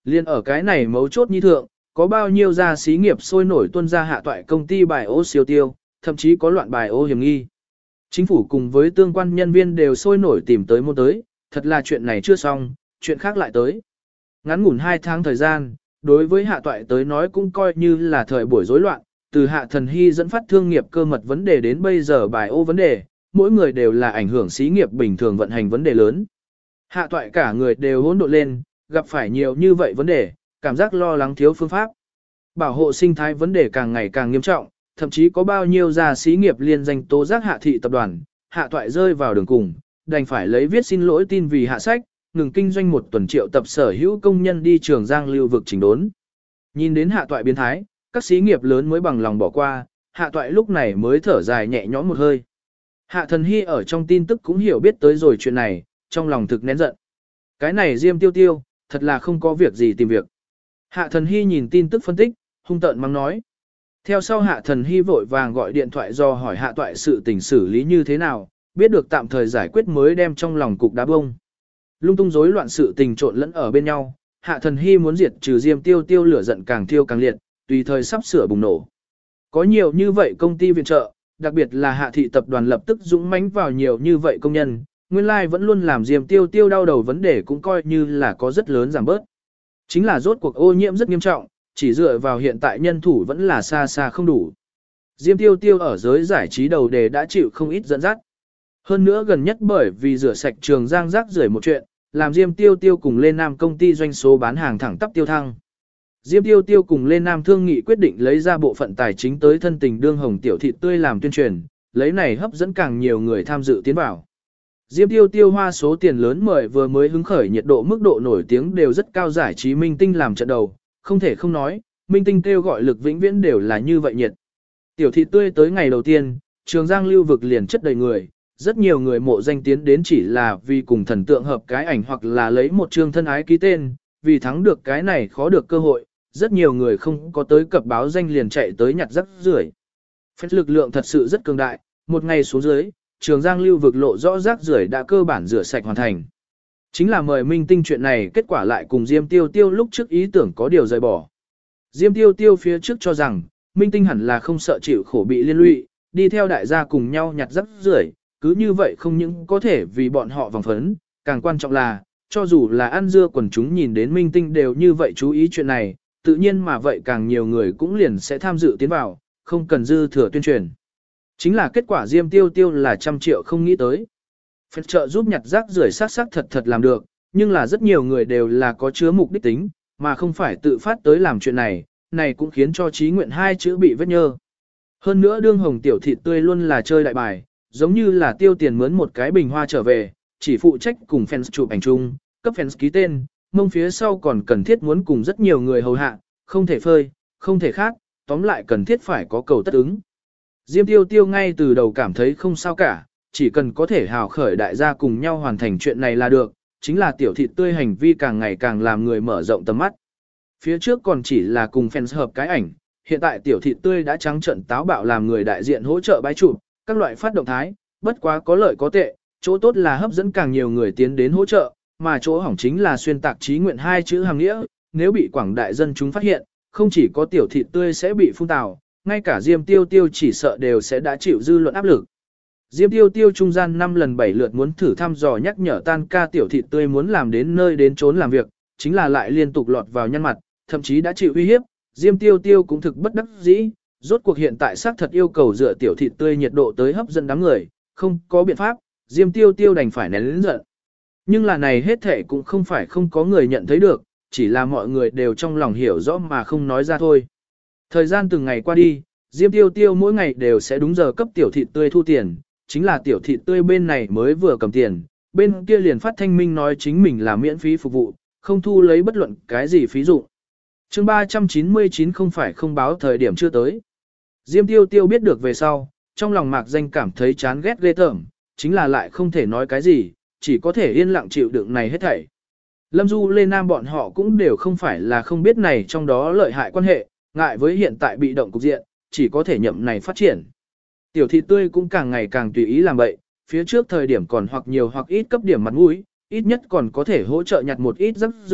Liên ở cái này mấu chốt nhi thượng, có bao nhiêu gia xí nghiệp sôi nổi tuân ra hạ toại công ty bài ô siêu tiêu, thậm chí có loạn bài ô hiểm nghi. Chính phủ cùng với tương quan nhân viên đều sôi nổi tìm tới môn tới, thật là chuyện này chưa xong, chuyện khác lại tới. Ngắn ngủn 2 tháng thời gian, đối với hạ toại tới nói cũng coi như là thời buổi rối loạn, từ hạ thần hy dẫn phát thương nghiệp cơ mật vấn đề đến bây giờ bài ô vấn đề, mỗi người đều là ảnh hưởng xí nghiệp bình thường vận hành vấn đề lớn. Hạ toại cả người đều hỗn độn lên, gặp phải nhiều như vậy vấn đề, cảm giác lo lắng thiếu phương pháp. Bảo hộ sinh thái vấn đề càng ngày càng nghiêm trọng, thậm chí có bao nhiêu gia xí nghiệp liên danh tố giác hạ thị tập đoàn, hạ toại rơi vào đường cùng, đành phải lấy viết xin lỗi tin vì hạ sách, ngừng kinh doanh 1 tuần triệu tập sở hữu công nhân đi Trường Giang lưu vực chỉnh đốn. Nhìn đến hạ toại biến thái, các xí nghiệp lớn mới bằng lòng bỏ qua, hạ toại lúc này mới thở dài nhẹ nhõm một hơi. Hạ thần hy ở trong tin tức cũng hiểu biết tới rồi chuyện này, trong lòng thực nén giận. Cái này Diêm Tiêu Tiêu, thật là không có việc gì tìm việc. Hạ thần hy nhìn tin tức phân tích, hung tợn mắng nói. Theo sau hạ thần hy vội vàng gọi điện thoại do hỏi hạ toại sự tình xử lý như thế nào, biết được tạm thời giải quyết mới đem trong lòng cục đá bông. Lung tung rối loạn sự tình trộn lẫn ở bên nhau, hạ thần hy muốn diệt trừ Diêm Tiêu Tiêu lửa giận càng thiêu càng liệt, tùy thời sắp sửa bùng nổ. Có nhiều như vậy công ty viện trợ, đặc biệt là hạ thị tập đoàn lập tức dũng mãnh vào nhiều như vậy công nhân, nguyên lai vẫn luôn làm Diêm Tiêu Tiêu đau đầu vấn đề cũng coi như là có rất lớn giảm bớt. Chính là rốt cuộc ô nhiễm rất nghiêm trọng, chỉ dựa vào hiện tại nhân thủ vẫn là xa xa không đủ. Diêm Tiêu Tiêu ở giới giải trí đầu đề đã chịu không ít dẫn dắt. Hơn nữa gần nhất bởi vì rửa sạch Trường Giang rác rưởi một chuyện, làm Diêm Tiêu Tiêu cùng Lê Nam công ty doanh số bán hàng thẳng tắp tiêu thăng. Diêm Tiêu Tiêu cùng Lê Nam thương nghị quyết định lấy ra bộ phận tài chính tới thân tình đương hồng tiểu thịt tươi làm tuyên truyền, lấy này hấp dẫn càng nhiều người tham dự tiến vào. Diêm Tiêu Tiêu hoa số tiền lớn mời vừa mới hứng khởi nhiệt độ mức độ nổi tiếng đều rất cao giải trí minh tinh làm trận đầu, không thể không nói, minh tinh kêu gọi lực vĩnh viễn đều là như vậy nhiệt. Tiểu thịt tươi tới ngày đầu tiên, Trường Giang lưu vực liền chất đầy người, rất nhiều người mộ danh tiến đến chỉ là vì cùng thần tượng hợp cái ảnh hoặc là lấy một chương thân ái ký tên, vì thắng được cái này khó được cơ hội, rất nhiều người không có tới cập báo danh liền chạy tới nhặt rác rưởi. Phép lực lượng thật sự rất cường đại, một ngày xuống dưới, Trường Giang lưu vực lộ rõ rác rưởi đã cơ bản rửa sạch hoàn thành. Chính là mời minh tinh chuyện này kết quả lại cùng Diêm Tiêu Tiêu lúc trước ý tưởng có điều rời bỏ. Diêm Tiêu Tiêu phía trước cho rằng, minh tinh hẳn là không sợ chịu khổ bị liên lụy, đi theo đại gia cùng nhau nhặt rác rưởi, cứ như vậy không những có thể vì bọn họ vòng phấn, càng quan trọng là, cho dù là ăn dưa quần chúng nhìn đến minh tinh đều như vậy chú ý chuyện này, tự nhiên mà vậy càng nhiều người cũng liền sẽ tham dự tiến vào, không cần dư thừa tuyên truyền. Chính là kết quả Diêm Tiêu Tiêu là 100 triệu không nghĩ tới. Phép trợ giúp nhặt rác rưởi sắc thật làm được, nhưng là rất nhiều người đều là có chứa mục đích tính, mà không phải tự phát tới làm chuyện này, này cũng khiến cho trí nguyện 2 chữ bị vết nhơ. Hơn nữa đương hồng tiểu thịt tươi luôn là chơi đại bài, giống như là tiêu tiền mướn một cái bình hoa trở về, chỉ phụ trách cùng fans chụp ảnh chung, cấp fans ký tên, mông phía sau còn cần thiết muốn cùng rất nhiều người hầu hạ, không thể phơi, không thể khác, tóm lại cần thiết phải có cầu tất ứng. Diêm Tiêu Tiêu ngay từ đầu cảm thấy không sao cả, chỉ cần có thể hào khởi đại gia cùng nhau hoàn thành chuyện này là được, chính là tiểu thịt tươi hành vi càng ngày càng làm người mở rộng tầm mắt. Phía trước còn chỉ là cùng fans hợp cái ảnh, hiện tại tiểu thịt tươi đã trắng trợn táo bạo làm người đại diện hỗ trợ bãi chụp, các loại phát động thái, bất quá có lợi có tệ, chỗ tốt là hấp dẫn càng nhiều người tiến đến hỗ trợ, mà chỗ hỏng chính là xuyên tạc trí nguyện 2 chữ hàng nghĩa, nếu bị quảng đại dân chúng phát hiện, không chỉ có tiểu thịt tươi sẽ bị phun tào, ngay cả Diêm Tiêu Tiêu chỉ sợ đều sẽ đã chịu dư luận áp lực. Diêm Tiêu Tiêu trung gian 5 lần 7 lượt muốn thử thăm dò nhắc nhở tan ca tiểu thịt tươi muốn làm đến nơi đến trốn làm việc, chính là lại liên tục lọt vào nhăn mặt, thậm chí đã chịu uy hiếp, Diêm Tiêu Tiêu cũng thực bất đắc dĩ, rốt cuộc hiện tại xác thật yêu cầu dựa tiểu thịt tươi nhiệt độ tới hấp dẫn đám người, không có biện pháp, Diêm Tiêu Tiêu đành phải nén lớn giận. Nhưng là này hết thể cũng không phải không có người nhận thấy được, chỉ là mọi người đều trong lòng hiểu rõ mà không nói ra thôi. Thời gian từng ngày qua đi, Diêm Tiêu Tiêu mỗi ngày đều sẽ đúng giờ cấp tiểu thịt tươi thu tiền, chính là tiểu thịt tươi bên này mới vừa cầm tiền, bên kia liền phát thanh minh nói chính mình là miễn phí phục vụ, không thu lấy bất luận cái gì phí dụ. Chương 399 không phải không báo thời điểm chưa tới. Diêm Tiêu Tiêu biết được về sau, trong lòng mạc danh cảm thấy chán ghét ghê tởm, chính là lại không thể nói cái gì, chỉ có thể yên lặng chịu đựng này hết thảy. Lâm Du Lê Nam bọn họ cũng đều không phải là không biết này trong đó lợi hại quan hệ, ngại với hiện tại bị động cục diện, chỉ có thể nhậm này phát triển. Tiểu thịt tươi cũng càng ngày càng tùy ý làm vậy, phía trước thời điểm còn hoặc nhiều hoặc ít cấp điểm mặt mũi, ít nhất còn có thể hỗ trợ nhặt một ít rác rưởi,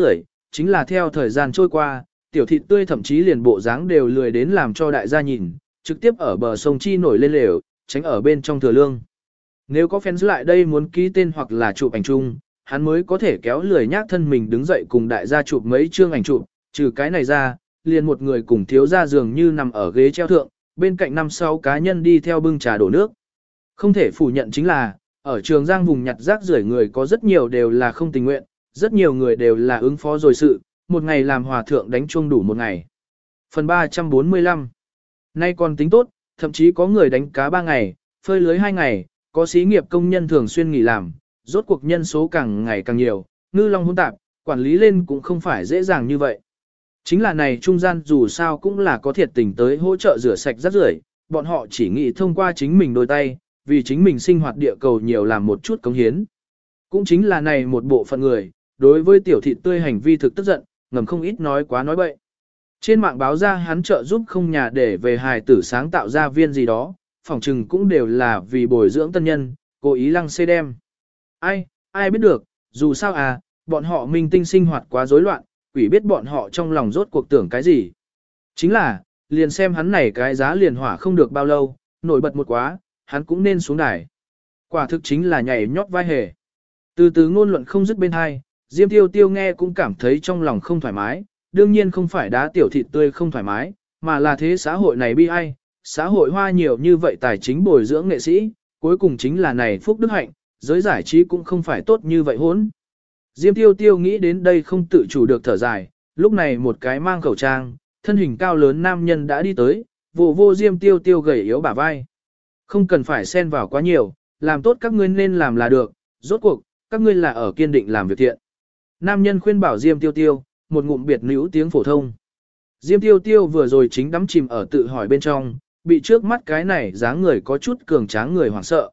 chính là theo thời gian trôi qua, tiểu thịt tươi thậm chí liền bộ dáng đều lười đến làm cho đại gia nhìn, trực tiếp ở bờ sông Chi nổi lên lều, tránh ở bên trong thừa lương. Nếu có fans lại đây muốn ký tên hoặc là chụp ảnh chung, hắn mới có thể kéo lười nhác thân mình đứng dậy cùng đại gia chụp mấy chương ảnh chụp, trừ cái này ra, liền một người cùng thiếu gia dường như nằm ở ghế treo thượng, bên cạnh 5-6 cá nhân đi theo bưng trà đổ nước. Không thể phủ nhận chính là, ở Trường Giang vùng nhặt rác rưởi người có rất nhiều đều là không tình nguyện, rất nhiều người đều là ứng phó rồi sự, một ngày làm hòa thượng đánh chuông đủ một ngày. Phần 345. Nay còn tính tốt, thậm chí có người đánh cá 3 ngày, phơi lưới 2 ngày, có xí nghiệp công nhân thường xuyên nghỉ làm, rốt cuộc nhân số càng ngày càng nhiều, ngư long hỗn tạp, quản lý lên cũng không phải dễ dàng như vậy. Chính là này trung gian dù sao cũng là có thiệt tình tới hỗ trợ rửa sạch rác rưởi, bọn họ chỉ nghĩ thông qua chính mình đôi tay, vì chính mình sinh hoạt địa cầu nhiều làm một chút cống hiến. Cũng chính là này một bộ phận người, đối với tiểu thịt tươi hành vi thực tức giận, ngầm không ít nói quá nói bậy. Trên mạng báo ra hắn trợ giúp không nhà để về hài tử sáng tạo ra viên gì đó, phỏng chừng cũng đều là vì bồi dưỡng tân nhân, cố ý lăng xê đem. Ai biết được, dù sao bọn họ minh tinh sinh hoạt quá rối loạn, quỷ biết bọn họ trong lòng rốt cuộc tưởng cái gì. Chính là, liền xem hắn này cái giá liền hỏa không được bao lâu, nổi bật một quá, hắn cũng nên xuống đài. Quả thực chính là nhảy nhót vai hề. Từ từ ngôn luận không dứt bên hai, Diêm Tiêu Tiêu nghe cũng cảm thấy trong lòng không thoải mái, đương nhiên không phải đá tiểu thịt tươi không thoải mái, mà là thế xã hội này bi ai, xã hội hoa nhiều như vậy tài chính bồi dưỡng nghệ sĩ, cuối cùng chính là này phúc đức hạnh, giới giải trí cũng không phải tốt như vậy hốn. Diêm Tiêu Tiêu nghĩ đến đây không tự chủ được thở dài, lúc này một cái mang khẩu trang, thân hình cao lớn nam nhân đã đi tới, vô Diêm Tiêu Tiêu gầy yếu bả vai. Không cần phải xen vào quá nhiều, làm tốt các ngươi nên làm là được, rốt cuộc, các ngươi là ở kiên định làm việc thiện. Nam nhân khuyên bảo Diêm Tiêu Tiêu, một ngụm biệt nữ tiếng phổ thông. Diêm Tiêu Tiêu vừa rồi chính đắm chìm ở tự hỏi bên trong, bị trước mắt cái này dáng người có chút cường tráng người hoảng sợ.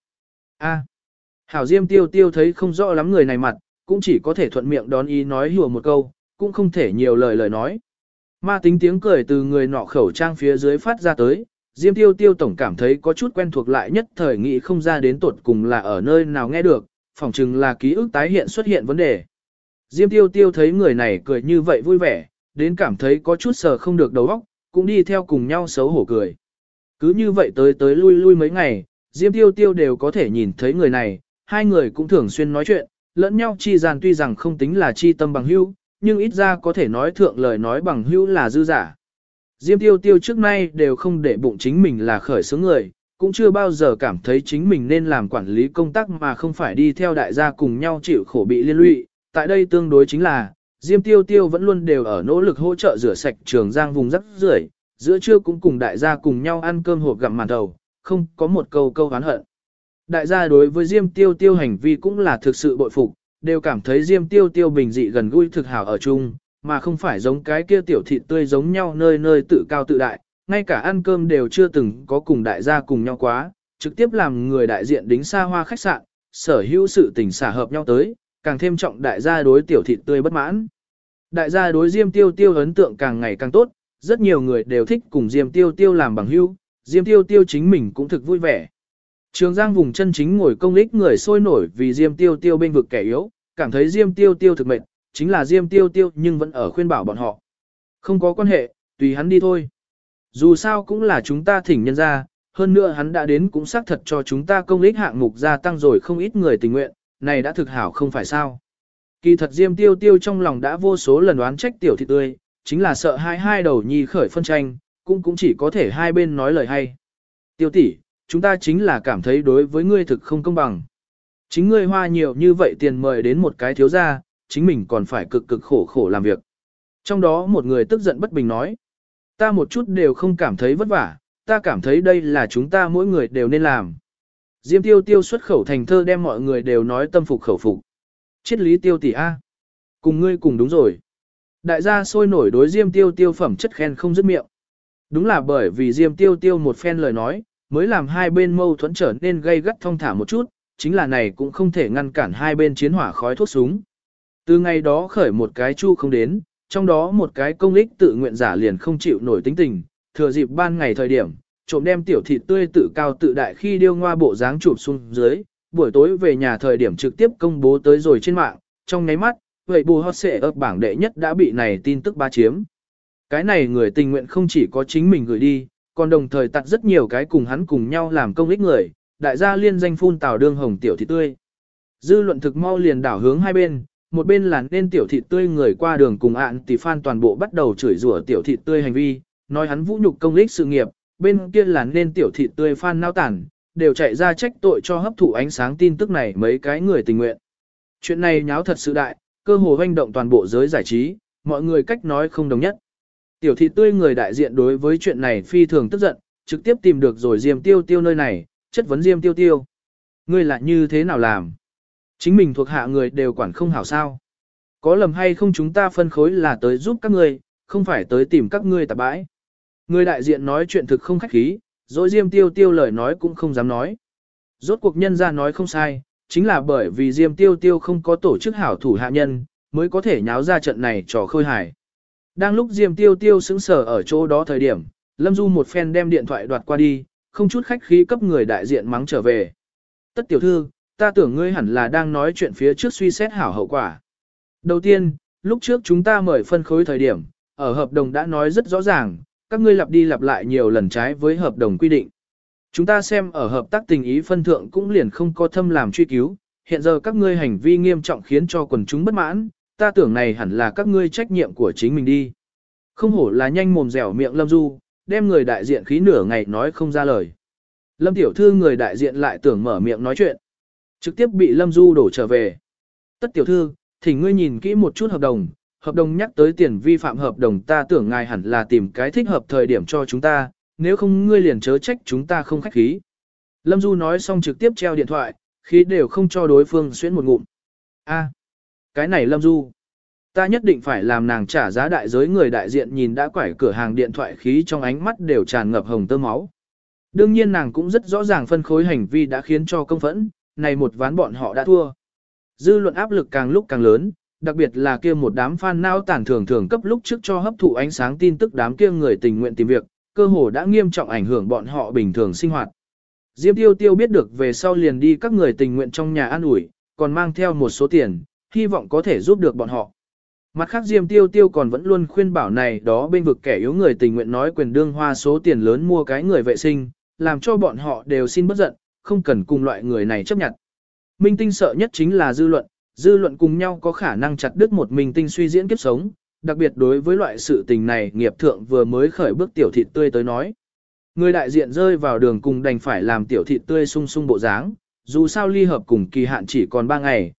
Hảo Diêm Tiêu Tiêu thấy không rõ lắm người này mặt, cũng chỉ có thể thuận miệng đón ý nói hùa một câu, cũng không thể nhiều lời nói. Ma tính tiếng cười từ người nọ khẩu trang phía dưới phát ra tới, Diêm Tiêu Tiêu tổng cảm thấy có chút quen thuộc lại nhất thời nghĩ không ra đến tột cùng là ở nơi nào nghe được, phỏng chừng là ký ức tái hiện xuất hiện vấn đề. Diêm Tiêu Tiêu thấy người này cười như vậy vui vẻ, đến cảm thấy có chút sờ không được đầu óc, cũng đi theo cùng nhau xấu hổ cười. Cứ như vậy tới lui mấy ngày, Diêm Tiêu Tiêu đều có thể nhìn thấy người này, hai người cũng thường xuyên nói chuyện, lẫn nhau chi gian tuy rằng không tính là chi tâm bằng hữu, nhưng ít ra có thể nói thượng lời nói bằng hữu là dư giả. Diêm Tiêu Tiêu trước nay đều không để bụng chính mình là khởi xướng người, cũng chưa bao giờ cảm thấy chính mình nên làm quản lý công tác mà không phải đi theo đại gia cùng nhau chịu khổ bị liên lụy. Tại đây tương đối chính là, Diêm Tiêu Tiêu vẫn luôn đều ở nỗ lực hỗ trợ rửa sạch Trường Giang vùng rác rưởi, giữa trưa cũng cùng đại gia cùng nhau ăn cơm hộp gặm màn thầu, không có một câu oán hận. Đại gia đối với Diêm Tiêu Tiêu hành vi cũng là thực sự bội phục, đều cảm thấy Diêm Tiêu Tiêu bình dị gần gũi thực hảo ở chung, mà không phải giống cái kia tiểu thịt tươi giống nhau nơi nơi tự cao tự đại, ngay cả ăn cơm đều chưa từng có cùng đại gia cùng nhau quá, trực tiếp làm người đại diện đính xa hoa khách sạn, sở hữu sự tình xả hợp nhau tới, càng thêm trọng đại gia đối tiểu thịt tươi bất mãn. Đại gia đối Diêm Tiêu Tiêu ấn tượng càng ngày càng tốt, rất nhiều người đều thích cùng Diêm Tiêu Tiêu làm bằng hữu, Diêm Tiêu Tiêu chính mình cũng thực vui vẻ. Trường Giang vùng chân chính ngồi công lích người sôi nổi vì Diêm Tiêu Tiêu bên vực kẻ yếu, cảm thấy Diêm Tiêu Tiêu thực mệnh, chính là Diêm Tiêu Tiêu nhưng vẫn ở khuyên bảo bọn họ. Không có quan hệ, tùy hắn đi thôi. Dù sao cũng là chúng ta thỉnh nhân ra, hơn nữa hắn đã đến cũng xác thật cho chúng ta công lích hạng mục gia tăng rồi không ít người tình nguyện, này đã thực hảo không phải sao. Kỳ thật Diêm Tiêu Tiêu trong lòng đã vô số lần đoán trách tiểu thịt tươi, chính là sợ hai đầu nhi khởi phân tranh, cũng chỉ có thể hai bên nói lời hay. Tiêu tỷ, chúng ta chính là cảm thấy đối với ngươi thực không công bằng. Chính ngươi hoa nhiều như vậy tiền mời đến một cái thiếu gia, chính mình còn phải cực khổ làm việc. Trong đó một người tức giận bất bình nói, ta một chút đều không cảm thấy vất vả, ta cảm thấy đây là chúng ta mỗi người đều nên làm. Diêm Tiêu Tiêu xuất khẩu thành thơ đem mọi người đều nói tâm phục khẩu phục. Triết lý Tiêu tỷ A. Cùng ngươi cùng đúng rồi. Đại gia sôi nổi đối Diêm Tiêu Tiêu phẩm chất khen không dứt miệng. Đúng là bởi vì Diêm Tiêu Tiêu một phen lời nói, mới làm hai bên mâu thuẫn trở nên gay gắt thong thả một chút, chính là này cũng không thể ngăn cản hai bên chiến hỏa khói thuốc súng. Từ ngày đó khởi một cái chu không đến, trong đó một cái công lích tự nguyện giả liền không chịu nổi tính tình, thừa dịp ban ngày thời điểm, trộm đem tiểu thịt tươi tự cao tự đại khi điêu ngoa bộ dáng chụp xuống dưới, buổi tối về nhà thời điểm trực tiếp công bố tới rồi trên mạng, trong nháy mắt, vậy bù hot sẽ ấp bảng đệ nhất đã bị này tin tức ba chiếm. Cái này người tình nguyện không chỉ có chính mình gửi đi, còn đồng thời tặng rất nhiều cái cùng hắn cùng nhau làm công ích người, đại gia liên danh phun tào đương hồng tiểu thịt tươi. Dư luận thực mau liền đảo hướng hai bên, một bên là nên tiểu thịt tươi người qua đường cùng ạn tỷ fan toàn bộ bắt đầu chửi rủa tiểu thịt tươi hành vi, nói hắn vũ nhục công ích sự nghiệp, bên kia là nên tiểu thịt tươi fan nao tản, đều chạy ra trách tội cho hấp thụ ánh sáng tin tức này mấy cái người tình nguyện. Chuyện này nháo thật sự đại, cơ hồ hoành động toàn bộ giới giải trí, mọi người cách nói không đồng nhất. Tiểu thịt tươi người đại diện đối với chuyện này phi thường tức giận, trực tiếp tìm được rồi Diêm Tiêu Tiêu nơi này, chất vấn Diêm Tiêu Tiêu. Ngươi là như thế nào làm? Chính mình thuộc hạ người đều quản không hảo sao. Có lầm hay không chúng ta phân khối là tới giúp các ngươi, không phải tới tìm các ngươi tạp bãi. Người đại diện nói chuyện thực không khách khí, rồi Diêm Tiêu Tiêu lời nói cũng không dám nói. Rốt cuộc nhân ra nói không sai, chính là bởi vì Diêm Tiêu Tiêu không có tổ chức hảo thủ hạ nhân, mới có thể nháo ra trận này trò khơi hài. Đang lúc Diêm Tiêu Tiêu sững sờ ở chỗ đó thời điểm, Lâm Du một phen đem điện thoại đoạt qua đi, không chút khách khí cấp người đại diện mắng trở về. Tất tiểu thư, ta tưởng ngươi hẳn là đang nói chuyện phía trước suy xét hảo hậu quả. Đầu tiên, lúc trước chúng ta mời phân khối thời điểm, ở hợp đồng đã nói rất rõ ràng, các ngươi lặp đi lặp lại nhiều lần trái với hợp đồng quy định. Chúng ta xem ở hợp tác tình ý phân thượng cũng liền không có thâm làm truy cứu, hiện giờ các ngươi hành vi nghiêm trọng khiến cho quần chúng bất mãn, ta tưởng này hẳn là các ngươi trách nhiệm của chính mình đi. Không hổ là nhanh mồm dẻo miệng Lâm Du, đem người đại diện khí nửa ngày nói không ra lời. Lâm tiểu thư người đại diện lại tưởng mở miệng nói chuyện. Trực tiếp bị Lâm Du đổ trở về. Tất tiểu thư, thỉnh ngươi nhìn kỹ một chút hợp đồng nhắc tới tiền vi phạm hợp đồng ta tưởng ngài hẳn là tìm cái thích hợp thời điểm cho chúng ta, nếu không ngươi liền chớ trách chúng ta không khách khí. Lâm Du nói xong trực tiếp treo điện thoại, khí đều không cho đối phương xuyến một ngụm. A, cái này Lâm Du, ta nhất định phải làm nàng trả giá đại giới người đại diện nhìn đã quải cửa hàng điện thoại khí trong ánh mắt đều tràn ngập hồng tơ máu. Đương nhiên nàng cũng rất rõ ràng phân khối hành vi đã khiến cho công phẫn, này một ván bọn họ đã thua. Dư luận áp lực càng lúc càng lớn, đặc biệt là kia một đám fan não tản thường cấp lúc trước cho hấp thụ ánh sáng tin tức đám kia người tình nguyện tìm việc, cơ hồ đã nghiêm trọng ảnh hưởng bọn họ bình thường sinh hoạt. Diêm Tiêu Tiêu biết được về sau liền đi các người tình nguyện trong nhà an ủi, còn mang theo một số tiền, hy vọng có thể giúp được bọn họ. Mặt khác Diêm Tiêu Tiêu còn vẫn luôn khuyên bảo này đó bên vực kẻ yếu người tình nguyện nói quyền đương hoa số tiền lớn mua cái người vệ sinh, làm cho bọn họ đều xin bất giận, không cần cùng loại người này chấp nhận. Minh tinh sợ nhất chính là dư luận cùng nhau có khả năng chặt đứt một minh tinh suy diễn kiếp sống, đặc biệt đối với loại sự tình này nghiệp thượng vừa mới khởi bước tiểu thịt tươi tới nói. Người đại diện rơi vào đường cùng đành phải làm tiểu thịt tươi sung sung bộ dáng, dù sao ly hợp cùng kỳ hạn chỉ còn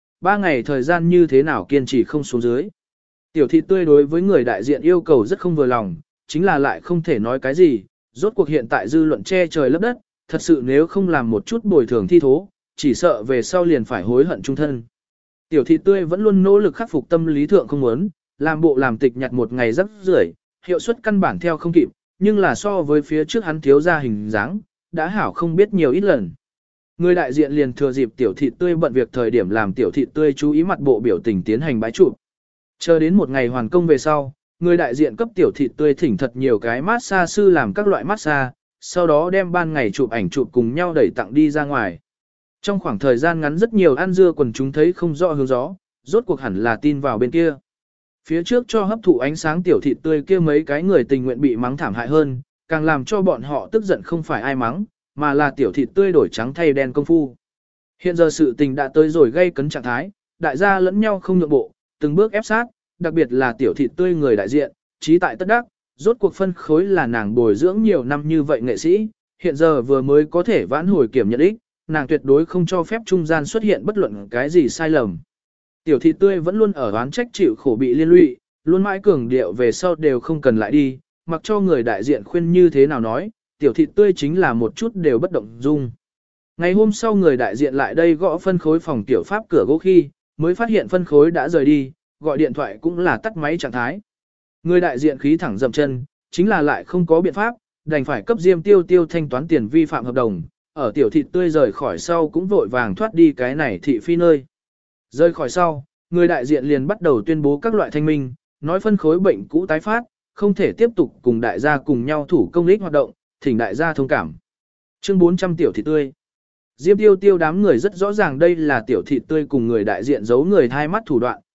3 ngày thời gian như thế nào kiên trì không xuống dưới. Tiểu thịt tươi đối với người đại diện yêu cầu rất không vừa lòng, chính là lại không thể nói cái gì, rốt cuộc hiện tại dư luận che trời lấp đất, thật sự nếu không làm một chút bồi thường thi thố, chỉ sợ về sau liền phải hối hận chung thân. Tiểu thịt tươi vẫn luôn nỗ lực khắc phục tâm lý thượng không muốn, làm bộ làm tịch nhặt một ngày rất rưởi, hiệu suất căn bản theo không kịp, nhưng là so với phía trước hắn thiếu ra hình dáng, đã hảo không biết nhiều ít lần. Người đại diện liền thừa dịp tiểu thịt tươi bận việc thời điểm làm tiểu thịt tươi chú ý mặt bộ biểu tình tiến hành bái chụp. Chờ đến một ngày hoàn công về sau, người đại diện cấp tiểu thịt tươi thỉnh thật nhiều cái massage sư làm các loại massage, sau đó đem ban ngày chụp ảnh chụp cùng nhau đẩy tặng đi ra ngoài. Trong khoảng thời gian ngắn rất nhiều ăn dưa quần chúng thấy không rõ hướng gió, rốt cuộc hẳn là tin vào bên kia. Phía trước cho hấp thụ ánh sáng tiểu thịt tươi kia mấy cái người tình nguyện bị mắng thảm hại hơn, càng làm cho bọn họ tức giận không phải ai mắng, mà là tiểu thịt tươi đổi trắng thay đen công phu. Hiện giờ sự tình đã tới rồi gây cấn trạng thái, đại gia lẫn nhau không nhượng bộ, từng bước ép sát, đặc biệt là tiểu thịt tươi người đại diện, trí tại tất đắc, rốt cuộc phân khối là nàng bồi dưỡng nhiều năm như vậy nghệ sĩ, hiện giờ vừa mới có thể vãn hồi kiểm nhận ích, nàng tuyệt đối không cho phép trung gian xuất hiện bất luận cái gì sai lầm. Tiểu thịt tươi vẫn luôn ở oán trách chịu khổ bị liên lụy, luôn mãi cường điệu về sau đều không cần lại đi, mặc cho người đại diện khuyên như thế nào nói, tiểu thịt tươi chính là một chút đều bất động dung. Ngày hôm sau người đại diện lại đây gõ phân khối phòng tiểu pháp cửa gỗ khi, mới phát hiện phân khối đã rời đi, gọi điện thoại cũng là tắt máy trạng thái. Người đại diện khí thẳng dậm chân, chính là lại không có biện pháp, đành phải cấp Diêm Tiêu Tiêu thanh toán tiền vi phạm hợp đồng, ở tiểu thịt tươi rời khỏi sau cũng vội vàng thoát đi cái này thị phi nơi. Rời khỏi sau, người đại diện liền bắt đầu tuyên bố các loại thanh minh, nói phân khối bệnh cũ tái phát, không thể tiếp tục cùng đại gia cùng nhau thủ công ích hoạt động, thỉnh đại gia thông cảm. Chương 400 tiểu thịt tươi. Diêm Tiêu Tiêu đám người rất rõ ràng đây là tiểu thịt tươi cùng người đại diện giấu người thai mắt thủ đoạn,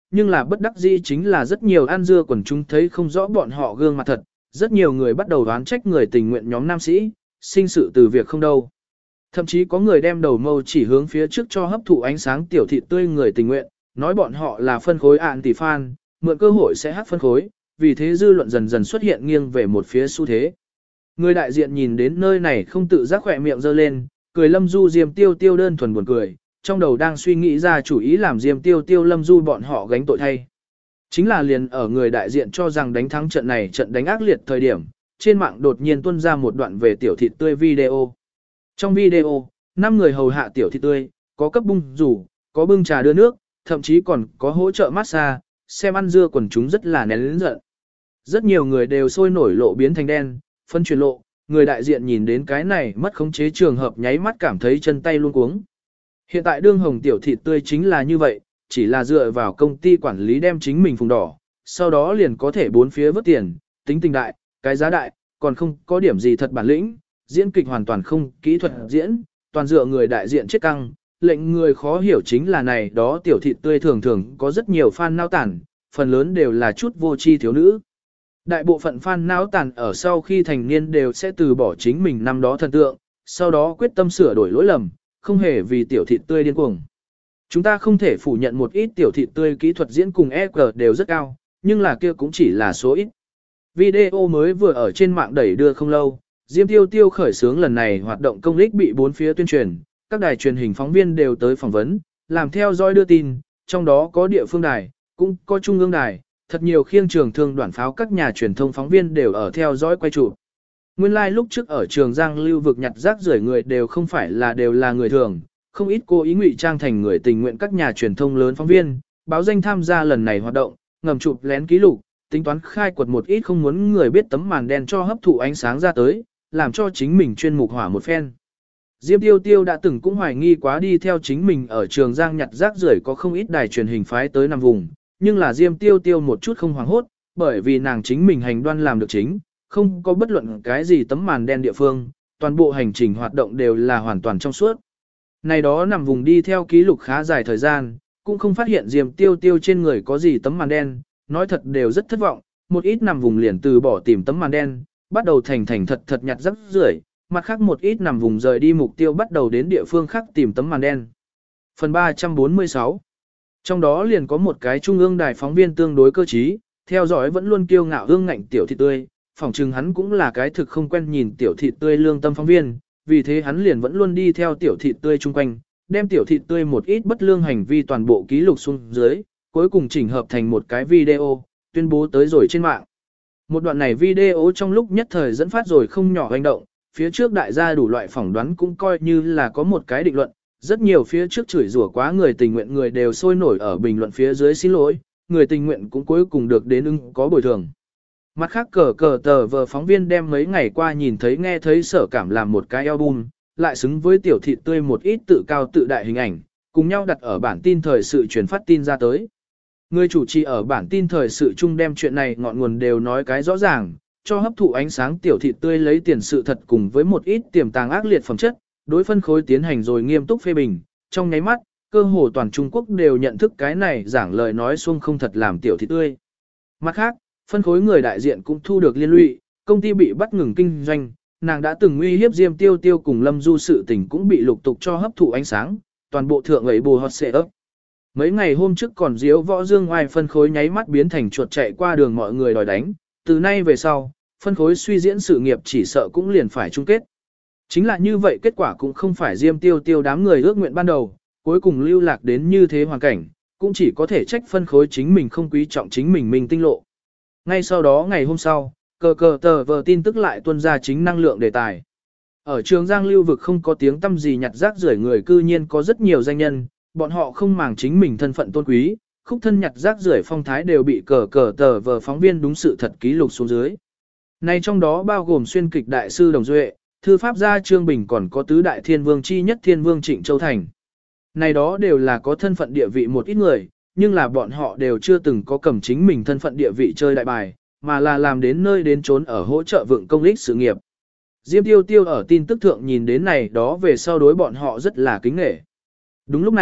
nhưng là bất đắc dĩ chính là rất nhiều ăn dưa quần chúng thấy không rõ bọn họ gương mặt thật, rất nhiều người bắt đầu đoán trách người tình nguyện nhóm nam sĩ, sinh sự từ việc không đâu. Thậm chí có người đem đầu mâu chỉ hướng phía trước cho hấp thụ ánh sáng tiểu thịt tươi người tình nguyện, nói bọn họ là phân khối ạn tỷ fan, mượn cơ hội sẽ hát phân khối, vì thế dư luận dần dần xuất hiện nghiêng về một phía xu thế. Người đại diện nhìn đến nơi này không tự giác khỏe miệng giơ lên, cười Lâm Du Diêm Tiêu Tiêu đơn thuần buồn cười, trong đầu đang suy nghĩ ra chủ ý làm Diêm Tiêu Tiêu Lâm Du bọn họ gánh tội thay. Chính là liền ở người đại diện cho rằng đánh thắng trận này trận đánh ác liệt thời điểm, trên mạng đột nhiên tuôn ra một đoạn về tiểu thịt tươi video. Trong video, 5 người hầu hạ tiểu thịt tươi, có cấp bung rủ, có bưng trà đưa nước, thậm chí còn có hỗ trợ massage, xem ăn dưa quần chúng rất là nén lớn giận. Rất nhiều người đều sôi nổi lộ biến thành đen, phân truyền lộ, người đại diện nhìn đến cái này mất khống chế trường hợp nháy mắt cảm thấy chân tay luống cuống. Hiện tại đương hồng tiểu thịt tươi chính là như vậy, chỉ là dựa vào công ty quản lý đem chính mình phùng đỏ, sau đó liền có thể bốn phía vớt tiền, tính tình đại, cái giá đại, còn không có điểm gì thật bản lĩnh, diễn kịch hoàn toàn không kỹ thuật diễn, toàn dựa người đại diện chết căng, lệnh người khó hiểu chính là này đó tiểu thịt tươi thường thường có rất nhiều fan nao tản, phần lớn đều là chút vô tri thiếu nữ. Đại bộ phận fan nao tản ở sau khi thành niên đều sẽ từ bỏ chính mình năm đó thần tượng, sau đó quyết tâm sửa đổi lỗi lầm, không hề vì tiểu thịt tươi điên cuồng. Chúng ta không thể phủ nhận một ít tiểu thịt tươi kỹ thuật diễn cùng EQ đều rất cao, nhưng là kia cũng chỉ là số ít. Video mới vừa ở trên mạng đẩy đưa không lâu, Diêm Tiêu Tiêu khởi xướng lần này hoạt động công ích bị bốn phía tuyên truyền, các đài truyền hình phóng viên đều tới phỏng vấn, làm theo dõi đưa tin, trong đó có địa phương đài, cũng có trung ương đài, thật nhiều khiêng trường thương đoạn pháo các nhà truyền thông phóng viên đều ở theo dõi quay chụp. Nguyên lai like lúc trước ở Trường Giang lưu vực nhặt rác rưởi người đều không phải là đều là người thường, không ít cố ý ngụy trang thành người tình nguyện các nhà truyền thông lớn phóng viên, báo danh tham gia lần này hoạt động, ngầm chụp lén ký lục, tính toán khai quật một ít không muốn người biết tấm màn đen cho hấp thụ ánh sáng ra tới, làm cho chính mình chuyên mục hỏa một phen. Diêm Tiêu Tiêu đã từng cũng hoài nghi quá đi theo chính mình ở Trường Giang nhặt rác rưởi có không ít đài truyền hình phái tới nằm vùng, nhưng là Diêm Tiêu Tiêu một chút không hoảng hốt, bởi vì nàng chính mình hành đoan làm được chính, không có bất luận cái gì tấm màn đen địa phương, toàn bộ hành trình hoạt động đều là hoàn toàn trong suốt. Này đó nằm vùng đi theo ký lục khá dài thời gian, cũng không phát hiện Diêm Tiêu Tiêu trên người có gì tấm màn đen, nói thật đều rất thất vọng, một ít nằm vùng liền từ bỏ tìm tấm màn đen, bắt đầu thành thật thật nhặt rác rưởi, mặt khác một ít nằm vùng rời đi mục tiêu bắt đầu đến địa phương khác tìm tấm màn đen. Phần 346. Trong đó liền có một cái trung ương đài phóng viên tương đối cơ trí, theo dõi vẫn luôn kiêu ngạo ương ngạnh tiểu thịt tươi, phỏng chừng hắn cũng là cái thực không quen nhìn tiểu thịt tươi lương tâm phóng viên, vì thế hắn liền vẫn luôn đi theo tiểu thịt tươi chung quanh, đem tiểu thịt tươi một ít bất lương hành vi toàn bộ ký lục xuống dưới, cuối cùng chỉnh hợp thành một cái video, tuyên bố tới rồi trên mạng. Một đoạn này video trong lúc nhất thời dẫn phát rồi không nhỏ hành động, phía trước đại gia đủ loại phỏng đoán cũng coi như là có một cái định luận, rất nhiều phía trước chửi rủa quá người tình nguyện người đều sôi nổi ở bình luận phía dưới xin lỗi, người tình nguyện cũng cuối cùng được đến ưng có bồi thường. Mặt khác tờ vờ phóng viên đem mấy ngày qua nhìn thấy nghe thấy sở cảm làm một cái album, lại xứng với tiểu thịt tươi một ít tự cao tự đại hình ảnh, cùng nhau đặt ở bản tin thời sự truyền phát tin ra tới. Người chủ trì ở bản tin thời sự chung đem chuyện này ngọn nguồn đều nói cái rõ ràng, cho hấp thụ ánh sáng tiểu thịt tươi lấy tiền sự thật cùng với một ít tiềm tàng ác liệt phẩm chất, đối phân khối tiến hành rồi nghiêm túc phê bình, trong nháy mắt, cơ hồ toàn Trung Quốc đều nhận thức cái này giảng lời nói xuông không thật làm tiểu thịt tươi. Mặt khác, phân khối người đại diện cũng thu được liên lụy, công ty bị bắt ngừng kinh doanh, nàng đã từng uy hiếp Diêm Tiêu Tiêu cùng Lâm Du sự tình cũng bị lục tục cho hấp thụ ánh sáng, toàn bộ thượng ấy bù hot xệ ấp. Mấy ngày hôm trước còn diếu võ dương ngoài phân khối nháy mắt biến thành chuột chạy qua đường mọi người đòi đánh, từ nay về sau, phân khối suy diễn sự nghiệp chỉ sợ cũng liền phải chung kết. Chính là như vậy kết quả cũng không phải Diêm Tiêu Tiêu đám người ước nguyện ban đầu, cuối cùng lưu lạc đến như thế hoàn cảnh, cũng chỉ có thể trách phân khối chính mình không quý trọng chính mình tinh lộ. Ngay sau đó ngày hôm sau, tờ vờ tin tức lại tuân ra chính năng lượng đề tài. Ở Trường Giang lưu vực không có tiếng tăm gì nhặt rác rưởi người cư nhiên có rất nhiều danh nhân, bọn họ không màng chính mình thân phận tôn quý, khúc thân nhặt rác rưởi phong thái đều bị tờ vờ phóng viên đúng sự thật ký lục xuống dưới. Này trong đó bao gồm xuyên kịch đại sư Đồng Duệ, thư pháp gia Trương Bình còn có tứ đại thiên vương chi nhất thiên vương Trịnh Châu Thành. Này đó đều là có thân phận địa vị một ít người, nhưng là bọn họ đều chưa từng có cầm chính mình thân phận địa vị chơi đại bài, mà là làm đến nơi đến trốn ở hỗ trợ vượng công ích sự nghiệp. Diêm Tiêu Tiêu ở tin tức thượng nhìn đến này đó về sau đối bọn họ rất là kính nể. Đúng lúc này,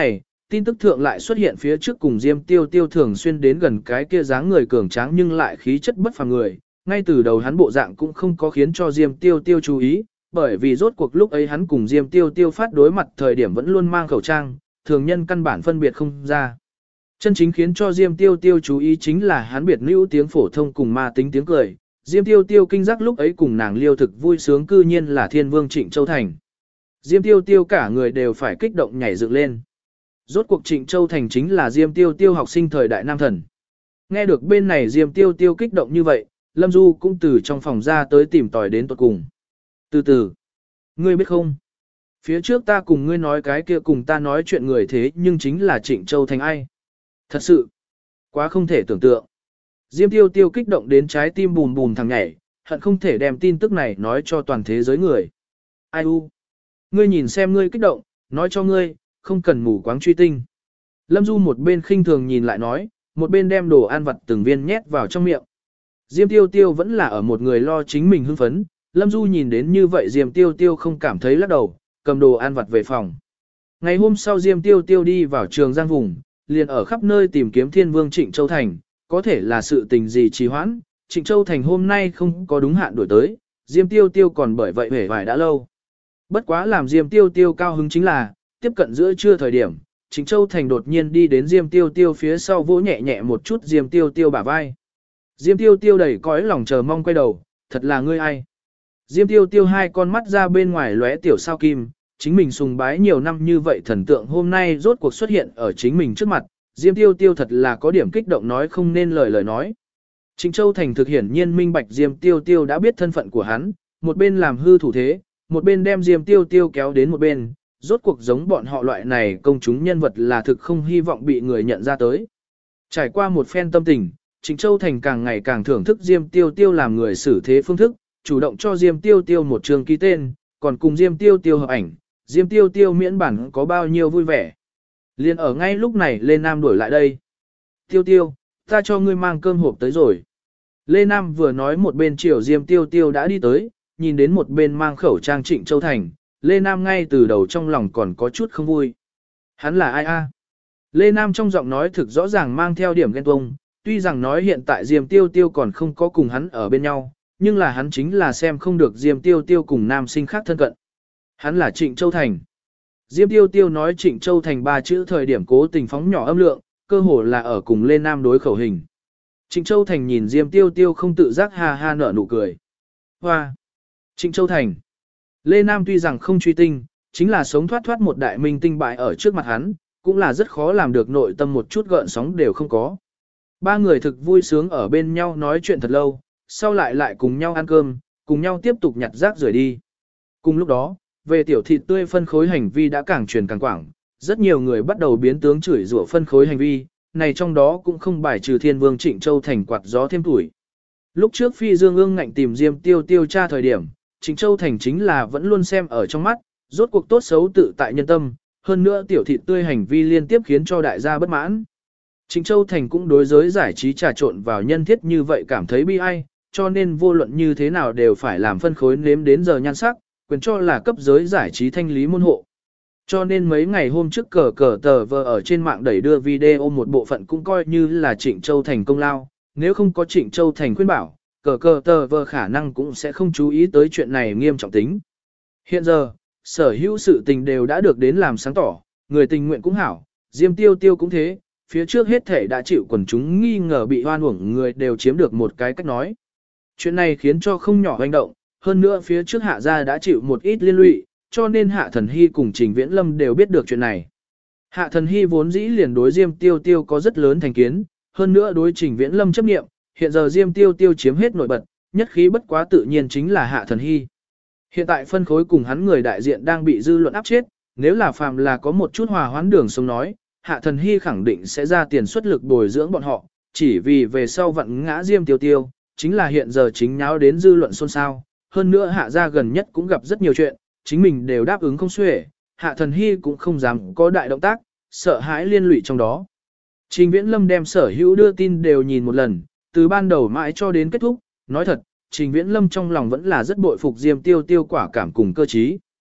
tin tức thượng lại xuất hiện phía trước cùng Diêm Tiêu Tiêu thường xuyên đến gần cái kia dáng người cường tráng nhưng lại khí chất bất phàm người, ngay từ đầu hắn bộ dạng cũng không có khiến cho Diêm Tiêu Tiêu chú ý, bởi vì rốt cuộc lúc ấy hắn cùng Diêm Tiêu Tiêu phát đối mặt thời điểm vẫn luôn mang khẩu trang, thường nhân căn bản phân biệt không ra. Chân chính khiến cho Diêm Tiêu Tiêu chú ý chính là hắn biệt lưu tiếng phổ thông cùng ma tính tiếng cười. Diêm Tiêu Tiêu kinh giác lúc ấy cùng nàng liêu thực vui sướng cư nhiên là Thiên Vương Trịnh Châu Thành. Diêm Tiêu Tiêu cả người đều phải kích động nhảy dựng lên. Rốt cuộc Trịnh Châu Thành chính là Diêm Tiêu Tiêu học sinh thời đại nam thần. Nghe được bên này Diêm Tiêu Tiêu kích động như vậy, Lâm Du cũng từ trong phòng ra tới tìm tòi đến tuột cùng. Từ từ, ngươi biết không? Phía trước ta cùng ngươi nói cái kia cùng ta nói chuyện người thế nhưng chính là Trịnh Châu Thành ai? Thật sự, quá không thể tưởng tượng. Diêm Tiêu Tiêu kích động đến trái tim bùm bùm thằng nhảy, hận không thể đem tin tức này nói cho toàn thế giới người. Ai u? Ngươi nhìn xem ngươi kích động, nói cho ngươi, không cần mù quáng truy tinh. Lâm Du một bên khinh thường nhìn lại nói, một bên đem đồ ăn vặt từng viên nhét vào trong miệng. Diêm Tiêu Tiêu vẫn là ở một người lo chính mình hưng phấn, Lâm Du nhìn đến như vậy Diêm Tiêu Tiêu không cảm thấy lắc đầu, cầm đồ ăn vặt về phòng. Ngày hôm sau Diêm Tiêu Tiêu đi vào trường Giang Vùng, liền ở khắp nơi tìm kiếm Thiên Vương Trịnh Châu Thành, có thể là sự tình gì trì hoãn, Trịnh Châu Thành hôm nay không có đúng hạn đổi tới, Diêm Tiêu Tiêu còn bởi vậy hề vải đã lâu. Bất quá làm Diêm Tiêu Tiêu cao hứng chính là, tiếp cận giữa trưa thời điểm, Trịnh Châu Thành đột nhiên đi đến Diêm Tiêu Tiêu phía sau vỗ nhẹ nhẹ một chút Diêm Tiêu Tiêu bả vai. Diêm Tiêu Tiêu đầy cõi lòng chờ mong quay đầu, thật là ngươi ai? Diêm Tiêu Tiêu hai con mắt ra bên ngoài lóe tiểu sao kim, chính mình sùng bái nhiều năm như vậy thần tượng hôm nay rốt cuộc xuất hiện ở chính mình trước mặt, Diêm Tiêu Tiêu thật là có điểm kích động nói không nên lời nói. Trịnh Châu Thành thực hiển nhiên minh bạch Diêm Tiêu Tiêu đã biết thân phận của hắn, một bên làm hư thủ thế, một bên đem Diêm Tiêu Tiêu kéo đến một bên, rốt cuộc giống bọn họ loại này công chúng nhân vật là thực không hy vọng bị người nhận ra tới. Trải qua một phen tâm tình, Trịnh Châu Thành càng ngày càng thưởng thức Diêm Tiêu Tiêu làm người xử thế phương thức, chủ động cho Diêm Tiêu Tiêu một trường ký tên, còn cùng Diêm Tiêu Tiêu hợp ảnh, Diêm Tiêu Tiêu miễn bản có bao nhiêu vui vẻ. Liên ở ngay lúc này Lê Nam đuổi lại đây. Tiêu Tiêu, ta cho ngươi mang cơm hộp tới rồi. Lê Nam vừa nói một bên chiều Diêm Tiêu Tiêu đã đi tới, nhìn đến một bên mang khẩu trang Trịnh Châu Thành, Lê Nam ngay từ đầu trong lòng còn có chút không vui. Hắn là ai a? Lê Nam trong giọng nói thực rõ ràng mang theo điểm ghen tuông, tuy rằng nói hiện tại Diêm Tiêu Tiêu còn không có cùng hắn ở bên nhau, nhưng là hắn chính là xem không được Diêm Tiêu Tiêu cùng nam sinh khác thân cận. Hắn là Trịnh Châu Thành. Diêm Tiêu Tiêu nói Trịnh Châu Thành ba chữ thời điểm cố tình phóng nhỏ âm lượng, cơ hồ là ở cùng Lê Nam đối khẩu hình. Trịnh Châu Thành nhìn Diêm Tiêu Tiêu không tự giác ha ha nở nụ cười. Hoa! Trịnh Châu Thành. Lê Nam tuy rằng không truy tinh, chính là sống thoát thoát một đại minh tinh bại ở trước mặt hắn, cũng là rất khó làm được nội tâm một chút gợn sóng đều không có. Ba người thực vui sướng ở bên nhau nói chuyện thật lâu, sau lại cùng nhau ăn cơm, cùng nhau tiếp tục nhặt rác rời đi. Cùng lúc đó, về tiểu thịt tươi phân khối hành vi đã càng truyền càng quảng, rất nhiều người bắt đầu biến tướng chửi rủa phân khối hành vi, này trong đó cũng không bài trừ Thiên Vương Trịnh Châu Thành quạt gió thêm tuổi. Lúc trước Phi Dương ương ngạnh tìm Diêm Tiêu Tiêu tra thời điểm, Trịnh Châu Thành chính là vẫn luôn xem ở trong mắt, rốt cuộc tốt xấu tự tại nhân tâm, hơn nữa tiểu thịt tươi hành vi liên tiếp khiến cho đại gia bất mãn. Trịnh Châu Thành cũng đối giới giải trí trà trộn vào nhân thiết như vậy cảm thấy bi ai, cho nên vô luận như thế nào đều phải làm phân khối nếm đến giờ nhan sắc, quyền cho là cấp giới giải trí thanh lý môn hộ. Cho nên mấy ngày hôm trước cờ tờ vờ ở trên mạng đẩy đưa video một bộ phận cũng coi như là Trịnh Châu Thành công lao, nếu không có Trịnh Châu Thành khuyên bảo, cờ tờ vờ khả năng cũng sẽ không chú ý tới chuyện này nghiêm trọng tính. Hiện giờ, sở hữu sự tình đều đã được đến làm sáng tỏ, người tình nguyện cũng hảo, Diêm Tiêu Tiêu cũng thế, phía trước hết thể đã chịu quần chúng nghi ngờ bị hoan uổng người đều chiếm được một cái cách nói. Chuyện này khiến cho không nhỏ hoành động, hơn nữa phía trước Hạ gia đã chịu một ít liên lụy, cho nên Hạ Thần Hy cùng Trình Viễn Lâm đều biết được chuyện này. Hạ Thần Hy vốn dĩ liền đối Diêm Tiêu Tiêu có rất lớn thành kiến, hơn nữa đối Trình Viễn Lâm chấp nghiệm, hiện giờ Diêm Tiêu Tiêu chiếm hết nổi bật, nhất khí bất quá tự nhiên chính là Hạ Thần Hy. Hiện tại phân khối cùng hắn người đại diện đang bị dư luận áp chết, nếu là phàm là có một chút hòa hoãn đường sống nói, Hạ Thần Hy khẳng định sẽ ra tiền xuất lực bồi dưỡng bọn họ, chỉ vì về sau vặn ngã Diêm Tiêu Tiêu, chính là hiện giờ chính nháo đến dư luận xôn xao, hơn nữa Hạ gia gần nhất cũng gặp rất nhiều chuyện, chính mình đều đáp ứng không xuể, Hạ Thần Hy cũng không dám có đại động tác, sợ hãi liên lụy trong đó. Trình Viễn Lâm đem sở hữu đưa tin đều nhìn một lần, từ ban đầu mãi cho đến kết thúc, nói thật, Trình Viễn Lâm trong lòng vẫn là rất bội phục Diêm Tiêu Tiêu quả cảm cùng cơ trí.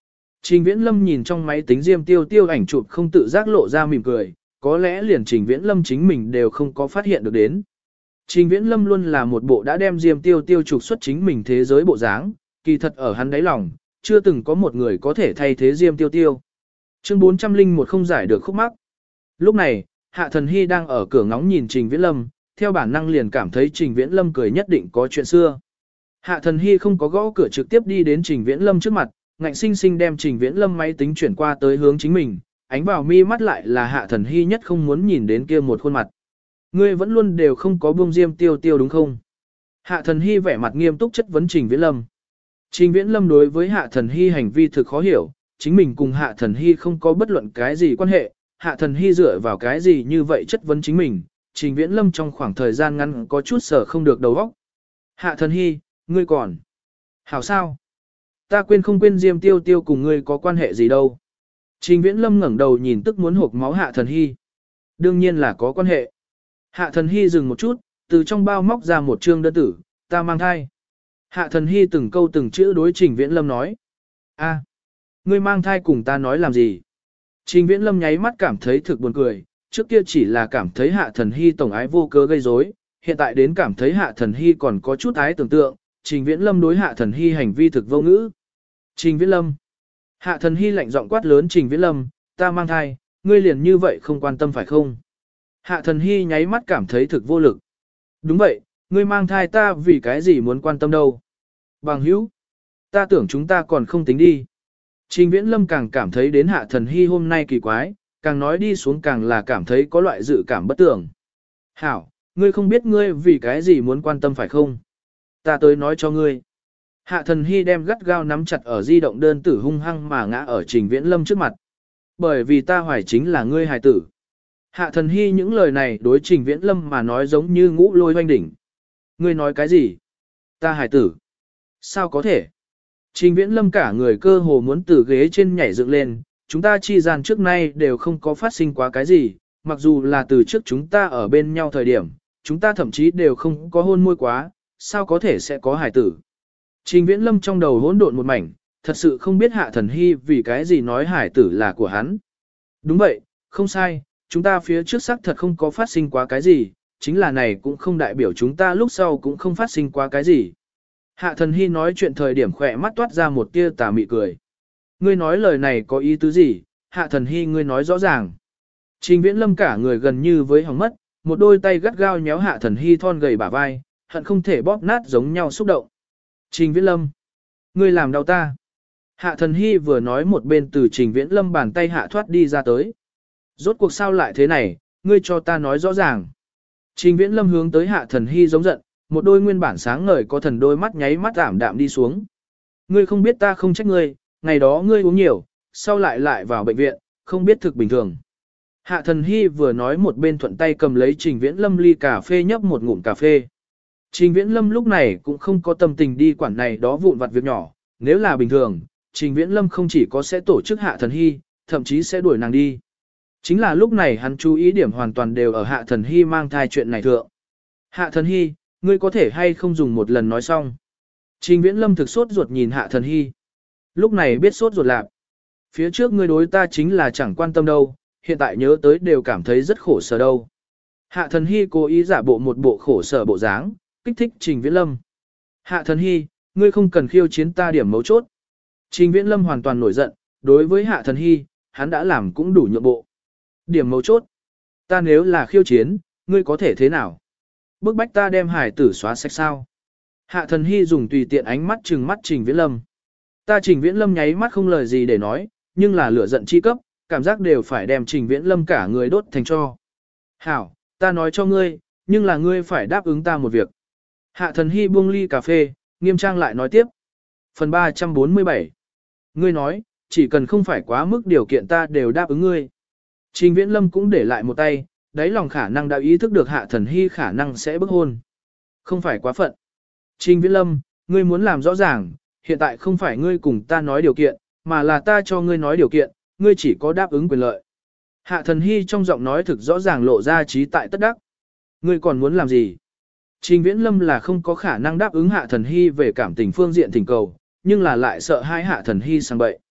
Trình Viễn Lâm nhìn trong máy tính Diêm Tiêu Tiêu ảnh chụp không tự giác lộ ra mỉm cười, có lẽ liền Trình Viễn Lâm chính mình đều không có phát hiện được đến. Trình Viễn Lâm luôn là một bộ đã đem Diêm Tiêu Tiêu trục xuất chính mình thế giới bộ dáng, kỳ thật ở hắn đáy lòng, chưa từng có một người có thể thay thế Diêm Tiêu Tiêu. Chương 401 không giải được khúc mắc. Lúc này, Hạ Thần Hy đang ở cửa ngóng nhìn Trình Viễn Lâm, theo bản năng liền cảm thấy Trình Viễn Lâm cười nhất định có chuyện xưa. Hạ Thần Hy không có gõ cửa trực tiếp đi đến Trình Viễn Lâm trước mặt, ngạnh sinh sinh đem Trình Viễn Lâm máy tính chuyển qua tới hướng chính mình, ánh vào mi mắt lại là Hạ Thần Hy nhất không muốn nhìn đến kia một khuôn mặt. Ngươi vẫn luôn đều không có buông Diêm Tiêu Tiêu đúng không? Hạ Thần Hy vẻ mặt nghiêm túc chất vấn Trình Viễn Lâm. Trình Viễn Lâm đối với Hạ Thần Hy hành vi thực khó hiểu, chính mình cùng Hạ Thần Hy không có bất luận cái gì quan hệ, Hạ Thần Hy dựa vào cái gì như vậy chất vấn chính mình, Trình Viễn Lâm trong khoảng thời gian ngắn có chút sở không được đầu óc. Hạ Thần Hy, ngươi còn hảo sao? Ta quên không quên Diêm Tiêu Tiêu cùng ngươi có quan hệ gì đâu. Trình Viễn Lâm ngẩng đầu nhìn tức muốn hộc máu Hạ Thần Hy. Đương nhiên là có quan hệ. Hạ Thần Hy dừng một chút, từ trong bao móc ra một trương đơn tử, ta mang thai. Hạ Thần Hy từng câu từng chữ đối Trình Viễn Lâm nói. A, ngươi mang thai cùng ta nói làm gì? Trình Viễn Lâm nháy mắt cảm thấy thực buồn cười, trước kia chỉ là cảm thấy Hạ Thần Hy tổng ái vô cớ gây rối, hiện tại đến cảm thấy Hạ Thần Hy còn có chút ái tưởng tượng, Trình Viễn Lâm đối Hạ Thần Hy hành vi thực vô ngữ. Trình Viễn Lâm. Hạ Thần Hy lạnh giọng quát lớn Trình Viễn Lâm, ta mang thai, ngươi liền như vậy không quan tâm phải không? Hạ Thần Hy nháy mắt cảm thấy thực vô lực. Đúng vậy, ngươi mang thai ta vì cái gì muốn quan tâm đâu? Bằng hữu, ta tưởng chúng ta còn không tính đi. Trình Viễn Lâm càng cảm thấy đến Hạ Thần Hy hôm nay kỳ quái, càng nói đi xuống càng là cảm thấy có loại dự cảm bất tưởng. Hảo, ngươi không biết ngươi vì cái gì muốn quan tâm phải không? Ta tới nói cho ngươi. Hạ Thần Hy đem gắt gao nắm chặt ở di động đơn tử hung hăng mà ngã ở Trình Viễn Lâm trước mặt. Bởi vì ta hoài chính là ngươi hài tử. Hạ Thần Hy những lời này đối Trình Viễn Lâm mà nói giống như ngũ lôi hoanh đỉnh. Ngươi nói cái gì? Ta hài tử. Sao có thể? Trình Viễn Lâm cả người cơ hồ muốn từ ghế trên nhảy dựng lên, chúng ta chi gian trước nay đều không có phát sinh quá cái gì, mặc dù là từ trước chúng ta ở bên nhau thời điểm, chúng ta thậm chí đều không có hôn môi quá, sao có thể sẽ có hài tử. Trình Viễn Lâm trong đầu hỗn độn một mảnh, thật sự không biết Hạ Thần Hy vì cái gì nói hài tử là của hắn. Đúng vậy, không sai, chúng ta phía trước xác thật không có phát sinh quá cái gì, chính là này cũng không đại biểu chúng ta lúc sau cũng không phát sinh quá cái gì. Hạ Thần Hy nói chuyện thời điểm khỏe mắt toát ra một tia tà mị cười. Ngươi nói lời này có ý tứ gì? Hạ Thần Hy ngươi nói rõ ràng. Trình Viễn Lâm cả người gần như với hỏng mất, một đôi tay gắt gao nhéo Hạ Thần Hy thon gầy bả vai, hận không thể bóp nát giống nhau xúc động. Trình Viễn Lâm, ngươi làm đau ta. Hạ Thần Hy vừa nói một bên từ Trình Viễn Lâm bàn tay hạ thoát đi ra tới. Rốt cuộc sao lại thế này, ngươi cho ta nói rõ ràng. Trình Viễn Lâm hướng tới Hạ Thần Hy giống giận, một đôi nguyên bản sáng ngời có thần đôi mắt nháy mắt ảm đạm đi xuống. Ngươi không biết ta không trách ngươi, ngày đó ngươi uống nhiều, sau lại vào bệnh viện, không biết thực bình thường. Hạ Thần Hy vừa nói một bên thuận tay cầm lấy Trình Viễn Lâm ly cà phê nhấp một ngụm cà phê. Trình Viễn Lâm lúc này cũng không có tâm tình đi quản này đó vụn vặt việc nhỏ, nếu là bình thường, Trình Viễn Lâm không chỉ có sẽ tổ chức Hạ Thần Hy, thậm chí sẽ đuổi nàng đi. Chính là lúc này hắn chú ý điểm hoàn toàn đều ở Hạ Thần Hy mang thai chuyện này thượng. Hạ Thần Hy, ngươi có thể hay không dùng một lần nói xong. Trình Viễn Lâm thực sốt ruột nhìn Hạ Thần Hy. Lúc này biết sốt ruột lạp. Phía trước ngươi đối ta chính là chẳng quan tâm đâu, hiện tại nhớ tới đều cảm thấy rất khổ sở đâu. Hạ Thần Hy cố ý giả bộ một bộ khổ sở bộ dáng, kích thích Trình Viễn Lâm. Hạ Thần Hy, ngươi không cần khiêu chiến ta điểm mấu chốt. Trình Viễn Lâm hoàn toàn nổi giận, đối với Hạ Thần Hy, hắn đã làm cũng đủ nhượng bộ. Điểm mấu chốt. Ta nếu là khiêu chiến, ngươi có thể thế nào? Bức bách ta đem hải tử xóa sạch sao? Hạ Thần Hy dùng tùy tiện ánh mắt trừng mắt Trình Viễn Lâm. Ta Trình Viễn Lâm nháy mắt không lời gì để nói, nhưng là lửa giận chi cấp, cảm giác đều phải đem Trình Viễn Lâm cả người đốt thành tro. Hảo, ta nói cho ngươi, nhưng là ngươi phải đáp ứng ta một việc. Hạ Thần Hy buông ly cà phê, nghiêm trang lại nói tiếp. Phần 347. Ngươi nói, chỉ cần không phải quá mức điều kiện ta đều đáp ứng ngươi. Trình Viễn Lâm cũng để lại một tay, đáy lòng khả năng đã ý thức được Hạ Thần Hy khả năng sẽ bức hôn. Không phải quá phận. Trình Viễn Lâm, ngươi muốn làm rõ ràng, hiện tại không phải ngươi cùng ta nói điều kiện, mà là ta cho ngươi nói điều kiện, ngươi chỉ có đáp ứng quyền lợi. Hạ Thần Hy trong giọng nói thực rõ ràng lộ ra trí tại tất đắc. Ngươi còn muốn làm gì? Trình Viễn Lâm là không có khả năng đáp ứng Hạ Thần Hy về cảm tình phương diện thỉnh cầu, nhưng là lại sợ hai Hạ Thần Hy sang bậy.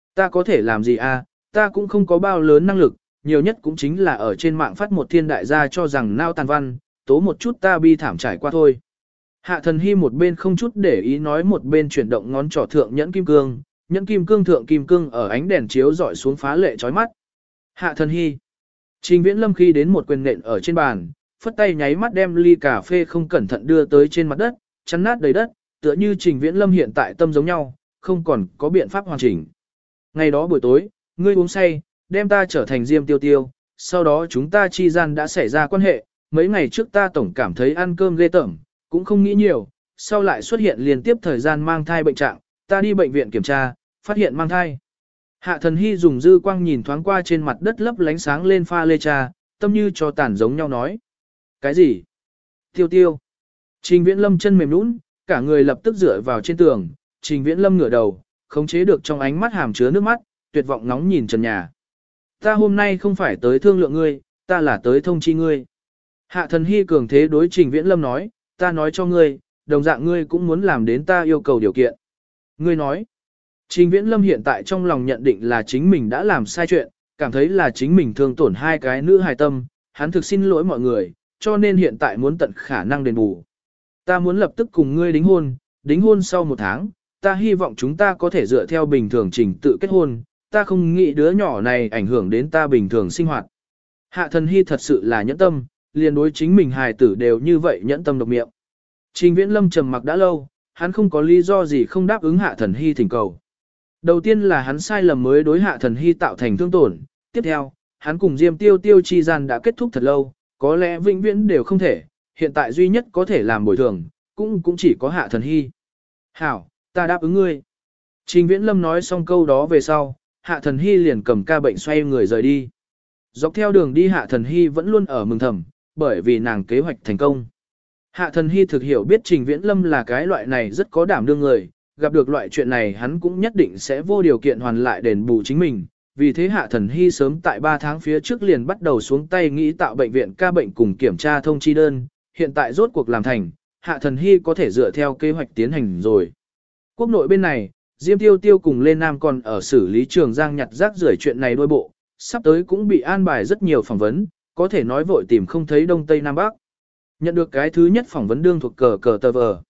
Ta có thể làm gì à, ta cũng không có bao lớn năng lực, nhiều nhất cũng chính là ở trên mạng phát một thiên đại gia cho rằng nao tàn văn, tố một chút ta bi thảm trải qua thôi. Hạ thần hy một bên không chút để ý nói một bên chuyển động ngón trỏ thượng nhẫn kim cương thượng kim cương ở ánh đèn chiếu dọi xuống phá lệ chói mắt. Hạ thần hy. Trình Viễn Lâm khi đến một quyền nện ở trên bàn, phất tay nháy mắt đem ly cà phê không cẩn thận đưa tới trên mặt đất, chắn nát đầy đất, tựa như Trình Viễn Lâm hiện tại tâm giống nhau, không còn có biện pháp hoàn chỉnh. Ngày đó buổi tối, ngươi uống say, đem ta trở thành Diêm Tiêu Tiêu, sau đó chúng ta chi gian đã xảy ra quan hệ, mấy ngày trước ta tổng cảm thấy ăn cơm ghê tởm, cũng không nghĩ nhiều, sau lại xuất hiện liên tiếp thời gian mang thai bệnh trạng, ta đi bệnh viện kiểm tra, phát hiện mang thai. Hạ thần hy dùng dư quang nhìn thoáng qua trên mặt đất lấp lánh sáng lên pha lê trà, tâm như cho tàn giống nhau nói. Cái gì? Tiêu Tiêu. Trình Viễn Lâm chân mềm nhũn, cả người lập tức dựa vào trên tường, Trình Viễn Lâm ngửa đầu, khống chế được trong ánh mắt hàm chứa nước mắt, tuyệt vọng nóng nhìn trần nhà. Ta hôm nay không phải tới thương lượng ngươi, ta là tới thông chi ngươi. Hạ thần hy cường thế đối Trình Viễn Lâm nói, ta nói cho ngươi, đồng dạng ngươi cũng muốn làm đến ta yêu cầu điều kiện. Ngươi nói, Trình Viễn Lâm hiện tại trong lòng nhận định là chính mình đã làm sai chuyện, cảm thấy là chính mình thương tổn hai cái nữ hài tâm, hắn thực xin lỗi mọi người, cho nên hiện tại muốn tận khả năng đền bù. Ta muốn lập tức cùng ngươi đính hôn sau 1 tháng, ta hy vọng chúng ta có thể dựa theo bình thường trình tự kết hôn, ta không nghĩ đứa nhỏ này ảnh hưởng đến ta bình thường sinh hoạt. Hạ thần hy thật sự là nhẫn tâm, liền đối chính mình hài tử đều như vậy nhẫn tâm độc miệng. Trình Viễn Lâm trầm mặc đã lâu, hắn không có lý do gì không đáp ứng Hạ thần hy thỉnh cầu. Đầu tiên là hắn sai lầm mới đối Hạ thần hy tạo thành thương tổn, tiếp theo, hắn cùng Diêm Tiêu Tiêu chi gian đã kết thúc thật lâu, có lẽ vĩnh viễn đều không thể, hiện tại duy nhất có thể làm bồi thường, cũng chỉ có Hạ thần hy. Hảo, ta đáp ứng ngươi. Trình Viễn Lâm nói xong câu đó về sau, Hạ thần hy liền cầm ca bệnh xoay người rời đi. Dọc theo đường đi Hạ thần hy vẫn luôn ở mừng thầm, bởi vì nàng kế hoạch thành công. Hạ thần hy thực hiểu biết Trình Viễn Lâm là cái loại này rất có đảm đương người, gặp được loại chuyện này hắn cũng nhất định sẽ vô điều kiện hoàn lại đền bù chính mình. Vì thế Hạ thần hy sớm tại 3 tháng phía trước liền bắt đầu xuống tay nghĩ tạo bệnh viện ca bệnh cùng kiểm tra thông chi đơn, hiện tại rốt cuộc làm thành, Hạ thần hy có thể dựa theo kế hoạch tiến hành rồi. Quốc nội bên này, Diêm Tiêu Tiêu cùng Lê Nam còn ở xử lý Trường Giang nhặt rác rưởi chuyện này đôi bộ, sắp tới cũng bị an bài rất nhiều phỏng vấn, có thể nói vội tìm không thấy Đông Tây Nam Bắc. Nhận được cái thứ nhất phỏng vấn đương thuộc cờ tờ vờ.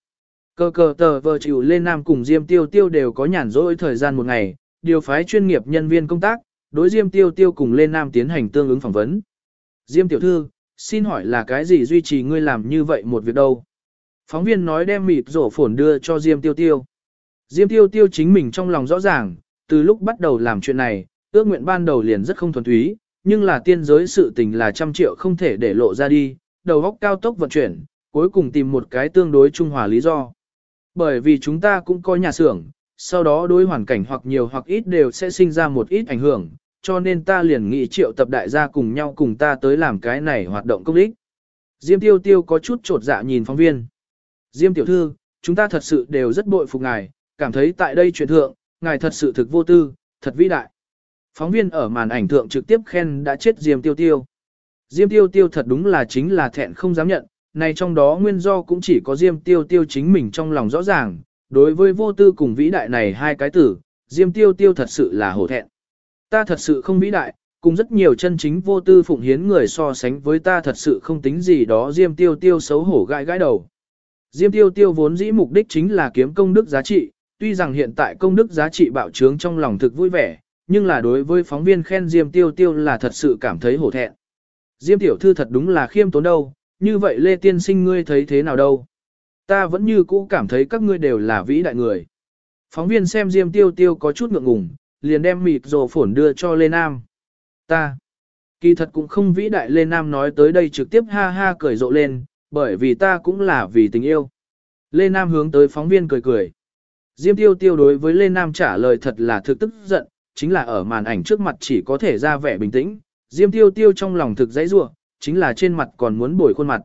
Cờ tờ vờ chịu Lê Nam cùng Diêm Tiêu Tiêu đều có nhàn rỗi thời gian một ngày, điều phái chuyên nghiệp nhân viên công tác, đối Diêm Tiêu Tiêu cùng Lê Nam tiến hành tương ứng phỏng vấn. Diêm tiểu thư, xin hỏi là cái gì duy trì ngươi làm như vậy một việc đâu? Phóng viên nói đem mịt rổ phồn đưa cho Diêm Tiêu Tiêu. Diêm Tiêu Tiêu chính mình trong lòng rõ ràng, từ lúc bắt đầu làm chuyện này, ước nguyện ban đầu liền rất không thuần túy, nhưng là tiên giới sự tình là 100 triệu không thể để lộ ra đi, đầu óc cao tốc vận chuyển, cuối cùng tìm một cái tương đối trung hòa lý do. Bởi vì chúng ta cũng có nhà xưởng, sau đó đối hoàn cảnh hoặc nhiều hoặc ít đều sẽ sinh ra một ít ảnh hưởng, cho nên ta liền nghĩ triệu tập đại gia cùng nhau cùng ta tới làm cái này hoạt động công ích. Diêm Tiêu Tiêu có chút trột dạ nhìn phóng viên. Diêm tiểu thư, chúng ta thật sự đều rất bội phục ngài, cảm thấy tại đây chuyện thượng, ngài thật sự thực vô tư, thật vĩ đại. Phóng viên ở màn ảnh thượng trực tiếp khen đã chết Diêm Tiêu Tiêu. Diêm Tiêu Tiêu thật đúng là chính là thẹn không dám nhận, này trong đó nguyên do cũng chỉ có Diêm Tiêu Tiêu chính mình trong lòng rõ ràng, đối với vô tư cùng vĩ đại này hai cái từ, Diêm Tiêu Tiêu thật sự là hổ thẹn. Ta thật sự không vĩ đại, cùng rất nhiều chân chính vô tư phụng hiến người so sánh với ta thật sự không tính gì đó. Diêm Tiêu Tiêu xấu hổ gãi gãi đầu. Diêm Tiêu Tiêu vốn dĩ mục đích chính là kiếm công đức giá trị, tuy rằng hiện tại công đức giá trị bạo trướng trong lòng thực vui vẻ, nhưng là đối với phóng viên khen Diêm Tiêu Tiêu là thật sự cảm thấy hổ thẹn. Diêm tiểu thư thật đúng là khiêm tốn đâu, như vậy Lê Tiên Sinh ngươi thấy thế nào đâu? Ta vẫn như cũ cảm thấy các ngươi đều là vĩ đại người. Phóng viên xem Diêm Tiêu Tiêu có chút ngượng ngùng, liền đem mịt rồ phổn đưa cho Lê Nam. Ta, kỳ thật cũng không vĩ đại. Lê Nam nói tới đây trực tiếp ha ha cười rộ lên, bởi vì ta cũng là vì tình yêu. Lê Nam hướng tới phóng viên cười cười. Diêm Tiêu Tiêu đối với Lê Nam trả lời thật là thực tức giận, chính là ở màn ảnh trước mặt chỉ có thể ra vẻ bình tĩnh. Diêm Tiêu Tiêu trong lòng thực dãy rủa, chính là trên mặt còn muốn bồi khuôn mặt.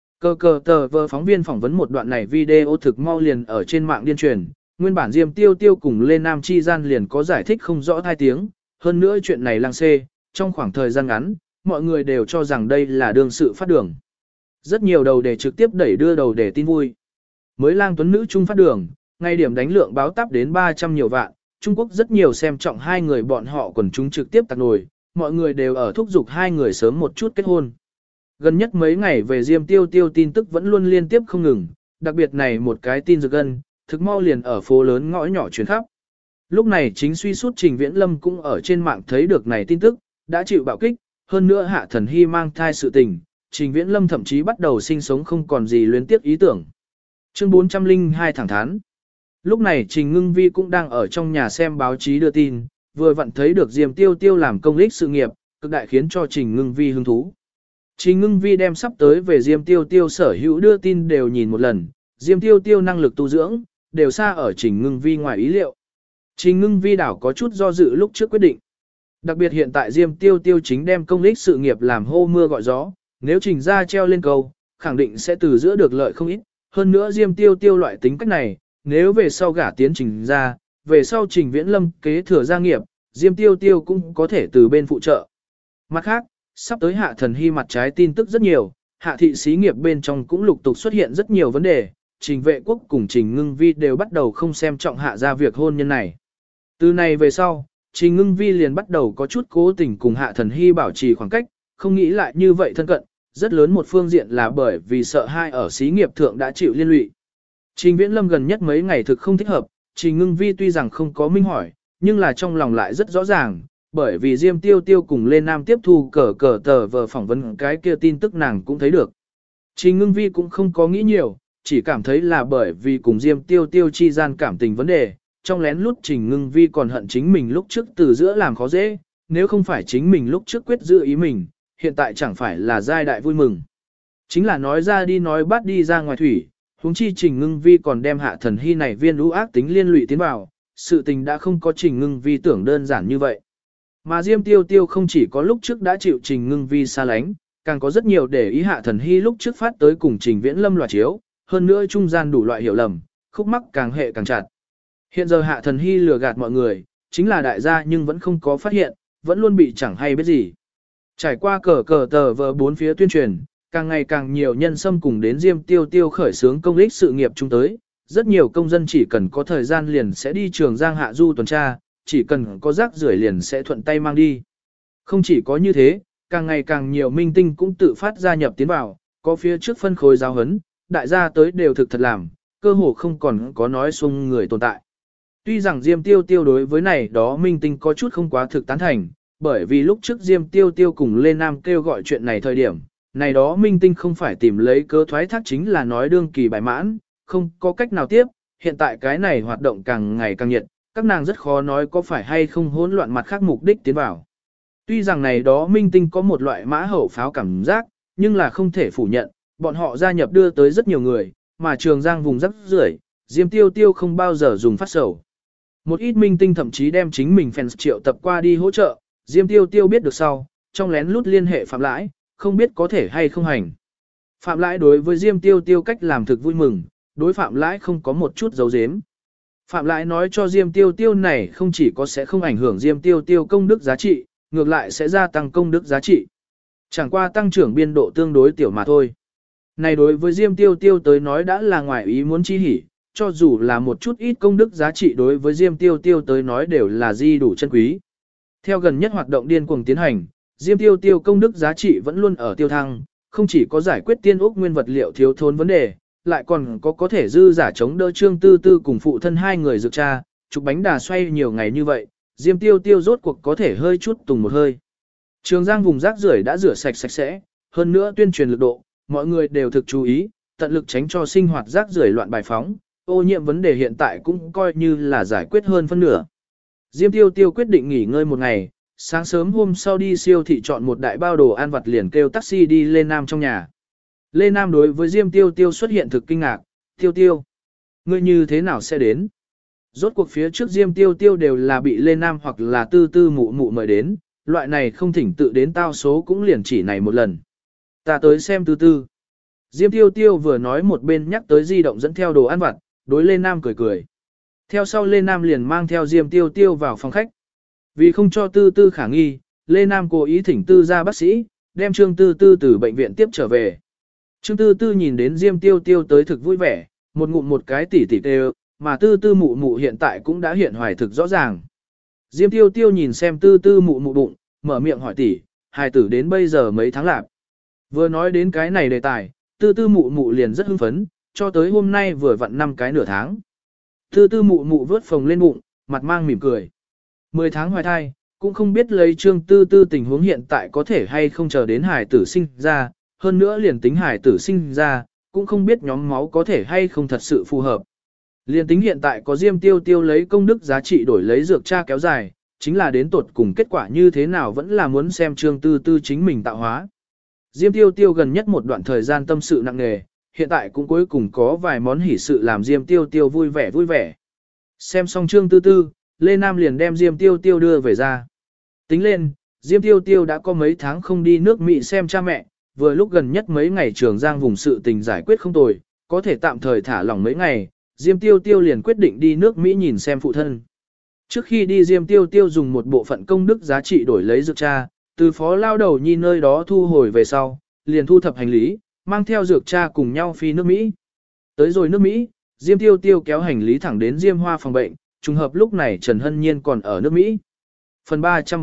Cờ tờ vờ phóng viên phỏng vấn một đoạn này video thực mau liền ở trên mạng điên truyền, nguyên bản Diêm Tiêu Tiêu cùng Lê Nam chi gian liền có giải thích không rõ hai tiếng, hơn nữa chuyện này lang xê, trong khoảng thời gian ngắn, mọi người đều cho rằng đây là đương sự phát đường. Rất nhiều đầu đề trực tiếp đẩy đưa đầu đề tin vui. Mới lang tuấn nữ trung phát đường, ngay điểm đánh lượng báo táp đến 300 nhiều vạn, Trung Quốc rất nhiều xem trọng hai người bọn họ quần chúng trực tiếp tạc nổi, mọi người đều ở thúc giục hai người sớm một chút kết hôn. Gần nhất mấy ngày về Diêm Tiêu Tiêu tin tức vẫn luôn liên tiếp không ngừng, đặc biệt này một cái tin rực gân, thực mau liền ở phố lớn ngõ nhỏ truyền khắp. Lúc này chính suy sút Trình Viễn Lâm cũng ở trên mạng thấy được này tin tức, đã chịu bạo kích, hơn nữa Hạ Thần Hy mang thai sự tình, Trình Viễn Lâm thậm chí bắt đầu sinh sống không còn gì luyến tiếc ý tưởng. Chương 402 thẳng thắn. Lúc này Trình Ngưng Vi cũng đang ở trong nhà xem báo chí đưa tin, vừa vặn thấy được Diêm Tiêu Tiêu làm công ích sự nghiệp, cực đại khiến cho Trình Ngưng Vi hứng thú. Trình Ngưng Vi đem sắp tới về Diêm Tiêu Tiêu sở hữu đưa tin đều nhìn một lần, Diêm Tiêu Tiêu năng lực tu dưỡng, đều xa ở Trình Ngưng Vi ngoài ý liệu. Trình Ngưng Vi đảo có chút do dự lúc trước quyết định. Đặc biệt hiện tại Diêm Tiêu Tiêu chính đem công ích sự nghiệp làm hô mưa gọi gió, nếu Trình ra treo lên câu, khẳng định sẽ từ giữa được lợi không ít. Hơn nữa Diêm Tiêu Tiêu loại tính cách này, nếu về sau gả tiến Trình ra, về sau Trình Viễn Lâm kế thừa gia nghiệp, Diêm Tiêu Tiêu cũng có thể từ bên phụ trợ. Mặt khác, sắp tới Hạ Thần Hy mặt trái tin tức rất nhiều, Hạ thị xí nghiệp bên trong cũng lục tục xuất hiện rất nhiều vấn đề, Trình Vệ Quốc cùng Trình Ngưng Vi đều bắt đầu không xem trọng Hạ ra việc hôn nhân này. Từ này về sau, Trình Ngưng Vi liền bắt đầu có chút cố tình cùng Hạ Thần Hy bảo trì khoảng cách, không nghĩ lại như vậy thân cận, rất lớn một phương diện là bởi vì sợ hai ở xí nghiệp thượng đã chịu liên lụy. Trình Viễn Lâm gần nhất mấy ngày thực không thích hợp, Trình Ngưng Vi tuy rằng không có minh hỏi, nhưng là trong lòng lại rất rõ ràng, bởi vì Diêm Tiêu Tiêu cùng Lê Nam tiếp thu cờ tờ vờ phỏng vấn cái kia tin tức nàng cũng thấy được. Trình Ngưng Vi cũng không có nghĩ nhiều, chỉ cảm thấy là bởi vì cùng Diêm Tiêu Tiêu chi gian cảm tình vấn đề, trong lén lút Trình Ngưng Vi còn hận chính mình lúc trước từ giữa làm khó dễ, nếu không phải chính mình lúc trước quyết giữ ý mình, hiện tại chẳng phải là giai đại vui mừng. Chính là nói ra đi nói bắt đi ra ngoài thủy, huống chi Trình Ngưng Vi còn đem Hạ Thần Hy này viên lũ ác tính liên lụy tiến vào, sự tình đã không có Trình Ngưng Vi tưởng đơn giản như vậy. Mà Diêm Tiêu Tiêu không chỉ có lúc trước đã chịu Trình Ngưng Vi xa lánh, càng có rất nhiều để ý Hạ Thần Hy lúc trước phát tới cùng Trình Viễn Lâm loạt chiếu, hơn nữa trung gian đủ loại hiểu lầm, khúc mắc càng hệ càng chặt. Hiện giờ Hạ Thần Hy lừa gạt mọi người, chính là đại gia nhưng vẫn không có phát hiện, vẫn luôn bị chẳng hay biết gì. Trải qua cờ tờ vờ bốn phía tuyên truyền, càng ngày càng nhiều nhân xâm cùng đến Diêm Tiêu Tiêu khởi xướng công ích sự nghiệp chung tới, rất nhiều công dân chỉ cần có thời gian liền sẽ đi Trường Giang hạ du tuần tra, chỉ cần có rác rưởi liền sẽ thuận tay mang đi. Không chỉ có như thế, càng ngày càng nhiều minh tinh cũng tự phát gia nhập tiến vào, có phía trước phân khối giáo huấn, đại gia tới đều thực thật làm, cơ hồ không còn có nói xung người tồn tại. Tuy rằng Diêm Tiêu Tiêu đối với này đó minh tinh có chút không quá thực tán thành, bởi vì lúc trước Diêm Tiêu Tiêu cùng Lê Nam kêu gọi chuyện này thời điểm, này đó minh tinh không phải tìm lấy cớ thoái thác chính là nói đương kỳ bài mãn, không có cách nào tiếp, hiện tại cái này hoạt động càng ngày càng nhiệt, các nàng rất khó nói có phải hay không hỗn loạn mặt khác mục đích tiến vào. Tuy rằng này đó minh tinh có một loại mã hậu pháo cảm giác, nhưng là không thể phủ nhận, bọn họ gia nhập đưa tới rất nhiều người, mà Trường Giang vùng rắc rưởi, Diêm Tiêu Tiêu không bao giờ dùng phát sầu. Một ít minh tinh thậm chí đem chính mình fans triệu tập qua đi hỗ trợ, Diêm Tiêu Tiêu biết được sau, trong lén lút liên hệ Phạm Lãi, không biết có thể hay không hành. Phạm Lãi đối với Diêm Tiêu Tiêu cách làm thực vui mừng, đối Phạm Lãi không có một chút giấu giếm. Phạm Lãi nói cho Diêm Tiêu Tiêu này không chỉ có sẽ không ảnh hưởng Diêm Tiêu Tiêu công đức giá trị, ngược lại sẽ gia tăng công đức giá trị. Chẳng qua tăng trưởng biên độ tương đối tiểu mà thôi. Này đối với Diêm Tiêu Tiêu tới nói đã là ngoài ý muốn chi hỉ, cho dù là một chút ít công đức giá trị đối với Diêm Tiêu Tiêu tới nói đều là di đủ chân quý. Theo gần nhất hoạt động điên cuồng tiến hành, Diêm Tiêu Tiêu công đức giá trị vẫn luôn ở tiêu thăng, không chỉ có giải quyết tiên ốc nguyên vật liệu thiếu thốn vấn đề, lại còn có thể dư giả chống đỡ Trương Tư Tư cùng phụ thân hai người dược cha, chụp bánh đà xoay nhiều ngày như vậy, Diêm Tiêu Tiêu rốt cuộc có thể hơi chút tùng một hơi. Trường Giang vùng rác rưởi đã rửa sạch sạch sẽ, hơn nữa tuyên truyền lực độ, mọi người đều thực chú ý, tận lực tránh cho sinh hoạt rác rưởi loạn bài phóng, ô nhiễm vấn đề hiện tại cũng coi như là giải quyết hơn phân nửa. Diêm Tiêu Tiêu quyết định nghỉ ngơi một ngày, sáng sớm hôm sau đi siêu thị chọn một đại bao đồ ăn vặt liền kêu taxi đi Lê Nam trong nhà. Lê Nam đối với Diêm Tiêu Tiêu xuất hiện thực kinh ngạc, Tiêu Tiêu, ngươi như thế nào sẽ đến? Rốt cuộc phía trước Diêm Tiêu Tiêu đều là bị Lê Nam hoặc là Tư Tư mụ mụ mời đến, loại này không thỉnh tự đến tao số cũng liền chỉ này một lần. Ta tới xem Tư Tư. Diêm Tiêu Tiêu vừa nói một bên nhắc tới di động dẫn theo đồ ăn vặt, đối Lê Nam cười cười. Theo sau Lê Nam liền mang theo Diêm Tiêu Tiêu vào phòng khách. Vì không cho Tư Tư khả nghi, Lê Nam cố ý thỉnh Tư ra bác sĩ, đem Trương Tư Tư từ bệnh viện tiếp trở về. Trương Tư Tư nhìn đến Diêm Tiêu Tiêu tới thực vui vẻ, một ngụm một cái tỉ tỉ tê, mà tư tư mụ mụ hiện tại cũng đã hiện hoài thực rõ ràng. Diêm tiêu tiêu nhìn xem tư tư mụ mụ bụng, mở miệng hỏi tỷ, hài tử đến bây giờ mấy tháng lạp. Vừa nói đến cái này đề tài, tư tư mụ mụ liền rất hưng phấn, cho tới hôm nay vừa vặn 5 cái nửa tháng. Tư tư mụ mụ vớt phồng lên bụng, mặt mang mỉm cười. 10 tháng hoài thai, cũng không biết lấy trương tư tư tình huống hiện tại có thể hay không chờ đến hài tử sinh ra, hơn nữa liền tính hài tử sinh ra, cũng không biết nhóm máu có thể hay không thật sự phù hợp. Liền tính hiện tại có Diêm tiêu tiêu lấy công đức giá trị đổi lấy dược cha kéo dài, chính là đến tột cùng kết quả như thế nào vẫn là muốn xem trương tư tư chính mình tạo hóa. Diêm tiêu tiêu gần nhất một đoạn thời gian tâm sự nặng nề, hiện tại cũng cuối cùng có vài món hỷ sự làm Diêm tiêu tiêu vui vẻ vui vẻ. Xem xong trương tư tư, Lê Nam liền đem Diêm tiêu tiêu đưa về ra. Tính lên, Diêm tiêu tiêu đã có mấy tháng không đi nước Mỹ xem cha mẹ, vừa lúc gần nhất mấy ngày Trường Giang vùng sự tình giải quyết không tồi, có thể tạm thời thả lỏng mấy ngày, Diêm tiêu tiêu liền quyết định đi nước Mỹ nhìn xem phụ thân. Trước khi đi Diêm tiêu tiêu dùng một bộ phận công đức giá trị đổi lấy dược cha, từ phó lao đầu nhi nơi đó thu hồi về sau, liền thu thập hành lý, mang theo dược cha cùng nhau phi nước Mỹ. Tới rồi nước Mỹ, Diêm tiêu tiêu kéo hành lý thẳng đến Diêm Hoa phòng bệnh, trùng hợp lúc này Trần Hân Nhiên còn ở nước Mỹ. Phần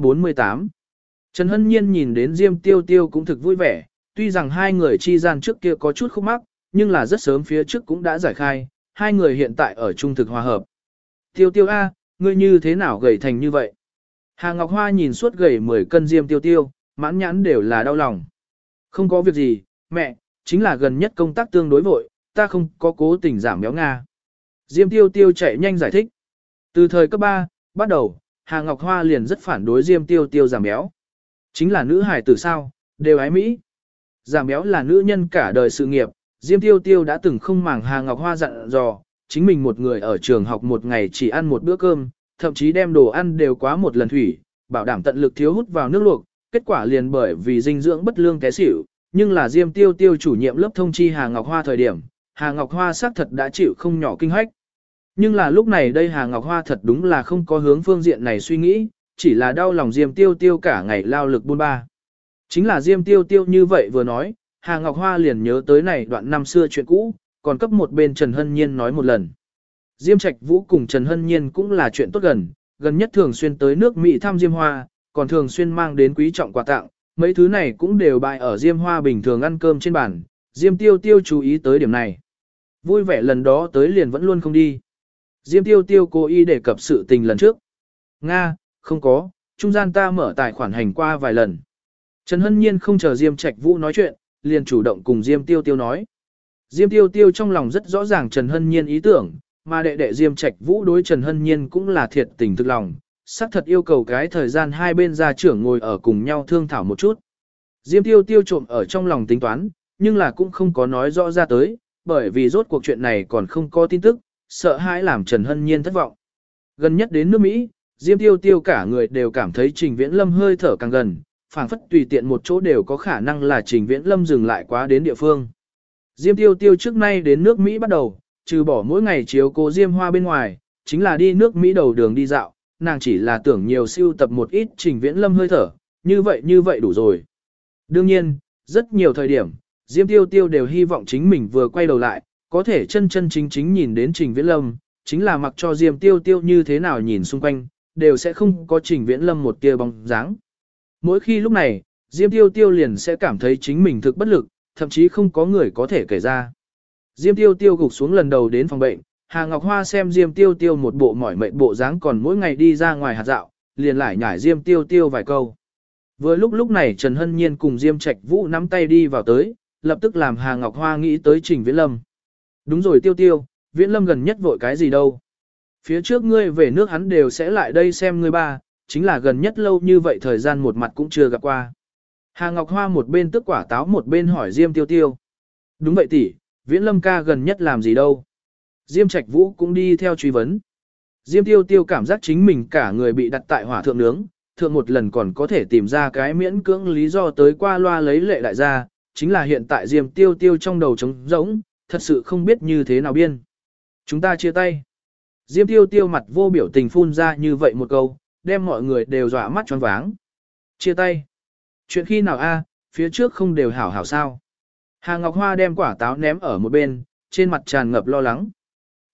348 Trần Hân Nhiên nhìn đến Diêm tiêu tiêu cũng thực vui vẻ, tuy rằng hai người chi gian trước kia có chút khúc mắc, nhưng là rất sớm phía trước cũng đã giải khai, hai người hiện tại ở trung thực hòa hợp. Tiêu tiêu A, ngươi như thế nào gầy thành như vậy? Hà Ngọc Hoa nhìn suốt gầy 10 cân Diêm tiêu tiêu, mãn nhãn đều là đau lòng. Không có việc gì, mẹ, chính là gần nhất công tác tương đối vội, ta không có cố tình giảm béo Nga. Diêm tiêu tiêu chạy nhanh giải thích. Từ thời cấp 3, bắt đầu, Hà Ngọc Hoa liền rất phản đối Diêm tiêu tiêu giảm béo. Chính là nữ hải tử sao, đều ái Mỹ. Giảm béo là nữ nhân cả đời sự nghiệp, Diêm tiêu tiêu đã từng không màng Hà Ngọc Hoa dặn dò, chính mình một người ở trường học một ngày chỉ ăn một bữa cơm, thậm chí đem đồ ăn đều quá một lần thủy, bảo đảm tận lực thiếu hút vào nước luộc, kết quả liền bởi vì dinh dưỡng bất lương té xỉu, nhưng là Diêm tiêu tiêu chủ nhiệm lớp thông chi Hà Ngọc Hoa thời điểm, Hà Ngọc Hoa xác thật đã chịu không nhỏ kinh hách. Nhưng là lúc này đây Hà Ngọc Hoa thật đúng là không có hướng phương diện này suy nghĩ, chỉ là đau lòng Diêm tiêu tiêu cả ngày lao lực buôn ba. Chính là Diêm tiêu tiêu như vậy vừa nói, Hà Ngọc Hoa liền nhớ tới này đoạn năm xưa chuyện cũ, còn cấp một bên Trần Hân Nhiên nói một lần. Diêm Trạch Vũ cùng Trần Hân Nhiên cũng là chuyện tốt gần nhất thường xuyên tới nước Mỹ thăm Diêm Hoa, còn thường xuyên mang đến quý trọng quà tặng, mấy thứ này cũng đều bày ở Diêm Hoa bình thường ăn cơm trên bàn, Diêm tiêu tiêu chú ý tới điểm này. Vui vẻ lần đó tới liền vẫn luôn không đi. Diêm tiêu tiêu cố ý đề cập sự tình lần trước. Nga, không có, trung gian ta mở tài khoản hành qua vài lần. Trần Hân Nhiên không chờ Diêm Trạch Vũ nói chuyện, liền chủ động cùng Diêm tiêu tiêu nói. Diêm tiêu tiêu trong lòng rất rõ ràng Trần Hân Nhiên ý tưởng, mà đệ đệ Diêm Trạch Vũ đối Trần Hân Nhiên cũng là thiệt tình thực lòng, xác thật yêu cầu cái thời gian hai bên gia trưởng ngồi ở cùng nhau thương thảo một chút. Diêm tiêu tiêu trộm ở trong lòng tính toán, nhưng là cũng không có nói rõ ra tới, bởi vì rốt cuộc chuyện này còn không có tin tức, sợ hãi làm Trần Hân Nhiên thất vọng. Gần nhất đến nước Mỹ, Diêm tiêu tiêu cả người đều cảm thấy Trình Viễn Lâm hơi thở càng gần, phảng phất tùy tiện một chỗ đều có khả năng là Trình Viễn Lâm dừng lại quá đến địa phương. Diêm tiêu tiêu trước nay đến nước Mỹ bắt đầu, trừ bỏ mỗi ngày chiếu cố Diêm Hoa bên ngoài, chính là đi nước Mỹ đầu đường đi dạo, nàng chỉ là tưởng nhiều siêu tập một ít Trình Viễn Lâm hơi thở, như vậy đủ rồi. Đương nhiên, rất nhiều thời điểm, Diêm tiêu tiêu đều hy vọng chính mình vừa quay đầu lại, có thể chân chân chính chính nhìn đến Trình Viễn Lâm, chính là mặc cho Diêm tiêu tiêu như thế nào nhìn xung quanh, đều sẽ không có Trình Viễn Lâm một tia bóng dáng. Mỗi khi lúc này, Diêm tiêu tiêu liền sẽ cảm thấy chính mình thực bất lực, thậm chí không có người có thể kể ra. Diêm tiêu tiêu gục xuống lần đầu đến phòng bệnh, Hà Ngọc Hoa xem Diêm tiêu tiêu một bộ mỏi mệt bộ dáng còn mỗi ngày đi ra ngoài hạt dạo, liền lại nhải Diêm tiêu tiêu vài câu. Vừa lúc này Trần Hân Nhiên cùng Diêm Trạch Vũ nắm tay đi vào tới, lập tức làm Hà Ngọc Hoa nghĩ tới Trình Viễn Lâm. Đúng rồi tiêu tiêu, Viễn Lâm gần nhất vội cái gì đâu. Phía trước ngươi về nước hắn đều sẽ lại đây xem ngươi ba, chính là gần nhất lâu như vậy thời gian một mặt cũng chưa gặp qua. Hà Ngọc Hoa một bên tức quả táo một bên hỏi Diêm tiêu tiêu. Đúng vậy tỷ, Viễn Lâm ca gần nhất làm gì đâu. Diêm Trạch Vũ cũng đi theo truy vấn. Diêm tiêu tiêu cảm giác chính mình cả người bị đặt tại hỏa thượng nướng, thượng một lần còn có thể tìm ra cái miễn cưỡng lý do tới qua loa lấy lệ đại gia, chính là hiện tại Diêm tiêu tiêu trong đầu trống rỗng, thật sự không biết như thế nào biên. Chúng ta chia tay. Diêm tiêu tiêu mặt vô biểu tình phun ra như vậy một câu, đem mọi người đều dọa mắt choáng váng. Chia tay. Chuyện khi nào a? Phía trước không đều hảo hảo sao. Hà Ngọc Hoa đem quả táo ném ở một bên, trên mặt tràn ngập lo lắng.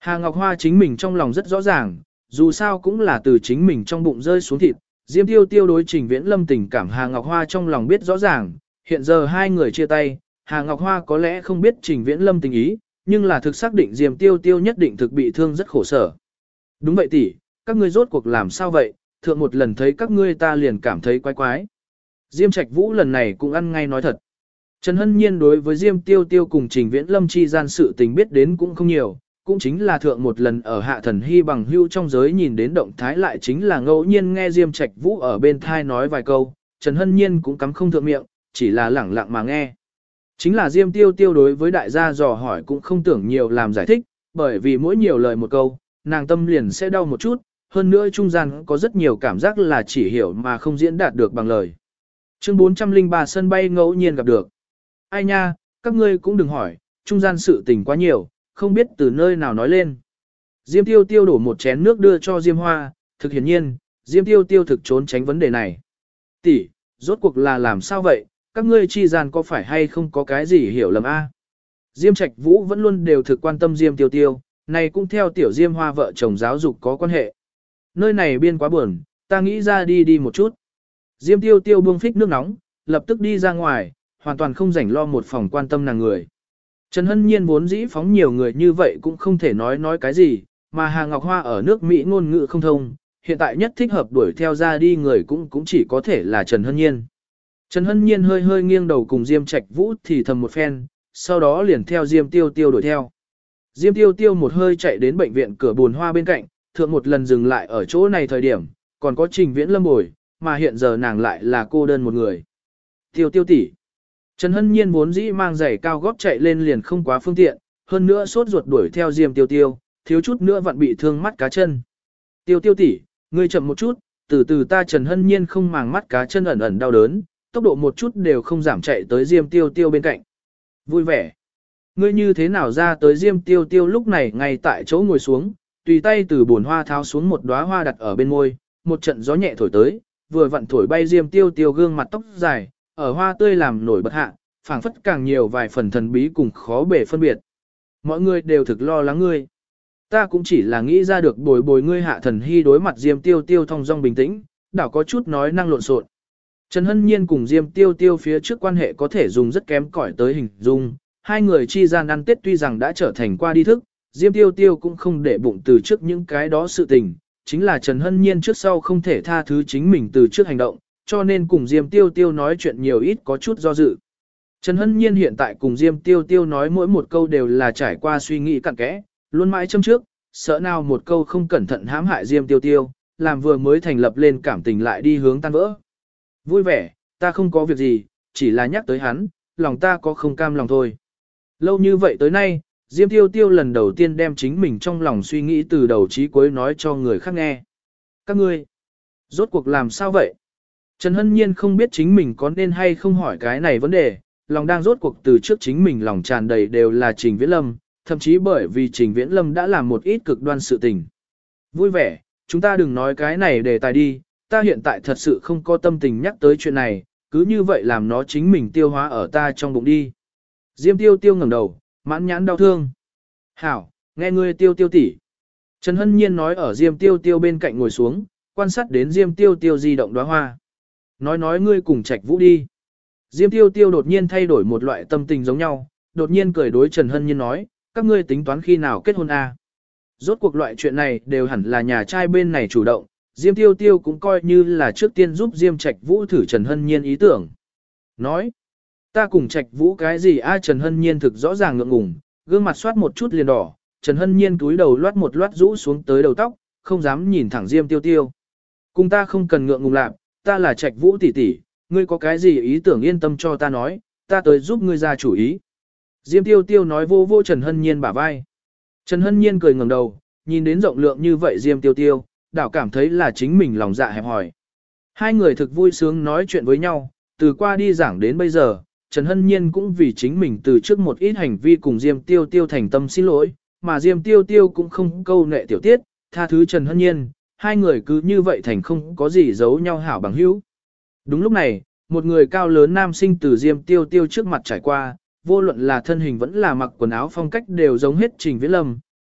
Hà Ngọc Hoa chính mình trong lòng rất rõ ràng, dù sao cũng là từ chính mình trong bụng rơi xuống thịt. Diêm Tiêu Tiêu đối Trình Viễn Lâm tình cảm Hà Ngọc Hoa trong lòng biết rõ ràng, hiện giờ hai người chia tay, Hà Ngọc Hoa có lẽ không biết Trình Viễn Lâm tình ý, nhưng là thực xác định Diêm Tiêu Tiêu nhất định thực bị thương rất khổ sở. Đúng vậy tỷ, các ngươi rốt cuộc làm sao vậy, thượng một lần thấy các ngươi ta liền cảm thấy quái quái. Diêm Trạch Vũ lần này cũng ăn ngay nói thật. Trần Hân Nhiên đối với Diêm Tiêu Tiêu cùng Trình Viễn Lâm chi gian sự tình biết đến cũng không nhiều, cũng chính là thượng một lần ở Hạ Thần Hy bằng hưu trong giới nhìn đến động thái lại chính là ngẫu nhiên nghe Diêm Trạch Vũ ở bên thai nói vài câu, Trần Hân Nhiên cũng cắm không thượng miệng, chỉ là lẳng lặng mà nghe. Chính là Diêm Tiêu Tiêu đối với đại gia dò hỏi cũng không tưởng nhiều làm giải thích, bởi vì mỗi nhiều lời một câu, nàng tâm liền sẽ đau một chút, hơn nữa trung gian có rất nhiều cảm giác là chỉ hiểu mà không diễn đạt được bằng lời. Chương 403 sân bay ngẫu nhiên gặp được. Ai nha, các ngươi cũng đừng hỏi, trung gian sự tình quá nhiều, không biết từ nơi nào nói lên. Diêm Tiêu Tiêu đổ một chén nước đưa cho Diêm Hoa, thực hiển nhiên, Diêm Tiêu Tiêu thực trốn tránh vấn đề này. Tỷ, rốt cuộc là làm sao vậy, các ngươi chi gian có phải hay không có cái gì hiểu lầm a? Diêm Trạch Vũ vẫn luôn đều thực quan tâm Diêm Tiêu Tiêu, này cũng theo tiểu Diêm Hoa vợ chồng giáo dục có quan hệ. Nơi này biên quá buồn, ta nghĩ ra đi một chút. Diêm Tiêu Tiêu buông phích nước nóng, lập tức đi ra ngoài, hoàn toàn không rảnh lo một phòng quan tâm nàng người. Trần Hân Nhiên vốn dĩ phóng nhiều người như vậy cũng không thể nói cái gì, mà Hà Ngọc Hoa ở nước Mỹ ngôn ngữ không thông, hiện tại nhất thích hợp đuổi theo ra đi người cũng chỉ có thể là Trần Hân Nhiên. Trần Hân Nhiên hơi nghiêng đầu cùng Diêm Trạch Vũ thì thầm một phen, sau đó liền theo Diêm Tiêu Tiêu đuổi theo. Diêm Tiêu Tiêu một hơi chạy đến bệnh viện cửa Bồn Hoa bên cạnh, thượng một lần dừng lại ở chỗ này thời điểm, còn có Trình Viễn Lâm bồi, mà hiện giờ nàng lại là cô đơn một người. Tiêu Tiêu tỷ. Trần Hân Nhiên vốn dĩ mang giày cao gót chạy lên liền không quá phương tiện, hơn nữa sốt ruột đuổi theo Diêm Tiêu Tiêu, thiếu chút nữa vặn bị thương mắt cá chân. Tiêu Tiêu tỷ, ngươi chậm một chút, từ từ ta Trần Hân Nhiên không màng mắt cá chân ẩn ẩn đau đớn, tốc độ một chút đều không giảm chạy tới Diêm Tiêu Tiêu bên cạnh. Vui vẻ. Ngươi như thế nào ra tới Diêm Tiêu Tiêu lúc này ngay tại chỗ ngồi xuống, tùy tay từ bồn hoa tháo xuống một đóa hoa đặt ở bên môi, một trận gió nhẹ thổi tới, vừa vặn thổi bay Diêm Tiêu Tiêu gương mặt tóc dài, ở hoa tươi làm nổi bật hạ, phảng phất càng nhiều vài phần thần bí cùng khó bề phân biệt. Mọi người đều thực lo lắng ngươi. Ta cũng chỉ là nghĩ ra được bồi ngươi Hạ Thần Hy đối mặt Diêm Tiêu Tiêu thong dong bình tĩnh, đảo có chút nói năng lộn xộn. Trần Hân Nhiên cùng Diêm Tiêu Tiêu phía trước quan hệ có thể dùng rất kém cỏi tới hình dung, hai người chi gian ăn tết tuy rằng đã trở thành qua đi thức, Diêm Tiêu Tiêu cũng không để bụng từ trước những cái đó sự tình, chính là Trần Hân Nhiên trước sau không thể tha thứ chính mình từ trước hành động, cho nên cùng Diêm Tiêu Tiêu nói chuyện nhiều ít có chút do dự. Trần Hân Nhiên hiện tại cùng Diêm Tiêu Tiêu nói mỗi một câu đều là trải qua suy nghĩ cặn kẽ, luôn mãi châm trước, sợ nào một câu không cẩn thận hãm hại Diêm Tiêu Tiêu, làm vừa mới thành lập lên cảm tình lại đi hướng tan vỡ. Vui vẻ, ta không có việc gì, chỉ là nhắc tới hắn, lòng ta có không cam lòng thôi. Lâu như vậy tới nay, Diêm Tiêu Tiêu lần đầu tiên đem chính mình trong lòng suy nghĩ từ đầu chí cuối nói cho người khác nghe. Các ngươi, rốt cuộc làm sao vậy? Trần Hân Nhiên không biết chính mình có nên hay không hỏi cái này vấn đề, lòng đang rốt cuộc từ trước chính mình lòng tràn đầy đều là Trình Viễn Lâm, thậm chí bởi vì Trình Viễn Lâm đã làm một ít cực đoan sự tình. Vui vẻ, chúng ta đừng nói cái này đề tài đi, ta hiện tại thật sự không có tâm tình nhắc tới chuyện này, cứ như vậy làm nó chính mình tiêu hóa ở ta trong bụng đi. Diêm Tiêu Tiêu ngẩng đầu, mãn nhãn đau thương. Hảo, nghe ngươi Tiêu Tiêu tỷ. Trần Hân Nhiên nói ở Diêm Tiêu Tiêu bên cạnh ngồi xuống, quan sát đến Diêm Tiêu Tiêu di động đóa hoa. Nói ngươi cùng Trạch Vũ đi. Diêm Tiêu Tiêu đột nhiên thay đổi một loại tâm tình giống nhau, đột nhiên cười đối Trần Hân Nhiên nói, các ngươi tính toán khi nào kết hôn a? Rốt cuộc loại chuyện này đều hẳn là nhà trai bên này chủ động, Diêm Tiêu Tiêu cũng coi như là trước tiên giúp Diêm Trạch Vũ thử Trần Hân Nhiên ý tưởng. Nói, ta cùng Trạch Vũ cái gì a? Trần Hân Nhiên thực rõ ràng ngượng ngùng, gương mặt soát một chút liền đỏ, Trần Hân Nhiên túi đầu loát một loát rũ xuống tới đầu tóc, không dám nhìn thẳng Diêm Tiêu Tiêu. Cùng ta không cần ngượng ngùng lạc, ta là Trạch Vũ tỷ tỷ, ngươi có cái gì ý tưởng yên tâm cho ta nói, ta tới giúp ngươi ra chủ ý. Diêm Tiêu Tiêu nói vô vô Trần Hân Nhiên bả vai. Trần Hân Nhiên cười ngẩng đầu, nhìn đến rộng lượng như vậy Diêm Tiêu Tiêu, đảo cảm thấy là chính mình lòng dạ hẹp hòi. Hai người thực vui sướng nói chuyện với nhau, từ qua đi giảng đến bây giờ, Trần Hân Nhiên cũng vì chính mình từ trước một ít hành vi cùng Diêm Tiêu Tiêu thành tâm xin lỗi, mà Diêm Tiêu Tiêu cũng không câu nệ tiểu tiết, tha thứ Trần Hân Nhiên, hai người cứ như vậy thành không có gì giấu nhau hảo bằng hữu. Đúng lúc này, một người cao lớn nam sinh từ Diêm Tiêu Tiêu trước mặt trải qua, vô luận là thân hình vẫn là mặc quần áo phong cách đều giống hết Trình Viễn Lâm,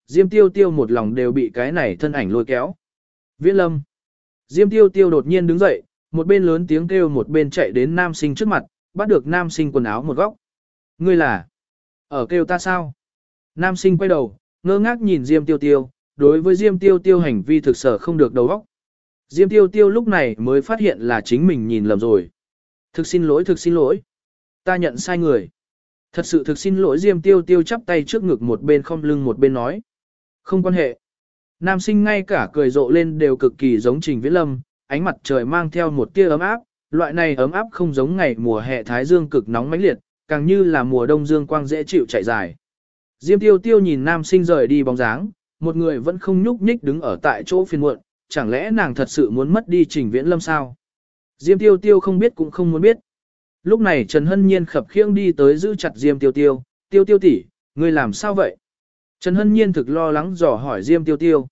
Diêm Tiêu Tiêu một lòng đều bị cái này thân ảnh lôi kéo. Viễn Lâm. Diêm Tiêu Tiêu đột nhiên đứng dậy, một bên lớn tiếng kêu một bên chạy đến nam sinh trước mặt, bắt được nam sinh quần áo một góc. Ngươi là? Ở kêu ta sao? Nam sinh quay đầu, ngơ ngác nhìn Diêm Tiêu Tiêu, đối với Diêm Tiêu Tiêu hành vi thực sở không được đầu óc. Diêm Tiêu Tiêu lúc này mới phát hiện là chính mình nhìn lầm rồi. Thực xin lỗi. Ta nhận sai người. Thật sự thực xin lỗi. Diêm Tiêu Tiêu chắp tay trước ngực một bên khom lưng một bên nói. Không quan hệ. Nam sinh ngay cả cười rộ lên đều cực kỳ giống Trình Viễn Lâm, ánh mặt trời mang theo một tia ấm áp, loại này ấm áp không giống ngày mùa hè thái dương cực nóng mãnh liệt, càng như là mùa đông dương quang dễ chịu chạy dài. Diêm Tiêu Tiêu nhìn nam sinh rời đi bóng dáng, một người vẫn không nhúc nhích đứng ở tại chỗ phiền muộn, chẳng lẽ nàng thật sự muốn mất đi Trình Viễn Lâm sao? Diêm Tiêu Tiêu không biết cũng không muốn biết. Lúc này Trần Hân Nhiên khập khiễng đi tới giữ chặt Diêm Tiêu Tiêu, Tiêu Tiêu tỷ, ngươi làm sao vậy? Trần Hân Nhiên thực lo lắng dò hỏi Diêm Tiêu Tiêu.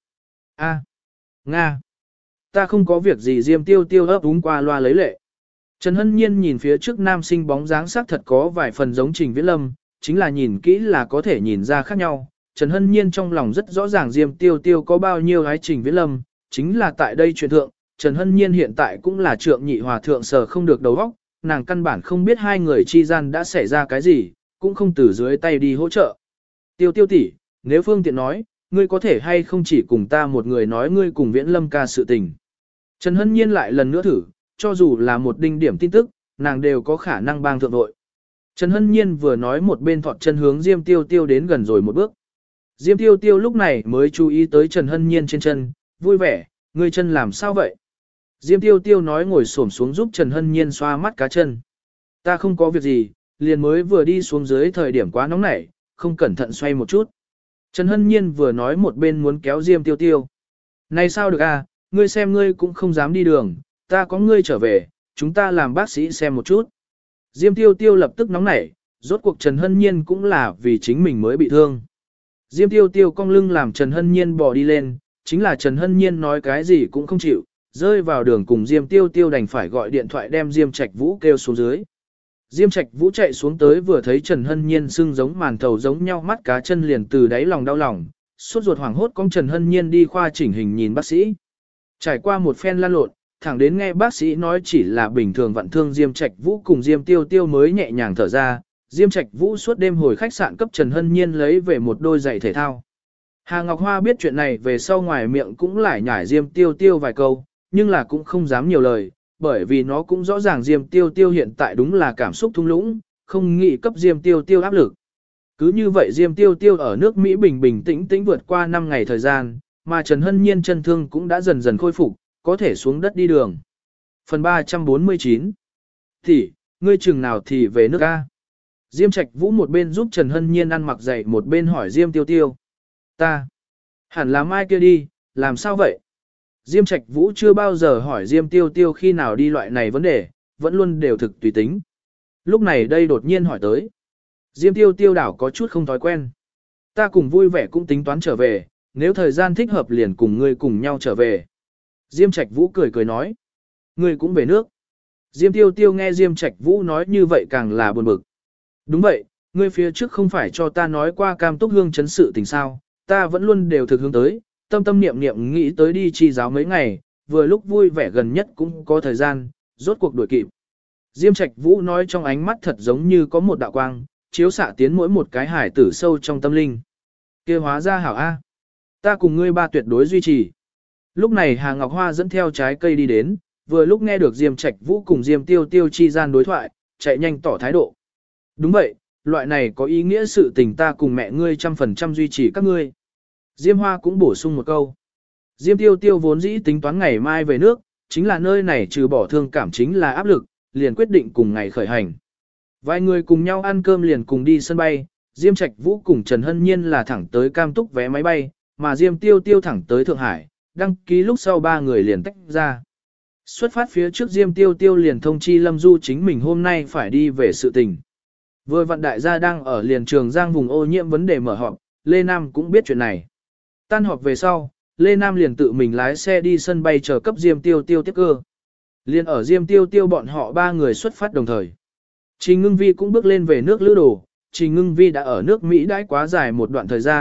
Nga. Ta không có việc gì. Diêm Tiêu Tiêu ấp úng qua loa lấy lệ. Trần Hân Nhiên nhìn phía trước nam sinh bóng dáng sắc thật có vài phần giống Trình Viễn Lâm, chính là nhìn kỹ là có thể nhìn ra khác nhau. Trần Hân Nhiên trong lòng rất rõ ràng Diêm Tiêu Tiêu có bao nhiêu gái Trình Viễn Lâm, chính là tại đây truyền thượng, Trần Hân Nhiên hiện tại cũng là trượng nhị hòa thượng sở không được đầu óc, nàng căn bản không biết hai người chi gian đã xảy ra cái gì, cũng không từ dưới tay đi hỗ trợ. Tiêu Tiêu tỷ, nếu phương tiện nói, ngươi có thể hay không chỉ cùng ta một người nói ngươi cùng Viễn Lâm ca sự tình. Trần Hân Nhiên lại lần nữa thử, cho dù là một đinh điểm tin tức, nàng đều có khả năng bang thượng đội. Trần Hân Nhiên vừa nói một bên thọt chân hướng Diêm Tiêu Tiêu đến gần rồi một bước. Diêm Tiêu Tiêu lúc này mới chú ý tới Trần Hân Nhiên trên chân, vui vẻ, ngươi chân làm sao vậy? Diêm Tiêu Tiêu nói ngồi xổm xuống giúp Trần Hân Nhiên xoa mắt cá chân. Ta không có việc gì, liền mới vừa đi xuống dưới thời điểm quá nóng nảy, không cẩn thận xoay một chút. Trần Hân Nhiên vừa nói một bên muốn kéo Diêm Tiêu Tiêu. Này sao được à, ngươi xem ngươi cũng không dám đi đường, ta có ngươi trở về, chúng ta làm bác sĩ xem một chút. Diêm Tiêu Tiêu lập tức nóng nảy, rốt cuộc Trần Hân Nhiên cũng là vì chính mình mới bị thương. Diêm Tiêu Tiêu cong lưng làm Trần Hân Nhiên bò đi lên, chính là Trần Hân Nhiên nói cái gì cũng không chịu, rơi vào đường cùng Diêm Tiêu Tiêu đành phải gọi điện thoại đem Diêm Trạch Vũ kêu xuống dưới. Diêm Trạch Vũ chạy xuống tới vừa thấy Trần Hân Nhiên sưng giống màn thầu giống nhau mắt cá chân liền từ đáy lòng đau lòng, suốt ruột hoảng hốt con Trần Hân Nhiên đi khoa chỉnh hình nhìn bác sĩ. Trải qua một phen lan lộn, thẳng đến nghe bác sĩ nói chỉ là bình thường vặn thương Diêm Trạch Vũ cùng Diêm Tiêu Tiêu mới nhẹ nhàng thở ra, Diêm Trạch Vũ suốt đêm hồi khách sạn cấp Trần Hân Nhiên lấy về một đôi giày thể thao. Hà Ngọc Hoa biết chuyện này về sau ngoài miệng cũng lại nhải Diêm Tiêu Tiêu vài câu, nhưng là cũng không dám nhiều lời, bởi vì nó cũng rõ ràng Diêm Tiêu Tiêu hiện tại đúng là cảm xúc thung lũng, không nghĩ cấp Diêm Tiêu Tiêu áp lực. Cứ như vậy Diêm Tiêu Tiêu ở nước Mỹ bình bình tĩnh tĩnh vượt qua 5 ngày thời gian, mà Trần Hân Nhiên chân thương cũng đã dần dần khôi phục, có thể xuống đất đi đường. Phần 349 Thì, ngươi chừng nào thì về nước A? Diêm Trạch Vũ một bên giúp Trần Hân Nhiên ăn mặc giày một bên hỏi Diêm Tiêu Tiêu. Ta, hẳn là mai kia đi, làm sao vậy? Diêm Trạch Vũ chưa bao giờ hỏi Diêm Tiêu Tiêu khi nào đi loại này vấn đề, vẫn luôn đều thực tùy tính. Lúc này đây đột nhiên hỏi tới. Diêm Tiêu Tiêu đảo có chút không thói quen. Ta cùng vui vẻ cũng tính toán trở về, nếu thời gian thích hợp liền cùng ngươi cùng nhau trở về. Diêm Trạch Vũ cười cười nói. Ngươi cũng về nước. Diêm Tiêu Tiêu nghe Diêm Trạch Vũ nói như vậy càng là buồn bực. Đúng vậy, ngươi phía trước không phải cho ta nói qua Cam Túc Hương chấn sự tình sao, ta vẫn luôn đều thực hướng tới, tâm tâm niệm niệm nghĩ tới đi chi giáo mấy ngày, vừa lúc vui vẻ gần nhất cũng có thời gian, rốt cuộc đuổi kịp. Diêm Trạch Vũ nói trong ánh mắt thật giống như có một đạo quang, chiếu xạ tiến mỗi một cái hải tử sâu trong tâm linh. Kia hóa ra hảo A. Ta cùng ngươi ba tuyệt đối duy trì. Lúc này Hà Ngọc Hoa dẫn theo trái cây đi đến, vừa lúc nghe được Diêm Trạch Vũ cùng Diêm Tiêu Tiêu chi gian đối thoại, chạy nhanh tỏ thái độ. Đúng vậy, loại này có ý nghĩa sự tình ta cùng mẹ ngươi 100% duy trì các ngươi. Diêm Hoa cũng bổ sung một câu. Diêm Tiêu Tiêu vốn dĩ tính toán ngày mai về nước, chính là nơi này trừ bỏ thương cảm chính là áp lực, liền quyết định cùng ngày khởi hành. Vài người cùng nhau ăn cơm liền cùng đi sân bay, Diêm Trạch Vũ cùng Trần Hân Nhiên là thẳng tới Cam Túc vé máy bay, mà Diêm Tiêu Tiêu thẳng tới Thượng Hải, đăng ký lúc sau ba người liền tách ra. Xuất phát phía trước Diêm Tiêu Tiêu liền thông chi Lâm Du chính mình hôm nay phải đi về sự tình. Vừa vặn đại gia đang ở liền Trường Giang vùng ô nhiễm vấn đề mở họp, Lê Nam cũng biết chuyện này. Tan họp về sau, Lê Nam liền tự mình lái xe đi sân bay chờ cấp Diêm Tiêu Tiêu tiếp cơ. Liền ở Diêm Tiêu Tiêu bọn họ ba người xuất phát đồng thời. Trình Ngưng Vi cũng bước lên về nước lữ đồ, Trình Ngưng Vi đã ở nước Mỹ đãi quá dài một đoạn thời gian,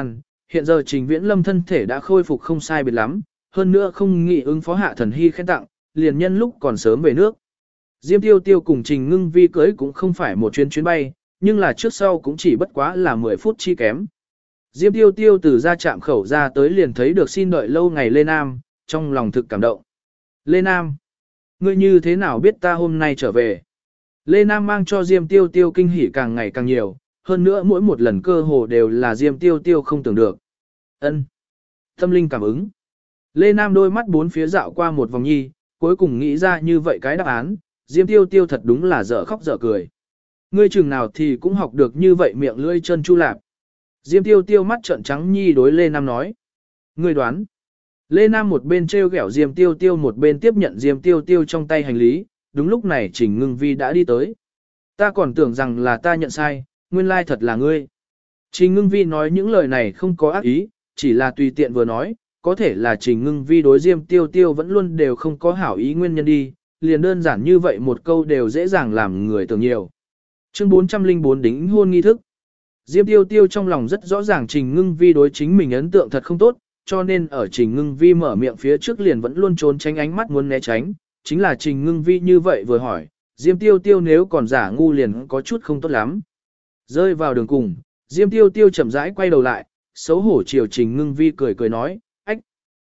hiện giờ Trình Viễn Lâm thân thể đã khôi phục không sai biệt lắm, hơn nữa không nghĩ ứng phó Hạ Thần Hy khen tặng, liền nhân lúc còn sớm về nước. Diêm Tiêu Tiêu cùng Trình Ngưng Vi cưới cũng không phải một chuyến bay, nhưng là trước sau cũng chỉ bất quá là 10 phút chi kém. Diêm Tiêu Tiêu từ ra trạm khẩu ra tới liền thấy được xin đợi lâu ngày Lê Nam, trong lòng thực cảm động. Lê Nam, ngươi như thế nào biết ta hôm nay trở về? Lê Nam mang cho Diêm Tiêu Tiêu kinh hỉ càng ngày càng nhiều, hơn nữa mỗi một lần cơ hồ đều là Diêm Tiêu Tiêu không tưởng được. Ân, tâm linh cảm ứng. Lê Nam đôi mắt bốn phía dạo qua một vòng nhi, cuối cùng nghĩ ra như vậy cái đáp án, Diêm Tiêu Tiêu thật đúng là dở khóc dở cười. Ngươi chừng nào thì cũng học được như vậy miệng lưỡi chân chu lạp. Diêm Tiêu Tiêu mắt trợn trắng nhi đối Lê Nam nói. Ngươi đoán. Lê Nam một bên treo gẻo Diêm Tiêu Tiêu một bên tiếp nhận Diêm Tiêu Tiêu trong tay hành lý, đúng lúc này Trình Ngưng Vi đã đi tới. Ta còn tưởng rằng là ta nhận sai, nguyên lai thật là ngươi. Trình Ngưng Vi nói những lời này không có ác ý, chỉ là tùy tiện vừa nói, có thể là Trình Ngưng Vi đối Diêm Tiêu Tiêu vẫn luôn đều không có hảo ý nguyên nhân đi, liền đơn giản như vậy một câu đều dễ dàng làm người tưởng nhiều. Chương 404 đính hôn nghi thức. Diêm Tiêu Tiêu trong lòng rất rõ ràng Trình Ngưng Vi đối chính mình ấn tượng thật không tốt, cho nên ở Trình Ngưng Vi mở miệng phía trước liền vẫn luôn trốn tránh ánh mắt muốn né tránh, chính là Trình Ngưng Vi như vậy vừa hỏi, Diêm Tiêu Tiêu nếu còn giả ngu liền có chút không tốt lắm. Rơi vào đường cùng, Diêm Tiêu Tiêu chậm rãi quay đầu lại, xấu hổ chiều Trình Ngưng Vi cười cười nói, ách,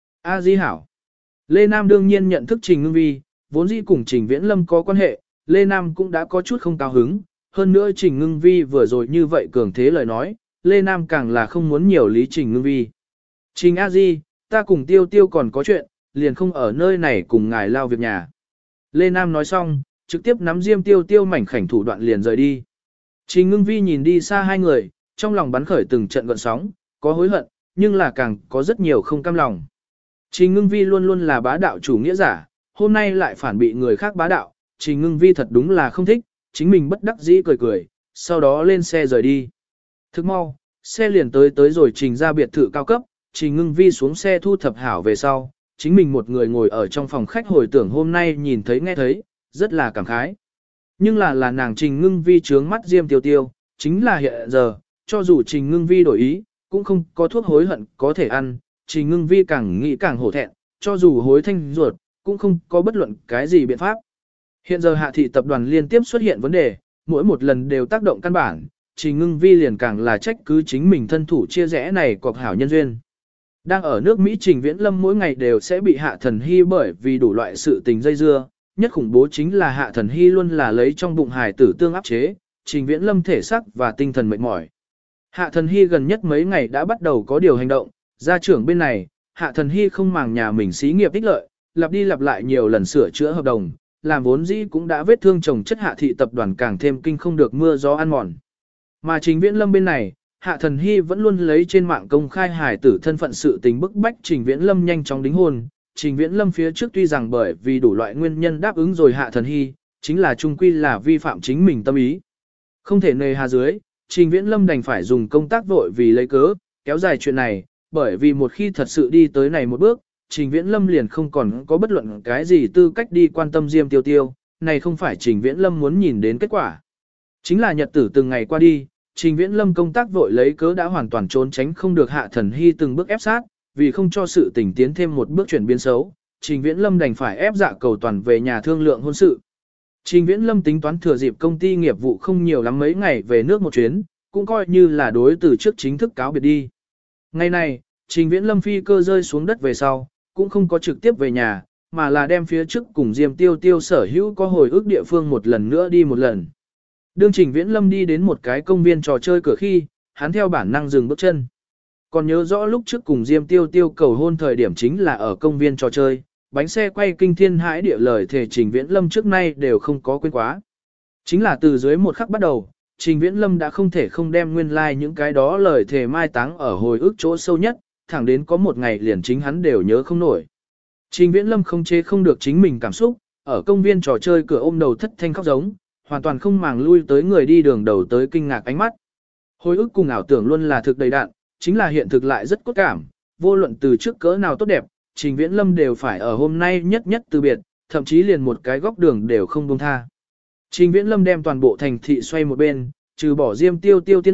a di hảo. Lê Nam đương nhiên nhận thức Trình Ngưng Vi, vốn dĩ cùng Trình Viễn Lâm có quan hệ, Lê Nam cũng đã có chút không cao hứng, hơn nữa Trình Ngưng Vi vừa rồi như vậy cường thế lời nói, Lê Nam càng là không muốn nhiều lý Trình Ngưng Vi. Trình a di, ta cùng Tiêu Tiêu còn có chuyện, liền không ở nơi này cùng ngài lao việc nhà. Lê Nam nói xong, trực tiếp nắm Diêm Tiêu Tiêu mảnh khảnh thủ đoạn liền rời đi. Trình Ngưng Vi nhìn đi xa hai người, trong lòng bắn khởi từng trận gợn sóng, có hối hận, nhưng là càng có rất nhiều không cam lòng. Trình Ngưng Vi luôn luôn là bá đạo chủ nghĩa giả, hôm nay lại phản bị người khác bá đạo, Trình Ngưng Vi thật đúng là không thích, chính mình bất đắc dĩ cười cười, sau đó lên xe rời đi. Thức mau, xe liền tới rồi Trình ra biệt thự cao cấp, Trình Ngưng Vi xuống xe thu thập hảo về sau, chính mình một người ngồi ở trong phòng khách hồi tưởng hôm nay nhìn thấy nghe thấy, rất là cảm khái. Nhưng là nàng Trình Ngưng Vi trướng mắt Diêm Tiêu Tiêu, chính là hiện giờ, cho dù Trình Ngưng Vi đổi ý, cũng không có thuốc hối hận có thể ăn, Trình Ngưng Vi càng nghĩ càng hổ thẹn, cho dù hối thanh ruột, cũng không có bất luận cái gì biện pháp. Hiện giờ Hạ thị tập đoàn liên tiếp xuất hiện vấn đề, mỗi một lần đều tác động căn bản, Trình Ngưng Vi liền càng là trách cứ chính mình thân thủ chia rẽ này cọc hảo nhân duyên. Đang ở nước Mỹ Trình Viễn Lâm mỗi ngày đều sẽ bị Hạ Thần Hy bởi vì đủ loại sự tình dây dưa, nhất khủng bố chính là Hạ Thần Hy luôn là lấy trong bụng hài tử tương áp chế, Trình Viễn Lâm thể xác và tinh thần mệt mỏi. Hạ Thần Hy gần nhất mấy ngày đã bắt đầu có điều hành động, gia trưởng bên này, Hạ Thần Hy không màng nhà mình xí nghiệp ích lợi, lặp đi lặp lại nhiều lần sửa chữa hợp đồng, làm vốn dĩ cũng đã vết thương chồng chất Hạ thị tập đoàn càng thêm kinh không được mưa gió ăn mòn. Mà Trình Viễn Lâm bên này, Hạ Thần Hy vẫn luôn lấy trên mạng công khai hài tử thân phận sự tình bức bách Trình Viễn Lâm nhanh chóng đính hôn. Trình Viễn Lâm phía trước tuy rằng bởi vì đủ loại nguyên nhân đáp ứng rồi Hạ Thần Hy, chính là chung quy là vi phạm chính mình tâm ý. Không thể nề hà dưới, Trình Viễn Lâm đành phải dùng công tác vội vì lấy cớ, kéo dài chuyện này, bởi vì một khi thật sự đi tới này một bước, Trình Viễn Lâm liền không còn có bất luận cái gì tư cách đi quan tâm Diêm Tiêu Tiêu, này không phải Trình Viễn Lâm muốn nhìn đến kết quả. Chính là nhật tử từng ngày qua đi, Trình Viễn Lâm công tác vội lấy cớ đã hoàn toàn trốn tránh không được Hạ Thần Hy từng bước ép sát, vì không cho sự tình tiến thêm một bước chuyển biến xấu, Trình Viễn Lâm đành phải ép dạ cầu toàn về nhà thương lượng hôn sự. Trình Viễn Lâm tính toán thừa dịp công ty nghiệp vụ không nhiều lắm mấy ngày về nước một chuyến, cũng coi như là đối từ trước chính thức cáo biệt đi. Ngày này, Trình Viễn Lâm phi cơ rơi xuống đất về sau, cũng không có trực tiếp về nhà, mà là đem phía trước cùng Diêm Tiêu Tiêu sở hữu có hồi ức địa phương một lần nữa đi một lần. Đương Trình Viễn Lâm đi đến một cái công viên trò chơi cửa khi, hắn theo bản năng dừng bước chân. Còn nhớ rõ lúc trước cùng Diêm Tiêu Tiêu cầu hôn thời điểm chính là ở công viên trò chơi, bánh xe quay kinh thiên hãi địa lời thề Trình Viễn Lâm trước nay đều không có quên quá. Chính là từ dưới một khắc bắt đầu, Trình Viễn Lâm đã không thể không đem nguyên lai like những cái đó lời thề mai táng ở hồi ức chỗ sâu nhất, thẳng đến có một ngày liền chính hắn đều nhớ không nổi. Trình Viễn Lâm không chế không được chính mình cảm xúc, ở công viên trò chơi cửa ôm đầu thất thanh khóc giống, hoàn toàn không màng lui tới người đi đường đầu tới kinh ngạc ánh mắt. Hồi ức cùng ảo tưởng luôn là thực đầy đạn, chính là hiện thực lại rất cốt cảm, vô luận từ trước cỡ nào tốt đẹp, Trình Viễn Lâm đều phải ở hôm nay nhất nhất từ biệt, thậm chí liền một cái góc đường đều không buông tha. Trình Viễn Lâm đem toàn bộ thành thị xoay một bên, trừ bỏ Diêm Tiêu Tiêu tiên Úc,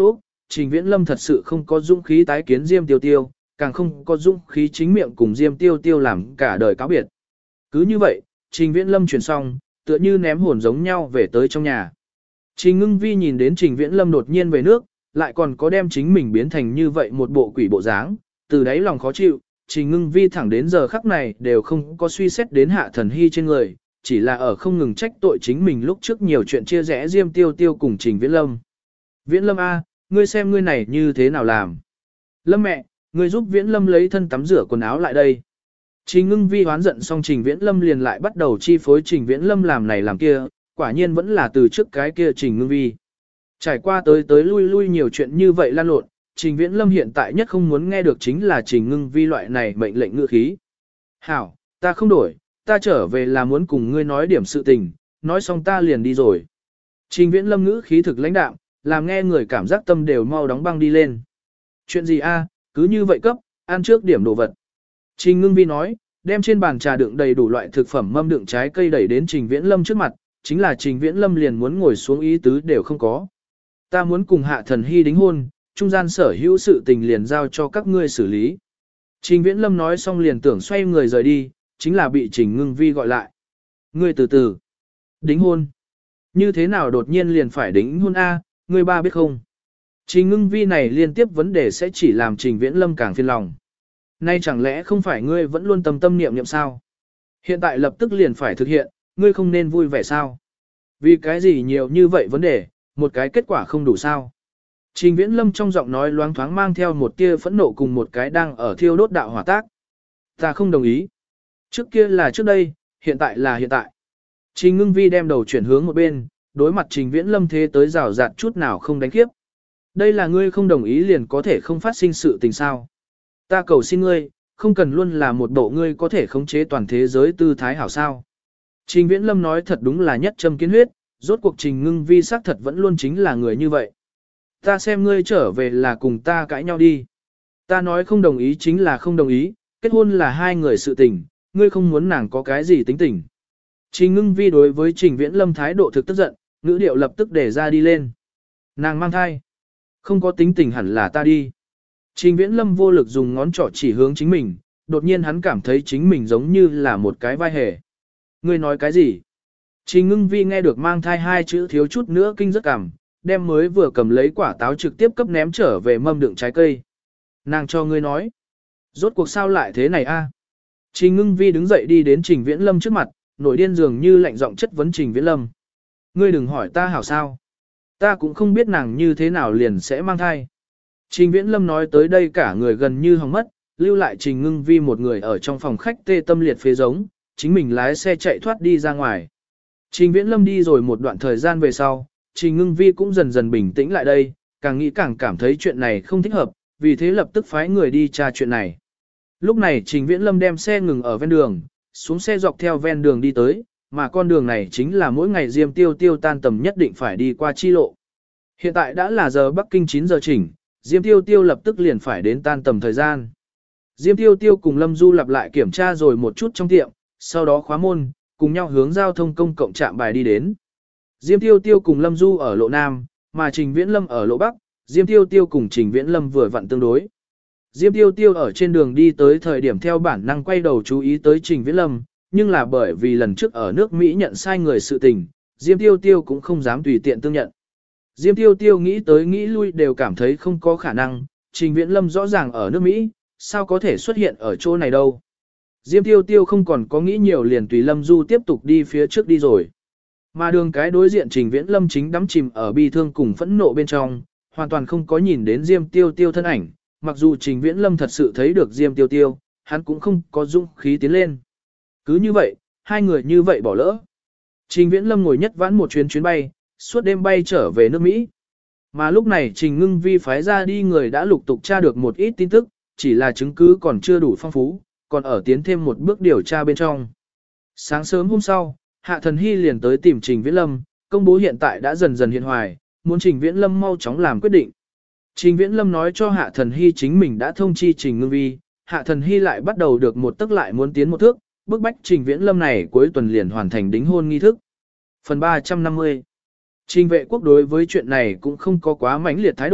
Trình Viễn Lâm thật sự không có dũng khí tái kiến Diêm Tiêu Tiêu, càng không có dũng khí chính miệng cùng Diêm Tiêu Tiêu làm cả đời cáo biệt. Cứ như vậy, Trình Viễn Lâm chuyển xong, tựa như ném hồn giống nhau về tới trong nhà. Trình Ngưng Vi nhìn đến Trình Viễn Lâm đột nhiên về nước, lại còn có đem chính mình biến thành như vậy một bộ quỷ bộ dáng, từ đáy lòng khó chịu, Trình Ngưng Vi thẳng đến giờ khắc này đều không có suy xét đến Hạ Thần Hy trên người, chỉ là ở không ngừng trách tội chính mình lúc trước nhiều chuyện chia rẽ Diêm Tiêu Tiêu cùng Trình Viễn Lâm. Viễn Lâm A, ngươi xem ngươi này như thế nào làm? Lâm mẹ, ngươi giúp Viễn Lâm lấy thân tắm rửa quần áo lại đây. Trình Ngưng Vi hoán giận xong Trình Viễn Lâm liền lại bắt đầu chi phối Trình Viễn Lâm làm này làm kia, quả nhiên vẫn là từ trước cái kia Trình Ngưng Vi. Trải qua tới lui nhiều chuyện như vậy lan lộn, Trình Viễn Lâm hiện tại nhất không muốn nghe được chính là Trình Ngưng Vi loại này mệnh lệnh ngữ khí. Hảo, ta không đổi, ta trở về là muốn cùng ngươi nói điểm sự tình, nói xong ta liền đi rồi. Trình Viễn Lâm ngữ khí thực lãnh đạm, làm nghe người cảm giác tâm đều mau đóng băng đi lên. Chuyện gì a, cứ như vậy cấp, ăn trước điểm đồ vật. Trình Ngưng Vi nói, đem trên bàn trà đựng đầy đủ loại thực phẩm mâm đựng trái cây đẩy đến Trình Viễn Lâm trước mặt, chính là Trình Viễn Lâm liền muốn ngồi xuống ý tứ đều không có. Ta muốn cùng Hạ Thần Hy đính hôn, trung gian sở hữu sự tình liền giao cho các ngươi xử lý. Trình Viễn Lâm nói xong liền tưởng xoay người rời đi, chính là bị Trình Ngưng Vi gọi lại. Ngươi từ từ. Đính hôn. Như thế nào đột nhiên liền phải đính hôn A, ngươi ba biết không? Trình Ngưng Vi này liên tiếp vấn đề sẽ chỉ làm Trình Viễn Lâm càng phiền lòng. Nay chẳng lẽ không phải ngươi vẫn luôn tâm niệm sao? Hiện tại lập tức liền phải thực hiện, ngươi không nên vui vẻ sao? Vì cái gì nhiều như vậy vấn đề, một cái kết quả không đủ sao? Trình Viễn Lâm trong giọng nói loáng thoáng mang theo một tia phẫn nộ cùng một cái đang ở thiêu đốt đạo hỏa tác. Ta không đồng ý. Trước kia là trước đây, hiện tại là hiện tại. Trình Ngưng Vi đem đầu chuyển hướng một bên, đối mặt Trình Viễn Lâm thế tới rào rạt chút nào không đánh kiếp. Đây là ngươi không đồng ý liền có thể không phát sinh sự tình sao. Ta cầu xin ngươi, không cần luôn là một bộ ngươi có thể khống chế toàn thế giới tư thái hảo sao. Trình Viễn Lâm nói thật đúng là nhất châm kiến huyết, rốt cuộc Trình Ngưng Vi xác thật vẫn luôn chính là người như vậy. Ta xem ngươi trở về là cùng ta cãi nhau đi. Ta nói không đồng ý chính là không đồng ý, kết hôn là hai người sự tình, ngươi không muốn nàng có cái gì tính tình. Trình Ngưng Vi đối với Trình Viễn Lâm thái độ thực tức giận, ngữ điệu lập tức để ra đi lên. Nàng mang thai. Không có tính tình hẳn là ta đi. Trình Viễn Lâm vô lực dùng ngón trỏ chỉ hướng chính mình, đột nhiên hắn cảm thấy chính mình giống như là một cái vai hề. Ngươi nói cái gì? Trình Ngưng Vi nghe được mang thai hai chữ thiếu chút nữa kinh rất cảm, đem mới vừa cầm lấy quả táo trực tiếp cấp ném trở về mâm đựng trái cây. Nàng cho ngươi nói. Rốt cuộc sao lại thế này a? Trình Ngưng Vi đứng dậy đi đến Trình Viễn Lâm trước mặt, nổi điên dường như lạnh giọng chất vấn Trình Viễn Lâm. Ngươi đừng hỏi ta hảo sao. Ta cũng không biết nàng như thế nào liền sẽ mang thai. Trình Viễn Lâm nói tới đây cả người gần như hỏng mất, lưu lại Trình Ngưng Vi một người ở trong phòng khách tê tâm liệt phế giống, chính mình lái xe chạy thoát đi ra ngoài. Trình Viễn Lâm đi rồi một đoạn thời gian về sau, Trình Ngưng Vi cũng dần dần bình tĩnh lại đây, càng nghĩ càng cảm thấy chuyện này không thích hợp, vì thế lập tức phái người đi tra chuyện này. Lúc này Trình Viễn Lâm đem xe ngừng ở ven đường, xuống xe dọc theo ven đường đi tới, mà con đường này chính là mỗi ngày Diêm Tiêu Tiêu tan tầm nhất định phải đi qua chi lộ. Hiện tại đã là giờ Bắc Kinh 9 giờ chỉnh, Diêm Tiêu Tiêu lập tức liền phải đến tan tầm thời gian. Diêm Tiêu Tiêu cùng Lâm Du lặp lại kiểm tra rồi một chút trong tiệm, sau đó khóa môn, cùng nhau hướng giao thông công cộng trạm bài đi đến. Diêm Tiêu Tiêu cùng Lâm Du ở lộ Nam, mà Trình Viễn Lâm ở lộ Bắc, Diêm Tiêu Tiêu cùng Trình Viễn Lâm vừa vặn tương đối. Diêm Tiêu Tiêu ở trên đường đi tới thời điểm theo bản năng quay đầu chú ý tới Trình Viễn Lâm, nhưng là bởi vì lần trước ở nước Mỹ nhận sai người sự tình, Diêm Tiêu Tiêu cũng không dám tùy tiện tương nhận. Diêm Tiêu Tiêu nghĩ tới nghĩ lui đều cảm thấy không có khả năng, Trình Viễn Lâm rõ ràng ở nước Mỹ, sao có thể xuất hiện ở chỗ này đâu. Diêm Tiêu Tiêu không còn có nghĩ nhiều liền tùy Lâm Du tiếp tục đi phía trước đi rồi. Mà đường cái đối diện Trình Viễn Lâm chính đắm chìm ở bi thương cùng phẫn nộ bên trong, hoàn toàn không có nhìn đến Diêm Tiêu Tiêu thân ảnh, mặc dù Trình Viễn Lâm thật sự thấy được Diêm Tiêu Tiêu, hắn cũng không có dũng khí tiến lên. Cứ như vậy, hai người như vậy bỏ lỡ. Trình Viễn Lâm ngồi nhất vãn một chuyến bay, suốt đêm bay trở về nước Mỹ. Mà lúc này Trình Ngưng Vi phái ra đi người đã lục tục tra được một ít tin tức, chỉ là chứng cứ còn chưa đủ phong phú, còn ở tiến thêm một bước điều tra bên trong. Sáng sớm hôm sau, Hạ Thần Hy liền tới tìm Trình Viễn Lâm, công bố hiện tại đã dần dần hiện hoài, muốn Trình Viễn Lâm mau chóng làm quyết định. Trình Viễn Lâm nói cho Hạ Thần Hy chính mình đã thông chi Trình Ngưng Vi, Hạ Thần Hy lại bắt đầu được một tức lại muốn tiến một thước, bức bách Trình Viễn Lâm này cuối tuần liền hoàn thành đính hôn nghi thức. Phần 350. Trình Vệ Quốc đối với chuyện này cũng không có quá mãnh liệt thái độ,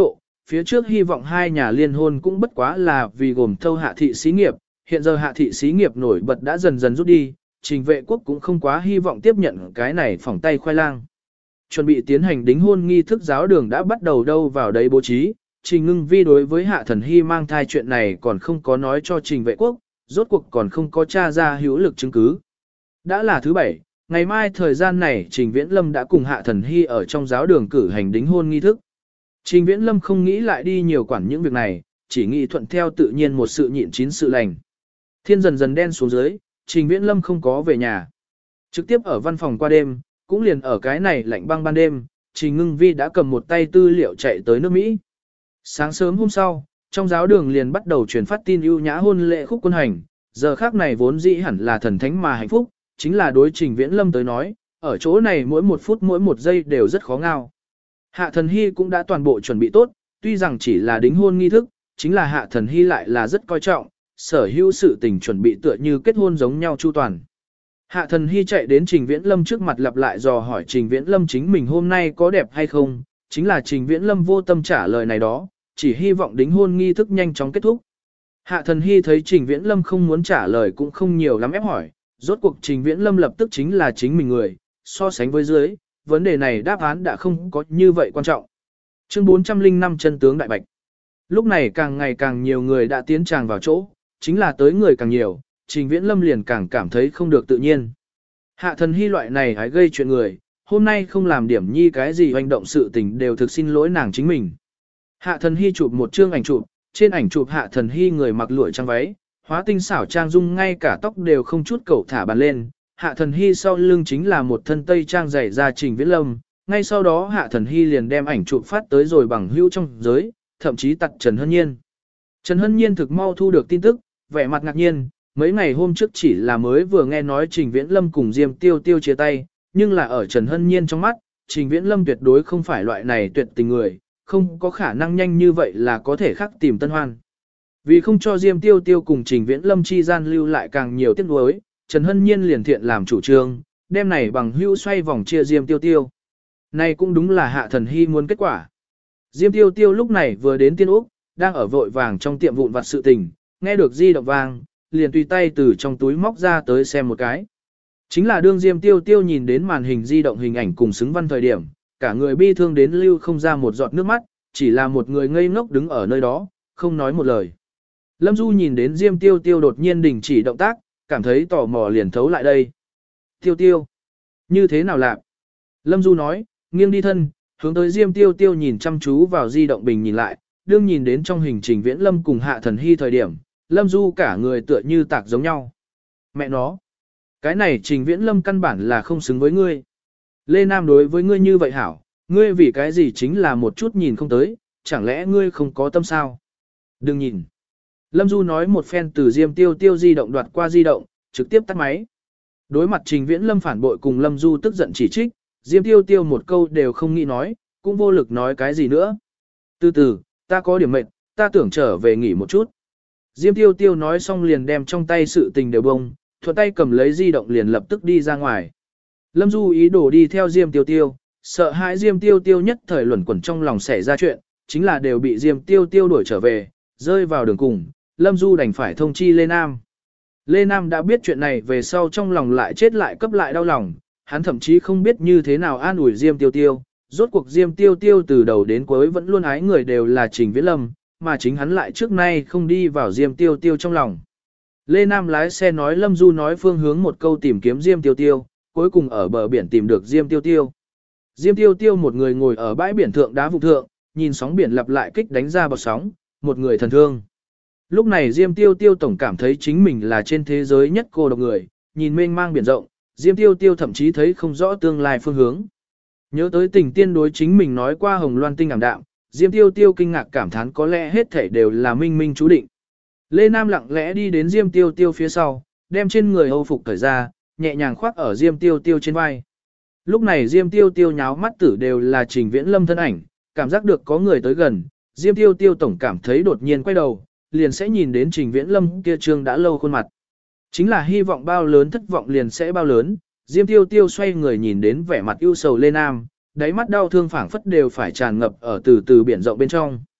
phía trước hy vọng hai nhà liên hôn cũng bất quá là vì gồm thâu hạ thị xí nghiệp, hiện giờ hạ thị xí nghiệp nổi bật đã dần dần rút đi, Trình Vệ Quốc cũng không quá hy vọng tiếp nhận cái này phỏng tay khoai lang. Chuẩn bị tiến hành đính hôn nghi thức giáo đường đã bắt đầu đâu vào đấy bố trí, Trình Ngưng Vi đối với Hạ Thần Hy mang thai chuyện này còn không có nói cho Trình Vệ Quốc, rốt cuộc còn không có tra ra hữu lực chứng cứ. Đã là thứ bảy, ngày mai thời gian này Trình Viễn Lâm đã cùng Hạ Thần Hy ở trong giáo đường cử hành đính hôn nghi thức. Trình Viễn Lâm không nghĩ lại đi nhiều quản những việc này, chỉ nghĩ thuận theo tự nhiên một sự nhịn chín sự lành. Thiên dần dần đen xuống dưới, Trình Viễn Lâm không có về nhà. Trực tiếp ở văn phòng qua đêm, cũng liền ở cái này lạnh băng ban đêm, Trình Ngưng Vi đã cầm một tay tư liệu chạy tới nước Mỹ. Sáng sớm hôm sau, trong giáo đường liền bắt đầu truyền phát tin ưu nhã hôn lễ khúc quân hành, giờ khác này vốn dĩ hẳn là thần thánh mà hạnh phúc, chính là đối Trình Viễn Lâm tới nói, ở chỗ này mỗi một phút mỗi một giây đều rất khó ngao. Hạ Thần Hy cũng đã toàn bộ chuẩn bị tốt, tuy rằng chỉ là đính hôn nghi thức, chính là Hạ Thần Hy lại là rất coi trọng, sở hữu sự tình chuẩn bị tựa như kết hôn giống nhau chu toàn. Hạ Thần Hy chạy đến Trình Viễn Lâm trước mặt lặp lại dò hỏi Trình Viễn Lâm chính mình hôm nay có đẹp hay không, chính là Trình Viễn Lâm vô tâm trả lời này đó, chỉ hy vọng đính hôn nghi thức nhanh chóng kết thúc. Hạ Thần Hy thấy Trình Viễn Lâm không muốn trả lời cũng không nhiều lắm ép hỏi, rốt cuộc Trình Viễn Lâm lập tức chính là chính mình người, so sánh với dưới, vấn đề này đáp án đã không có như vậy quan trọng. Chương 405 chân tướng đại bạch. Lúc này càng ngày càng nhiều người đã tiến tràng vào chỗ, chính là tới người càng nhiều, Trình Viễn Lâm liền càng cảm thấy không được tự nhiên. Hạ Thần Hy loại này hãy gây chuyện người, hôm nay không làm điểm nhi cái gì hoành động sự tình đều thực xin lỗi nàng chính mình. Hạ Thần Hy chụp một chương ảnh chụp, trên ảnh chụp Hạ Thần Hy người mặc lụa trang váy, hóa tinh xảo trang dung ngay cả tóc đều không chút cẩu thả bàn lên. Hạ Thần Hy sau lưng chính là một thân tây trang dày ra Trình Viễn Lâm, ngay sau đó Hạ Thần Hy liền đem ảnh chụp phát tới rồi bằng hữu trong giới, thậm chí tặng Trần Hân Nhiên. Trần Hân Nhiên thực mau thu được tin tức, vẻ mặt ngạc nhiên, mấy ngày hôm trước chỉ là mới vừa nghe nói Trình Viễn Lâm cùng Diêm Tiêu Tiêu chia tay, nhưng là ở Trần Hân Nhiên trong mắt, Trình Viễn Lâm tuyệt đối không phải loại này tuyệt tình người, không có khả năng nhanh như vậy là có thể khắc tìm tân hoan. Vì không cho Diêm Tiêu Tiêu cùng Trình Viễn Lâm chi gian lưu lại càng nhiều tiếc nuối, Trần Hân Nhiên liền thiện làm chủ trương, đem này bằng hữu xoay vòng chia Diêm Tiêu Tiêu. Này cũng đúng là Hạ Thần Hy muốn kết quả. Diêm Tiêu Tiêu lúc này vừa đến Tiên Úc, đang ở vội vàng trong tiệm vụn vặt sự tình, nghe được di động vang, liền tùy tay từ trong túi móc ra tới xem một cái. Chính là đương Diêm Tiêu Tiêu nhìn đến màn hình di động hình ảnh cùng xứng văn thời điểm, cả người bi thương đến lưu không ra một giọt nước mắt, chỉ là một người ngây ngốc đứng ở nơi đó, không nói một lời. Lâm Du nhìn đến Diêm Tiêu Tiêu đột nhiên đình chỉ động tác, cảm thấy tò mò liền thấu lại đây. Tiêu Tiêu, như thế nào lạc? Lâm Du nói, nghiêng đi thân, hướng tới Diêm Tiêu Tiêu nhìn chăm chú vào di động bình nhìn lại, đương nhìn đến trong hình Trình Viễn Lâm cùng Hạ Thần Hy thời điểm, Lâm Du cả người tựa như tạc giống nhau. Mẹ nó, cái này Trình Viễn Lâm căn bản là không xứng với ngươi. Lê Nam đối với ngươi như vậy hảo, ngươi vì cái gì chính là một chút nhìn không tới, chẳng lẽ ngươi không có tâm sao? Đừng nhìn. Lâm Du nói một phen từ Diêm Tiêu Tiêu di động đoạt qua di động, trực tiếp tắt máy. Đối mặt Trình Viễn Lâm phản bội cùng Lâm Du tức giận chỉ trích, Diêm Tiêu Tiêu một câu đều không nghĩ nói, cũng vô lực nói cái gì nữa. Từ từ, ta có điểm mệt, ta tưởng trở về nghỉ một chút. Diêm Tiêu Tiêu nói xong liền đem trong tay sự tình đều bông, thuận tay cầm lấy di động liền lập tức đi ra ngoài. Lâm Du ý đồ đi theo Diêm Tiêu Tiêu, sợ hãi Diêm Tiêu Tiêu nhất thời luẩn quẩn trong lòng xảy ra chuyện, chính là đều bị Diêm Tiêu Tiêu đuổi trở về, rơi vào đường cùng, Lâm Du đành phải thông chi Lê Nam. Lê Nam đã biết chuyện này về sau trong lòng lại chết lại cấp lại đau lòng, hắn thậm chí không biết như thế nào an ủi Diêm Tiêu Tiêu, rốt cuộc Diêm Tiêu Tiêu từ đầu đến cuối vẫn luôn ái người đều là Trình Viễn Lâm, mà chính hắn lại trước nay không đi vào Diêm Tiêu Tiêu trong lòng. Lê Nam lái xe nói Lâm Du nói phương hướng một câu tìm kiếm Diêm Tiêu Tiêu, cuối cùng ở bờ biển tìm được Diêm Tiêu Tiêu. Diêm Tiêu Tiêu một người ngồi ở bãi biển thượng đá vụ thượng, nhìn sóng biển lặp lại kích đánh ra bọt sóng, một người thần thương. Lúc này Diêm Tiêu Tiêu tổng cảm thấy chính mình là trên thế giới nhất cô độc người, nhìn mênh mang biển rộng, Diêm Tiêu Tiêu thậm chí thấy không rõ tương lai phương hướng. Nhớ tới tình tiên đối chính mình nói qua hồng loan tinh ảm đạm, Diêm Tiêu Tiêu kinh ngạc cảm thán có lẽ hết thảy đều là minh minh chú định. Lê Nam lặng lẽ đi đến Diêm Tiêu Tiêu phía sau, đem trên người hầu phục cởi ra, nhẹ nhàng khoác ở Diêm Tiêu Tiêu trên vai. Lúc này Diêm Tiêu Tiêu nháo mắt tử đều là Trình Viễn Lâm thân ảnh, cảm giác được có người tới gần, Diêm Tiêu Tiêu tổng cảm thấy đột nhiên quay đầu, liền sẽ nhìn đến Trình Viễn Lâm kia trương đã lâu khuôn mặt. Chính là hy vọng bao lớn thất vọng liền sẽ bao lớn, Diêm Tiêu Tiêu xoay người nhìn đến vẻ mặt ưu sầu Lê Nam, đáy mắt đau thương phảng phất đều phải tràn ngập ở từ từ biển rộng bên trong.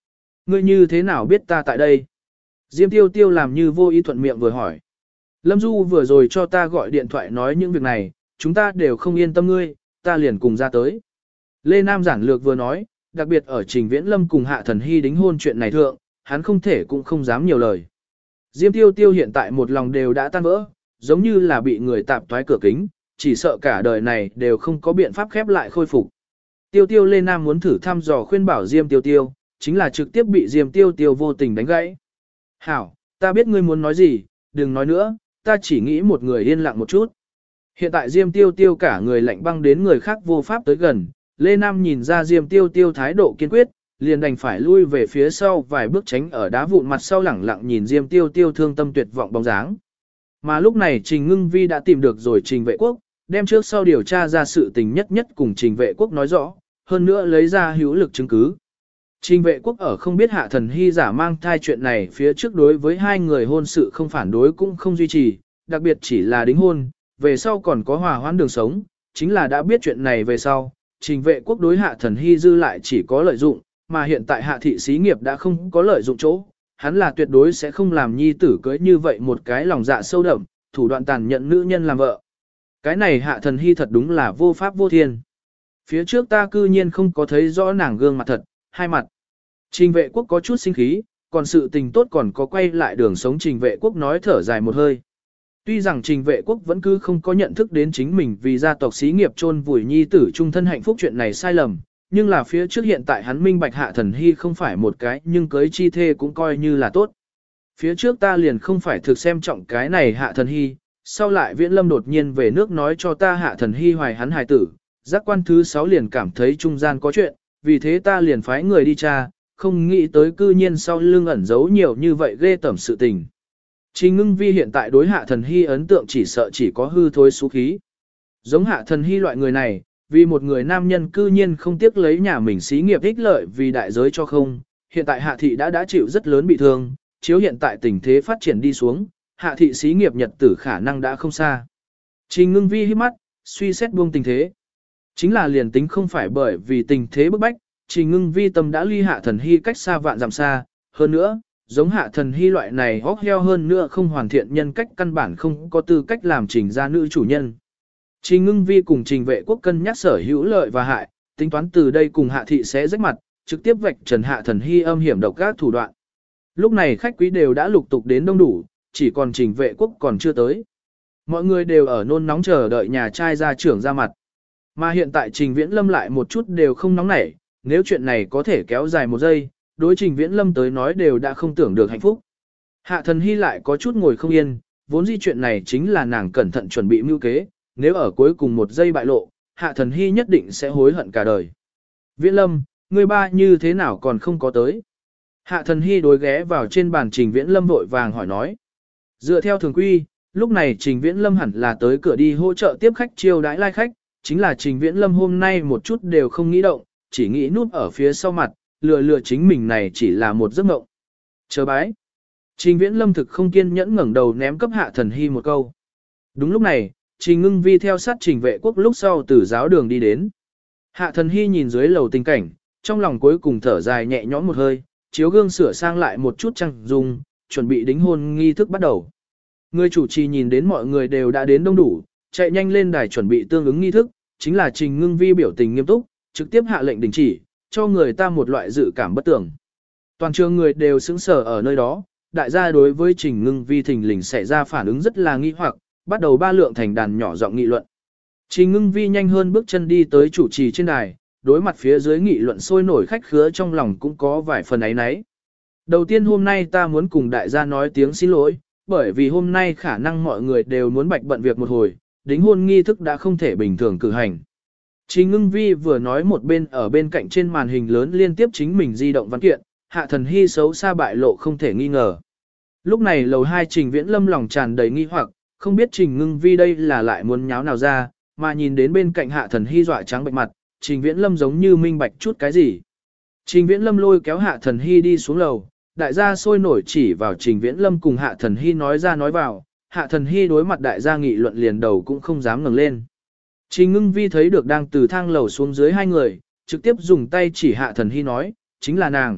ngươi như thế nào biết ta tại đây? Diêm Tiêu Tiêu làm như vô ý thuận miệng vừa hỏi. Lâm Du vừa rồi cho ta gọi điện thoại nói những việc này, chúng ta đều không yên tâm ngươi, ta liền cùng ra tới. Lê Nam giản lược vừa nói, đặc biệt ở Trình Viễn Lâm cùng Hạ Thần Hy đính hôn chuyện này thượng, hắn không thể cũng không dám nhiều lời. Diêm Tiêu Tiêu hiện tại một lòng đều đã tan vỡ, giống như là bị người tạp toái cửa kính, chỉ sợ cả đời này đều không có biện pháp khép lại khôi phục. Tiêu Tiêu Lê Nam muốn thử thăm dò khuyên bảo Diêm Tiêu Tiêu, chính là trực tiếp bị Diêm Tiêu Tiêu vô tình đánh gãy. Hảo, ta biết ngươi muốn nói gì, đừng nói nữa, ta chỉ nghĩ một người yên lặng một chút. Hiện tại Diêm Tiêu Tiêu cả người lạnh băng đến người khác vô pháp tới gần, Lê Nam nhìn ra Diêm Tiêu Tiêu thái độ kiên quyết, liền đành phải lui về phía sau vài bước tránh ở đá vụn mặt sau lẳng lặng nhìn Diêm Tiêu Tiêu thương tâm tuyệt vọng bóng dáng. Mà lúc này Trình Ngưng Vi đã tìm được rồi Trình Vệ Quốc, đem trước sau điều tra ra sự tình nhất nhất cùng Trình Vệ Quốc nói rõ, hơn nữa lấy ra hữu lực chứng cứ. Trình Vệ Quốc ở không biết Hạ Thần Hy giả mang thai chuyện này phía trước đối với hai người hôn sự không phản đối cũng không duy trì, đặc biệt chỉ là đính hôn, về sau còn có hòa hoãn đường sống, chính là đã biết chuyện này về sau, Trình Vệ Quốc đối Hạ Thần Hy dư lại chỉ có lợi dụng, mà hiện tại Hạ thị xí nghiệp đã không có lợi dụng chỗ, hắn là tuyệt đối sẽ không làm nhi tử cưới như vậy một cái lòng dạ sâu đậm, thủ đoạn tàn nhẫn nữ nhân làm vợ. Cái này Hạ Thần Hy thật đúng là vô pháp vô thiên. Phía trước ta cư nhiên không có thấy rõ nàng gương mặt thật, hai mặt. Trình Vệ Quốc có chút sinh khí, còn sự tình tốt còn có quay lại đường sống. Trình Vệ Quốc nói thở dài một hơi. Tuy rằng Trình Vệ Quốc vẫn cứ không có nhận thức đến chính mình vì gia tộc xí nghiệp chôn vùi nhi tử trung thân hạnh phúc chuyện này sai lầm, nhưng là phía trước hiện tại hắn minh bạch Hạ Thần Hy không phải một cái nhưng cưới chi thê cũng coi như là tốt. Phía trước ta liền không phải thực xem trọng cái này Hạ Thần Hy, sau lại Viễn Lâm đột nhiên về nước nói cho ta Hạ Thần Hy hoài hắn hài tử, giác quan thứ 6 liền cảm thấy trung gian có chuyện, vì thế ta liền phái người đi tra, không nghĩ tới cư nhiên sau lưng ẩn giấu nhiều như vậy ghê tởm sự tình. Trình Ngưng Vi hiện tại đối Hạ Thần Hy ấn tượng chỉ sợ chỉ có hư thối xú khí. Giống Hạ Thần Hy loại người này, vì một người nam nhân cư nhiên không tiếc lấy nhà mình xí nghiệp ích lợi vì đại giới cho không, hiện tại Hạ thị đã chịu rất lớn bị thương, chiếu hiện tại tình thế phát triển đi xuống, Hạ thị xí nghiệp nhật tử khả năng đã không xa. Trình Ngưng Vi hít mắt, suy xét buông tình thế. Chính là liền tính không phải bởi vì tình thế bức bách, Trình Ngưng Vi tâm đã ly Hạ Thần Hy cách xa vạn dặm xa, hơn nữa, giống Hạ Thần Hy loại này hóc heo hơn nữa không hoàn thiện nhân cách căn bản không có tư cách làm Trình gia nữ chủ nhân. Trình Ngưng Vi cùng Trình Vệ Quốc cân nhắc sở hữu lợi và hại, tính toán từ đây cùng Hạ thị sẽ rách mặt, trực tiếp vạch trần Hạ Thần Hy âm hiểm độc ác thủ đoạn. Lúc này khách quý đều đã lục tục đến đông đủ, chỉ còn Trình Vệ Quốc còn chưa tới. Mọi người đều ở nôn nóng chờ đợi nhà trai gia trưởng ra mặt. Mà hiện tại Trình Viễn Lâm lại một chút đều không nóng nảy, nếu chuyện này có thể kéo dài một giây, đối Trình Viễn Lâm tới nói đều đã không tưởng được hạnh phúc. Hạ Thần Hy lại có chút ngồi không yên, vốn dĩ chuyện này chính là nàng cẩn thận chuẩn bị mưu kế, nếu ở cuối cùng một giây bại lộ, Hạ Thần Hy nhất định sẽ hối hận cả đời. Viễn Lâm, người ba như thế nào còn không có tới? Hạ Thần Hy đối ghé vào trên bàn Trình Viễn Lâm vội vàng hỏi nói. Dựa theo thường quy, lúc này Trình Viễn Lâm hẳn là tới cửa đi hỗ trợ tiếp khách chiêu đãi lai khách, chính là Trình Viễn Lâm hôm nay một chút đều không nghĩ động, chỉ nghĩ núp ở phía sau mặt, lừa chính mình này chỉ là một giấc mộng. Chờ bái. Trình Viễn Lâm thực không kiên nhẫn ngẩng đầu ném cấp Hạ Thần Hy một câu. Đúng lúc này, Trình Ngưng Vi theo sát Trình Vệ Quốc lúc sau từ giáo đường đi đến. Hạ Thần Hy nhìn dưới lầu tình cảnh, trong lòng cuối cùng thở dài nhẹ nhõm một hơi, chiếu gương sửa sang lại một chút trang dung, chuẩn bị đính hôn nghi thức bắt đầu. Người chủ trì nhìn đến mọi người đều đã đến đông đủ, chạy nhanh lên đài chuẩn bị tương ứng nghi thức, chính là Trình Ngưng Vi biểu tình nghiêm túc, trực tiếp hạ lệnh đình chỉ, cho người ta một loại dự cảm bất tưởng. Toàn trường người đều sững sờ ở nơi đó, đại gia đối với Trình Ngưng Vi thình lình xảy ra phản ứng rất là nghi hoặc, bắt đầu ba lượng thành đàn nhỏ giọng nghị luận. Trình Ngưng Vi nhanh hơn bước chân đi tới chủ trì trên đài, đối mặt phía dưới nghị luận sôi nổi khách khứa trong lòng cũng có vài phần áy náy. Đầu tiên hôm nay ta muốn cùng đại gia nói tiếng xin lỗi, bởi vì hôm nay khả năng mọi người đều muốn bạch bận việc một hồi, đính hôn nghi thức đã không thể bình thường cử hành. Trình Ngưng Vi vừa nói một bên ở bên cạnh trên màn hình lớn liên tiếp chính mình di động văn kiện, Hạ Thần Hy xấu xa bại lộ không thể nghi ngờ. Lúc này lầu 2 Trình Viễn Lâm lòng tràn đầy nghi hoặc, không biết Trình Ngưng Vi đây là lại muốn nháo nào ra, mà nhìn đến bên cạnh Hạ Thần Hy dọa trắng bệnh mặt, Trình Viễn Lâm giống như minh bạch chút cái gì. Trình Viễn Lâm lôi kéo Hạ Thần Hy đi xuống lầu, đại gia sôi nổi chỉ vào Trình Viễn Lâm cùng Hạ Thần Hy nói ra nói vào, Hạ Thần Hy đối mặt đại gia nghị luận liền đầu cũng không dám ngẩng lên. Trình Ngưng Vi thấy được đang từ thang lầu xuống dưới hai người, trực tiếp dùng tay chỉ Hạ Thần Hy nói, chính là nàng,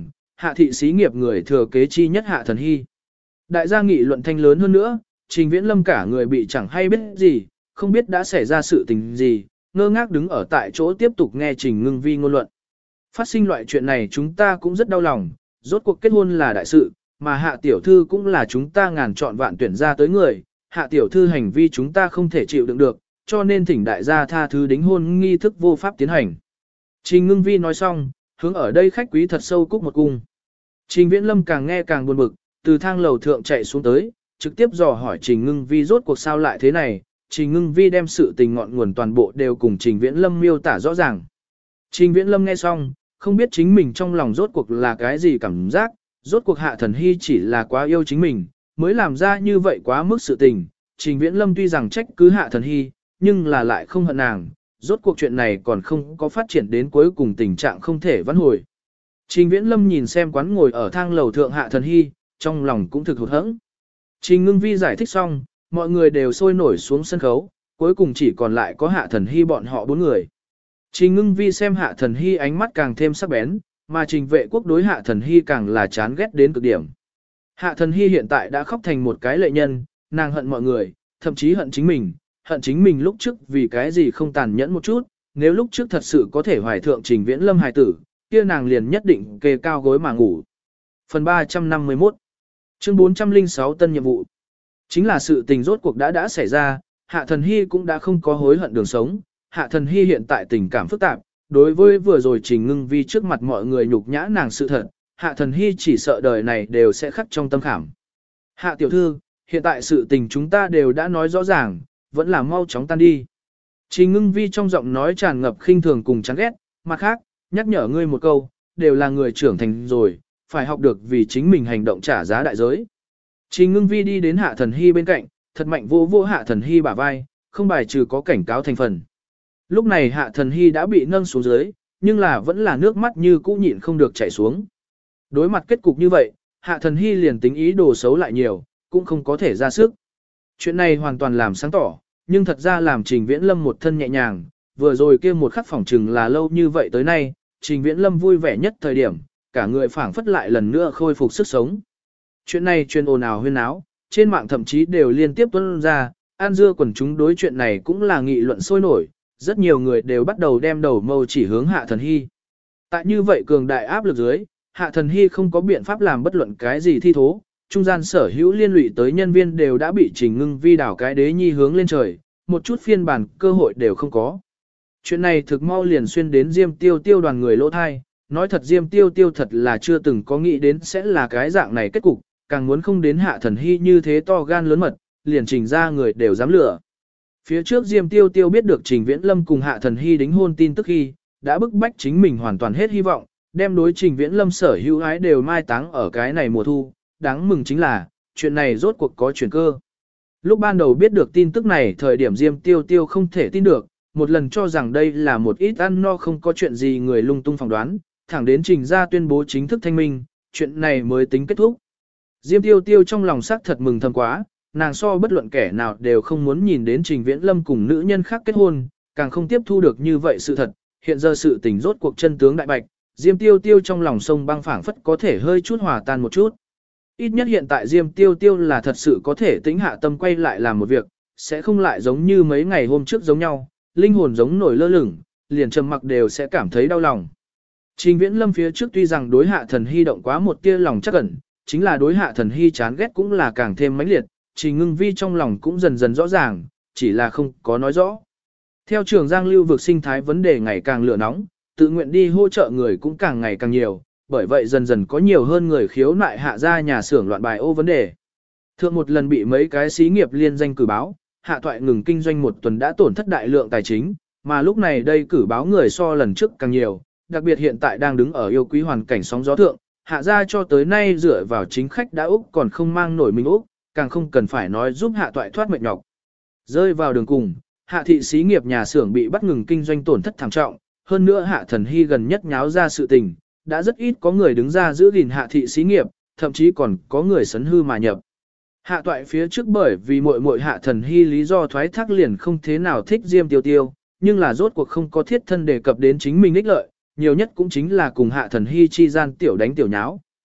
hạ thị xí nghiệp người thừa kế chi nhất Hạ Thần Hy. Đại gia nghị luận thanh lớn hơn nữa, Trình Viễn Lâm cả người bị chẳng hay biết gì, không biết đã xảy ra sự tình gì, ngơ ngác đứng ở tại chỗ tiếp tục nghe Trình Ngưng Vi ngôn luận. Phát sinh loại chuyện này chúng ta cũng rất đau lòng, rốt cuộc kết hôn là đại sự, mà Hạ tiểu thư cũng là chúng ta ngàn chọn vạn tuyển ra tới người, Hạ tiểu thư hành vi chúng ta không thể chịu đựng được, cho nên thỉnh đại gia tha thứ đính hôn nghi thức vô pháp tiến hành. Trình Ngưng Vi nói xong, hướng ở đây khách quý thật sâu cúc một cung. Trình Viễn Lâm càng nghe càng buồn bực, từ thang lầu thượng chạy xuống tới, trực tiếp dò hỏi Trình Ngưng Vi rốt cuộc sao lại thế này. Trình Ngưng Vi đem sự tình ngọn nguồn toàn bộ đều cùng Trình Viễn Lâm miêu tả rõ ràng. Trình Viễn Lâm nghe xong, không biết chính mình trong lòng rốt cuộc là cái gì cảm giác, rốt cuộc Hạ Thần Hy chỉ là quá yêu chính mình, mới làm ra như vậy quá mức sự tình. Trình Viễn Lâm tuy rằng trách cứ Hạ Thần Hy, nhưng là lại không hận nàng, rốt cuộc chuyện này còn không có phát triển đến cuối cùng tình trạng không thể vãn hồi. Trình Viễn Lâm nhìn xem quán ngồi ở thang lầu thượng Hạ Thần Hy, trong lòng cũng thực hụt hẫng. Trình Ngưng Vi giải thích xong, mọi người đều sôi nổi xuống sân khấu, cuối cùng chỉ còn lại có Hạ Thần Hy bọn họ 4 người. Trình Ngưng Vi xem Hạ Thần Hy ánh mắt càng thêm sắc bén, mà Trình Vệ Quốc đối Hạ Thần Hy càng là chán ghét đến cực điểm. Hạ Thần Hy hiện tại đã khóc thành một cái lệ nhân, nàng hận mọi người, thậm chí hận chính mình lúc trước vì cái gì không tàn nhẫn một chút, nếu lúc trước thật sự có thể hoài thượng Trình Viễn Lâm hài tử, kia nàng liền nhất định kê cao gối mà ngủ. Phần 351 Chương 406 tân nhiệm vụ. Chính là sự tình rốt cuộc đã xảy ra, Hạ Thần Hy cũng đã không có hối hận đường sống. Hạ Thần Hy hiện tại tình cảm phức tạp, đối với vừa rồi Trình Ngưng Vi trước mặt mọi người nhục nhã nàng sự thật, Hạ Thần Hy chỉ sợ đời này đều sẽ khắc trong tâm khảm. Hạ tiểu thư, hiện tại sự tình chúng ta đều đã nói rõ ràng, vẫn là mau chóng tan đi. Trình Ngưng Vi trong giọng nói tràn ngập khinh thường cùng chán ghét, mặt khác, nhắc nhở ngươi một câu, đều là người trưởng thành rồi, phải học được vì chính mình hành động trả giá đại giới. Trình Ngưng Vi đi đến Hạ Thần Hy bên cạnh, thật mạnh vô vô Hạ Thần Hy bả vai, không bài trừ có cảnh cáo thành phần. Lúc này Hạ Thần Hy đã bị nâng xuống dưới, nhưng là vẫn là nước mắt như cũ nhịn không được chảy xuống. Đối mặt kết cục như vậy, Hạ Thần Hy liền tính ý đồ xấu lại nhiều, cũng không có thể ra sức. Chuyện này hoàn toàn làm sáng tỏ, nhưng thật ra làm Trình Viễn Lâm một thân nhẹ nhàng, vừa rồi kia một khắc phỏng chừng là lâu như vậy tới nay, Trình Viễn Lâm vui vẻ nhất thời điểm, cả người phảng phất lại lần nữa khôi phục sức sống. Chuyện này truyền ồn ào huyên náo, trên mạng thậm chí đều liên tiếp tuôn ra, an dưa quần chúng đối chuyện này cũng là nghị luận sôi nổi, rất nhiều người đều bắt đầu đem đầu mâu chỉ hướng Hạ Thần Hy. Tại như vậy cường đại áp lực dưới, Hạ Thần Hy không có biện pháp làm bất luận cái gì thi thố, trung gian sở hữu liên lụy tới nhân viên đều đã bị Trình Ngưng Vi đảo cái đế nhi hướng lên trời, một chút phiên bản cơ hội đều không có. Chuyện này thực mau liền xuyên đến Diêm Tiêu Tiêu đoàn người lỗ thai, nói thật Diêm Tiêu Tiêu thật là chưa từng có nghĩ đến sẽ là cái dạng này kết cục, càng muốn không đến Hạ Thần Hy như thế to gan lớn mật, liền Trình ra người đều dám lừa. Phía trước Diêm Tiêu Tiêu biết được Trình Viễn Lâm cùng Hạ Thần Hy đính hôn tin tức khi, đã bức bách chính mình hoàn toàn hết hy vọng, đem đối Trình Viễn Lâm sở hữu ái đều mai táng ở cái này mùa thu, đáng mừng chính là, chuyện này rốt cuộc có chuyển cơ. Lúc ban đầu biết được tin tức này thời điểm Diêm Tiêu Tiêu không thể tin được, một lần cho rằng đây là một ít ăn no không có chuyện gì người lung tung phỏng đoán, thẳng đến Trình ra tuyên bố chính thức thanh minh, chuyện này mới tính kết thúc. Diêm Tiêu Tiêu trong lòng sắc thật mừng thầm quá, nàng so bất luận kẻ nào đều không muốn nhìn đến Trình Viễn Lâm cùng nữ nhân khác kết hôn, càng không tiếp thu được như vậy sự thật, hiện giờ sự tình rốt cuộc chân tướng đại bạch, Diêm Tiêu Tiêu trong lòng sông băng phảng phất có thể hơi chút hòa tan một chút. Ít nhất hiện tại Diêm Tiêu Tiêu là thật sự có thể tĩnh hạ tâm quay lại làm một việc, sẽ không lại giống như mấy ngày hôm trước giống nhau, linh hồn giống nổi lơ lửng, liền trầm mặc đều sẽ cảm thấy đau lòng. Trình Viễn Lâm phía trước tuy rằng đối Hạ Thần Hy động quá một tia lòng chắc ẩn, chính là đối Hạ Thần Hy chán ghét cũng là càng thêm mãnh liệt, Trình Ngưng Vi trong lòng cũng dần dần rõ ràng, chỉ là không có nói rõ. Theo Trường Giang lưu vực sinh thái vấn đề ngày càng lửa nóng, tự nguyện đi hỗ trợ người cũng càng ngày càng nhiều, bởi vậy dần dần có nhiều hơn người khiếu nại Hạ ra nhà xưởng loạn bài ô vấn đề. Thượng một lần bị mấy cái xí nghiệp liên danh cử báo, Hạ Thoại ngừng kinh doanh một tuần đã tổn thất đại lượng tài chính, mà lúc này đây cử báo người so lần trước càng nhiều, đặc biệt hiện tại đang đứng ở yêu quý hoàn cảnh sóng gió thượng, Hạ ra cho tới nay dựa vào chính khách đã Úc còn không mang nổi mình Úc, càng không cần phải nói giúp Hạ Thoại thoát mệt nhọc. Rơi vào đường cùng, Hạ thị xí nghiệp nhà xưởng bị bắt ngừng kinh doanh tổn thất thảm trọng, hơn nữa Hạ Thần Hy gần nhất nháo ra sự tình, đã rất ít có người đứng ra giữ gìn Hạ thị xí nghiệp, thậm chí còn có người sấn hư mà nhập. Hạ Toại phía trước bởi vì muội muội Hạ Thần Hy lý do thoái thác liền không thế nào thích Diêm Tiêu Tiêu, nhưng là rốt cuộc không có thiết thân đề cập đến chính mình ích lợi, nhiều nhất cũng chính là cùng Hạ Thần Hy chi gian tiểu đánh tiểu nháo,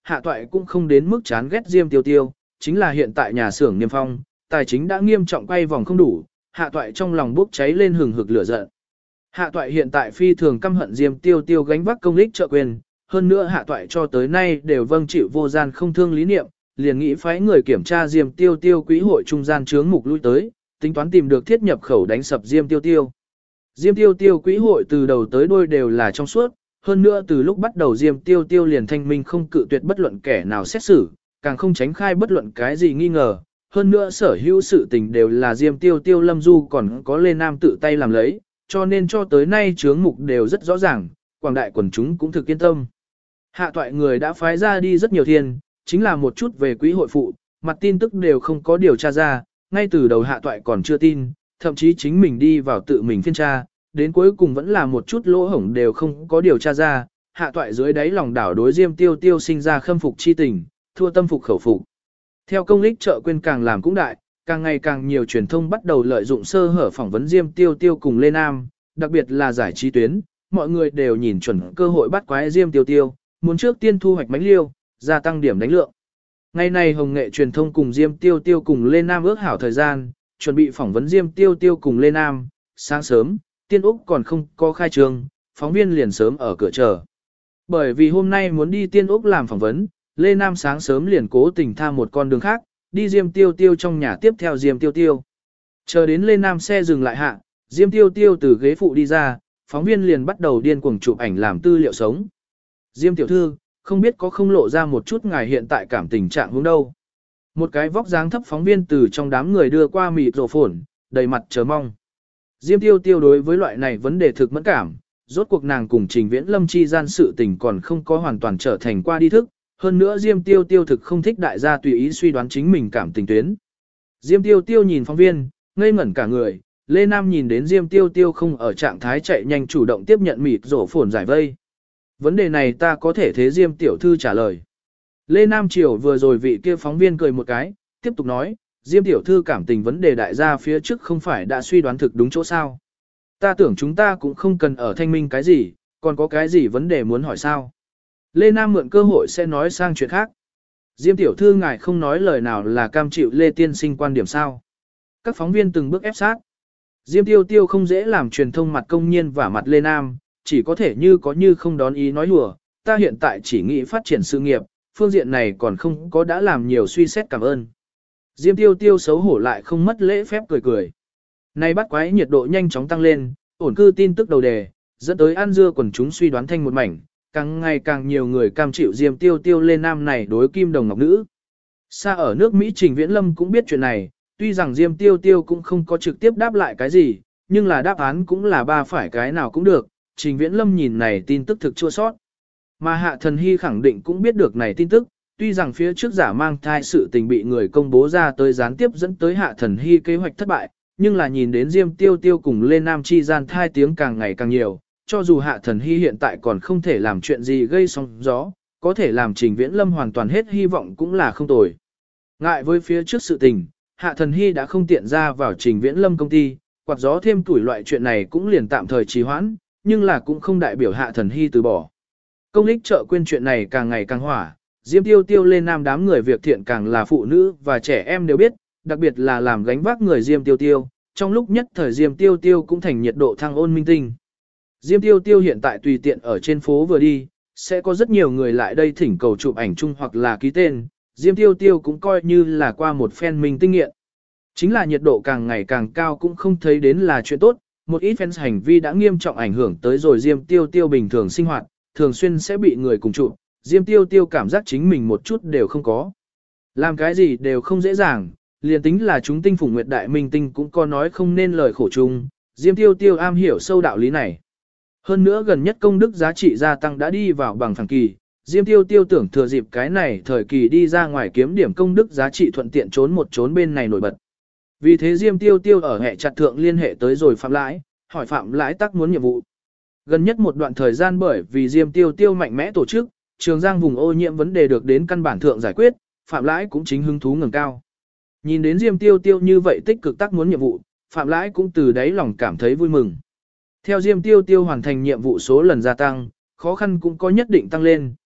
hạ toại cũng không đến mức chán ghét Diêm Tiêu Tiêu, chính là hiện tại nhà xưởng Niêm Phong, tài chính đã nghiêm trọng quay vòng không đủ, hạ toại trong lòng bốc cháy lên hừng hực lửa giận. Hạ toại hiện tại phi thường căm hận Diêm Tiêu Tiêu gánh vác công lích trợ quyền, hơn nữa hạ toại cho tới nay đều vâng chịu vô gian không thương lý niệm, liền nghĩ phái người kiểm tra Diêm Tiêu Tiêu quỹ hội trung gian chướng mục lui tới, tính toán tìm được thiết nhập khẩu đánh sập Diêm Tiêu Tiêu. Diêm Tiêu Tiêu quỹ hội từ đầu tới đuôi đều là trong suốt, hơn nữa từ lúc bắt đầu Diêm Tiêu Tiêu liền thanh minh không cự tuyệt bất luận kẻ nào xét xử, càng không tránh khai bất luận cái gì nghi ngờ, hơn nữa sở hữu sự tình đều là Diêm Tiêu Tiêu Lâm Du còn có Lê Nam tự tay làm lấy, cho nên cho tới nay chướng mục đều rất rõ ràng, quảng đại quần chúng cũng thực yên tâm. Hạ toại người đã phái ra đi rất nhiều thiên, chính là một chút về quỹ hội phụ, mặt tin tức đều không có điều tra ra, ngay từ đầu hạ toại còn chưa tin, thậm chí chính mình đi vào tự mình phiên tra, đến cuối cùng vẫn là một chút lỗ hổng đều không có điều tra ra, hạ toại dưới đáy lòng đảo đối Diêm Tiêu Tiêu sinh ra khâm phục chi tình, thua tâm phục khẩu phục. Theo công lích trợ quên càng làm cũng đại, càng ngày càng nhiều truyền thông bắt đầu lợi dụng sơ hở phỏng vấn Diêm Tiêu Tiêu cùng Lê Nam, đặc biệt là giải trí tuyến, mọi người đều nhìn chuẩn cơ hội bắt quái Diêm Tiêu Tiêu, muốn trước tiên thu hoạch bánh liêu, gia tăng điểm đánh lượng. Ngày này Hồng Nghệ truyền thông cùng Diêm Tiêu Tiêu cùng Lê Nam ước hảo thời gian, chuẩn bị phỏng vấn Diêm Tiêu Tiêu cùng Lê Nam, sáng sớm, Tiên Úc còn không có khai trương, phóng viên liền sớm ở cửa chờ. Bởi vì hôm nay muốn đi Tiên Úc làm phỏng vấn, Lê Nam sáng sớm liền cố tình tham một con đường khác, đi Diêm Tiêu Tiêu trong nhà tiếp theo Diêm Tiêu Tiêu. Chờ đến Lê Nam xe dừng lại hạ, Diêm Tiêu Tiêu từ ghế phụ đi ra, phóng viên liền bắt đầu điên cuồng chụp ảnh làm tư liệu sống. Diêm tiểu thư, không biết có không lộ ra một chút ngài hiện tại cảm tình trạng hướng đâu. Một cái vóc dáng thấp phóng viên từ trong đám người đưa qua mịt rổ phồn, đầy mặt chờ mong. Diêm Tiêu Tiêu đối với loại này vấn đề thực mẫn cảm, rốt cuộc nàng cùng Trình Viễn Lâm chi gian sự tình còn không có hoàn toàn trở thành qua đi thức, hơn nữa Diêm Tiêu Tiêu thực không thích đại gia tùy ý suy đoán chính mình cảm tình tuyến. Diêm Tiêu Tiêu nhìn phóng viên, ngây ngẩn cả người, Lê Nam nhìn đến Diêm Tiêu Tiêu không ở trạng thái chạy nhanh chủ động tiếp nhận mịt rổ phồn giải vây. Vấn đề này ta có thể thế Diêm tiểu thư trả lời. Lê Nam Triều vừa rồi vị kia phóng viên cười một cái, tiếp tục nói, Diêm tiểu thư cảm tình vấn đề đại gia phía trước không phải đã suy đoán thực đúng chỗ sao. Ta tưởng chúng ta cũng không cần ở thanh minh cái gì, còn có cái gì vấn đề muốn hỏi sao. Lê Nam mượn cơ hội sẽ nói sang chuyện khác. Diêm tiểu thư ngài không nói lời nào là cam chịu Lê tiên sinh quan điểm sao. Các phóng viên từng bước ép sát. Diêm Tiêu Tiêu không dễ làm truyền thông mặt công nhiên và mặt Lê Nam, chỉ có thể như có như không đón ý nói hùa, ta hiện tại chỉ nghĩ phát triển sự nghiệp, phương diện này còn không có đã làm nhiều suy xét cảm ơn. Diêm Tiêu Tiêu xấu hổ lại không mất lễ phép cười cười. Nay bắt quái nhiệt độ nhanh chóng tăng lên, ổn cư tin tức đầu đề, dẫn tới ăn dưa quần chúng suy đoán thành một mảnh, càng ngày càng nhiều người cam chịu Diêm Tiêu Tiêu lên nam này đối kim đồng ngọc nữ. Xa ở nước Mỹ Trình Viễn Lâm cũng biết chuyện này, tuy rằng Diêm Tiêu Tiêu cũng không có trực tiếp đáp lại cái gì, nhưng là đáp án cũng là ba phải cái nào cũng được, Trình Viễn Lâm nhìn này tin tức thực chua sót. Mà Hạ Thần Hy khẳng định cũng biết được này tin tức, tuy rằng phía trước giả mang thai sự tình bị người công bố ra tới gián tiếp dẫn tới Hạ Thần Hy kế hoạch thất bại, nhưng là nhìn đến Diêm Tiêu Tiêu cùng Lê Nam chi gian thai tiếng càng ngày càng nhiều, cho dù Hạ Thần Hy hiện tại còn không thể làm chuyện gì gây sóng gió, có thể làm Trình Viễn Lâm hoàn toàn hết hy vọng cũng là không tồi. Ngại với phía trước sự tình, Hạ Thần Hy đã không tiện ra vào Trình Viễn Lâm công ty, quạt gió thêm tuổi loại chuyện này cũng liền tạm thời trì hoãn, nhưng là cũng không đại biểu Hạ Thần Hy từ bỏ. Công lích trợ quên chuyện này càng ngày càng hỏa, Diêm Tiêu Tiêu lên nam đám người việc thiện càng là phụ nữ và trẻ em đều biết, đặc biệt là làm gánh vác người Diêm Tiêu Tiêu, trong lúc nhất thời Diêm Tiêu Tiêu cũng thành nhiệt độ thăng ôn minh tinh. Diêm Tiêu Tiêu hiện tại tùy tiện ở trên phố vừa đi, sẽ có rất nhiều người lại đây thỉnh cầu chụp ảnh chung hoặc là ký tên, Diêm Tiêu Tiêu cũng coi như là qua một phen minh tinh nghiện. Chính là nhiệt độ càng ngày càng cao cũng không thấy đến là chuyện tốt, một ít fans hành vi đã nghiêm trọng ảnh hưởng tới rồi Diêm Tiêu Tiêu bình thường sinh hoạt, thường xuyên sẽ bị người cùng chụp, Diêm Tiêu Tiêu cảm giác chính mình một chút đều không có. Làm cái gì đều không dễ dàng, liền tính là chúng tinh phùng nguyệt đại minh tinh cũng có nói không nên lời khổ chung, Diêm Tiêu Tiêu am hiểu sâu đạo lý này. Hơn nữa gần nhất công đức giá trị gia tăng đã đi vào bằng phẳng kỳ, Diêm Tiêu Tiêu tưởng thừa dịp cái này thời kỳ đi ra ngoài kiếm điểm công đức giá trị thuận tiện trốn một trốn bên này nổi bật. Vì thế Diêm Tiêu Tiêu ở hệ chặt thượng liên hệ tới rồi Phạm Lãi, hỏi Phạm Lãi tác muốn nhiệm vụ. Gần nhất một đoạn thời gian bởi vì Diêm Tiêu Tiêu mạnh mẽ tổ chức, Trường Giang vùng ô nhiễm vấn đề được đến căn bản thượng giải quyết, Phạm Lãi cũng chính hứng thú ngẩng cao. Nhìn đến Diêm Tiêu Tiêu như vậy tích cực tác muốn nhiệm vụ, Phạm Lãi cũng từ đáy lòng cảm thấy vui mừng. Theo Diêm Tiêu Tiêu hoàn thành nhiệm vụ số lần gia tăng, khó khăn cũng có nhất định tăng lên,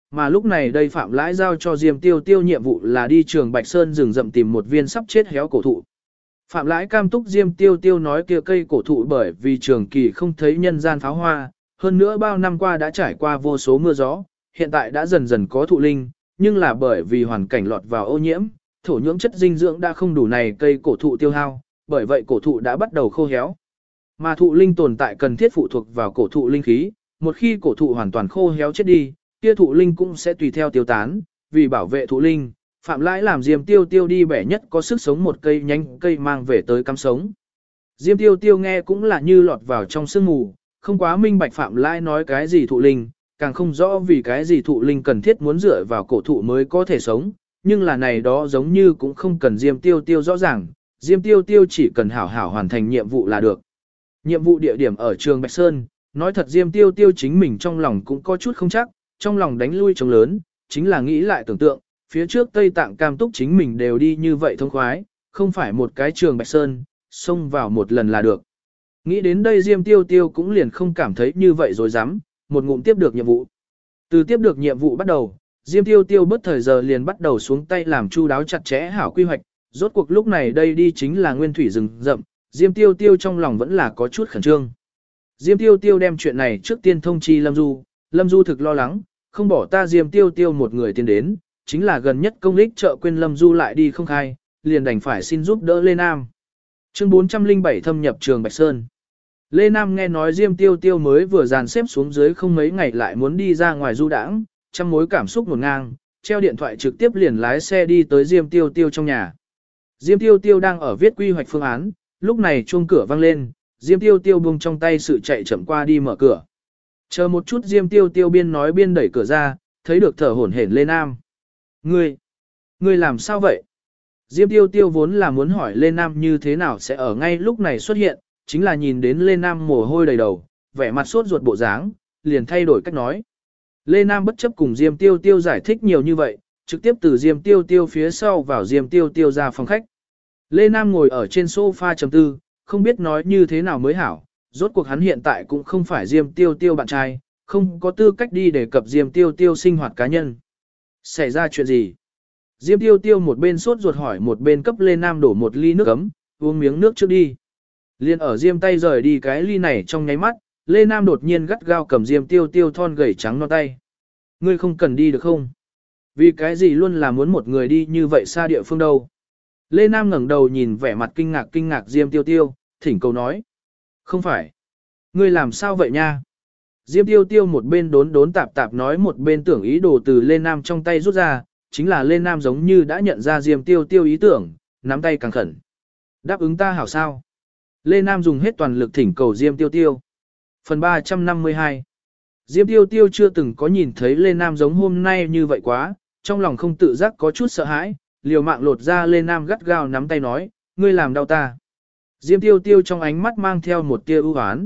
mà lúc này đây Phạm Lãi giao cho Diêm Tiêu Tiêu nhiệm vụ là đi Trường Bạch Sơn rừng rậm tìm một viên sắp chết héo cổ thụ. Phạm Lãi cam túc Diêm Tiêu Tiêu nói kia cây cổ thụ bởi vì trường kỳ không thấy nhân gian pháo hoa, hơn nữa bao năm qua đã trải qua vô số mưa gió, hiện tại đã dần dần có thụ linh, nhưng là bởi vì hoàn cảnh lọt vào ô nhiễm, thổ nhưỡng chất dinh dưỡng đã không đủ này cây cổ thụ tiêu hao, bởi vậy cổ thụ đã bắt đầu khô héo. Mà thụ linh tồn tại cần thiết phụ thuộc vào cổ thụ linh khí, một khi cổ thụ hoàn toàn khô héo chết đi, kia thụ linh cũng sẽ tùy theo tiêu tán, vì bảo vệ thụ linh, Phạm Lãi làm Diêm Tiêu Tiêu đi bẻ nhất có sức sống một cây nhánh cây mang về tới cắm sống. Diêm Tiêu Tiêu nghe cũng là như lọt vào trong sương mù, không quá minh bạch Phạm Lãi nói cái gì thụ linh, càng không rõ vì cái gì thụ linh cần thiết muốn dựa vào cổ thụ mới có thể sống, nhưng là này đó giống như cũng không cần Diêm Tiêu Tiêu rõ ràng, Diêm Tiêu Tiêu chỉ cần hảo hảo hoàn thành nhiệm vụ là được. Nhiệm vụ địa điểm ở trường Bạch Sơn, nói thật Diêm Tiêu Tiêu chính mình trong lòng cũng có chút không chắc, trong lòng đánh lui trống lớn, chính là nghĩ lại tưởng tượng, phía trước Tây Tạng Cam Túc chính mình đều đi như vậy thông khoái, không phải một cái trường Bạch Sơn, xông vào một lần là được. Nghĩ đến đây Diêm Tiêu Tiêu cũng liền không cảm thấy như vậy rồi dám, một ngụm tiếp được nhiệm vụ. Từ tiếp được nhiệm vụ bắt đầu, Diêm Tiêu Tiêu bất thời giờ liền bắt đầu xuống tay làm chu đáo chặt chẽ hảo quy hoạch, rốt cuộc lúc này đây đi chính là nguyên thủy rừng rậm, Diêm Tiêu Tiêu trong lòng vẫn là có chút khẩn trương. Diêm Tiêu Tiêu đem chuyện này trước tiên thông chi Lâm Du thực lo lắng, không bỏ ta Diêm Tiêu Tiêu một người tiến đến, chính là gần nhất công lích chợ quên Lâm Du lại đi không khai, liền đành phải xin giúp đỡ Lê Nam. Chương 407 thâm nhập trường Bạch Sơn. Lê Nam nghe nói Diêm Tiêu Tiêu mới vừa dàn xếp xuống dưới không mấy ngày lại muốn đi ra ngoài du đãng, trăm mối cảm xúc ngổn ngang, treo điện thoại trực tiếp liền lái xe đi tới Diêm Tiêu Tiêu trong nhà. Diêm Tiêu Tiêu đang ở viết quy hoạch phương án, lúc này chuông cửa vang lên, Diêm Tiêu Tiêu buông trong tay sự chạy chậm qua đi mở cửa. Chờ một chút Diêm Tiêu Tiêu biên nói biên đẩy cửa ra, thấy được thở hổn hển Lê Nam. Ngươi làm sao vậy? Diêm Tiêu Tiêu vốn là muốn hỏi Lê Nam như thế nào sẽ ở ngay lúc này xuất hiện, chính là nhìn đến Lê Nam mồ hôi đầy đầu, vẻ mặt sốt ruột bộ dáng, liền thay đổi cách nói. Lê Nam bất chấp cùng Diêm Tiêu Tiêu giải thích nhiều như vậy, trực tiếp từ Diêm Tiêu Tiêu phía sau vào Diêm Tiêu Tiêu ra phòng khách. Lê Nam ngồi ở trên sofa trầm tư, không biết nói như thế nào mới hảo, rốt cuộc hắn hiện tại cũng không phải Diêm Tiêu Tiêu bạn trai, không có tư cách đi đề cập Diêm Tiêu Tiêu sinh hoạt cá nhân. Xảy ra chuyện gì? Diêm Tiêu Tiêu một bên sốt ruột hỏi một bên cấp Lê Nam đổ một ly nước ấm, uống miếng nước trước đi. Liên ở Diêm tay rời đi cái ly này trong nháy mắt, Lê Nam đột nhiên gắt gao cầm Diêm Tiêu Tiêu thon gầy trắng non tay. Ngươi không cần đi được không? Vì cái gì luôn là muốn một người đi như vậy xa địa phương đâu? Lê Nam ngẩng đầu nhìn vẻ mặt kinh ngạc Diêm Tiêu Tiêu, thỉnh cầu nói. Không phải. Ngươi làm sao vậy nha? Diêm Tiêu Tiêu một bên đốn tạp tạp nói một bên tưởng ý đồ từ Lê Nam trong tay rút ra, chính là Lê Nam giống như đã nhận ra Diêm Tiêu Tiêu ý tưởng, nắm tay càng khẩn. Đáp ứng ta hảo sao? Lê Nam dùng hết toàn lực thỉnh cầu Diêm Tiêu Tiêu. Phần 352. Diêm Tiêu Tiêu chưa từng có nhìn thấy Lê Nam giống hôm nay như vậy quá, trong lòng không tự giác có chút sợ hãi, liều mạng lột ra Lê Nam gắt gao nắm tay nói, ngươi làm đau ta. Diêm Tiêu Tiêu trong ánh mắt mang theo một tia ưu hoán.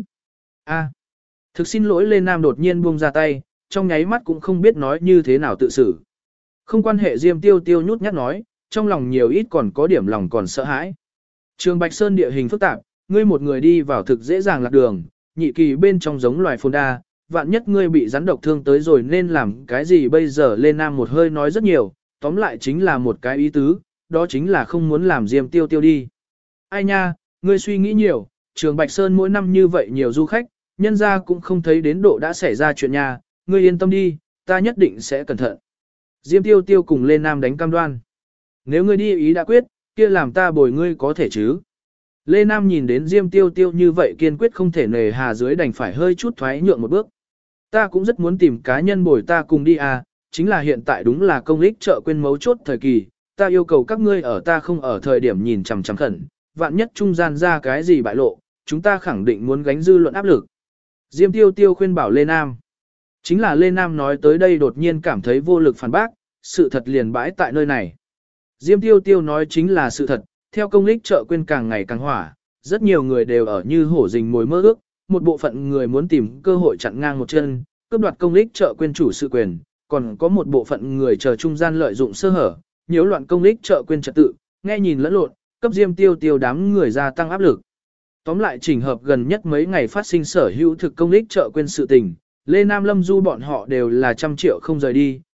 Thực xin lỗi Lê Nam đột nhiên buông ra tay, trong nháy mắt cũng không biết nói như thế nào tự xử. Không quan hệ Diêm Tiêu Tiêu nhút nhát nói, trong lòng nhiều ít còn có điểm lòng còn sợ hãi. Trường Bạch Sơn địa hình phức tạp, ngươi một người đi vào thực dễ dàng lạc đường, nhị kỳ bên trong giống loài phồn đa, vạn nhất ngươi bị rắn độc thương tới rồi nên làm cái gì bây giờ Lê Nam một hơi nói rất nhiều, tóm lại chính là một cái ý tứ, đó chính là không muốn làm Diêm Tiêu Tiêu đi. Ai nha, ngươi suy nghĩ nhiều, Trường Bạch Sơn mỗi năm như vậy nhiều du khách, nhân ra cũng không thấy đến độ đã xảy ra chuyện nha, ngươi yên tâm đi, ta nhất định sẽ cẩn thận. Diêm Tiêu Tiêu cùng Lê Nam đánh cam đoan. Nếu ngươi đi ý đã quyết, kia làm ta bồi ngươi có thể chứ. Lê Nam nhìn đến Diêm Tiêu Tiêu như vậy kiên quyết không thể nề hà dưới đành phải hơi chút thoái nhượng một bước. Ta cũng rất muốn tìm cá nhân bồi ta cùng đi à, chính là hiện tại đúng là công lích chợ quên mấu chốt thời kỳ, ta yêu cầu các ngươi ở ta không ở thời điểm nhìn chằm chằm khẩn, vạn nhất trung gian ra cái gì bại lộ, chúng ta khẳng định muốn gánh dư luận áp lực. Diêm Tiêu Tiêu khuyên bảo Lê Nam. Chính là Lê Nam nói tới đây đột nhiên cảm thấy vô lực phản bác, sự thật liền bãi tại nơi này. Diêm Tiêu Tiêu nói chính là sự thật, theo công lích chợ quên càng ngày càng hỏa, rất nhiều người đều ở như hổ rình mồi mơ ước, một bộ phận người muốn tìm cơ hội chặn ngang một chân, cướp đoạt công lích chợ quên chủ sự quyền, còn có một bộ phận người chờ trung gian lợi dụng sơ hở, nhiễu loạn công lích chợ quên trật tự, nghe nhìn lẫn lộn, cấp Diêm Tiêu Tiêu đám người gia tăng áp lực. Tóm lại chỉnh hợp gần nhất mấy ngày phát sinh sở hữu thực công lích chợ quên sự tình, Lê Nam Lâm Du bọn họ đều là trăm triệu không rời đi,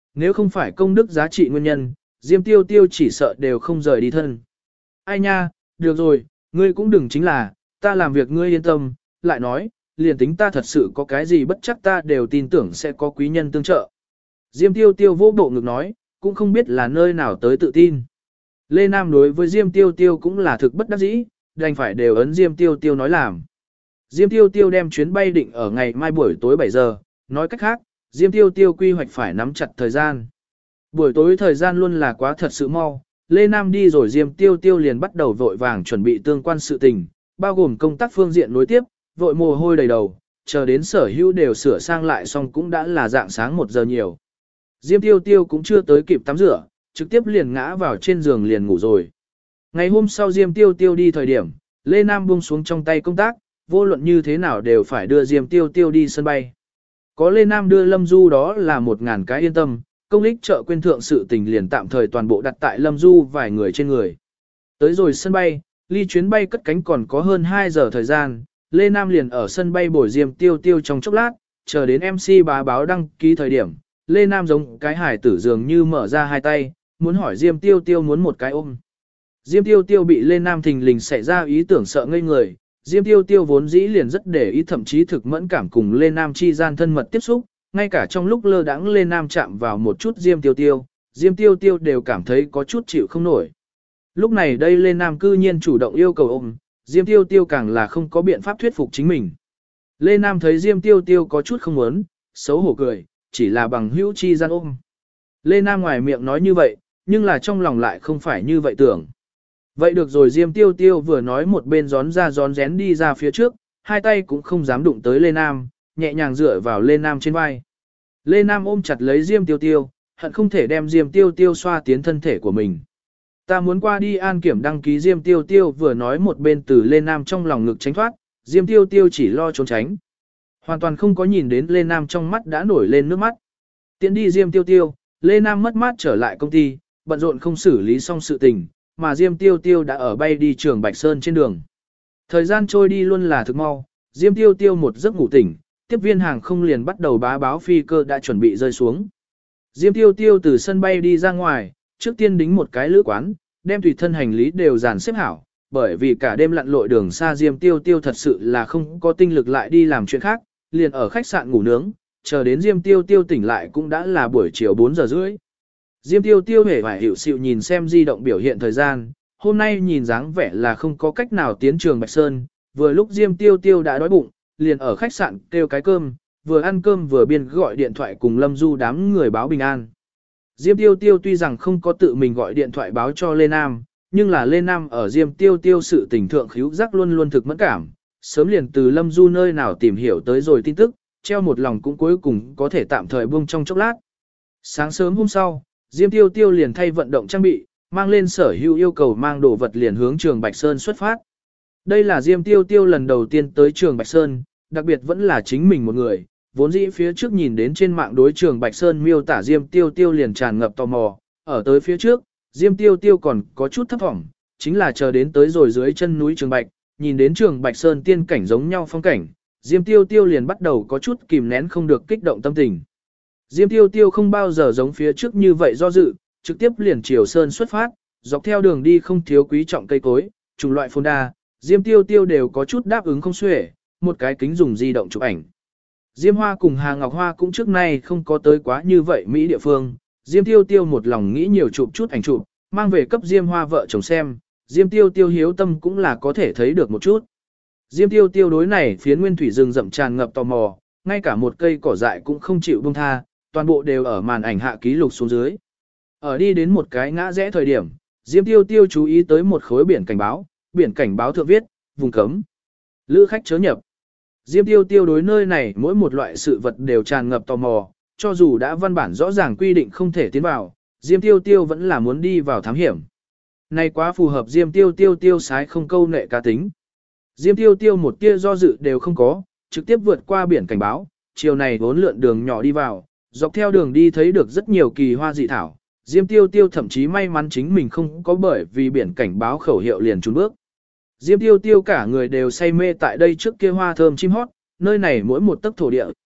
nếu không phải công đức giá trị nguyên nhân, Diêm Tiêu Tiêu chỉ sợ đều không rời đi thân. Ai nha, được rồi, ngươi cũng đừng chính là, ta làm việc ngươi yên tâm, lại nói, liền tính ta thật sự có cái gì bất chắc ta đều tin tưởng sẽ có quý nhân tương trợ. Diêm Tiêu Tiêu vỗ bộ ngực nói, cũng không biết là nơi nào tới tự tin. Lê Nam đối với Diêm Tiêu Tiêu cũng là thực bất đắc dĩ, đành phải đều ấn Diêm Tiêu Tiêu nói làm. Diêm Tiêu Tiêu đem chuyến bay định ở ngày mai buổi tối 7 giờ, nói cách khác, Diêm Tiêu Tiêu quy hoạch phải nắm chặt thời gian. Buổi tối thời gian luôn là quá thật sự mau, Lê Nam đi rồi Diêm Tiêu Tiêu liền bắt đầu vội vàng chuẩn bị tương quan sự tình, bao gồm công tác phương diện nối tiếp, vội mồ hôi đầy đầu, chờ đến sở hữu đều sửa sang lại xong cũng đã là dạng sáng 1 giờ nhiều. Diêm Tiêu Tiêu cũng chưa tới kịp tắm rửa, trực tiếp liền ngã vào trên giường liền ngủ rồi. Ngày hôm sau Diêm Tiêu Tiêu đi thời điểm, Lê Nam buông xuống trong tay công tác, vô luận như thế nào đều phải đưa Diêm Tiêu Tiêu đi sân bay. Có Lê Nam đưa Lâm Du đó là 1000 cái yên tâm, công ích trợ quên thượng sự tình liền tạm thời toàn bộ đặt tại Lâm Du vài người trên người. Tới rồi sân bay, ly chuyến bay cất cánh còn có hơn 2 giờ thời gian, Lê Nam liền ở sân bay bồi Diêm Tiêu Tiêu trong chốc lát, chờ đến MC bá báo đăng ký thời điểm, Lê Nam giống cái hải tử dường như mở ra hai tay, muốn hỏi Diêm Tiêu Tiêu muốn một cái ôm. Diêm Tiêu Tiêu bị Lê Nam thình lình xảy ra ý tưởng sợ ngây người, Diêm Tiêu Tiêu vốn dĩ liền rất để ý thậm chí thực mẫn cảm cùng Lê Nam chi gian thân mật tiếp xúc, ngay cả trong lúc lơ đãng Lê Nam chạm vào một chút Diêm Tiêu Tiêu đều cảm thấy có chút chịu không nổi. Lúc này đây Lê Nam cư nhiên chủ động yêu cầu ôm, Diêm Tiêu Tiêu càng là không có biện pháp thuyết phục chính mình. Lê Nam thấy Diêm Tiêu Tiêu có chút không muốn, xấu hổ cười, chỉ là bằng hữu chi gian ôm. Lê Nam ngoài miệng nói như vậy, nhưng là trong lòng lại không phải như vậy tưởng. Vậy được rồi Diêm Tiêu Tiêu vừa nói một bên gión ra gión rén đi ra phía trước, hai tay cũng không dám đụng tới Lê Nam, nhẹ nhàng dựa vào Lê Nam trên vai. Lê Nam ôm chặt lấy Diêm Tiêu Tiêu, hận không thể đem Diêm Tiêu Tiêu xoa tiến thân thể của mình. Ta muốn qua đi an kiểm đăng ký Diêm Tiêu Tiêu vừa nói một bên từ Lê Nam trong lòng ngực tránh thoát, Diêm Tiêu Tiêu chỉ lo trốn tránh. Hoàn toàn không có nhìn đến Lê Nam trong mắt đã nổi lên nước mắt. Tiến đi Diêm Tiêu Tiêu, Lê Nam mất mát trở lại công ty, bận rộn không xử lý xong sự tình, mà Diêm Tiêu Tiêu đã ở bay đi trường Bạch Sơn trên đường. Thời gian trôi đi luôn là thực mau, Diêm Tiêu Tiêu một giấc ngủ tỉnh, tiếp viên hàng không liền bắt đầu bá báo phi cơ đã chuẩn bị rơi xuống. Diêm Tiêu Tiêu từ sân bay đi ra ngoài, trước tiên đính một cái lữ quán, đem tùy thân hành lý đều dàn xếp hảo, bởi vì cả đêm lặn lội đường xa Diêm Tiêu Tiêu thật sự là không có tinh lực lại đi làm chuyện khác, liền ở khách sạn ngủ nướng, chờ đến Diêm Tiêu Tiêu tỉnh lại cũng đã là buổi chiều 4 giờ rưỡi. Diêm Tiêu Tiêu hề phải hiểu xịu nhìn xem di động biểu hiện thời gian, hôm nay nhìn dáng vẻ là không có cách nào tiến trường Bạch Sơn, vừa lúc Diêm Tiêu Tiêu đã đói bụng, liền ở khách sạn kêu cái cơm, vừa ăn cơm vừa biên gọi điện thoại cùng Lâm Du đám người báo bình an. Diêm Tiêu Tiêu tuy rằng không có tự mình gọi điện thoại báo cho Lê Nam, nhưng là Lê Nam ở Diêm Tiêu Tiêu sự tình thượng khíu giác luôn luôn thực mẫn cảm, sớm liền từ Lâm Du nơi nào tìm hiểu tới rồi tin tức, treo một lòng cũng cuối cùng có thể tạm thời buông trong chốc lát. Sáng sớm hôm sau, Diêm Tiêu Tiêu liền thay vận động trang bị, mang lên sở hữu yêu cầu mang đồ vật liền hướng trường Bạch Sơn xuất phát. Đây là Diêm Tiêu Tiêu lần đầu tiên tới trường Bạch Sơn, đặc biệt vẫn là chính mình một người, vốn dĩ phía trước nhìn đến trên mạng đối trường Bạch Sơn miêu tả Diêm Tiêu Tiêu liền tràn ngập tò mò, ở tới phía trước, Diêm Tiêu Tiêu còn có chút thấp vọng, chính là chờ đến tới rồi dưới chân núi Trường Bạch, nhìn đến trường Bạch Sơn tiên cảnh giống nhau phong cảnh, Diêm Tiêu Tiêu liền bắt đầu có chút kìm nén không được kích động tâm tình. Diêm Tiêu Tiêu không bao giờ giống phía trước như vậy do dự, trực tiếp liền chiều sơn xuất phát, dọc theo đường đi không thiếu quý trọng cây cối, chủng loại phồn đa, Diêm Tiêu Tiêu đều có chút đáp ứng không xuể, một cái kính dùng di động chụp ảnh. Diêm Hoa cùng Hà Ngọc Hoa cũng trước nay không có tới quá như vậy Mỹ địa phương, Diêm Tiêu Tiêu một lòng nghĩ nhiều chụp chút ảnh chụp, mang về cấp Diêm Hoa vợ chồng xem, Diêm Tiêu Tiêu hiếu tâm cũng là có thể thấy được một chút. Diêm Tiêu Tiêu đối này phiến nguyên thủy rừng rậm tràn ngập tò mò, ngay cả một cây cỏ dại cũng không chịu buông tha, toàn bộ đều ở màn ảnh hạ ký lục xuống dưới. Ở đi đến một cái ngã rẽ thời điểm, Diêm Tiêu Tiêu chú ý tới một khối biển cảnh báo thượng viết, vùng cấm. Lữ khách chớ nhập. Diêm Tiêu Tiêu đối nơi này mỗi một loại sự vật đều tràn ngập tò mò, cho dù đã văn bản rõ ràng quy định không thể tiến vào, Diêm Tiêu Tiêu vẫn là muốn đi vào thám hiểm. Này quá phù hợp Diêm Tiêu Tiêu tiêu sái không câu nệ cá tính. Diêm Tiêu Tiêu một tia do dự đều không có, trực tiếp vượt qua biển cảnh báo, chiều này vốn lượn đường nhỏ đi vào, dọc theo đường đi thấy được rất nhiều kỳ hoa dị thảo. Diêm Tiêu Tiêu thậm chí may mắn chính mình không có bởi vì biển cảnh báo khẩu hiệu liền trốn bước. Diêm Tiêu Tiêu cả người đều say mê tại đây trước kia hoa thơm chim hót, nơi này mỗi một tấc thổ địa,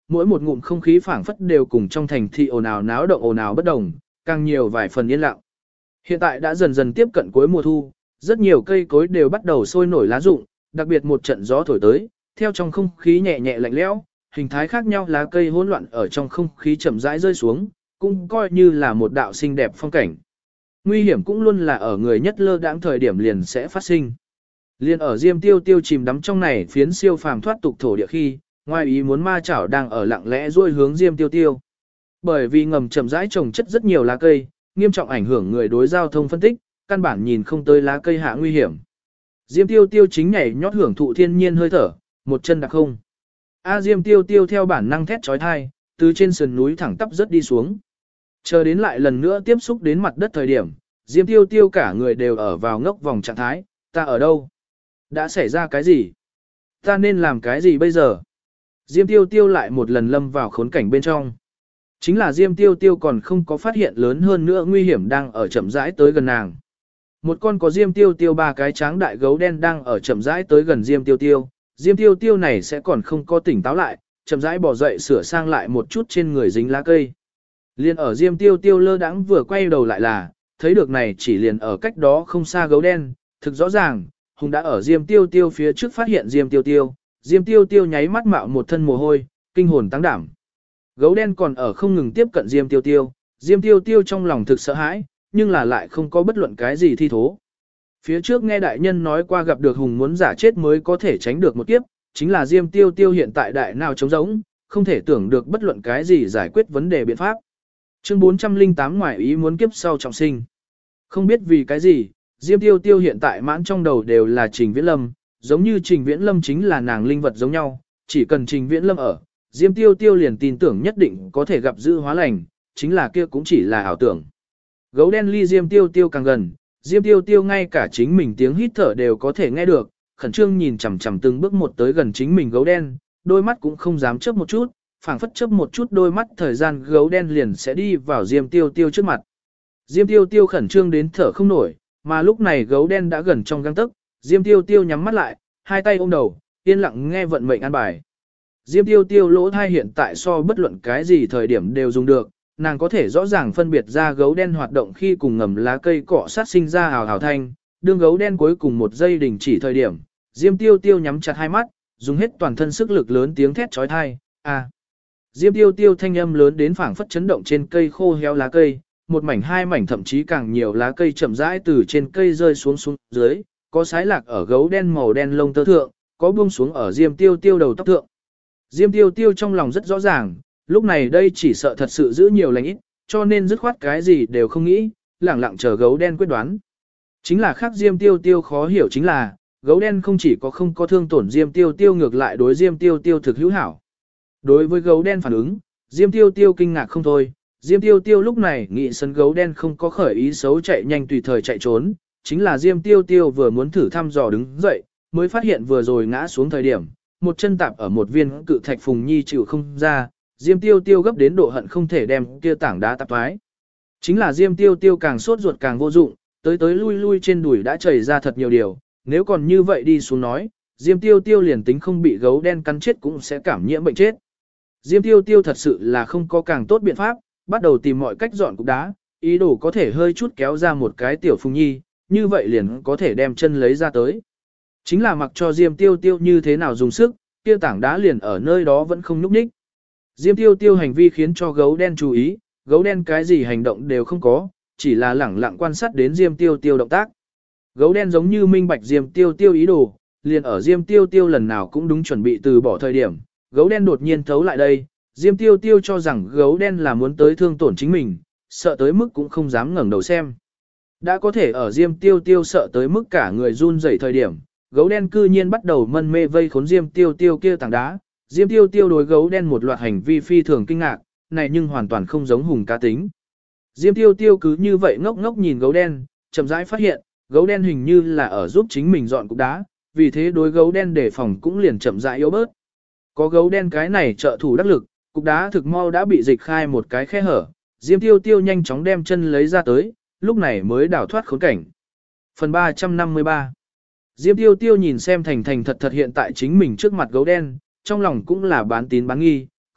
mỗi một ngụm không khí phảng phất đều cùng trong thành thị ồn ào náo động ồn ào bất đồng, càng nhiều vài phần yên lặng. Hiện tại đã dần dần tiếp cận cuối mùa thu, rất nhiều cây cối đều bắt đầu sôi nổi lá rụng, đặc biệt một trận gió thổi tới, theo trong không khí nhẹ nhẹ lạnh lẽo, hình thái khác nhau lá cây hỗn loạn ở trong không khí chậm rãi rơi xuống, cũng coi như là một đạo xinh đẹp phong cảnh. Nguy hiểm cũng luôn là ở người nhất lơ đãng thời điểm liền sẽ phát sinh. Liên ở Diêm Tiêu Tiêu chìm đắm trong này phiến siêu phàm thoát tục thổ địa khi, ngoài ý muốn ma chảo đang ở lặng lẽ duỗi hướng Diêm Tiêu Tiêu. Bởi vì ngầm chậm rãi trồng chất rất nhiều lá cây, nghiêm trọng ảnh hưởng người đối giao thông phân tích, căn bản nhìn không tới lá cây hạ nguy hiểm. Diêm Tiêu Tiêu chính nhảy nhót hưởng thụ thiên nhiên hơi thở, một chân đạp không. Diêm Tiêu Tiêu theo bản năng thét chói tai, từ trên sườn núi thẳng tắp rất đi xuống. Chờ đến lại lần nữa tiếp xúc đến mặt đất thời điểm, Diêm Tiêu Tiêu cả người đều ở vào ngốc vòng trạng thái, ta ở đâu? Đã xảy ra cái gì? Ta nên làm cái gì bây giờ? Diêm Tiêu Tiêu lại một lần lâm vào khốn cảnh bên trong. Chính là Diêm Tiêu Tiêu còn không có phát hiện lớn hơn nữa nguy hiểm đang ở chậm rãi tới gần nàng. Một con có Diêm Tiêu Tiêu ba cái tráng đại gấu đen đang ở chậm rãi tới gần Diêm Tiêu Tiêu. Diêm Tiêu Tiêu này sẽ còn không có tỉnh táo lại, chậm rãi bỏ dậy sửa sang lại một chút trên người dính lá cây. Liên ở Diêm Tiêu Tiêu lơ đãng vừa quay đầu lại là, thấy được này chỉ liền ở cách đó không xa gấu đen, thực rõ ràng, Hùng đã ở Diêm Tiêu Tiêu phía trước phát hiện Diêm Tiêu Tiêu. Diêm Tiêu Tiêu nháy mắt mạo một thân mồ hôi, kinh hồn tăng đảm. Gấu đen còn ở không ngừng tiếp cận Diêm Tiêu Tiêu, Diêm Tiêu Tiêu trong lòng thực sợ hãi, nhưng là lại không có bất luận cái gì thi thố. Phía trước nghe đại nhân nói qua gặp được Hùng muốn giả chết mới có thể tránh được một kiếp, chính là Diêm Tiêu Tiêu hiện tại đại nào trống rỗng, không thể tưởng được bất luận cái gì giải quyết vấn đề biện pháp. Chương 408 ngoại ý muốn kiếp sau trọng sinh. Không biết vì cái gì, Diêm Tiêu Tiêu hiện tại mãn trong đầu đều là Trình Viễn Lâm, giống như Trình Viễn Lâm chính là nàng linh vật giống nhau, chỉ cần Trình Viễn Lâm ở, Diêm Tiêu Tiêu liền tin tưởng nhất định có thể gặp dữ hóa lành, chính là kia cũng chỉ là ảo tưởng. Gấu đen ly Diêm Tiêu Tiêu càng gần, Diêm Tiêu Tiêu ngay cả chính mình tiếng hít thở đều có thể nghe được, khẩn trương nhìn chằm chằm từng bước một tới gần chính mình gấu đen, đôi mắt cũng không dám chớp một chút, phảng phất chớp một chút đôi mắt thời gian gấu đen liền sẽ đi vào Diêm Tiêu Tiêu trước mặt. Diêm Tiêu Tiêu khẩn trương đến thở không nổi, mà lúc này gấu đen đã gần trong gang tấc, Diêm Tiêu Tiêu nhắm mắt lại, hai tay ôm đầu, yên lặng nghe vận mệnh an bài. Diêm Tiêu Tiêu lỗ thai hiện tại so bất luận cái gì thời điểm đều dùng được, nàng có thể rõ ràng phân biệt ra gấu đen hoạt động khi cùng ngầm lá cây cọ sát sinh ra hào hào thanh, đương gấu đen cuối cùng một giây đình chỉ thời điểm, Diêm Tiêu Tiêu nhắm chặt hai mắt, dùng hết toàn thân sức lực lớn tiếng thét chói tai, a. Diêm Tiêu Tiêu thanh âm lớn đến phảng phất chấn động trên cây khô héo lá cây, một mảnh hai mảnh thậm chí càng nhiều lá cây chậm rãi từ trên cây rơi xuống dưới, có sái lạc ở gấu đen màu đen lông tơ thượng, có buông xuống ở Diêm Tiêu Tiêu đầu tóc thượng. Diêm Tiêu Tiêu trong lòng rất rõ ràng, lúc này đây chỉ sợ thật sự giữ nhiều lành ít, cho nên dứt khoát cái gì đều không nghĩ, lẳng lặng chờ gấu đen quyết đoán. Chính là khác Diêm Tiêu Tiêu khó hiểu chính là, gấu đen không chỉ có không có thương tổn Diêm Tiêu Tiêu ngược lại đối Diêm Tiêu Tiêu thực hữu hảo. Đối với gấu đen phản ứng, Diêm Tiêu Tiêu kinh ngạc không thôi, Diêm Tiêu Tiêu lúc này nghĩ sân gấu đen không có khởi ý xấu chạy nhanh tùy thời chạy trốn, chính là Diêm Tiêu Tiêu vừa muốn thử thăm dò đứng dậy, mới phát hiện vừa rồi ngã xuống thời điểm, một chân tạp ở một viên cự thạch phùng nhi chịu không ra, Diêm Tiêu Tiêu gấp đến độ hận không thể đem kia tảng đá tạp thoái. Chính là Diêm Tiêu Tiêu càng sốt ruột càng vô dụng, tới lui lui trên đùi đã chảy ra thật nhiều điều, nếu còn như vậy đi xuống nói, Diêm Tiêu Tiêu liền tính không bị gấu đen cắn chết cũng sẽ cảm nhiễm bệnh chết. Diêm Tiêu Tiêu thật sự là không có càng tốt biện pháp, bắt đầu tìm mọi cách dọn cục đá, ý đồ có thể hơi chút kéo ra một cái tiểu phùng nhi, như vậy liền có thể đem chân lấy ra tới. Chính là mặc cho Diêm Tiêu Tiêu như thế nào dùng sức, kia tảng đá liền ở nơi đó vẫn không nhúc nhích. Diêm Tiêu Tiêu hành vi khiến cho gấu đen chú ý, gấu đen cái gì hành động đều không có, chỉ là lẳng lặng quan sát đến Diêm Tiêu Tiêu động tác. Gấu đen giống như minh bạch Diêm Tiêu Tiêu ý đồ, liền ở Diêm Tiêu Tiêu lần nào cũng đúng chuẩn bị từ bỏ thời điểm, gấu đen đột nhiên thấu lại đây, Diêm Tiêu Tiêu cho rằng gấu đen là muốn tới thương tổn chính mình, sợ tới mức cũng không dám ngẩng đầu xem. Đã có thể ở Diêm Tiêu Tiêu sợ tới mức cả người run rẩy thời điểm, gấu đen cư nhiên bắt đầu mân mê vây khốn Diêm Tiêu Tiêu kia tảng đá. Diêm Tiêu Tiêu đối gấu đen một loạt hành vi phi thường kinh ngạc, này nhưng hoàn toàn không giống hùng cá tính. Diêm Tiêu Tiêu cứ như vậy ngốc ngốc nhìn gấu đen, chậm rãi phát hiện, gấu đen hình như là ở giúp chính mình dọn cục đá, vì thế đối gấu đen đề phòng cũng liền chậm rãi yếu bớt. Có gấu đen cái này trợ thủ đắc lực, cục đá thực mau đã bị dịch khai một cái khe hở, Diêm Tiêu Tiêu nhanh chóng đem chân lấy ra tới, lúc này mới đào thoát khốn cảnh. Phần 353. Diêm Tiêu Tiêu nhìn xem thành thật hiện tại chính mình trước mặt gấu đen, trong lòng cũng là bán tín bán nghi,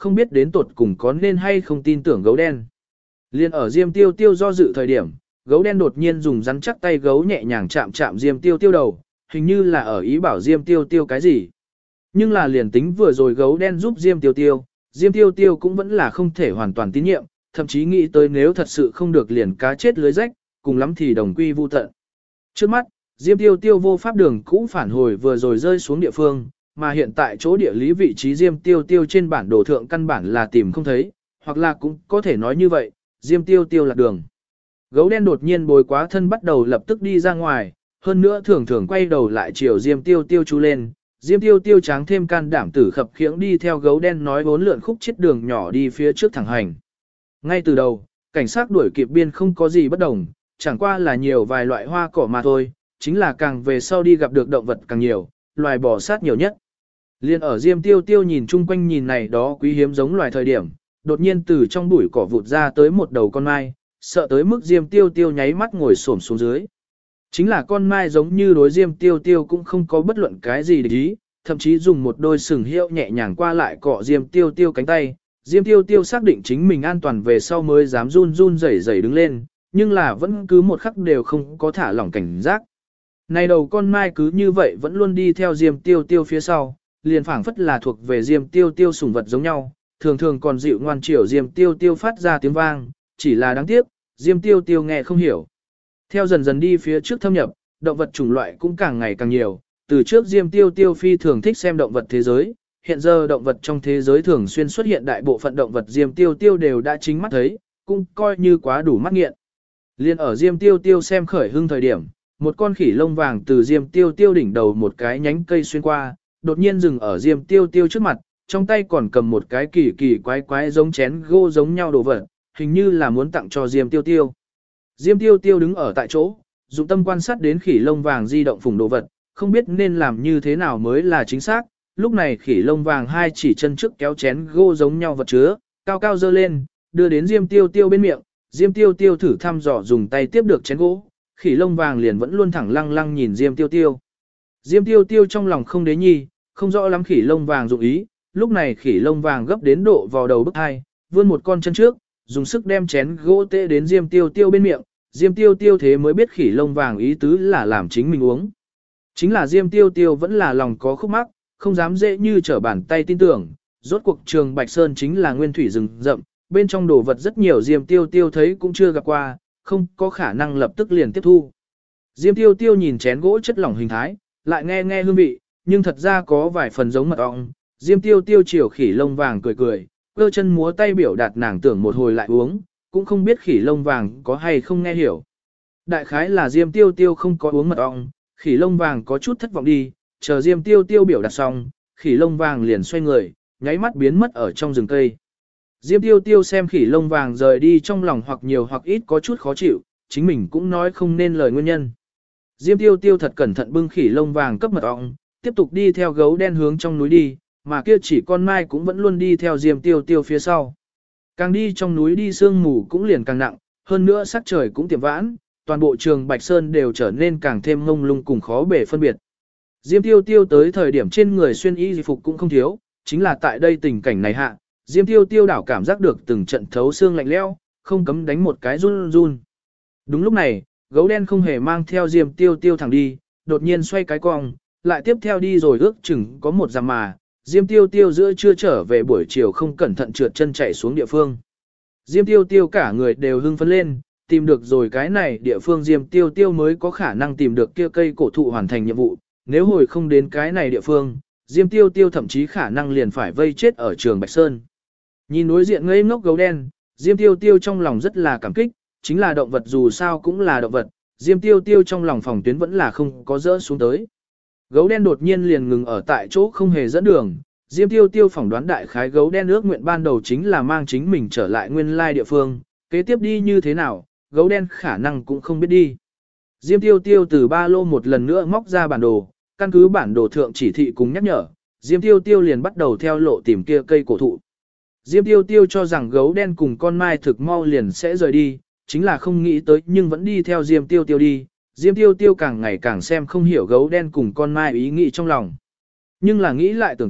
không biết đến tột cùng có nên hay không tin tưởng gấu đen. Liên ở Diêm Tiêu Tiêu do dự thời điểm, gấu đen đột nhiên dùng rắn chắc tay gấu nhẹ nhàng chạm chạm Diêm Tiêu Tiêu đầu, hình như là ở ý bảo Diêm Tiêu Tiêu cái gì. Nhưng là liền tính vừa rồi gấu đen giúp Diêm Tiêu Tiêu cũng vẫn là không thể hoàn toàn tín nhiệm, thậm chí nghĩ tới nếu thật sự không được liền cá chết lưới rách, cùng lắm thì đồng quy vu tận. Trước mắt, Diêm Tiêu Tiêu vô pháp đường cũ phản hồi vừa rồi rơi xuống địa phương, mà hiện tại chỗ địa lý vị trí Diêm Tiêu Tiêu trên bản đồ thượng căn bản là tìm không thấy, hoặc là cũng có thể nói như vậy, Diêm Tiêu Tiêu lạc đường. Gấu đen đột nhiên bồi quá thân bắt đầu lập tức đi ra ngoài, hơn nữa thường thường quay đầu lại chiều Diêm Tiêu Tiêu chú lên. Diêm Tiêu Tiêu tráng thêm can đảm tử khập khiễng đi theo gấu đen nói vốn lượn khúc chết đường nhỏ đi phía trước thẳng hành. Ngay từ đầu, cảnh sát đuổi kịp biên không có gì bất đồng, chẳng qua là nhiều vài loại hoa cỏ mà thôi, chính là càng về sau đi gặp được động vật càng nhiều, loài bò sát nhiều nhất. Liên ở Diêm Tiêu Tiêu nhìn chung quanh nhìn này đó quý hiếm giống loài thời điểm, đột nhiên từ trong bụi cỏ vụt ra tới một đầu con mai, sợ tới mức Diêm Tiêu Tiêu nháy mắt ngồi xổm xuống dưới. Chính là con mai giống như đối Diêm Tiêu Tiêu cũng không có bất luận cái gì để ý, thậm chí dùng một đôi sừng hiệu nhẹ nhàng qua lại cọ Diêm Tiêu Tiêu cánh tay. Diêm Tiêu Tiêu xác định chính mình an toàn về sau mới dám run run rẩy rẩy đứng lên, nhưng là vẫn cứ một khắc đều không có thả lỏng cảnh giác. Này đầu con mai cứ như vậy vẫn luôn đi theo Diêm Tiêu Tiêu phía sau, liền phảng phất là thuộc về Diêm Tiêu Tiêu sủng vật giống nhau, thường thường còn dịu ngoan chiều Diêm Tiêu Tiêu phát ra tiếng vang, chỉ là đáng tiếc, Diêm Tiêu Tiêu nghe không hiểu. Theo dần dần đi phía trước thâm nhập, động vật chủng loại cũng càng ngày càng nhiều, từ trước Diêm Tiêu Tiêu phi thường thích xem động vật thế giới, hiện giờ động vật trong thế giới thường xuyên xuất hiện đại bộ phận động vật Diêm Tiêu Tiêu đều đã chính mắt thấy, cũng coi như quá đủ mắt nghiện. Liên ở Diêm Tiêu Tiêu xem khởi hưng thời điểm, một con khỉ lông vàng từ Diêm Tiêu Tiêu đỉnh đầu một cái nhánh cây xuyên qua, đột nhiên dừng ở Diêm Tiêu Tiêu trước mặt, trong tay còn cầm một cái kỳ kỳ quái quái giống chén gỗ giống nhau đồ vật, hình như là muốn tặng cho Diêm Tiêu Tiêu. Diêm Tiêu Tiêu đứng ở tại chỗ, dụng tâm quan sát đến khỉ lông vàng di động phùng đồ vật, không biết nên làm như thế nào mới là chính xác. Lúc này khỉ lông vàng hai chỉ chân trước kéo chén gỗ giống nhau vật chứa, cao cao dơ lên, đưa đến Diêm Tiêu Tiêu bên miệng. Diêm Tiêu Tiêu thử thăm dò dùng tay tiếp được chén gỗ, khỉ lông vàng liền vẫn luôn thẳng lăng lăng nhìn Diêm Tiêu Tiêu. Diêm Tiêu Tiêu trong lòng không đế nhi, không rõ lắm khỉ lông vàng dụng ý, lúc này khỉ lông vàng gấp đến độ vào đầu bức hai, vươn một con chân trước, dùng sức đem chén gỗ tê đến Diêm Tiêu Tiêu bên miệng. Diêm Tiêu Tiêu thế mới biết khỉ lông vàng ý tứ là làm chính mình uống. Chính là Diêm Tiêu Tiêu vẫn là lòng có khúc mắc, không dám dễ như trở bàn tay tin tưởng. Rốt cuộc trường Bạch Sơn chính là nguyên thủy rừng rậm, bên trong đồ vật rất nhiều Diêm Tiêu Tiêu thấy cũng chưa gặp qua, không có khả năng lập tức liền tiếp thu. Diêm Tiêu Tiêu nhìn chén gỗ chất lỏng hình thái, lại nghe nghe hương vị, nhưng thật ra có vài phần giống mật ong. Diêm Tiêu Tiêu chiều khỉ lông vàng cười cười, cơ chân múa tay biểu đạt nàng tưởng một hồi lại uống, cũng không biết khỉ lông vàng có hay không nghe hiểu. Đại khái là Diêm Tiêu Tiêu không có uống mật ong, khỉ lông vàng có chút thất vọng đi, chờ Diêm Tiêu Tiêu biểu đạt xong, khỉ lông vàng liền xoay người, nháy mắt biến mất ở trong rừng cây. Diêm Tiêu Tiêu xem khỉ lông vàng rời đi trong lòng hoặc nhiều hoặc ít có chút khó chịu, chính mình cũng nói không nên lời nguyên nhân. Diêm Tiêu Tiêu thật cẩn thận bưng khỉ lông vàng cấp mật ong, tiếp tục đi theo gấu đen hướng trong núi đi, mà kia chỉ con mai cũng vẫn luôn đi theo Diêm Tiêu Tiêu phía sau. Càng đi trong núi đi sương mù cũng liền càng nặng, hơn nữa sắc trời cũng tiệm vãn, toàn bộ trường Bạch Sơn đều trở nên càng thêm ngông lung cùng khó bể phân biệt. Diêm Tiêu Tiêu tới thời điểm trên người xuyên y phục cũng không thiếu, chính là tại đây tình cảnh này hạ, Diêm Tiêu Tiêu đảo cảm giác được từng trận thấu xương lạnh lẽo, không cấm đánh một cái run run. Đúng lúc này, gấu đen không hề mang theo Diêm Tiêu Tiêu thẳng đi, đột nhiên xoay cái cong, lại tiếp theo đi rồi ước chừng có một dặm mà, Diêm Tiêu Tiêu giữa trưa trở về buổi chiều không cẩn thận trượt chân chạy xuống địa phương. Diêm Tiêu Tiêu cả người đều hưng phấn lên, tìm được rồi cái này địa phương Diêm Tiêu Tiêu mới có khả năng tìm được kia cây cổ thụ hoàn thành nhiệm vụ, nếu hồi không đến cái này địa phương, Diêm Tiêu Tiêu thậm chí khả năng liền phải vây chết ở trường Bạch Sơn. Nhìn đối diện ngây ngốc gấu đen, Diêm Tiêu Tiêu trong lòng rất là cảm kích, chính là động vật dù sao cũng là động vật, Diêm Tiêu Tiêu trong lòng phòng tuyến vẫn là không có dỡ xuống tới. Gấu đen đột nhiên liền ngừng ở tại chỗ không hề dẫn đường, Diêm Tiêu Tiêu phỏng đoán đại khái gấu đen ước nguyện ban đầu chính là mang chính mình trở lại nguyên lai địa phương, kế tiếp đi như thế nào, gấu đen khả năng cũng không biết đi. Diêm Tiêu Tiêu từ ba lô một lần nữa móc ra bản đồ, căn cứ bản đồ thượng chỉ thị cùng nhắc nhở, Diêm Tiêu Tiêu liền bắt đầu theo lộ tìm kia cây cổ thụ. Diêm Tiêu Tiêu cho rằng gấu đen cùng con mai thực mau liền sẽ rời đi, chính là không nghĩ tới nhưng vẫn đi theo Diêm Tiêu Tiêu đi. Diêm Tiêu Tiêu càng ngày càng xem không hiểu gấu đen cùng con mai ý nghĩ trong lòng. Nhưng là nghĩ lại tưởng tượng,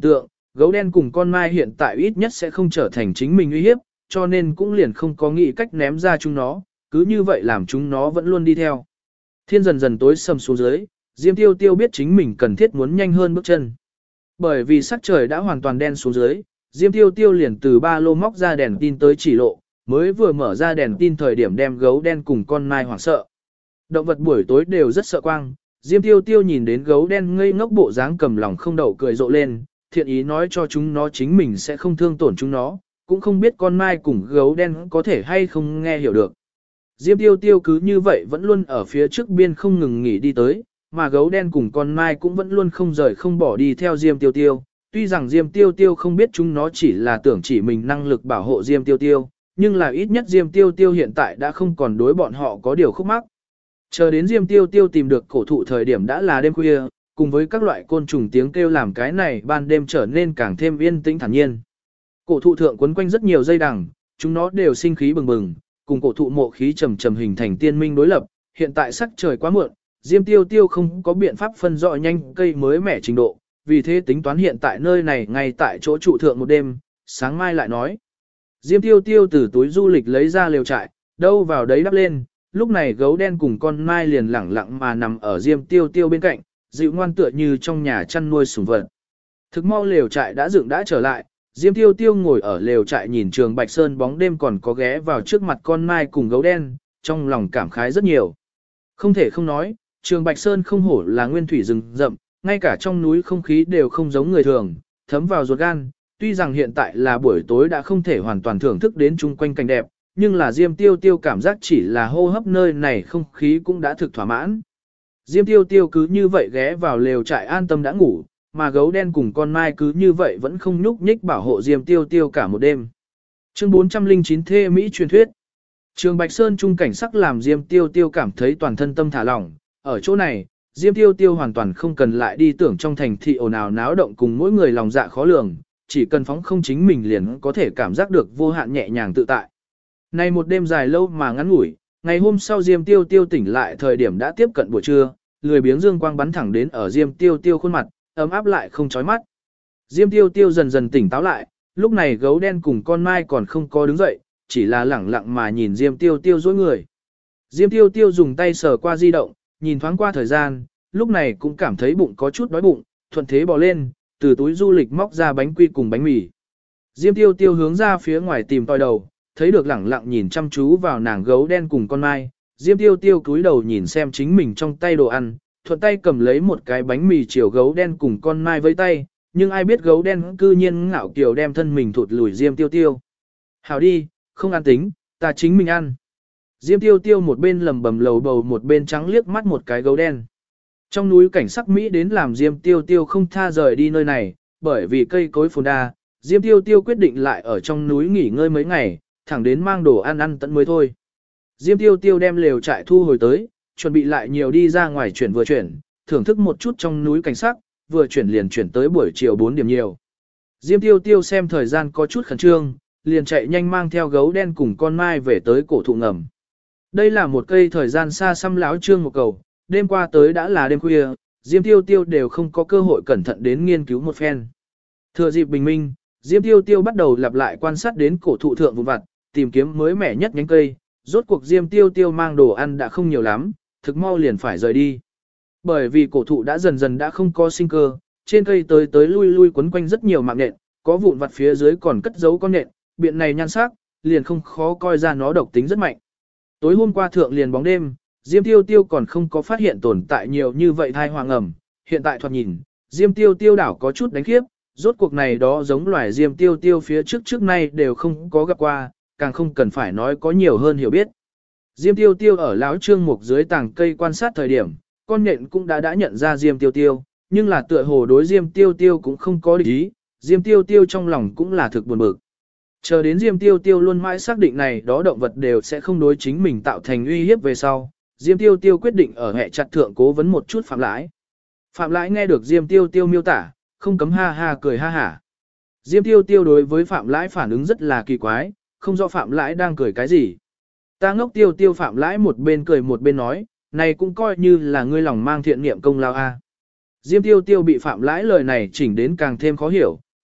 Gấu đen cùng con mai hiện tại ít nhất sẽ không trở thành chính mình uy hiếp, cho nên cũng liền không có nghĩ cách ném ra chúng nó, cứ như vậy làm chúng nó vẫn luôn đi theo. Thiên dần dần tối sầm xuống dưới, Diêm Tiêu Tiêu biết chính mình cần thiết muốn nhanh hơn bước chân. Bởi vì sắc trời đã hoàn toàn đen xuống dưới, Diêm Tiêu Tiêu liền từ ba lô móc ra đèn tin tới chỉ lộ, mới vừa mở ra đèn tin thời điểm đem gấu đen cùng con mai hoảng sợ. Động vật buổi tối đều rất sợ quang, Diêm Tiêu Tiêu nhìn đến gấu đen ngây ngốc bộ dáng cầm lòng không đậu cười rộ lên, thiện ý nói cho chúng nó chính mình sẽ không thương tổn chúng nó, cũng không biết con mai cùng gấu đen có thể hay không nghe hiểu được. Diêm Tiêu Tiêu cứ như vậy vẫn luôn ở phía trước biên không ngừng nghỉ đi tới, mà gấu đen cùng con mai cũng vẫn luôn không rời không bỏ đi theo Diêm Tiêu Tiêu. Tuy rằng Diêm Tiêu Tiêu không biết chúng nó chỉ là tưởng chỉ mình năng lực bảo hộ Diêm Tiêu Tiêu, nhưng là ít nhất Diêm Tiêu Tiêu hiện tại đã không còn đối bọn họ có điều khúc mắc. Chờ đến Diêm Tiêu Tiêu tìm được cổ thụ thời điểm đã là đêm khuya, cùng với các loại côn trùng tiếng kêu làm cái này ban đêm trở nên càng thêm yên tĩnh thản nhiên. Cổ thụ thượng quấn quanh rất nhiều dây đằng, chúng nó đều sinh khí bừng bừng, cùng cổ thụ mộ khí trầm trầm hình thành tiên minh đối lập. Hiện tại sắc trời quá muộn, Diêm Tiêu Tiêu không có biện pháp phân rõ nhanh cây mới mẻ trình độ, vì thế tính toán hiện tại nơi này ngay tại chỗ trụ thượng một đêm, sáng mai lại nói. Diêm Tiêu Tiêu từ túi du lịch lấy ra lều trại, đâu vào đấy đắp lên, lúc này gấu đen cùng con mai liền lẳng lặng mà nằm ở Diêm Tiêu Tiêu bên cạnh, dịu ngoan tựa như trong nhà chăn nuôi sủng vật. Thực mau lều trại đã dựng đã trở lại, Diêm Tiêu Tiêu ngồi ở lều trại nhìn Trường Bạch Sơn bóng đêm còn có ghé vào trước mặt con mai cùng gấu đen, trong lòng cảm khái rất nhiều. Không thể không nói, Trường Bạch Sơn không hổ là nguyên thủy rừng rậm, ngay cả trong núi không khí đều không giống người thường, thấm vào ruột gan. Tuy rằng hiện tại là buổi tối đã không thể hoàn toàn thưởng thức đến chung quanh cảnh đẹp, nhưng là Diêm Tiêu Tiêu cảm giác chỉ là hô hấp nơi này không khí cũng đã thực thỏa mãn. Diêm Tiêu Tiêu cứ như vậy ghé vào lều trại an tâm đã ngủ, mà gấu đen cùng con mai cứ như vậy vẫn không nhúc nhích bảo hộ Diêm Tiêu Tiêu cả một đêm. Chương 409 Thê Mỹ truyền thuyết. Trường Bạch Sơn trung cảnh sắc làm Diêm Tiêu Tiêu cảm thấy toàn thân tâm thả lỏng, ở chỗ này, Diêm Tiêu Tiêu hoàn toàn không cần lại đi tưởng trong thành thị ồn ào náo động cùng mỗi người lòng dạ khó lường, chỉ cần phóng không chính mình liền có thể cảm giác được vô hạn nhẹ nhàng tự tại. Nay một đêm dài lâu mà ngắn ngủi, ngày hôm sau Diêm Tiêu Tiêu tỉnh lại thời điểm đã tiếp cận buổi trưa, lười biếng dương quang bắn thẳng đến ở Diêm Tiêu Tiêu khuôn mặt, ấm áp lại không chói mắt. Diêm Tiêu Tiêu dần dần tỉnh táo lại, lúc này gấu đen cùng con mai còn không có đứng dậy, chỉ là lẳng lặng mà nhìn Diêm Tiêu Tiêu dối người. Diêm Tiêu Tiêu dùng tay sờ qua di động, nhìn thoáng qua thời gian, lúc này cũng cảm thấy bụng có chút đói bụng, thuận thế bò lên, từ túi du lịch móc ra bánh quy cùng bánh mì. Diêm Tiêu Tiêu hướng ra phía ngoài tìm tòi đầu, thấy được lẳng lặng nhìn chăm chú vào nàng gấu đen cùng con mai. Diêm Tiêu Tiêu cúi đầu nhìn xem chính mình trong tay đồ ăn, thuận tay cầm lấy một cái bánh mì chiều gấu đen cùng con mai với tay, nhưng ai biết gấu đen cư nhiên ngạo kiều đem thân mình thụt lùi Diêm Tiêu Tiêu. Hảo đi, không ăn tính, ta chính mình ăn. Diêm Tiêu Tiêu một bên lầm bầm lầu bầu một bên trắng liếc mắt một cái gấu đen. Trong núi cảnh sắc Mỹ đến làm Diêm Tiêu Tiêu không tha rời đi nơi này, bởi vì cây cối phồn đa, Diêm Tiêu Tiêu quyết định lại ở trong núi nghỉ ngơi mấy ngày, thẳng đến mang đồ ăn ăn tận mới thôi. Diêm Tiêu Tiêu đem lều trại thu hồi tới, chuẩn bị lại nhiều đi ra ngoài chuyển vừa chuyển, thưởng thức một chút trong núi cảnh sắc, vừa chuyển liền chuyển tới buổi chiều 4 điểm nhiều. Diêm Tiêu Tiêu xem thời gian có chút khẩn trương, liền chạy nhanh mang theo gấu đen cùng con mai về tới cổ thụ ngầm. Đây là một cây thời gian xa xăm láo trương một cầu, đêm qua tới đã là đêm khuya, Diêm Tiêu Tiêu đều không có cơ hội cẩn thận đến nghiên cứu một phen. Thừa dịp bình minh, Diêm Tiêu Tiêu bắt đầu lặp lại quan sát đến cổ thụ thượng vụn vặt, tìm kiếm mới mẻ nhất nhánh cây, rốt cuộc Diêm Tiêu Tiêu mang đồ ăn đã không nhiều lắm, thực mau liền phải rời đi. Bởi vì cổ thụ đã dần dần đã không có sinh cơ, trên cây tới tới lui lui quấn quanh rất nhiều mạng nện, có vụn vặt phía dưới còn cất giấu con nện, biện này nhan sắc, liền không khó coi ra nó độc tính rất mạnh. Tối hôm qua thượng liền bóng đêm, Diêm Tiêu Tiêu còn không có phát hiện tồn tại nhiều như vậy thai hoàng ẩm, hiện tại thoạt nhìn, Diêm Tiêu Tiêu đảo có chút đánh khiếp, rốt cuộc này đó giống loài Diêm Tiêu Tiêu phía trước nay đều không có gặp qua, càng không cần phải nói có nhiều hơn hiểu biết. Diêm Tiêu Tiêu ở lão trương mục dưới tảng cây quan sát thời điểm, con nhện cũng đã nhận ra Diêm Tiêu Tiêu, nhưng là tựa hồ đối Diêm Tiêu Tiêu cũng không có địch ý, Diêm Tiêu Tiêu trong lòng cũng là thực buồn bực. Chờ đến Diêm Tiêu Tiêu luôn mãi xác định này đó động vật đều sẽ không đối chính mình tạo thành uy hiếp về sau, Diêm Tiêu Tiêu quyết định ở hệ chặt thượng cố vấn một chút Phạm Lãi. Phạm Lãi nghe được Diêm Tiêu Tiêu miêu tả, không cấm ha ha cười ha hả. Diêm Tiêu Tiêu đối với Phạm Lãi phản ứng rất là kỳ quái, không rõ Phạm Lãi đang cười cái gì. Ta ngốc Tiêu Tiêu Phạm Lãi một bên cười một bên nói, này cũng coi như là ngươi lòng mang thiện niệm công lao a. Diêm Tiêu Tiêu bị Phạm Lãi lời này chỉnh đến càng thêm khó hiểu,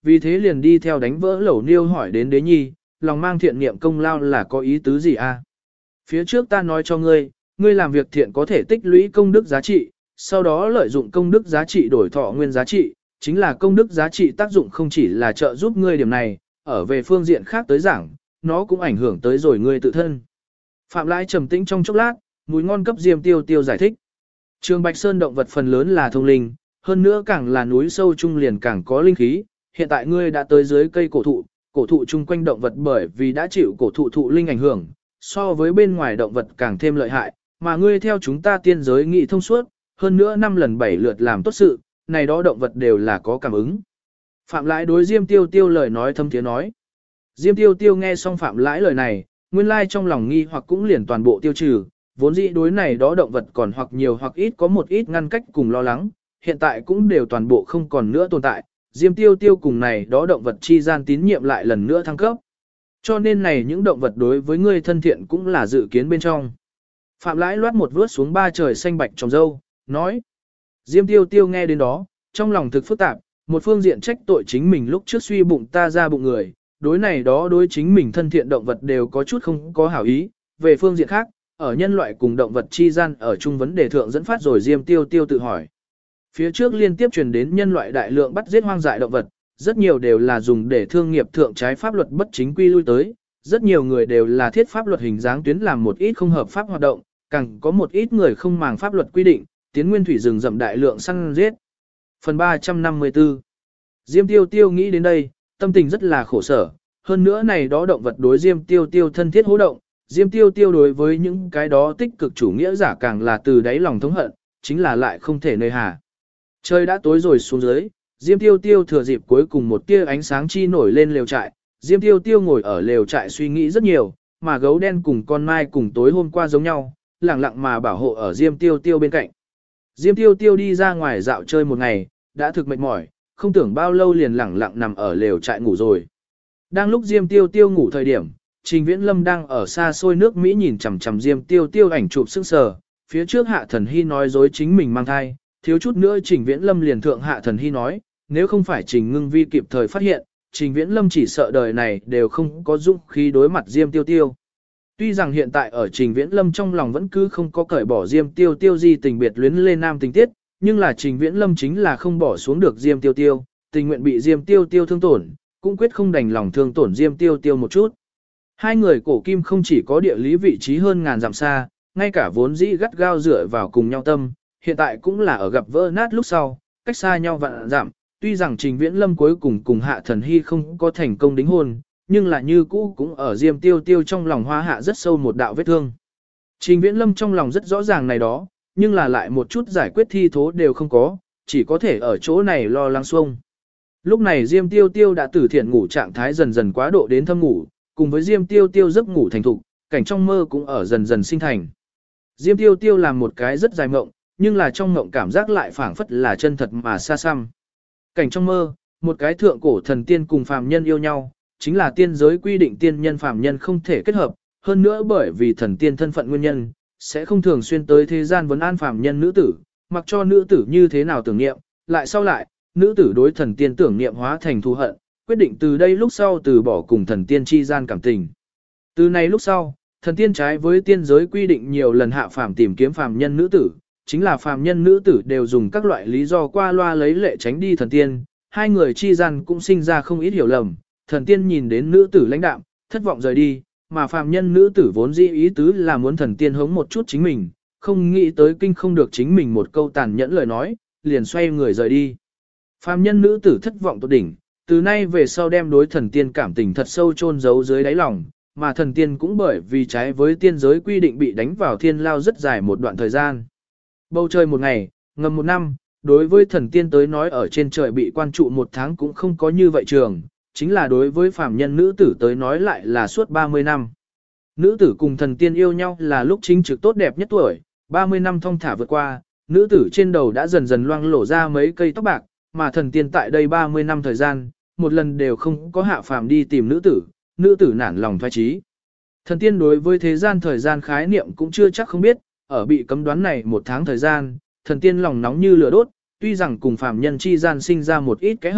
vì thế liền đi theo đánh vỡ lẩu niêu hỏi đến đế nhi, lòng mang thiện niệm công lao là có ý tứ gì a? Phía trước ta nói cho ngươi, ngươi làm việc thiện có thể tích lũy công đức giá trị, sau đó lợi dụng công đức giá trị đổi thọ nguyên giá trị, chính là công đức giá trị tác dụng không chỉ là trợ giúp ngươi điểm này, ở về phương diện khác tới giảng, nó cũng ảnh hưởng tới rồi ngươi tự thân. Phạm Lãi trầm tĩnh trong chốc lát, mùi ngon cấp Diêm Tiêu Tiêu giải thích. Trường Bạch Sơn động vật phần lớn là thông linh, hơn nữa càng là núi sâu trung liền càng có linh khí, hiện tại ngươi đã tới dưới cây cổ thụ chung quanh động vật bởi vì đã chịu cổ thụ thụ linh ảnh hưởng, so với bên ngoài động vật càng thêm lợi hại, mà ngươi theo chúng ta tiên giới nghị thông suốt, hơn nữa 5 lần 7 lượt làm tốt sự, này đó động vật đều là có cảm ứng. Phạm Lãi đối Diêm Tiêu Tiêu lời nói thâm tiếng nói. Diêm Tiêu Tiêu nghe xong Phạm Lãi lời này, nguyên lai trong lòng nghi hoặc cũng liền toàn bộ tiêu trừ, vốn dĩ đối này đó động vật còn hoặc nhiều hoặc ít có một ít ngăn cách cùng lo lắng, hiện tại cũng đều toàn bộ không còn nữa tồn tại, Diêm Tiêu Tiêu cùng này đó động vật chi gian tín nhiệm lại lần nữa thăng cấp. Cho nên này những động vật đối với ngươi thân thiện cũng là dự kiến bên trong. Phạm Lãi loát một vớt xuống ba trời xanh bạch trong dâu, nói. Diêm Tiêu Tiêu nghe đến đó, trong lòng thực phức tạp, một phương diện trách tội chính mình lúc trước suy bụng ta ra bụng người, đối này đó đối chính mình thân thiện động vật đều có chút không có hảo ý, về phương diện khác, ở nhân loại cùng động vật chi gian ở chung vấn đề thượng dẫn phát rồi Diêm Tiêu Tiêu tự hỏi. Phía trước liên tiếp truyền đến nhân loại đại lượng bắt giết hoang dại động vật, rất nhiều đều là dùng để thương nghiệp thượng trái pháp luật bất chính quy lui tới, rất nhiều người đều là thiết pháp luật hình dáng tuyến làm một ít không hợp pháp hoạt động, càng có một ít người không màng pháp luật quy định, tiến nguyên thủy rừng rậm đại lượng săn giết. Phần 354 Diêm Tiêu Tiêu nghĩ đến đây, tâm tình rất là khổ sở, hơn nữa này đó động vật đối Diêm Tiêu Tiêu thân thiết hỗ động, Diêm Tiêu Tiêu đối với những cái đó tích cực chủ nghĩa giả càng là từ đáy lòng thống hận, chính là lại không thể nơi hà. Trời đã tối rồi xuống dưới, Diêm Tiêu Tiêu thừa dịp cuối cùng một tia ánh sáng chi nổi lên lều trại, Diêm Tiêu Tiêu ngồi ở lều trại suy nghĩ rất nhiều, mà gấu đen cùng con mai cùng tối hôm qua giống nhau, lặng lặng mà bảo hộ ở Diêm Tiêu Tiêu bên cạnh. Diêm Tiêu Tiêu đi ra ngoài dạo chơi một ngày, đã thực mệt mỏi, không tưởng bao lâu liền lặng lặng nằm ở lều trại ngủ rồi. Đang lúc Diêm Tiêu Tiêu ngủ thời điểm, Trình Viễn Lâm đang ở xa xôi nước Mỹ nhìn chằm chằm Diêm Tiêu Tiêu ảnh chụp sững sờ, phía trước Hạ Thần Hy nói dối chính mình mang thai, thiếu chút nữa Trình Viễn Lâm liền thượng Hạ Thần Hy nói, nếu không phải Trình Ngưng Vi kịp thời phát hiện, Trình Viễn Lâm chỉ sợ đời này đều không có dũng khí đối mặt Diêm Tiêu Tiêu. Tuy rằng hiện tại ở Trình Viễn Lâm trong lòng vẫn cứ không có cởi bỏ Diêm Tiêu Tiêu di tình biệt luyến lên nam tình tiết, nhưng là Trình Viễn Lâm chính là không bỏ xuống được Diêm Tiêu Tiêu, tình nguyện bị Diêm Tiêu Tiêu thương tổn, cũng quyết không đành lòng thương tổn Diêm Tiêu Tiêu một chút. Hai người cổ kim không chỉ có địa lý vị trí hơn ngàn dặm xa, ngay cả vốn dĩ gắt gao dựa vào cùng nhau tâm, hiện tại cũng là ở gặp vỡ nát lúc sau, cách xa nhau vạn dặm. Tuy rằng Trình Viễn Lâm cuối cùng cùng Hạ Thần Hy không có thành công đính hôn, nhưng là như cũ cũng ở Diêm Tiêu Tiêu trong lòng hoa hạ rất sâu một đạo vết thương. Trình Viễn Lâm trong lòng rất rõ ràng này đó, nhưng là lại một chút giải quyết thi thố đều không có, chỉ có thể ở chỗ này lo lắng xuông. Lúc này Diêm Tiêu Tiêu đã từ thiện ngủ trạng thái dần dần quá độ đến thâm ngủ, cùng với Diêm Tiêu Tiêu giấc ngủ thành thục, cảnh trong mơ cũng ở dần dần sinh thành. Diêm Tiêu Tiêu làm một cái rất dài mộng, nhưng là trong mộng cảm giác lại phảng phất là chân thật mà xa xăm. Cảnh trong mơ, một cái thượng cổ thần tiên cùng phàm nhân yêu nhau, chính là tiên giới quy định tiên nhân phàm nhân không thể kết hợp, hơn nữa bởi vì thần tiên thân phận nguyên nhân, sẽ không thường xuyên tới thế gian vấn an phàm nhân nữ tử, mặc cho nữ tử như thế nào tưởng niệm, lại sau lại, nữ tử đối thần tiên tưởng niệm hóa thành thù hận, quyết định từ đây lúc sau từ bỏ cùng thần tiên chi gian cảm tình. Từ này lúc sau, thần tiên trái với tiên giới quy định nhiều lần hạ phàm tìm kiếm phàm nhân nữ tử, chính là phàm nhân nữ tử đều dùng các loại lý do qua loa lấy lệ tránh đi thần tiên, hai người chi gian cũng sinh ra không ít hiểu lầm, thần tiên nhìn đến nữ tử lãnh đạm, thất vọng rời đi, mà phàm nhân nữ tử vốn dĩ ý tứ là muốn thần tiên hống một chút chính mình, không nghĩ tới kinh không được chính mình một câu tàn nhẫn lời nói, liền xoay người rời đi. Phàm nhân nữ tử thất vọng tột đỉnh, từ nay về sau đem đối thần tiên cảm tình thật sâu chôn giấu dưới đáy lòng, mà thần tiên cũng bởi vì trái với tiên giới quy định bị đánh vào thiên lao rất dài một đoạn thời gian. Bầu trời một ngày, ngầm một năm, đối với thần tiên tới nói ở trên trời bị quan trụ một tháng cũng không có như vậy trường, chính là đối với phàm nhân nữ tử tới nói lại là suốt 30 năm. Nữ tử cùng thần tiên yêu nhau là lúc chính trực tốt đẹp nhất tuổi, 30 năm thong thả vượt qua, nữ tử trên đầu đã dần dần loang lổ ra mấy cây tóc bạc, mà thần tiên tại đây 30 năm thời gian, một lần đều không có hạ phàm đi tìm nữ tử nản lòng thoái trí. Thần tiên đối với thế gian thời gian khái niệm cũng chưa chắc không biết, ở bị cấm đoán này một tháng thời gian, thần tiên lòng nóng như lửa đốt, tuy rằng cùng phàm nhân chi gian sinh ra một ít cái hở,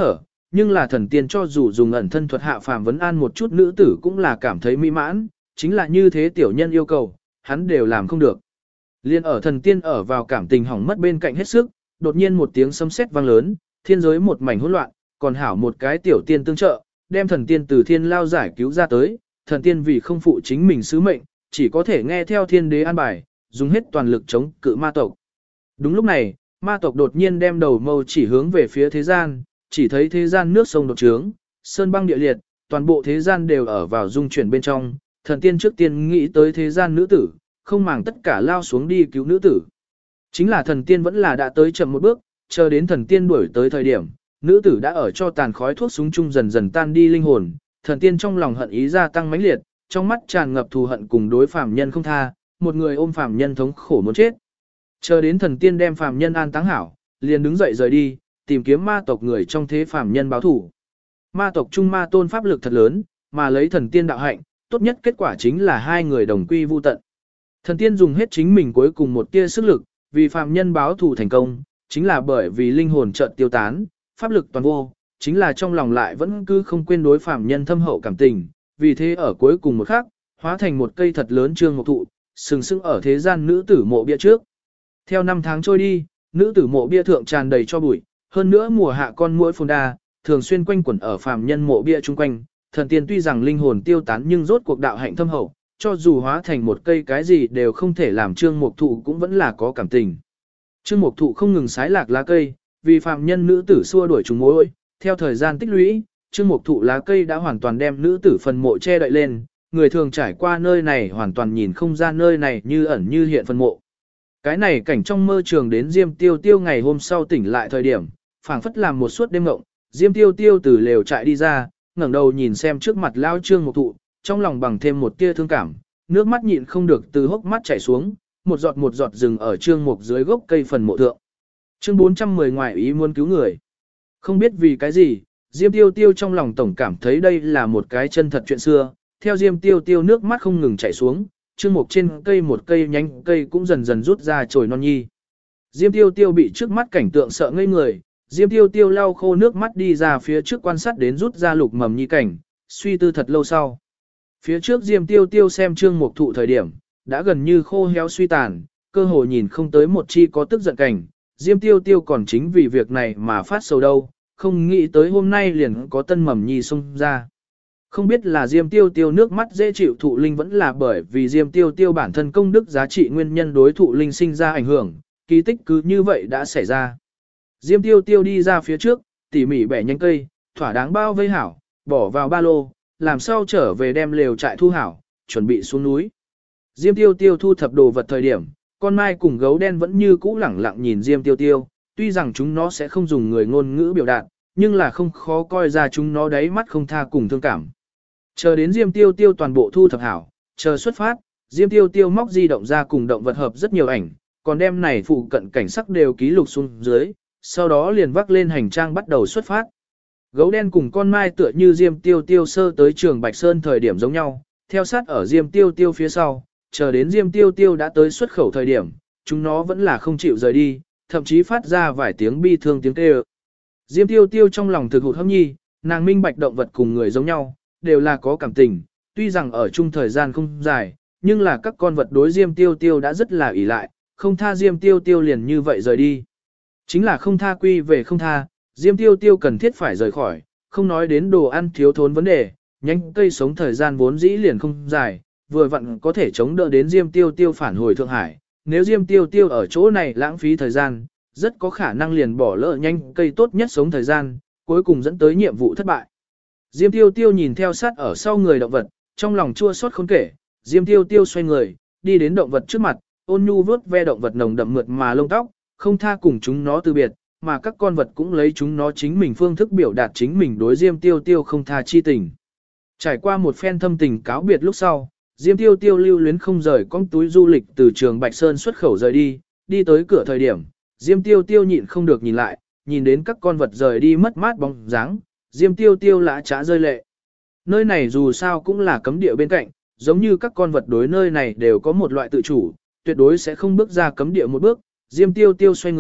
nhưng là thần tiên cho dù dùng ẩn thân thuật hạ phàm vấn an một chút nữ tử cũng là cảm thấy mỹ mãn, chính là như thế tiểu nhân yêu cầu, hắn đều làm không được. Liên ở thần tiên ở vào cảm tình hỏng mất bên cạnh hết sức, đột nhiên một tiếng sấm sét vang lớn, thiên giới một mảnh hỗn loạn, còn hảo một cái tiểu tiên tương trợ, đem thần tiên từ thiên lao giải cứu ra tới, thần tiên vì không phụ chính mình sứ mệnh, chỉ có thể nghe theo thiên đế an bài, dùng hết toàn lực chống cự ma tộc. Đúng lúc này, ma tộc đột nhiên đem đầu mâu chỉ hướng về phía thế gian, chỉ thấy thế gian nước sông đột trướng, sơn băng địa liệt, toàn bộ thế gian đều ở vào dung chuyển bên trong, thần tiên trước tiên nghĩ tới thế gian nữ tử, không màng tất cả lao xuống đi cứu nữ tử. Chính là thần tiên vẫn là đã tới chậm một bước, chờ đến thần tiên đuổi tới thời điểm, nữ tử đã ở cho tàn khói thuốc súng chung dần dần tan đi linh hồn, thần tiên trong lòng hận ý gia tăng mãnh liệt, trong mắt tràn ngập thù hận cùng đối phàm nhân không tha, một người ôm phàm nhân thống khổ muốn chết. Chờ đến thần tiên đem phàm nhân an táng hảo, liền đứng dậy rời đi, tìm kiếm ma tộc người trong thế phàm nhân báo thủ. Ma tộc trung ma tôn pháp lực thật lớn, mà lấy thần tiên đạo hạnh, tốt nhất kết quả chính là hai người đồng quy vu tận. Thần tiên dùng hết chính mình cuối cùng một tia sức lực, vì phàm nhân báo thù thành công, chính là bởi vì linh hồn chợt tiêu tán, pháp lực toàn vô, chính là trong lòng lại vẫn cứ không quên đối phàm nhân thâm hậu cảm tình, vì thế ở cuối cùng một khắc, hóa thành một cây thật lớn trương mộc thụ, sừng sững ở thế gian nữ tử mộ bia trước. Theo năm tháng trôi đi, nữ tử mộ bia thượng tràn đầy cho bụi, hơn nữa mùa hạ con muỗi phồn đa, thường xuyên quanh quẩn ở phàm nhân mộ bia chung quanh, thần tiên tuy rằng linh hồn tiêu tán nhưng rốt cuộc đạo hạnh thâm hậu, cho dù hóa thành một cây cái gì đều không thể làm trương mục thụ cũng vẫn là có cảm tình. Trương mục thụ không ngừng sái lạc lá cây, vì phàm nhân nữ tử xua đuổi chúng mối, theo thời gian tích lũy, trương mục thụ lá cây đã hoàn toàn đem nữ tử phần mộ che đậy lên, người thường trải qua nơi này hoàn toàn nhìn không ra nơi này như ẩn như hiện phần mộ. Cái này cảnh trong mơ trường đến Diêm Tiêu Tiêu ngày hôm sau tỉnh lại thời điểm, phảng phất làm một suốt đêm ngộng, Diêm Tiêu Tiêu từ lều trại đi ra, ngẩng đầu nhìn xem trước mặt lao trương mục thụ, trong lòng bằng thêm một tia thương cảm, nước mắt nhịn không được từ hốc mắt chảy xuống, một giọt rừng ở trương mục dưới gốc cây phần mộ thượng. Chương 410 ngoại ý muốn cứu người. Không biết vì cái gì, Diêm Tiêu Tiêu trong lòng tổng cảm thấy đây là một cái chân thật chuyện xưa, theo Diêm Tiêu Tiêu nước mắt không ngừng chảy xuống, trương mục trên cây một cây nhánh cây cũng dần dần rút ra chồi non nhi. Diêm Tiêu Tiêu bị trước mắt cảnh tượng sợ ngây người, Diêm Tiêu Tiêu lau khô nước mắt đi ra phía trước quan sát đến rút ra lục mầm nhi cảnh, suy tư thật lâu sau. Phía trước Diêm Tiêu Tiêu xem trương mục thụ thời điểm, đã gần như khô héo suy tàn, cơ hồ nhìn không tới một chi có tức giận cảnh, Diêm Tiêu Tiêu còn chính vì việc này mà phát sầu đâu, không nghĩ tới hôm nay liền có tân mầm nhi xông ra. Không biết là Diêm Tiêu Tiêu nước mắt dễ chịu thụ linh vẫn là bởi vì Diêm Tiêu Tiêu bản thân công đức giá trị nguyên nhân đối thụ linh sinh ra ảnh hưởng, kỳ tích cứ như vậy đã xảy ra. Diêm Tiêu Tiêu đi ra phía trước, tỉ mỉ bẻ nhánh cây, thỏa đáng bao vây hảo, bỏ vào ba lô, làm sao trở về đem lều trại thu hảo, chuẩn bị xuống núi. Diêm Tiêu Tiêu thu thập đồ vật thời điểm, con mai cùng gấu đen vẫn như cũ lẳng lặng nhìn Diêm Tiêu Tiêu, tuy rằng chúng nó sẽ không dùng người ngôn ngữ biểu đạt, nhưng là không khó coi ra chúng nó đáy mắt không tha cùng thương cảm. Chờ đến Diêm Tiêu Tiêu toàn bộ thu thập hảo, chờ xuất phát, Diêm Tiêu Tiêu móc di động ra cùng động vật hợp rất nhiều ảnh, còn đem này phụ cận cảnh sắc đều ký lục xuống dưới, sau đó liền vác lên hành trang bắt đầu xuất phát. Gấu đen cùng con mai tựa như Diêm Tiêu Tiêu sơ tới trường Bạch Sơn thời điểm giống nhau, theo sát ở Diêm Tiêu Tiêu phía sau, chờ đến Diêm Tiêu Tiêu đã tới xuất khẩu thời điểm, chúng nó vẫn là không chịu rời đi, thậm chí phát ra vài tiếng bi thương tiếng kêu. Diêm Tiêu Tiêu trong lòng thực hụt hẫng nhi, nàng minh bạch động vật cùng người giống nhau, đều là có cảm tình, tuy rằng ở chung thời gian không dài, nhưng là các con vật đối Diêm Tiêu Tiêu đã rất là ỷ lại, không tha Diêm Tiêu Tiêu liền như vậy rời đi. Chính là không tha quy về không tha, Diêm Tiêu Tiêu cần thiết phải rời khỏi, không nói đến đồ ăn thiếu thốn vấn đề, nhánh cây sống thời gian vốn dĩ liền không dài, vừa vặn có thể chống đỡ đến Diêm Tiêu Tiêu phản hồi Thượng Hải, nếu Diêm Tiêu Tiêu ở chỗ này lãng phí thời gian, rất có khả năng liền bỏ lỡ nhánh cây tốt nhất sống thời gian, cuối cùng dẫn tới nhiệm vụ thất bại. Diêm Tiêu Tiêu nhìn theo sát ở sau người động vật, trong lòng chua xót khôn kể, Diêm Tiêu Tiêu xoay người, đi đến động vật trước mặt, ôn nhu vuốt ve động vật nồng đậm mượt mà lông tóc, không tha cùng chúng nó từ biệt, mà các con vật cũng lấy chúng nó chính mình phương thức biểu đạt chính mình đối Diêm Tiêu Tiêu không tha chi tình. Trải qua một phen thâm tình cáo biệt lúc sau, Diêm Tiêu Tiêu lưu luyến không rời con túi du lịch từ trường Bạch Sơn xuất khẩu rời đi, đi tới cửa thời điểm, Diêm Tiêu Tiêu nhịn không được nhìn lại, nhìn đến các con vật rời đi mất mát bóng dáng, Diêm Tiêu Tiêu lã trá rơi lệ. Nơi này dù sao cũng là cấm địa bên cạnh, giống như các con vật đối nơi này đều có một loại tự chủ, tuyệt đối sẽ không bước ra cấm địa một bước. Diêm Tiêu Tiêu xoay người,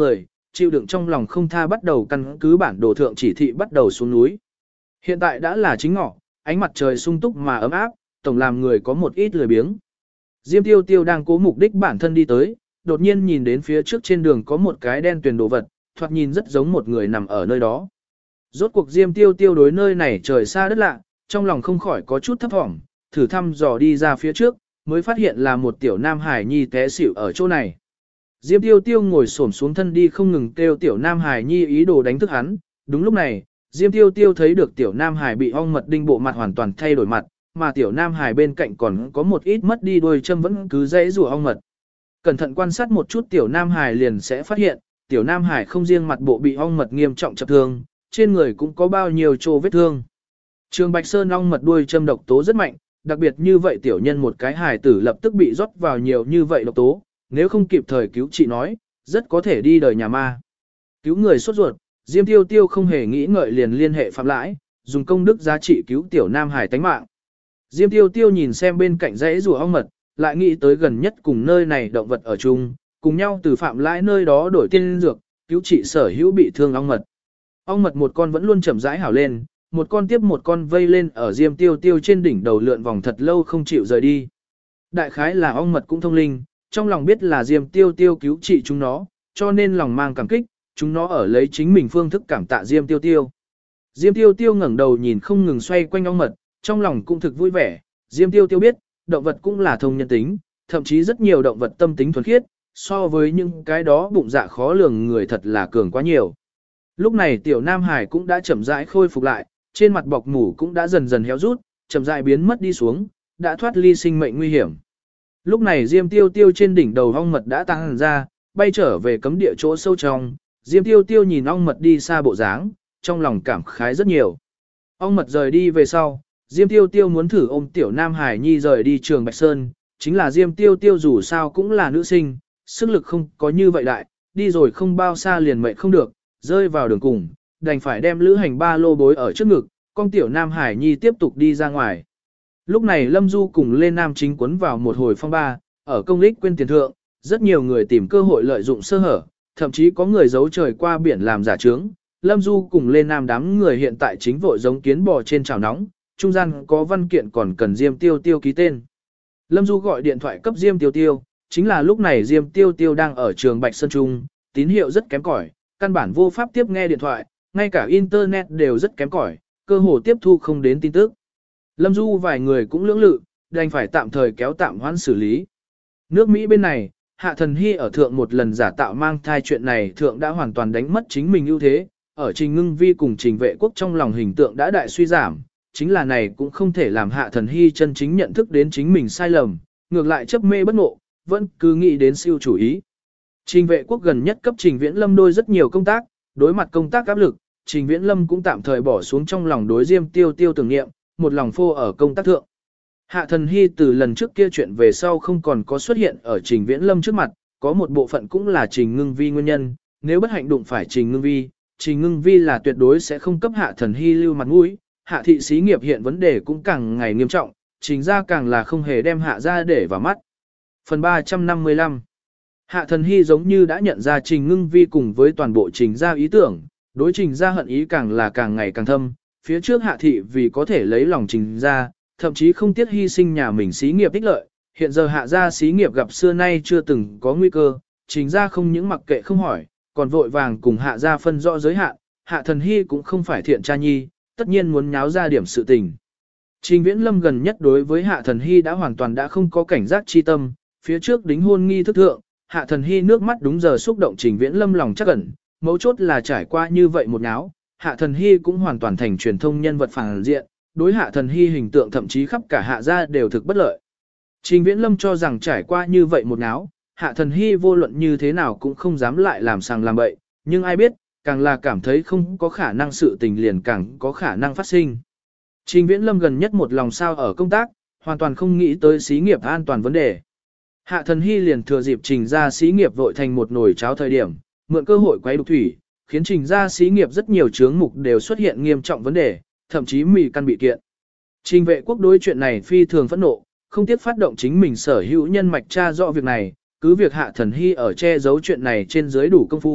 chịu đựng trong lòng không tha bắt đầu căn cứ bản đồ thượng chỉ thị bắt đầu xuống núi. Hiện tại đã là chính ngọ, ánh mặt trời sung túc mà ấm áp, tổng làm người có một ít lười biếng. Diêm Tiêu Tiêu đang cố mục đích bản thân đi tới, đột nhiên nhìn đến phía trước trên đường có một cái đen tuyền đồ vật, thoạt nhìn rất giống một người nằm ở nơi đó. Rốt cuộc Diêm Tiêu Tiêu đối nơi này trời xa đất lạ, trong lòng không khỏi có chút thấp thỏm, thử thăm dò đi ra phía trước, mới phát hiện là một tiểu nam hải nhi té xỉu ở chỗ này. Diêm Tiêu Tiêu ngồi xổm xuống thân đi không ngừng kêu tiểu nam hải nhi ý đồ đánh thức hắn. Đúng lúc này, Diêm Tiêu Tiêu thấy được tiểu nam hải bị ong mật đinh bộ mặt hoàn toàn thay đổi mặt, mà tiểu nam hải bên cạnh còn có một ít mất đi đuôi châm vẫn cứ dãy rủa ong mật. Cẩn thận quan sát một chút tiểu nam hải liền sẽ phát hiện, tiểu nam hải không riêng mặt bộ bị ong mật nghiêm trọng chập thương, trên người cũng có bao nhiêu chỗ vết thương. Trường Bạch Sơn ong mật đuôi châm độc tố rất mạnh, đặc biệt như vậy tiểu nhân một cái hài tử lập tức bị rót vào nhiều như vậy độc tố, nếu không kịp thời cứu trị nói, rất có thể đi đời nhà ma. Cứu người sốt ruột, Diêm Tiêu Tiêu không hề nghĩ ngợi liền liên hệ Phạm Lãi, dùng công đức giá trị cứu tiểu nam hải tánh mạng. Diêm Tiêu Tiêu nhìn xem bên cạnh dãy rùa ong mật, lại nghĩ tới gần nhất cùng nơi này động vật ở chung, cùng nhau từ Phạm Lãi nơi đó đổi tiên dược, cứu trị sở hữu bị thương ong mật. Ong mật một con vẫn luôn chậm rãi hảo lên, một con tiếp một con vây lên ở Diêm Tiêu Tiêu trên đỉnh đầu lượn vòng thật lâu không chịu rời đi. Đại khái là ong mật cũng thông linh, trong lòng biết là Diêm Tiêu Tiêu cứu trị chúng nó, cho nên lòng mang cảm kích, chúng nó ở lấy chính mình phương thức cảm tạ Diêm Tiêu Tiêu. Diêm Tiêu Tiêu ngẩng đầu nhìn không ngừng xoay quanh ong mật, trong lòng cũng thực vui vẻ. Diêm Tiêu Tiêu biết, động vật cũng là thông nhân tính, thậm chí rất nhiều động vật tâm tính thuần khiết, so với những cái đó bụng dạ khó lường người thật là cường quá nhiều. Lúc này tiểu Nam Hải cũng đã chậm rãi khôi phục lại, trên mặt bọc mủ cũng đã dần dần héo rút, chậm rãi biến mất đi xuống, đã thoát ly sinh mệnh nguy hiểm. Lúc này Diêm Tiêu Tiêu trên đỉnh đầu ong mật đã tăng ra, bay trở về cấm địa chỗ sâu trong. Diêm Tiêu Tiêu nhìn ong mật đi xa bộ dáng, trong lòng cảm khái rất nhiều. Ong mật rời đi về sau, Diêm Tiêu Tiêu muốn thử ôm tiểu Nam Hải Nhi rời đi Trường Bạch Sơn, chính là Diêm Tiêu Tiêu dù sao cũng là nữ sinh, sức lực không có như vậy đại, đi rồi không bao xa liền mệt không được, rơi vào đường cùng, đành phải đem lữ hành ba lô bối ở trước ngực, con tiểu Nam Hải Nhi tiếp tục đi ra ngoài. Lúc này Lâm Du cùng Lê Nam chính quấn vào một hồi phong ba, ở công lích quên tiền thượng, rất nhiều người tìm cơ hội lợi dụng sơ hở, thậm chí có người giấu trời qua biển làm giả trướng. Lâm Du cùng Lê Nam đám người hiện tại chính vội giống kiến bò trên chảo nóng, trung gian có văn kiện còn cần Diêm Tiêu Tiêu ký tên. Lâm Du gọi điện thoại cấp Diêm Tiêu Tiêu, chính là lúc này Diêm Tiêu Tiêu đang ở Trường Bạch Sơn Trung, tín hiệu rất kém cỏi, căn bản vô pháp tiếp nghe điện thoại, ngay cả internet đều rất kém cỏi, cơ hồ tiếp thu không đến tin tức. Lâm Du vài người cũng lưỡng lự, đành phải tạm thời kéo tạm hoãn xử lý. Nước Mỹ bên này, Hạ Thần Hy ở thượng một lần giả tạo mang thai chuyện này thượng đã hoàn toàn đánh mất chính mình ưu thế, ở Trình Ngưng Vi cùng Trình Vệ Quốc trong lòng hình tượng đã đại suy giảm, chính là này cũng không thể làm Hạ Thần Hy chân chính nhận thức đến chính mình sai lầm, ngược lại chấp mê bất ngộ, vẫn cứ nghĩ đến siêu chủ ý. Trình Vệ Quốc gần nhất cấp Trình Viễn Lâm đôi rất nhiều công tác, đối mặt công tác áp lực, Trình Viễn Lâm cũng tạm thời bỏ xuống trong lòng đối Diêm Tiêu Tiêu tưởng niệm, một lòng phô ở công tác thượng. Hạ Thần Hy từ lần trước kia chuyện về sau không còn có xuất hiện ở Trình Viễn Lâm trước mặt, có một bộ phận cũng là Trình Ngưng Vi nguyên nhân, nếu bất hạnh đụng phải Trình Ngưng Vi là tuyệt đối sẽ không cấp Hạ Thần Hy lưu mặt mũi. Hạ thị xí nghiệp hiện vấn đề cũng càng ngày nghiêm trọng, Trình gia càng là không hề đem Hạ gia để vào mắt. Phần 355 Hạ Thần Hy giống như đã nhận ra Trình Ngưng Vi cùng với toàn bộ Trình gia ý tưởng, đối Trình gia hận ý càng là càng ngày càng thâm, phía trước Hạ thị vì có thể lấy lòng Trình gia, thậm chí không tiếc hy sinh nhà mình xí nghiệp ích lợi, hiện giờ Hạ gia xí nghiệp gặp xưa nay chưa từng có nguy cơ, Trình gia không những mặc kệ không hỏi, còn vội vàng cùng Hạ gia phân rõ giới hạn, Hạ Thần Hy cũng không phải thiện cha nhi, tất nhiên muốn nháo ra điểm sự tình. Trình Viễn Lâm gần nhất đối với Hạ Thần Hy đã hoàn toàn đã không có cảnh giác chi tâm, phía trước đính hôn nghi thức thượng, Hạ Thần Hy nước mắt đúng giờ xúc động Trình Viễn Lâm lòng chắc ẩn, mấu chốt là trải qua như vậy một náo, Hạ Thần Hy cũng hoàn toàn thành truyền thông nhân vật phản diện, đối Hạ Thần Hy hình tượng thậm chí khắp cả Hạ gia đều thực bất lợi. Trình Viễn Lâm cho rằng trải qua như vậy một náo, Hạ Thần Hy vô luận như thế nào cũng không dám lại làm sàng làm bậy, nhưng ai biết, càng là cảm thấy không có khả năng sự tình liền càng có khả năng phát sinh. Trình Viễn Lâm gần nhất một lòng sao ở công tác, hoàn toàn không nghĩ tới xí nghiệp an toàn vấn đề. Hạ Thần Hy liền thừa dịp Trình gia xí nghiệp vội thành một nồi cháo thời điểm, mượn cơ hội quấy đục thủy, khiến Trình gia xí nghiệp rất nhiều chướng mục đều xuất hiện nghiêm trọng vấn đề, thậm chí mì căn bị kiện. Trình Vệ Quốc đối chuyện này phi thường phẫn nộ, không tiếc phát động chính mình sở hữu nhân mạch tra rõ việc này, cứ việc Hạ Thần Hy ở che giấu chuyện này trên dưới đủ công phu,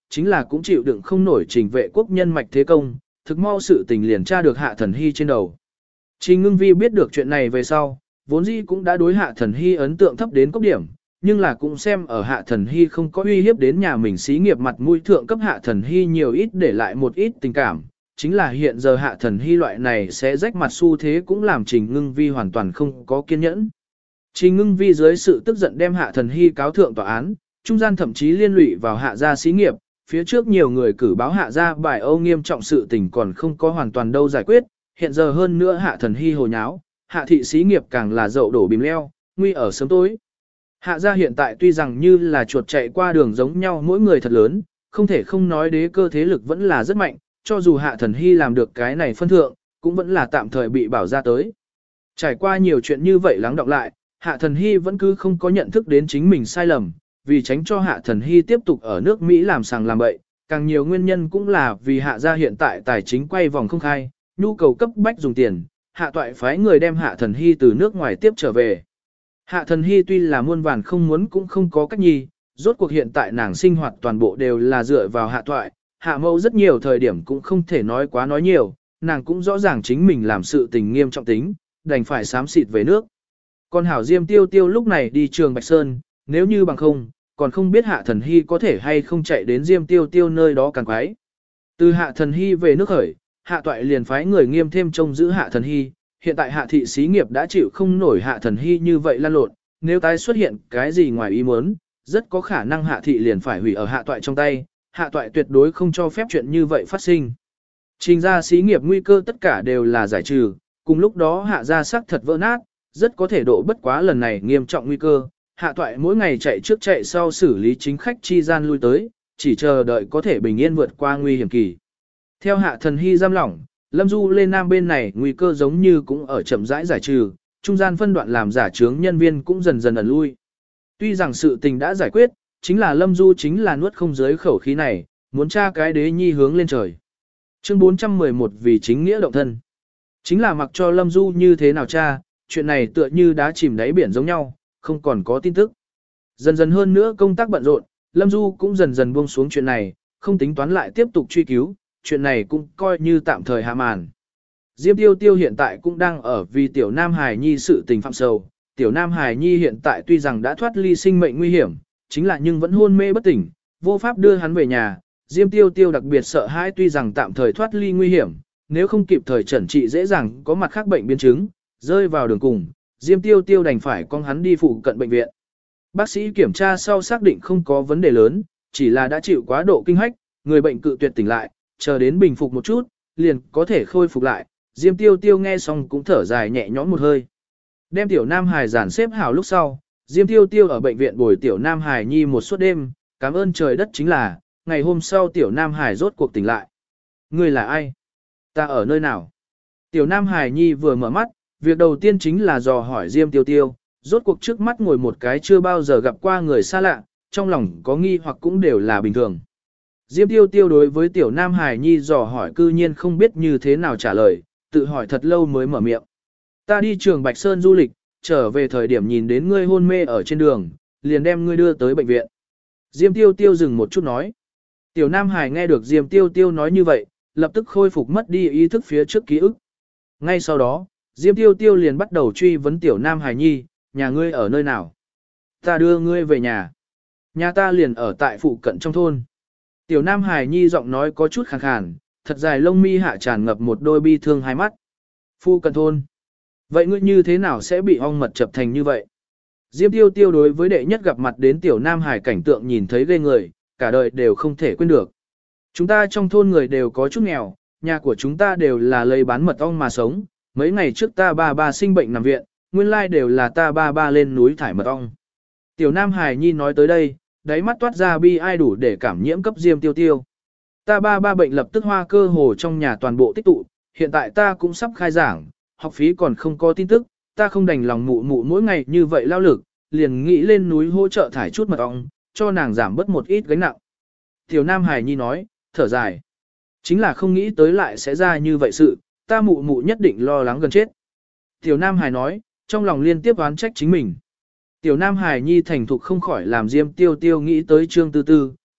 chính là cũng chịu đựng không nổi Trình Vệ Quốc nhân mạch thế công, thực mau sự tình liền tra được Hạ Thần Hy trên đầu. Trình Ngưng Vi biết được chuyện này về sau, vốn dĩ cũng đã đối Hạ Thần Hy ấn tượng thấp đến cốc điểm, nhưng là cũng xem ở Hạ Thần Hy không có uy hiếp đến nhà mình xí nghiệp mặt mũi thượng cấp Hạ Thần Hy nhiều ít để lại một ít tình cảm, chính là hiện giờ Hạ Thần Hy loại này sẽ rách mặt xu thế cũng làm Trình Ngưng Vi hoàn toàn không có kiên nhẫn. Trình Ngưng Vi dưới sự tức giận đem Hạ Thần Hy cáo thượng tòa án, trung gian thậm chí liên lụy vào Hạ gia xí nghiệp, phía trước nhiều người cử báo Hạ gia bài âu nghiêm trọng sự tình còn không có hoàn toàn đâu giải quyết, hiện giờ hơn nữa Hạ Thần Hy hồ nháo, Hạ thị xí nghiệp càng là dậu đổ bìm leo, nguy ở sớm tối. Hạ gia hiện tại tuy rằng như là chuột chạy qua đường giống nhau mỗi người thật lớn, không thể không nói đế cơ thế lực vẫn là rất mạnh, cho dù Hạ Thần Hy làm được cái này phân thượng, cũng vẫn là tạm thời bị bảo ra tới. Trải qua nhiều chuyện như vậy lắng đọng lại, Hạ Thần Hy vẫn cứ không có nhận thức đến chính mình sai lầm, vì tránh cho Hạ Thần Hy tiếp tục ở nước Mỹ làm sàng làm bậy, càng nhiều nguyên nhân cũng là vì Hạ gia hiện tại tài chính quay vòng không khai, nhu cầu cấp bách dùng tiền, Hạ toại phái người đem Hạ Thần Hy từ nước ngoài tiếp trở về. Hạ Thần Hy tuy là muôn vàn không muốn cũng không có cách nhi, rốt cuộc hiện tại nàng sinh hoạt toàn bộ đều là dựa vào Hạ toại, Hạ mẫu rất nhiều thời điểm cũng không thể nói quá nói nhiều, nàng cũng rõ ràng chính mình làm sự tình nghiêm trọng tính, đành phải xám xịt về nước. Còn Hảo Diêm Tiêu Tiêu lúc này đi trường Bạch Sơn, nếu như bằng không, còn không biết Hạ Thần Hy có thể hay không chạy đến Diêm Tiêu Tiêu nơi đó càng quái. Từ Hạ Thần Hy về nước khởi, Hạ toại liền phái người nghiêm thêm trông giữ Hạ Thần Hy, hiện tại Hạ thị xí nghiệp đã chịu không nổi Hạ Thần Hy như vậy lan lộn, nếu tái xuất hiện cái gì ngoài ý muốn, rất có khả năng Hạ thị liền phải hủy ở Hạ toại trong tay, Hạ toại tuyệt đối không cho phép chuyện như vậy phát sinh. Trình ra xí nghiệp nguy cơ tất cả đều là giải trừ, cùng lúc đó Hạ gia sắc thật vỡ nát, rất có thể độ bất quá lần này nghiêm trọng nguy cơ. Hạ toại mỗi ngày chạy trước chạy sau xử lý chính khách chi gian lui tới, chỉ chờ đợi có thể bình yên vượt qua nguy hiểm kỳ. Theo Hạ Thần Hy giam lỏng, Lâm Du lên Nam bên này nguy cơ giống như cũng ở chậm rãi giải trừ, trung gian phân đoạn làm giả chướng nhân viên cũng dần dần ẩn lui. Tuy rằng sự tình đã giải quyết, chính là Lâm Du chính là nuốt không dưới khẩu khí này, muốn tra cái đế nhi hướng lên trời. Chương 411 vì chính nghĩa động thân. Chính là mặc cho Lâm Du như thế nào tra, chuyện này tựa như đá chìm đáy biển giống nhau, không còn có tin tức. Dần dần hơn nữa công tác bận rộn, Lâm Du cũng dần dần buông xuống chuyện này, không tính toán lại tiếp tục truy cứu, chuyện này cũng coi như tạm thời hạ màn. Diêm Tiêu Tiêu hiện tại cũng đang ở vì Tiểu Nam Hải Nhi sự tình phạm sầu. Tiểu Nam Hải Nhi hiện tại tuy rằng đã thoát ly sinh mệnh nguy hiểm, chính là nhưng vẫn hôn mê bất tỉnh, vô pháp đưa hắn về nhà. Diêm Tiêu Tiêu đặc biệt sợ hãi tuy rằng tạm thời thoát ly nguy hiểm, nếu không kịp thời chẩn trị dễ dàng có mặt khác bệnh biến chứng, rơi vào đường cùng, Diêm Tiêu Tiêu đành phải con hắn đi phụ cận bệnh viện. Bác sĩ kiểm tra sau xác định không có vấn đề lớn, chỉ là đã chịu quá độ kinh hách, người bệnh cự tuyệt tỉnh lại, chờ đến bình phục một chút, liền có thể khôi phục lại. Diêm Tiêu Tiêu nghe xong cũng thở dài nhẹ nhõm một hơi. Đem Tiểu Nam Hải giản xếp hảo lúc sau, Diêm Tiêu Tiêu ở bệnh viện bồi Tiểu Nam Hải Nhi một suốt đêm, cảm ơn trời đất chính là, ngày hôm sau Tiểu Nam Hải rốt cuộc tỉnh lại. Ngươi là ai? Ta ở nơi nào? Tiểu Nam Hải Nhi vừa mở mắt, việc đầu tiên chính là dò hỏi Diêm Tiêu Tiêu, rốt cuộc trước mắt ngồi một cái chưa bao giờ gặp qua người xa lạ, trong lòng có nghi hoặc cũng đều là bình thường. Diêm Tiêu Tiêu đối với Tiểu Nam Hải Nhi dò hỏi cư nhiên không biết như thế nào trả lời, tự hỏi thật lâu mới mở miệng. Ta đi trường Bạch Sơn du lịch, trở về thời điểm nhìn đến ngươi hôn mê ở trên đường, liền đem ngươi đưa tới bệnh viện. Diêm Tiêu Tiêu dừng một chút nói. Tiểu Nam Hải nghe được Diêm Tiêu Tiêu nói như vậy, lập tức khôi phục mất đi ý thức phía trước ký ức. Ngay sau đó, Diêm Tiêu Tiêu liền bắt đầu truy vấn Tiểu Nam Hải Nhi, nhà ngươi ở nơi nào? Ta đưa ngươi về nhà. Nhà ta liền ở tại phụ cận trong thôn. Tiểu Nam Hải Nhi giọng nói có chút khàn khàn, thật dài lông mi hạ tràn ngập một đôi bi thương hai mắt. Phụ cận thôn. Vậy ngươi như thế nào sẽ bị ong mật chập thành như vậy? Diêm Tiêu Tiêu đối với đệ nhất gặp mặt đến Tiểu Nam Hải cảnh tượng nhìn thấy ghê người, cả đời đều không thể quên được. Chúng ta trong thôn người đều có chút nghèo, nhà của chúng ta đều là lấy bán mật ong mà sống. Mấy ngày trước ta ba sinh bệnh nằm viện, nguyên lai đều là ta ba lên núi thải mật ong. Tiểu Nam Hải Nhi nói tới đây, đáy mắt toát ra bi ai đủ để cảm nhiễm cấp Diêm Tiêu Tiêu. Ta ba bệnh lập tức hoa cơ hồ trong nhà toàn bộ tích tụ, hiện tại ta cũng sắp khai giảng, học phí còn không có tin tức, ta không đành lòng mụ mụ mỗi ngày như vậy lao lực, liền nghĩ lên núi hỗ trợ thải chút mật ong, cho nàng giảm bớt một ít gánh nặng. Tiểu Nam Hải Nhi nói, thở dài. Chính là không nghĩ tới lại sẽ ra như vậy sự, ta mụ mụ nhất định lo lắng gần chết. Tiểu Nam Hải nói, trong lòng liên tiếp oán trách chính mình. Tiểu Nam Hải Nhi thành thục không khỏi làm Diêm Tiêu Tiêu nghĩ tới Trương Tư Tư,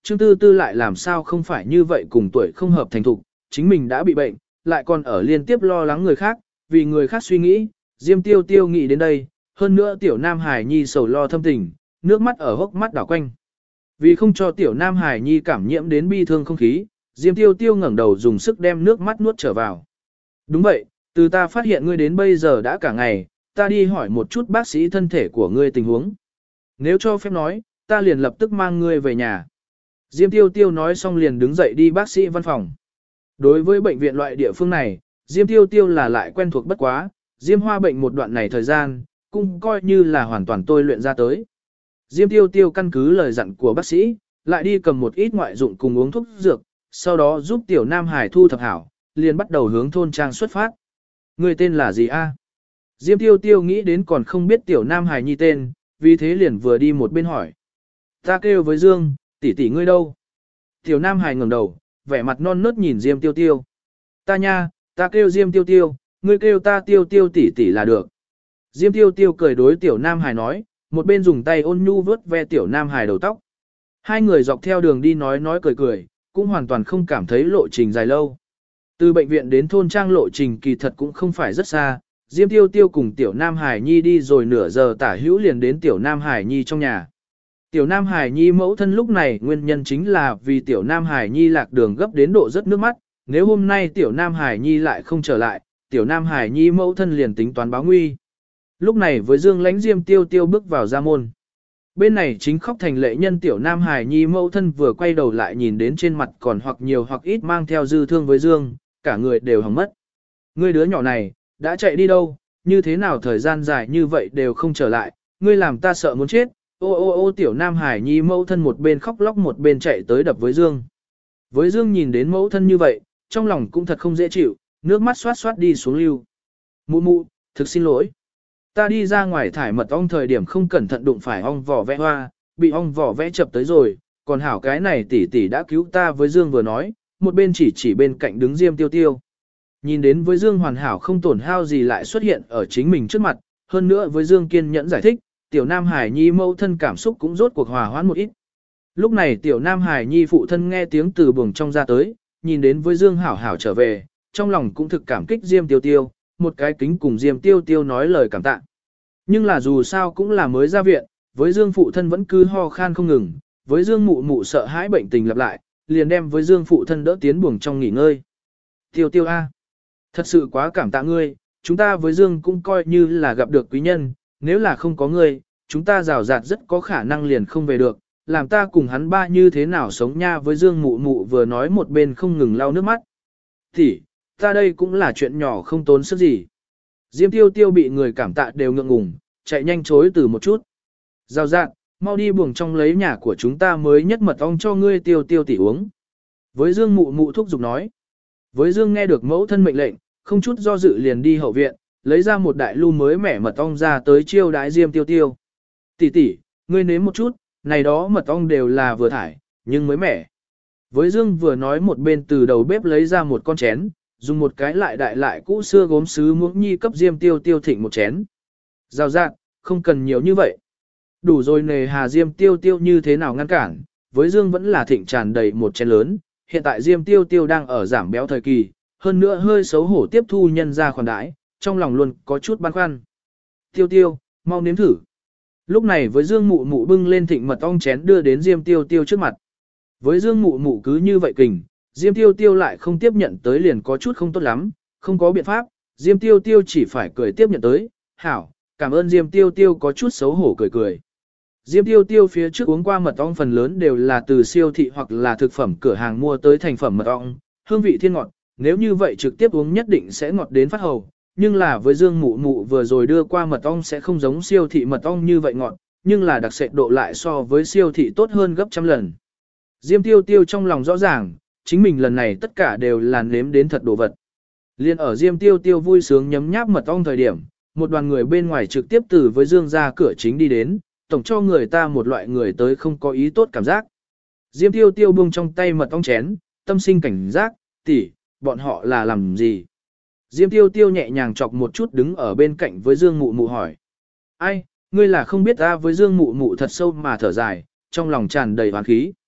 Trương Tư Tư lại làm sao không phải như vậy cùng tuổi không hợp thành thục, chính mình đã bị bệnh, lại còn ở liên tiếp lo lắng người khác, vì người khác suy nghĩ, Diêm Tiêu Tiêu nghĩ đến đây, hơn nữa tiểu Nam Hải Nhi sầu lo thâm tình, nước mắt ở hốc mắt đảo quanh. Vì không cho tiểu Nam Hải Nhi cảm nhiễm đến bi thương không khí, Diêm Tiêu Tiêu ngẩng đầu dùng sức đem nước mắt nuốt trở vào. Đúng vậy, từ ta phát hiện ngươi đến bây giờ đã cả ngày, ta đi hỏi một chút bác sĩ thân thể của ngươi tình huống. Nếu cho phép nói, ta liền lập tức mang ngươi về nhà. Diêm Tiêu Tiêu nói xong liền đứng dậy đi bác sĩ văn phòng. Đối với bệnh viện loại địa phương này, Diêm Tiêu Tiêu là lại quen thuộc bất quá, Diêm Hoa bệnh một đoạn này thời gian, cũng coi như là hoàn toàn tôi luyện ra tới. Diêm Tiêu Tiêu căn cứ lời dặn của bác sĩ, lại đi cầm một ít ngoại dụng cùng uống thuốc dược, sau đó giúp tiểu Nam Hải thu thập hảo, liền bắt đầu hướng thôn trang xuất phát. Người tên là gì a? Diêm Tiêu Tiêu nghĩ đến còn không biết tiểu Nam Hải Nhi tên, vì thế liền vừa đi một bên hỏi. Ta kêu với Dương, tỷ tỷ ngươi đâu? Tiểu Nam Hải ngẩng đầu, vẻ mặt non nớt nhìn Diêm Tiêu Tiêu. Ta nha, ta kêu Diêm Tiêu Tiêu, ngươi kêu ta Tiêu Tiêu tỷ tỷ là được. Diêm Tiêu Tiêu cười đối tiểu Nam Hải nói, một bên dùng tay ôn nhu vớt ve tiểu Nam Hải đầu tóc. Hai người dọc theo đường đi nói cười cười, cũng hoàn toàn không cảm thấy lộ trình dài lâu. Từ bệnh viện đến thôn trang lộ trình kỳ thật cũng không phải rất xa, Diêm Tiêu Tiêu cùng tiểu Nam Hải Nhi đi rồi nửa giờ tả hữu liền đến tiểu Nam Hải Nhi trong nhà. Tiểu Nam Hải Nhi mẫu thân lúc này nguyên nhân chính là vì tiểu Nam Hải Nhi lạc đường gấp đến độ rất nước mắt, nếu hôm nay tiểu Nam Hải Nhi lại không trở lại, tiểu Nam Hải Nhi mẫu thân liền tính toán báo nguy. Lúc này với Dương Lãnh Diêm Tiêu Tiêu bước vào ra môn. Bên này chính khóc thành lệ nhân tiểu Nam Hải Nhi mẫu thân vừa quay đầu lại nhìn đến trên mặt còn hoặc nhiều hoặc ít mang theo dư thương với Dương, cả người đều hỏng mất. Ngươi đứa nhỏ này, đã chạy đi đâu, như thế nào thời gian dài như vậy đều không trở lại, ngươi làm ta sợ muốn chết. Ô tiểu Nam Hải Nhi mẫu thân một bên khóc lóc một bên chạy tới đập với Dương. Với Dương nhìn đến mẫu thân như vậy, trong lòng cũng thật không dễ chịu, nước mắt xoát xoát đi xuống lưu. Mụ, thực xin lỗi. Ta đi ra ngoài thải mật ong thời điểm không cẩn thận đụng phải ong vỏ vẽ hoa, bị ong vỏ vẽ chập tới rồi, còn hảo cái này tỷ tỷ đã cứu ta với Dương vừa nói, một bên chỉ bên cạnh đứng Diêm Tiêu Tiêu. Nhìn đến với Dương hoàn hảo không tổn hao gì lại xuất hiện ở chính mình trước mặt, hơn nữa với Dương kiên nhẫn giải thích, tiểu Nam Hải Nhi mẫu thân cảm xúc cũng rốt cuộc hòa hoãn một ít. Lúc này tiểu Nam Hải Nhi phụ thân nghe tiếng từ buồng trong ra tới, nhìn đến với Dương hảo hảo trở về, trong lòng cũng thực cảm kích Diêm Tiêu Tiêu, một cái kính cùng Diêm Tiêu Tiêu nói lời cảm tạ. Nhưng là dù sao cũng là mới ra viện, với Dương phụ thân vẫn cứ ho khan không ngừng, với Dương mụ sợ hãi bệnh tình lặp lại, liền đem với Dương phụ thân đỡ tiến buồng trong nghỉ ngơi. Tiêu Tiêu a, thật sự quá cảm tạ ngươi, chúng ta với Dương cũng coi như là gặp được quý nhân, nếu là không có ngươi, chúng ta rào rạt rất có khả năng liền không về được, làm ta cùng hắn ba như thế nào sống nha. Với Dương mụ vừa nói một bên không ngừng lau nước mắt. Thì, ta đây cũng là chuyện nhỏ không tốn sức gì. Diêm Tiêu Tiêu bị người cảm tạ đều ngượng ngùng, chạy nhanh chối từ một chút. Rào rạt, mau đi buồng trong lấy nhà của chúng ta mới nhất mật ong cho ngươi Tiêu Tiêu tỉ uống. Với Dương mụ thúc giục nói. Với Dương nghe được mẫu thân mệnh lệnh, không chút do dự liền đi hậu viện, lấy ra một đại lu mới mẻ mật ong ra tới chiêu đái Diêm Tiêu Tiêu. Tỷ, ngươi nếm một chút, này đó mật ong đều là vừa thải, nhưng mới mẻ. Với Dương vừa nói một bên từ đầu bếp lấy ra một con chén, dùng một cái lại đại lại cũ xưa gốm sứ muỗng nhi cấp Diêm Tiêu Tiêu thịnh một chén. Rào rạt, không cần nhiều như vậy. Đủ rồi nề hà Diêm Tiêu Tiêu như thế nào ngăn cản, với Dương vẫn là thịnh tràn đầy một chén lớn. Hiện tại Diêm Tiêu Tiêu đang ở giảm béo thời kỳ, hơn nữa hơi xấu hổ tiếp thu nhân ra khoản đãi, trong lòng luôn có chút băn khoăn. Tiêu Tiêu, mau nếm thử. Lúc này với Dương mụ bưng lên thịnh mật ong chén đưa đến Diêm Tiêu Tiêu trước mặt. Với Dương mụ cứ như vậy kình, Diêm Tiêu Tiêu lại không tiếp nhận tới liền có chút không tốt lắm, không có biện pháp, Diêm Tiêu Tiêu chỉ phải cười tiếp nhận tới, hảo, cảm ơn Diêm Tiêu Tiêu có chút xấu hổ cười. Diêm Tiêu Tiêu phía trước uống qua mật ong phần lớn đều là từ siêu thị hoặc là thực phẩm cửa hàng mua tới thành phẩm mật ong, hương vị thiên ngọt, nếu như vậy trực tiếp uống nhất định sẽ ngọt đến phát hầu, nhưng là với Dương mụ vừa rồi đưa qua mật ong sẽ không giống siêu thị mật ong như vậy ngọt, nhưng là đặc sệt độ lại so với siêu thị tốt hơn gấp trăm lần. Diêm Tiêu Tiêu trong lòng rõ ràng, chính mình lần này tất cả đều là nếm đến thật đồ vật. Liên ở Diêm Tiêu Tiêu vui sướng nhấm nháp mật ong thời điểm, một đoàn người bên ngoài trực tiếp từ với Dương ra cửa chính đi đến, tổng cho người ta một loại người tới không có ý tốt cảm giác. Diêm Tiêu Tiêu buông trong tay mật ong chén, tâm sinh cảnh giác, tỷ, bọn họ là làm gì? Diêm Tiêu Tiêu nhẹ nhàng chọc một chút đứng ở bên cạnh với Dương mụ hỏi. Ai, ngươi là không biết ta. Với Dương mụ thật sâu mà thở dài, trong lòng tràn đầy oán khí.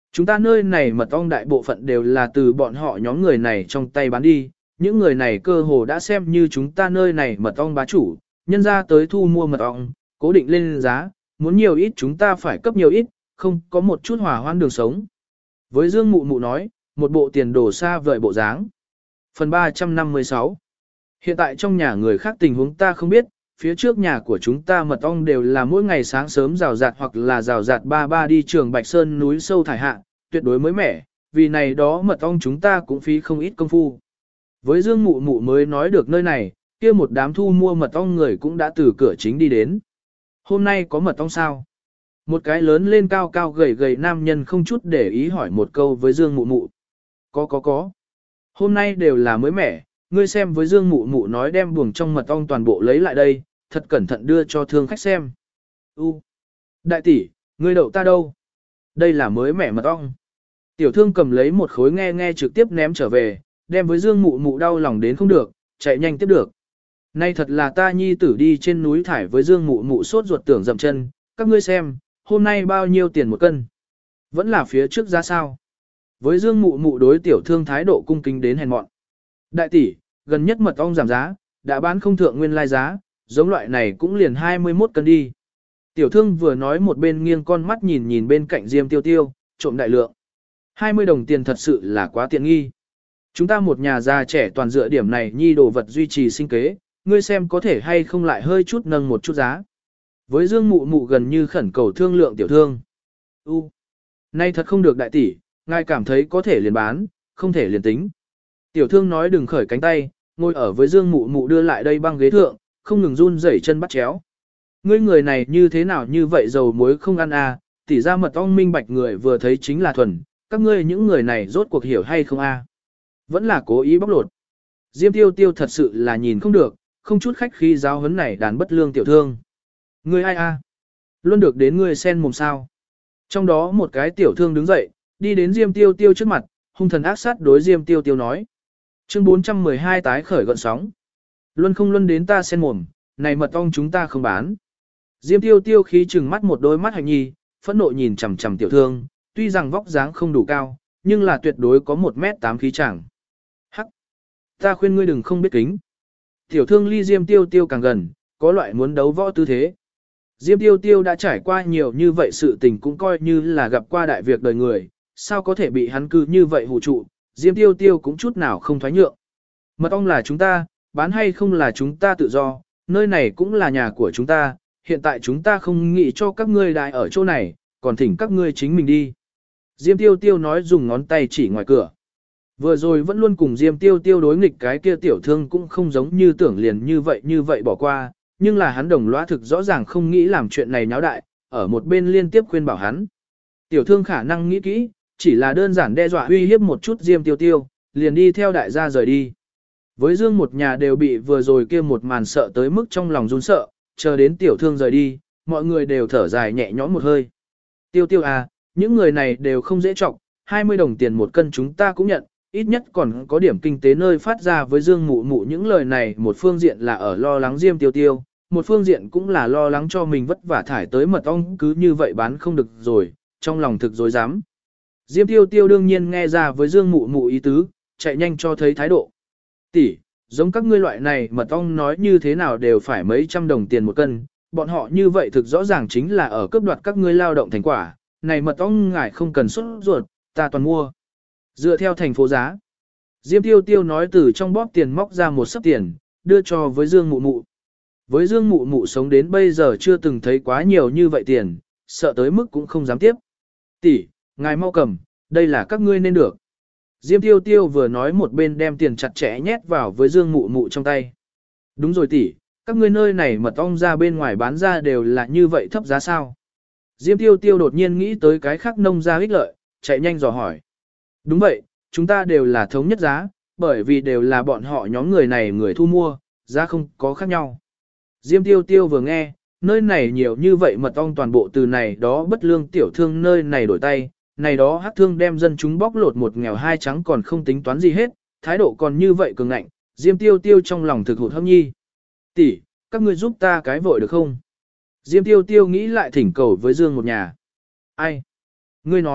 Chúng ta nơi này mật ong đại bộ phận đều là từ bọn họ nhóm người này trong tay bán đi, những người này cơ hồ đã xem như chúng ta nơi này mật ong bá chủ, nhân ra tới thu mua mật ong, cố định lên giá, muốn nhiều ít chúng ta phải cấp nhiều ít, không có một chút hòa hoan đường sống. Với Dương Mụ Mụ nói, một bộ tiền đồ xa vời bộ dáng. Phần 356. Hiện tại trong nhà người khác tình huống ta không biết, phía trước nhà của chúng ta mật ong đều là mỗi ngày sáng sớm rào rạt hoặc là rào rạt ba ba đi trường Bạch Sơn núi sâu thải hạ, tuyệt đối mới mẻ, vì này đó mật ong chúng ta cũng phí không ít công phu. Với Dương Mụ Mụ mới nói được nơi này, kia một đám thu mua mật ong người cũng đã từ cửa chính đi đến. Hôm nay có mật ong sao? Một cái lớn lên cao cao gầy gầy nam nhân không chút để ý hỏi một câu với Dương Mụ Mụ. Có. Hôm nay đều là mới mẻ, ngươi xem với Dương Mụ Mụ nói đem buồng trong mật ong toàn bộ lấy lại đây, thật cẩn thận đưa cho thương khách xem. Đại tỷ, ngươi đậu ta đâu? Đây là mới mẻ mật ong. Tiểu thương cầm lấy một khối nghe trực tiếp ném trở về, đem với Dương Mụ Mụ đau lòng đến không được, chạy nhanh tiếp được. Nay thật là ta nhi tử đi trên núi thải với Dương Mụ Mụ sốt ruột tưởng dậm chân, các ngươi xem, hôm nay bao nhiêu tiền một cân? Vẫn là phía trước giá sao? Với Dương Mụ Mụ đối tiểu thương thái độ cung kính đến hèn mọn. Đại tỷ, gần nhất mật ong giảm giá, đã bán không thượng nguyên lai giá, giống loại này cũng liền 21 cân đi. Tiểu thương vừa nói một bên nghiêng con mắt nhìn bên cạnh Diêm Tiêu Tiêu, trộm đại lượng. 20 đồng tiền thật sự là quá tiện nghi. Chúng ta một nhà già trẻ toàn dựa điểm này nhi đồ vật duy trì sinh kế, ngươi xem có thể hay không lại hơi chút nâng một chút giá. Với Dương Mụ Mụ gần như khẩn cầu thương lượng tiểu thương. Nay thật không được đại tỷ, ngài cảm thấy có thể liền bán, không thể liền tính. Tiểu thương nói đừng khởi cánh tay, ngồi ở với Dương Mụ Mụ đưa lại đây băng ghế thượng, không ngừng run rẩy chân bắt chéo. Ngươi người này như thế nào như vậy dầu muối không ăn à, tỷ ra mật ong minh bạch người vừa thấy chính là thuần, các ngươi những người này rốt cuộc hiểu hay không a? Vẫn là cố ý bóc lột. Diêm Tiêu Tiêu thật sự là nhìn không được, không chút khách khí giáo huấn này đàn bất lương tiểu thương. Ngươi ai a? Luôn được đến ngươi sen mồm sao? Trong đó một cái tiểu thương đứng dậy, đi đến Diêm Tiêu Tiêu trước mặt, hung thần ác sát đối Diêm Tiêu Tiêu nói. Chương 412 tái khởi gợn sóng. Luân không luân đến ta sen mồm, này mật ong chúng ta không bán. Diêm Tiêu Tiêu khí trừng mắt một đôi mắt hạnh nhi, phẫn nộ nhìn chằm chằm tiểu thương, tuy rằng vóc dáng không đủ cao, nhưng là tuyệt đối có 1m8 khí chẳng. Hắc! Ta khuyên ngươi đừng không biết kính. Tiểu thương ly Diêm Tiêu Tiêu càng gần, có loại muốn đấu võ tư thế. Diêm Tiêu Tiêu đã trải qua nhiều như vậy sự tình cũng coi như là gặp qua đại việc đời người, sao có thể bị hắn cư như vậy hù trụ, Diêm Tiêu Tiêu cũng chút nào không thoái nhượng. Mật ong là chúng ta, bán hay không là chúng ta tự do, nơi này cũng là nhà của chúng ta, hiện tại chúng ta không nghĩ cho các ngươi đại ở chỗ này, còn thỉnh các ngươi chính mình đi. Diêm Tiêu Tiêu nói dùng ngón tay chỉ ngoài cửa. Vừa rồi vẫn luôn cùng Diêm Tiêu Tiêu đối nghịch cái kia tiểu thương cũng không giống như tưởng liền như vậy bỏ qua, nhưng là hắn đồng lõa thực rõ ràng không nghĩ làm chuyện này nháo đại, ở một bên liên tiếp khuyên bảo hắn. Tiểu thương khả năng nghĩ kỹ, chỉ là đơn giản đe dọa uy hiếp một chút Diêm Tiêu Tiêu, liền đi theo đại gia rời đi. Với Dương một nhà đều bị vừa rồi kia một màn sợ tới mức trong lòng run sợ, chờ đến tiểu thương rời đi, mọi người đều thở dài nhẹ nhõm một hơi. Tiêu Tiêu à, những người này đều không dễ trọng, 20 đồng tiền một cân chúng ta cũng nhận, ít nhất còn có điểm kinh tế nơi phát ra với Dương Mụ Mụ những lời này, một phương diện là ở lo lắng Diêm Tiêu Tiêu, một phương diện cũng là lo lắng cho mình vất vả thải tới mật ong cứ như vậy bán không được rồi, trong lòng thực dối dám. Diêm Tiêu Tiêu đương nhiên nghe ra với Dương Mụ Mụ ý tứ, chạy nhanh cho thấy thái độ. Tỷ, giống các ngươi loại này mật ong nói như thế nào đều phải mấy trăm đồng tiền một cân, bọn họ như vậy thực rõ ràng chính là ở cướp đoạt các ngươi lao động thành quả, này mật ong ngài không cần xuất ruột, ta toàn mua. Dựa theo thành phố giá. Diêm Tiêu Tiêu nói từ trong bóp tiền móc ra một sấp tiền, đưa cho với Dương Mụ Mụ. Với Dương Mụ Mụ sống đến bây giờ chưa từng thấy quá nhiều như vậy tiền, sợ tới mức cũng không dám tiếp. Tỷ, ngài mau cầm, đây là các ngươi nên được. Diêm Tiêu Tiêu vừa nói một bên đem tiền chặt chẽ nhét vào với Dương Mụ Mụ trong tay. Đúng rồi tỷ, các ngươi nơi này mật ong ra bên ngoài bán ra đều là như vậy thấp giá sao? Diêm Tiêu Tiêu đột nhiên nghĩ tới cái khác nông gia ích lợi, chạy nhanh dò hỏi. Đúng vậy, chúng ta đều là thống nhất giá, bởi vì đều là bọn họ nhóm người này người thu mua, giá không có khác nhau. Diêm Tiêu Tiêu vừa nghe, nơi này nhiều như vậy mật ong toàn bộ từ này đó bất lương tiểu thương nơi này đổi tay, này đó hắc thương đem dân chúng bóc lột một nghèo hai trắng còn không tính toán gì hết, thái độ còn như vậy cường ngạnh, Diêm Tiêu Tiêu trong lòng thực hụt hâm nhi. Tỷ, các ngươi giúp ta cái vội được không? Diêm Tiêu Tiêu nghĩ lại thỉnh cầu với Dương một nhà. Ai? Ngươi nói,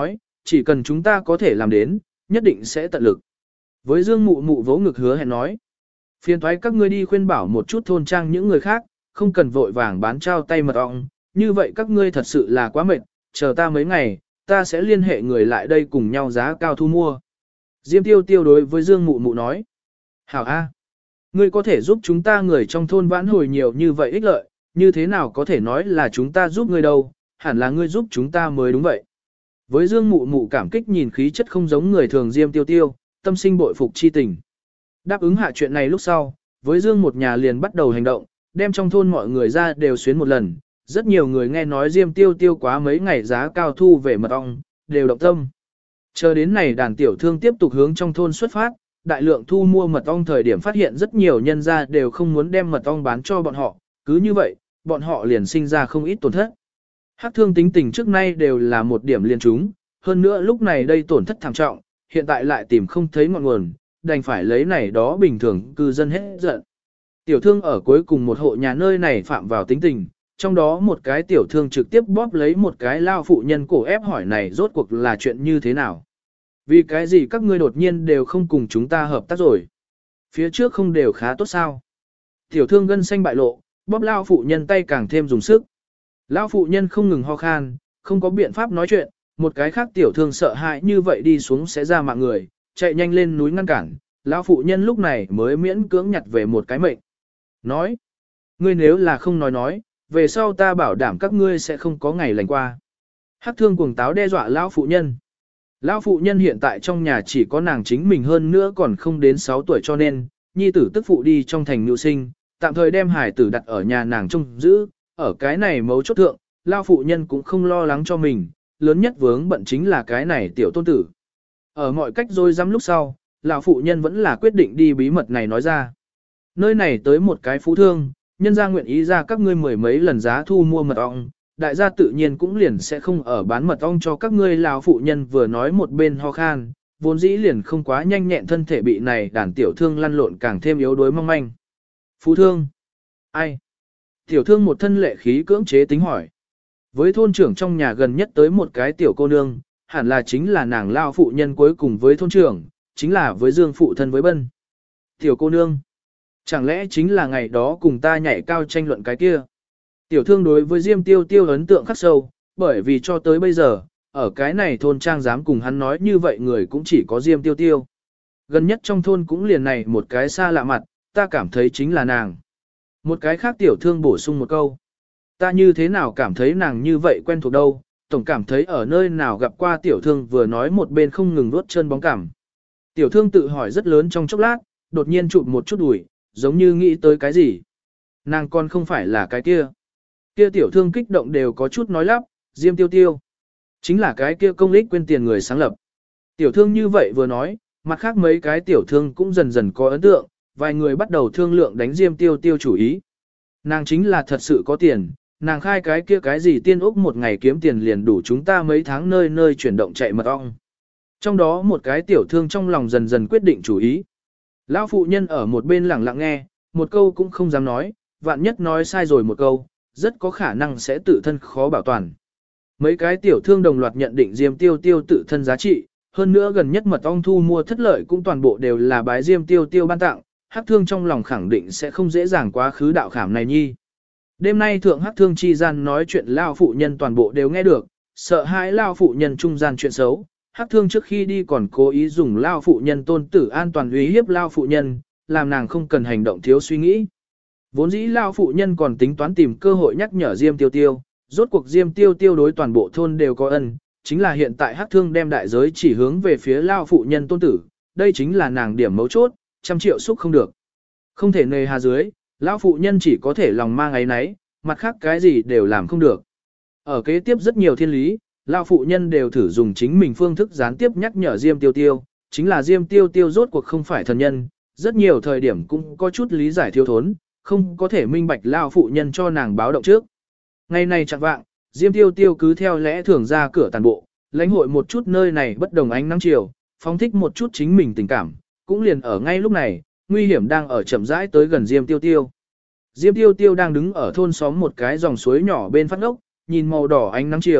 chỉ cần chúng ta có thể làm đến, nhất định sẽ tận lực. Với Dương Mụ Mụ vỗ ngực hứa hẹn nói, phiền thoái các ngươi đi khuyên bảo một chút thôn trang những người khác, không cần vội vàng bán trao tay mật ong, như vậy các ngươi thật sự là quá mệt, chờ ta mấy ngày, ta sẽ liên hệ người lại đây cùng nhau giá cao thu mua. Diêm Tiêu Tiêu đối với Dương Mụ Mụ nói, hảo A, ngươi có thể giúp chúng ta người trong thôn vãn hồi nhiều như vậy ích lợi, như thế nào có thể nói là chúng ta giúp ngươi đâu, hẳn là ngươi giúp chúng ta mới đúng vậy. Với Dương Mụ Mụ cảm kích nhìn khí chất không giống người thường Diêm Tiêu Tiêu, tâm sinh bội phục chi tình. Đáp ứng hạ chuyện này lúc sau, với Dương một nhà liền bắt đầu hành động, đem trong thôn mọi người ra đều xuyến một lần. Rất nhiều người nghe nói Diêm Tiêu Tiêu quá mấy ngày giá cao thu về mật ong, đều động tâm. Chờ đến này đàn tiểu thương tiếp tục hướng trong thôn xuất phát, đại lượng thu mua mật ong thời điểm phát hiện rất nhiều nhân gia đều không muốn đem mật ong bán cho bọn họ, cứ như vậy, bọn họ liền sinh ra không ít tổn thất. Hắc thương tính tình trước nay đều là một điểm liên chúng, hơn nữa lúc này đây tổn thất thảm trọng, hiện tại lại tìm không thấy ngọn nguồn, đành phải lấy này đó bình thường cư dân hết giận. Tiểu thương ở cuối cùng một hộ nhà nơi này phạm vào tính tình, trong đó một cái tiểu thương trực tiếp bóp lấy một cái lao phụ nhân cổ ép hỏi này rốt cuộc là chuyện như thế nào. Vì cái gì các ngươi đột nhiên đều không cùng chúng ta hợp tác rồi? Phía trước không đều khá tốt sao? Tiểu thương gân xanh bại lộ, bóp lao phụ nhân tay càng thêm dùng sức. Lao phụ nhân không ngừng ho khan, không có biện pháp nói chuyện, một cái khác tiểu thương sợ hãi như vậy đi xuống sẽ ra mạng người, chạy nhanh lên núi ngăn cản, lão phụ nhân lúc này mới miễn cưỡng nhặt về một cái mệnh. Nói, ngươi nếu là không nói, về sau ta bảo đảm các ngươi sẽ không có ngày lành qua. Hắc thương cuồng táo đe dọa lão phụ nhân. Lão phụ nhân hiện tại trong nhà chỉ có nàng chính mình hơn nữa còn không đến 6 tuổi cho nên, nhi tử tức phụ đi trong thành nhu sinh, tạm thời đem hải tử đặt ở nhà nàng trông giữ, ở cái này mấu chốt thượng, lão phụ nhân cũng không lo lắng cho mình, lớn nhất vướng bận chính là cái này tiểu tôn tử. Ở mọi cách rồi dám lúc sau, lão phụ nhân vẫn là quyết định đi bí mật này nói ra. Nơi này tới một cái phú thương, nhân gia nguyện ý ra các ngươi mười mấy lần giá thu mua mật ong, đại gia tự nhiên cũng liền sẽ không ở bán mật ong cho các ngươi. Lão phụ nhân vừa nói một bên ho khan, vốn dĩ liền không quá nhanh nhẹn thân thể bị này đàn tiểu thương lăn lộn càng thêm yếu đuối mong manh. Phú thương? Ai? Tiểu thương một thân lệ khí cưỡng chế tính hỏi. Với thôn trưởng trong nhà gần nhất tới một cái tiểu cô nương, hẳn là chính là nàng lao phụ nhân cuối cùng với thôn trưởng, chính là với Dương phụ thân với Bân. Tiểu cô nương, chẳng lẽ chính là ngày đó cùng ta nhảy cao tranh luận cái kia? Tiểu thương đối với Diêm Tiêu Tiêu ấn tượng khắc sâu, bởi vì cho tới bây giờ, ở cái này thôn trang dám cùng hắn nói như vậy người cũng chỉ có Diêm Tiêu Tiêu. Gần nhất trong thôn cũng liền này một cái xa lạ mặt, ta cảm thấy chính là nàng. Một cái khác tiểu thương bổ sung một câu. Ta như thế nào cảm thấy nàng như vậy quen thuộc đâu, tổng cảm thấy ở nơi nào gặp qua tiểu thương vừa nói một bên không ngừng nuốt chân bóng cảm. Tiểu thương tự hỏi rất lớn trong chốc lát, đột nhiên chụp một chút đùi, giống như nghĩ tới cái gì. Nàng còn không phải là cái kia. Kia tiểu thương kích động đều có chút nói lắp, Diêm Tiêu Tiêu. Chính là cái kia công lích quên tiền người sáng lập. Tiểu thương như vậy vừa nói, mặt khác mấy cái tiểu thương cũng dần dần có ấn tượng, vài người bắt đầu thương lượng đánh Diêm Tiêu Tiêu chủ ý. Nàng chính là thật sự có tiền, nàng khai cái kia cái gì tiên úc một ngày kiếm tiền liền đủ chúng ta mấy tháng nơi nơi chuyển động chạy mật ong. Trong đó một cái tiểu thương trong lòng dần dần quyết định chủ ý. Lão phụ nhân ở một bên lặng lặng nghe, một câu cũng không dám nói, vạn nhất nói sai rồi một câu, rất có khả năng sẽ tự thân khó bảo toàn. Mấy cái tiểu thương đồng loạt nhận định Diêm Tiêu Tiêu tự thân giá trị, hơn nữa gần nhất mật ong thu mua thất lợi cũng toàn bộ đều là bái Diêm Tiêu Tiêu ban tặng, Hắc thương trong lòng khẳng định sẽ không dễ dàng quá khứ đạo khảm này nhi. Đêm nay thượng Hắc thương chi gian nói chuyện lao phụ nhân toàn bộ đều nghe được, sợ hãi lao phụ nhân trung gian chuyện xấu. Hắc thương trước khi đi còn cố ý dùng lao phụ nhân tôn tử an toàn uy hiếp lao phụ nhân, làm nàng không cần hành động thiếu suy nghĩ. Vốn dĩ lao phụ nhân còn tính toán tìm cơ hội nhắc nhở Diêm Tiêu Tiêu, rốt cuộc Diêm Tiêu Tiêu đối toàn bộ thôn đều có ân, chính là hiện tại Hắc thương đem đại giới chỉ hướng về phía lao phụ nhân tôn tử, đây chính là nàng điểm mấu chốt, 100 triệu xúc không được. Không thể nề hà dưới, lão phụ nhân chỉ có thể lòng mang ấy nấy, mặt khác cái gì đều làm không được. Ở kế tiếp rất nhiều thiên lý, lão phụ nhân đều thử dùng chính mình phương thức gián tiếp nhắc nhở Diêm Tiêu Tiêu, chính là Diêm Tiêu Tiêu rốt cuộc không phải thần nhân, rất nhiều thời điểm cũng có chút lý giải thiếu thốn, không có thể minh bạch lão phụ nhân cho nàng báo động trước. Ngày này chẳng vạng, Diêm Tiêu Tiêu cứ theo lẽ thường ra cửa tàn bộ, lãnh hội một chút nơi này bất đồng ánh nắng chiều, phóng thích một chút chính mình tình cảm, cũng liền ở ngay lúc này, nguy hiểm đang ở chậm rãi tới gần Diêm Tiêu Tiêu. Diêm Tiêu Tiêu đang đứng ở thôn xóm một cái dòng suối nhỏ bên phát ốc, nhìn màu đỏ ánh nắng chiều,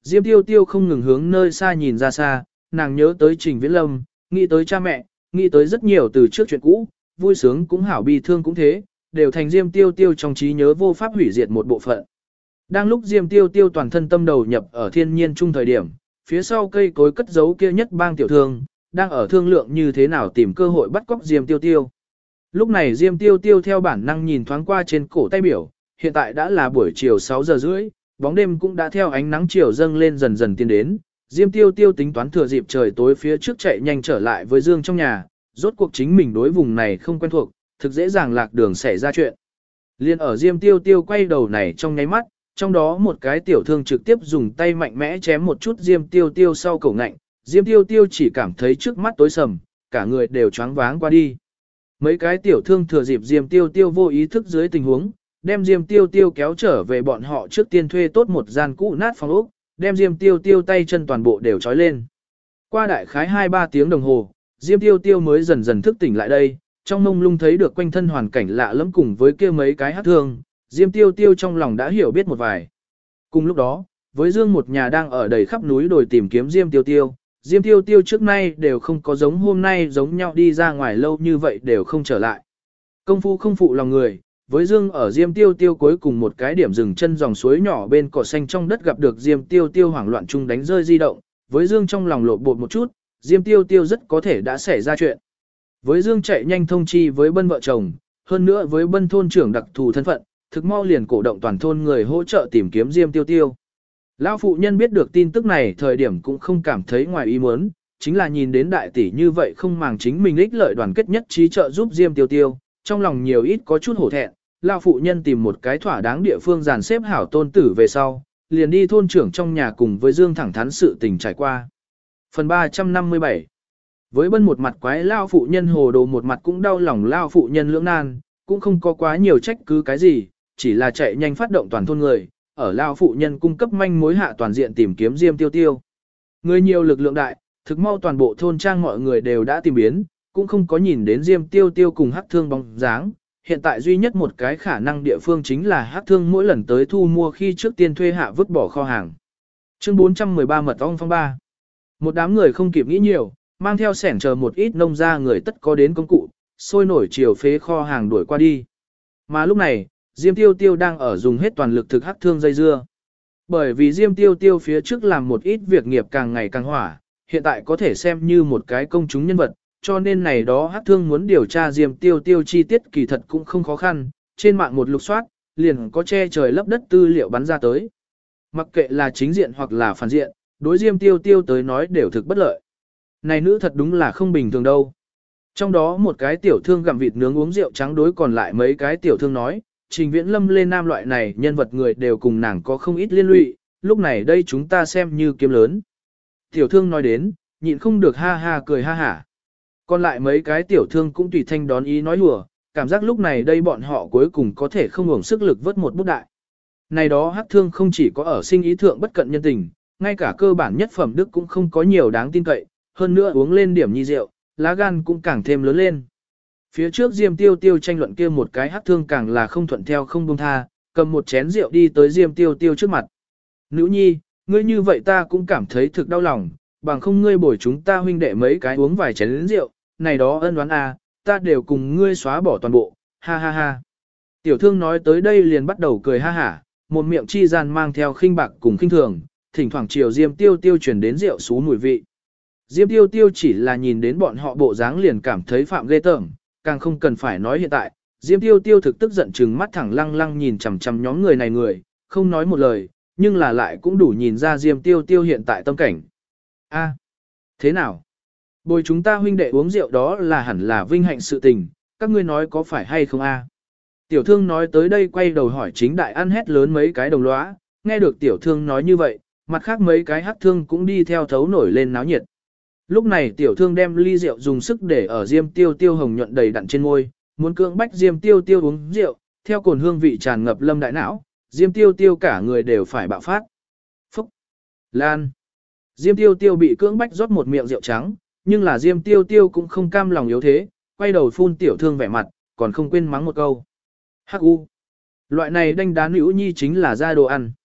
Diêm Tiêu Tiêu không ngừng hướng nơi xa nhìn ra xa, nàng nhớ tới Trình Viễn Lâm, nghĩ tới cha mẹ, nghĩ tới rất nhiều từ trước chuyện cũ, vui sướng cũng hảo bi thương cũng thế, đều thành Diêm Tiêu Tiêu trong trí nhớ vô pháp hủy diệt một bộ phận. Đang lúc Diêm Tiêu Tiêu toàn thân tâm đầu nhập ở thiên nhiên chung thời điểm, phía sau cây cối cất giấu kia nhất bang tiểu thương, đang ở thương lượng như thế nào tìm cơ hội bắt cóc Diêm Tiêu Tiêu. Lúc này Diêm Tiêu Tiêu theo bản năng nhìn thoáng qua trên cổ tay biểu, hiện tại đã là buổi chiều 6 giờ rưỡi, bóng đêm cũng đã theo ánh nắng chiều dâng lên dần dần tiến đến. Diêm Tiêu Tiêu tính toán thừa dịp trời tối phía trước chạy nhanh trở lại với Dương trong nhà, rốt cuộc chính mình đối vùng này không quen thuộc, thực dễ dàng lạc đường xảy ra chuyện. Liên ở Diêm Tiêu Tiêu quay đầu này trong nháy mắt, trong đó một cái tiểu thương trực tiếp dùng tay mạnh mẽ chém một chút Diêm Tiêu Tiêu sau cổ ngạnh, Diêm Tiêu Tiêu chỉ cảm thấy trước mắt tối sầm, cả người đều choáng váng qua đi. Mấy cái tiểu thương thừa dịp Diêm Tiêu Tiêu vô ý thức dưới tình huống, đem Diêm Tiêu Tiêu kéo trở về bọn họ trước tiên thuê tốt một gian cũ nát phòng ốc, đem Diêm Tiêu Tiêu tay chân toàn bộ đều trói lên. Qua đại khái 2-3 tiếng đồng hồ, Diêm Tiêu Tiêu mới dần dần thức tỉnh lại đây, trong mông lung thấy được quanh thân hoàn cảnh lạ lẫm cùng với kia mấy cái hát thương, Diêm Tiêu Tiêu trong lòng đã hiểu biết một vài. Cùng lúc đó, với Dương một nhà đang ở đầy khắp núi đồi tìm kiếm Diêm Tiêu Tiêu, Diêm Tiêu Tiêu trước nay đều không có giống hôm nay giống nhau đi ra ngoài lâu như vậy đều không trở lại. Công phu không phụ lòng người, với Dương ở Diêm Tiêu Tiêu cuối cùng một cái điểm dừng chân dòng suối nhỏ bên cỏ xanh trong đất gặp được Diêm Tiêu Tiêu hoảng loạn chung đánh rơi di động, với Dương trong lòng lộn bột một chút, Diêm Tiêu Tiêu rất có thể đã xảy ra chuyện. Với Dương chạy nhanh thông chi với Bân vợ chồng, hơn nữa với Bân thôn trưởng đặc thù thân phận, thực mau liền cổ động toàn thôn người hỗ trợ tìm kiếm Diêm Tiêu Tiêu. Lão phụ nhân biết được tin tức này thời điểm cũng không cảm thấy ngoài ý muốn, chính là nhìn đến đại tỷ như vậy không màng chính mình ích lợi đoàn kết nhất trí trợ giúp Diêm Tiêu Tiêu, trong lòng nhiều ít có chút hổ thẹn. Lão phụ nhân tìm một cái thỏa đáng địa phương dàn xếp hảo tôn tử về sau, liền đi thôn trưởng trong nhà cùng với Dương thẳng thắn sự tình trải qua. Phần 357. Với Bân một mặt quái lão phụ nhân hồ đồ một mặt cũng đau lòng lão phụ nhân lưỡng nan, cũng không có quá nhiều trách cứ cái gì, chỉ là chạy nhanh phát động toàn thôn người, ở lão phụ nhân cung cấp manh mối hạ toàn diện tìm kiếm Diêm Tiêu Tiêu. Người nhiều lực lượng đại, thực mau toàn bộ thôn trang mọi người đều đã tìm biến, cũng không có nhìn đến Diêm Tiêu Tiêu cùng Hắc Thương bóng dáng. Hiện tại duy nhất một cái khả năng địa phương chính là Hắc Thương mỗi lần tới thu mua khi trước tiên thuê hạ vứt bỏ kho hàng. Chương 413 mật ong phong ba. Một đám người không kịp nghĩ nhiều, mang theo sẻn chờ một ít nông gia người tất có đến công cụ, sôi nổi chiều phế kho hàng đuổi qua đi. Mà lúc này, Diêm Tiêu Tiêu đang ở dùng hết toàn lực thực Hắc Thương dây dưa. Bởi vì Diêm Tiêu Tiêu phía trước làm một ít việc nghiệp càng ngày càng hỏa, hiện tại có thể xem như một cái công chúng nhân vật, cho nên này đó Hắc Thương muốn điều tra Diêm Tiêu Tiêu chi tiết kỳ thật cũng không khó khăn, trên mạng một lục soát, liền có che trời lấp đất tư liệu bắn ra tới. Mặc kệ là chính diện hoặc là phản diện, đối Diêm Tiêu Tiêu tới nói đều thực bất lợi. Này nữ thật đúng là không bình thường đâu. Trong đó một cái tiểu thương gặm vịt nướng uống rượu trắng đối còn lại mấy cái tiểu thương nói, Trình Viễn Lâm lên nam loại này nhân vật người đều cùng nàng có không ít liên lụy, lúc này đây chúng ta xem như kiếm lớn. Tiểu thương nói đến, nhịn không được ha ha cười ha hả. Còn lại mấy cái tiểu thương cũng tùy thanh đón ý nói hùa, cảm giác lúc này đây bọn họ cuối cùng có thể không hưởng sức lực vớt một bút đại. Này đó Hắc Thương không chỉ có ở sinh ý thượng bất cận nhân tình, ngay cả cơ bản nhất phẩm đức cũng không có nhiều đáng tin cậy, hơn nữa uống lên điểm nhi rượu, lá gan cũng càng thêm lớn lên. Phía trước Diêm Tiêu Tiêu tranh luận kia một cái Hắc Thương càng là không thuận theo không buông tha, cầm một chén rượu đi tới Diêm Tiêu Tiêu trước mặt. Nữ nhi, ngươi như vậy ta cũng cảm thấy thực đau lòng, bằng không ngươi bồi chúng ta huynh đệ mấy cái uống vài chén rượu, này đó ân oán à, ta đều cùng ngươi xóa bỏ toàn bộ, ha ha ha. Tiểu thương nói tới đây liền bắt đầu cười ha hả, một miệng chi gian mang theo khinh bạc cùng khinh thường, thỉnh thoảng chiều Diêm Tiêu Tiêu chuyển đến rượu xú mùi vị. Diêm Tiêu Tiêu chỉ là nhìn đến bọn họ bộ dáng liền cảm thấy phạm ghê tởm, càng không cần phải nói hiện tại. Diêm Tiêu Tiêu thực tức giận trừng mắt thẳng lăng lăng nhìn chằm chằm nhóm người này người, không nói một lời, nhưng là lại cũng đủ nhìn ra Diêm Tiêu Tiêu hiện tại tâm cảnh. A, thế nào? Bồi chúng ta huynh đệ uống rượu đó là hẳn là vinh hạnh sự tình, các ngươi nói có phải hay không a? Tiểu thương nói tới đây quay đầu hỏi chính đại ăn hét lớn mấy cái đồng lõa, nghe được tiểu thương nói như vậy, mặt khác mấy cái Hắc Thương cũng đi theo thấu nổi lên náo nhiệt. Lúc này tiểu thương đem ly rượu dùng sức để ở Diêm Tiêu Tiêu hồng nhuận đầy đặn trên môi, muốn cưỡng bách Diêm Tiêu Tiêu uống rượu, theo cồn hương vị tràn ngập lâm đại não, Diêm Tiêu Tiêu cả người đều phải bạo phát. Phúc! Lan! Diêm Tiêu Tiêu bị cưỡng bách rót một miệng rượu trắng, nhưng là Diêm Tiêu Tiêu cũng không cam lòng yếu thế, quay đầu phun tiểu thương vẻ mặt, còn không quên mắng một câu. Hắc u! Loại này đanh đá nữ nhi chính là ra đồ ăn.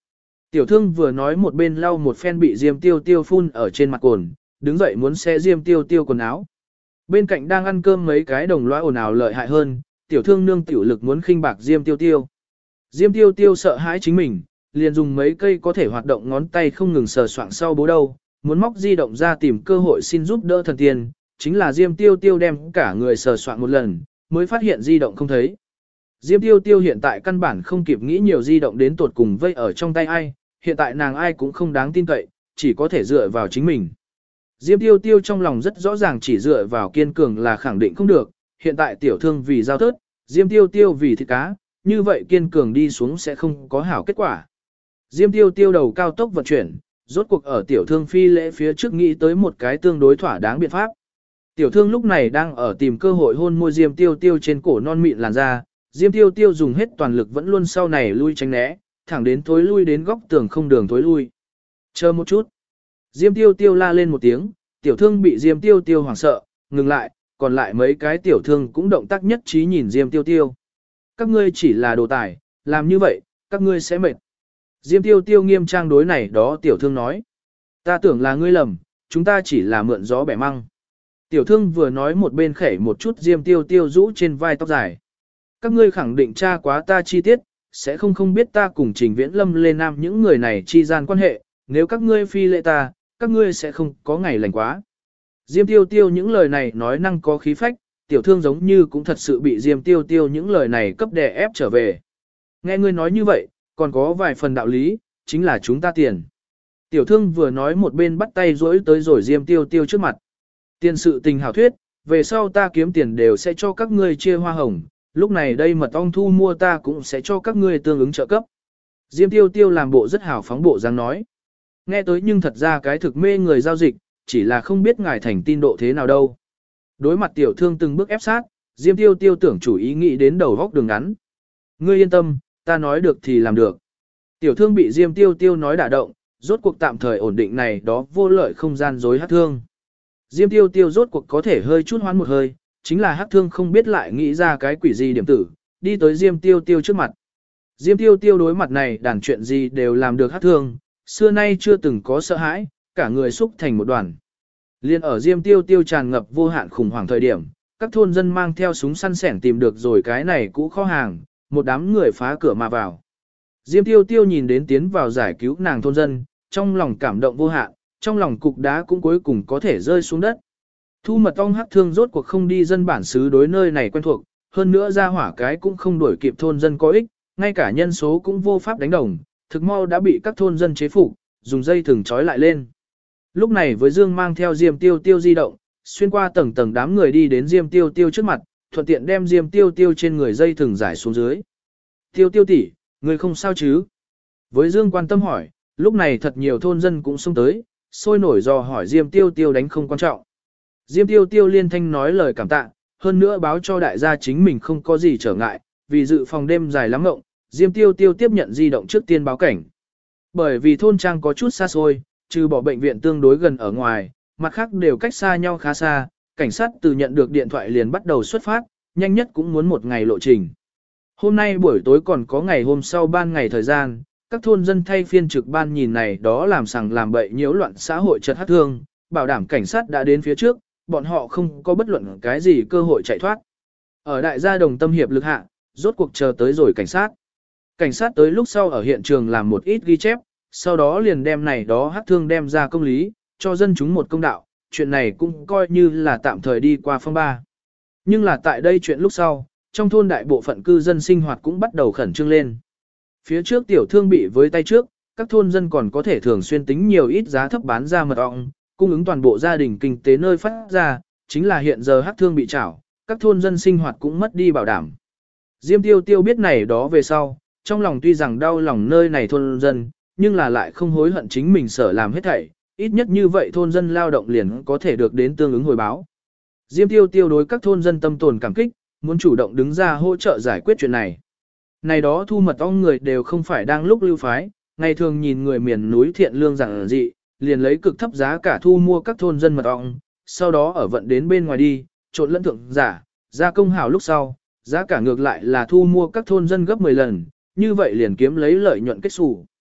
Tiểu thương vừa nói một bên lau một phen bị Diêm Tiêu Tiêu phun ở trên mặt cồn, đứng dậy muốn xé Diêm Tiêu Tiêu quần áo. Bên cạnh đang ăn cơm mấy cái đồng lõa ồn ào lợi hại hơn, tiểu thương nương tiểu lực muốn khinh bạc Diêm Tiêu Tiêu. Diêm Tiêu Tiêu sợ hãi chính mình, liền dùng mấy cây có thể hoạt động ngón tay không ngừng sờ soạng sau bố đầu, muốn móc di động ra tìm cơ hội xin giúp đỡ thần tiên, chính là Diêm Tiêu Tiêu đem cả người sờ soạng một lần, mới phát hiện di động không thấy. Diêm Tiêu Tiêu hiện tại căn bản không kịp nghĩ nhiều di động đến tột cùng vây ở trong tay ai, hiện tại nàng ai cũng không đáng tin cậy, chỉ có thể dựa vào chính mình. Diêm Tiêu Tiêu trong lòng rất rõ ràng chỉ dựa vào kiên cường là khẳng định không được, hiện tại tiểu thương vì giao thớt, Diêm Tiêu Tiêu vì thịt cá, như vậy kiên cường đi xuống sẽ không có hảo kết quả. Diêm Tiêu Tiêu đầu cao tốc vận chuyển, rốt cuộc ở tiểu thương phi lễ phía trước nghĩ tới một cái tương đối thỏa đáng biện pháp. Tiểu thương lúc này đang ở tìm cơ hội hôn môi Diêm Tiêu Tiêu trên cổ non mịn làn da, Diêm Tiêu Tiêu dùng hết toàn lực vẫn luôn sau này lui tránh né, thẳng đến thối lui đến góc tường không đường thối lui. Chờ một chút. Diêm Tiêu Tiêu la lên một tiếng, tiểu thương bị Diêm Tiêu Tiêu hoảng sợ, ngừng lại, còn lại mấy cái tiểu thương cũng động tác nhất trí nhìn Diêm Tiêu Tiêu. Các ngươi chỉ là đồ tài, làm như vậy, các ngươi sẽ mệt. Diêm Tiêu Tiêu nghiêm trang đối này đó tiểu thương nói. Ta tưởng là ngươi lầm, chúng ta chỉ là mượn gió bẻ măng. Tiểu thương vừa nói một bên khẩy một chút Diêm Tiêu Tiêu rũ trên vai tóc dài. Các ngươi khẳng định tra quá ta chi tiết, sẽ không biết ta cùng Trình Viễn Lâm Lê Nam những người này chi gian quan hệ, nếu các ngươi phi lệ ta, các ngươi sẽ không có ngày lành quá. Diêm Tiêu Tiêu những lời này nói năng có khí phách, tiểu thương giống như cũng thật sự bị Diêm Tiêu Tiêu những lời này cấp đè ép trở về. Nghe ngươi nói như vậy, còn có vài phần đạo lý, chính là chúng ta tiền. Tiểu thương vừa nói một bên bắt tay rỗi tới rồi Diêm Tiêu Tiêu trước mặt. Tiền sự tình hảo thuyết, về sau ta kiếm tiền đều sẽ cho các ngươi chia hoa hồng, lúc này đây mật ong thu mua ta cũng sẽ cho các ngươi tương ứng trợ cấp. Diêm Tiêu Tiêu làm bộ rất hào phóng bộ dáng nói. Nghe tới nhưng thật ra cái thực mê người giao dịch, chỉ là không biết ngài thành tin độ thế nào đâu. Đối mặt tiểu thương từng bước ép sát, Diêm Tiêu Tiêu tưởng chủ ý nghĩ đến đầu góc đường ngắn. Ngươi yên tâm, ta nói được thì làm được. Tiểu thương bị Diêm Tiêu Tiêu nói đả động, rốt cuộc tạm thời ổn định này đó vô lợi không gian dối hát thương. Diêm Tiêu Tiêu rốt cuộc có thể hơi chút hoán một hơi, chính là hát thương không biết lại nghĩ ra cái quỷ gì điểm tử, đi tới Diêm Tiêu Tiêu trước mặt. Diêm Tiêu Tiêu đối mặt này đàn chuyện gì đều làm được hát thương, xưa nay chưa từng có sợ hãi, cả người xúc thành một đoàn. Liên ở Diêm Tiêu Tiêu tràn ngập vô hạn khủng hoảng thời điểm, các thôn dân mang theo súng săn sẻn tìm được rồi cái này cũ kho hàng, một đám người phá cửa mà vào. Diêm Tiêu Tiêu nhìn đến tiến vào giải cứu nàng thôn dân, trong lòng cảm động vô hạn, trong lòng cục đá cũng cuối cùng có thể rơi xuống đất. Thu mật ong hắc thương rốt cuộc không đi dân bản xứ đối nơi này quen thuộc, hơn nữa ra hỏa cái cũng không đuổi kịp thôn dân có ích, ngay cả nhân số cũng vô pháp đánh đồng, thực mau đã bị các thôn dân chế phục, dùng dây thừng trói lại lên. Lúc này với Dương mang theo Diêm Tiêu Tiêu di động, xuyên qua tầng tầng đám người đi đến Diêm Tiêu Tiêu trước mặt, thuận tiện đem Diêm Tiêu Tiêu trên người dây thừng giải xuống dưới. Tiêu Tiêu tỷ, người không sao chứ? Với Dương quan tâm hỏi, lúc này thật nhiều thôn dân cũng xông tới, sôi nổi dò hỏi Diêm Tiêu Tiêu đánh không quan trọng. Diêm Tiêu Tiêu liên thanh nói lời cảm tạ, hơn nữa báo cho đại gia chính mình không có gì trở ngại, vì dự phòng đêm dài lắm ngộng, Diêm Tiêu Tiêu tiếp nhận di động trước tiên báo cảnh. Bởi vì thôn trang có chút xa xôi, trừ bỏ bệnh viện tương đối gần ở ngoài, mặt khác đều cách xa nhau khá xa, cảnh sát từ nhận được điện thoại liền bắt đầu xuất phát, nhanh nhất cũng muốn một ngày lộ trình. Hôm nay buổi tối còn có ngày hôm sau ban ngày thời gian, các thôn dân thay phiên trực ban nhìn này đó làm sằng làm bậy nhiễu loạn xã hội trật hát thương, bảo đảm cảnh sát đã đến phía trước, bọn họ không có bất luận cái gì cơ hội chạy thoát. Ở đại gia đồng tâm hiệp lực hạ, rốt cuộc chờ tới rồi cảnh sát. Cảnh sát tới lúc sau ở hiện trường làm một ít ghi chép, sau đó liền đem này đó hát thương đem ra công lý, cho dân chúng một công đạo, chuyện này cũng coi như là tạm thời đi qua phong ba. Nhưng là tại đây chuyện lúc sau, trong thôn đại bộ phận cư dân sinh hoạt cũng bắt đầu khẩn trương lên. Phía trước tiểu thương bị với tay trước, các thôn dân còn có thể thường xuyên tính nhiều ít giá thấp bán ra mật ong, cung ứng toàn bộ gia đình kinh tế nơi phát ra, chính là hiện giờ hát thương bị trảo, các thôn dân sinh hoạt cũng mất đi bảo đảm. Diêm Tiêu Tiêu biết này đó về sau, trong lòng tuy rằng đau lòng nơi này thôn dân, nhưng là lại không hối hận chính mình sở làm hết thảy, ít nhất như vậy thôn dân lao động liền có thể được đến tương ứng hồi báo. Diêm Tiêu Tiêu đối các thôn dân tâm tồn cảm kích, muốn chủ động đứng ra hỗ trợ giải quyết chuyện này. Này đó thu mật ong người đều không phải đang lúc lưu phái, ngày thường nhìn người miền núi thiện lương giản dị, liền lấy cực thấp giá cả thu mua các thôn dân mật ong, sau đó ở vận đến bên ngoài đi, trộn lẫn thượng giả, gia công hảo lúc sau, giá cả ngược lại là thu mua các thôn dân gấp 10 lần, như vậy liền kiếm lấy lợi nhuận kết xù.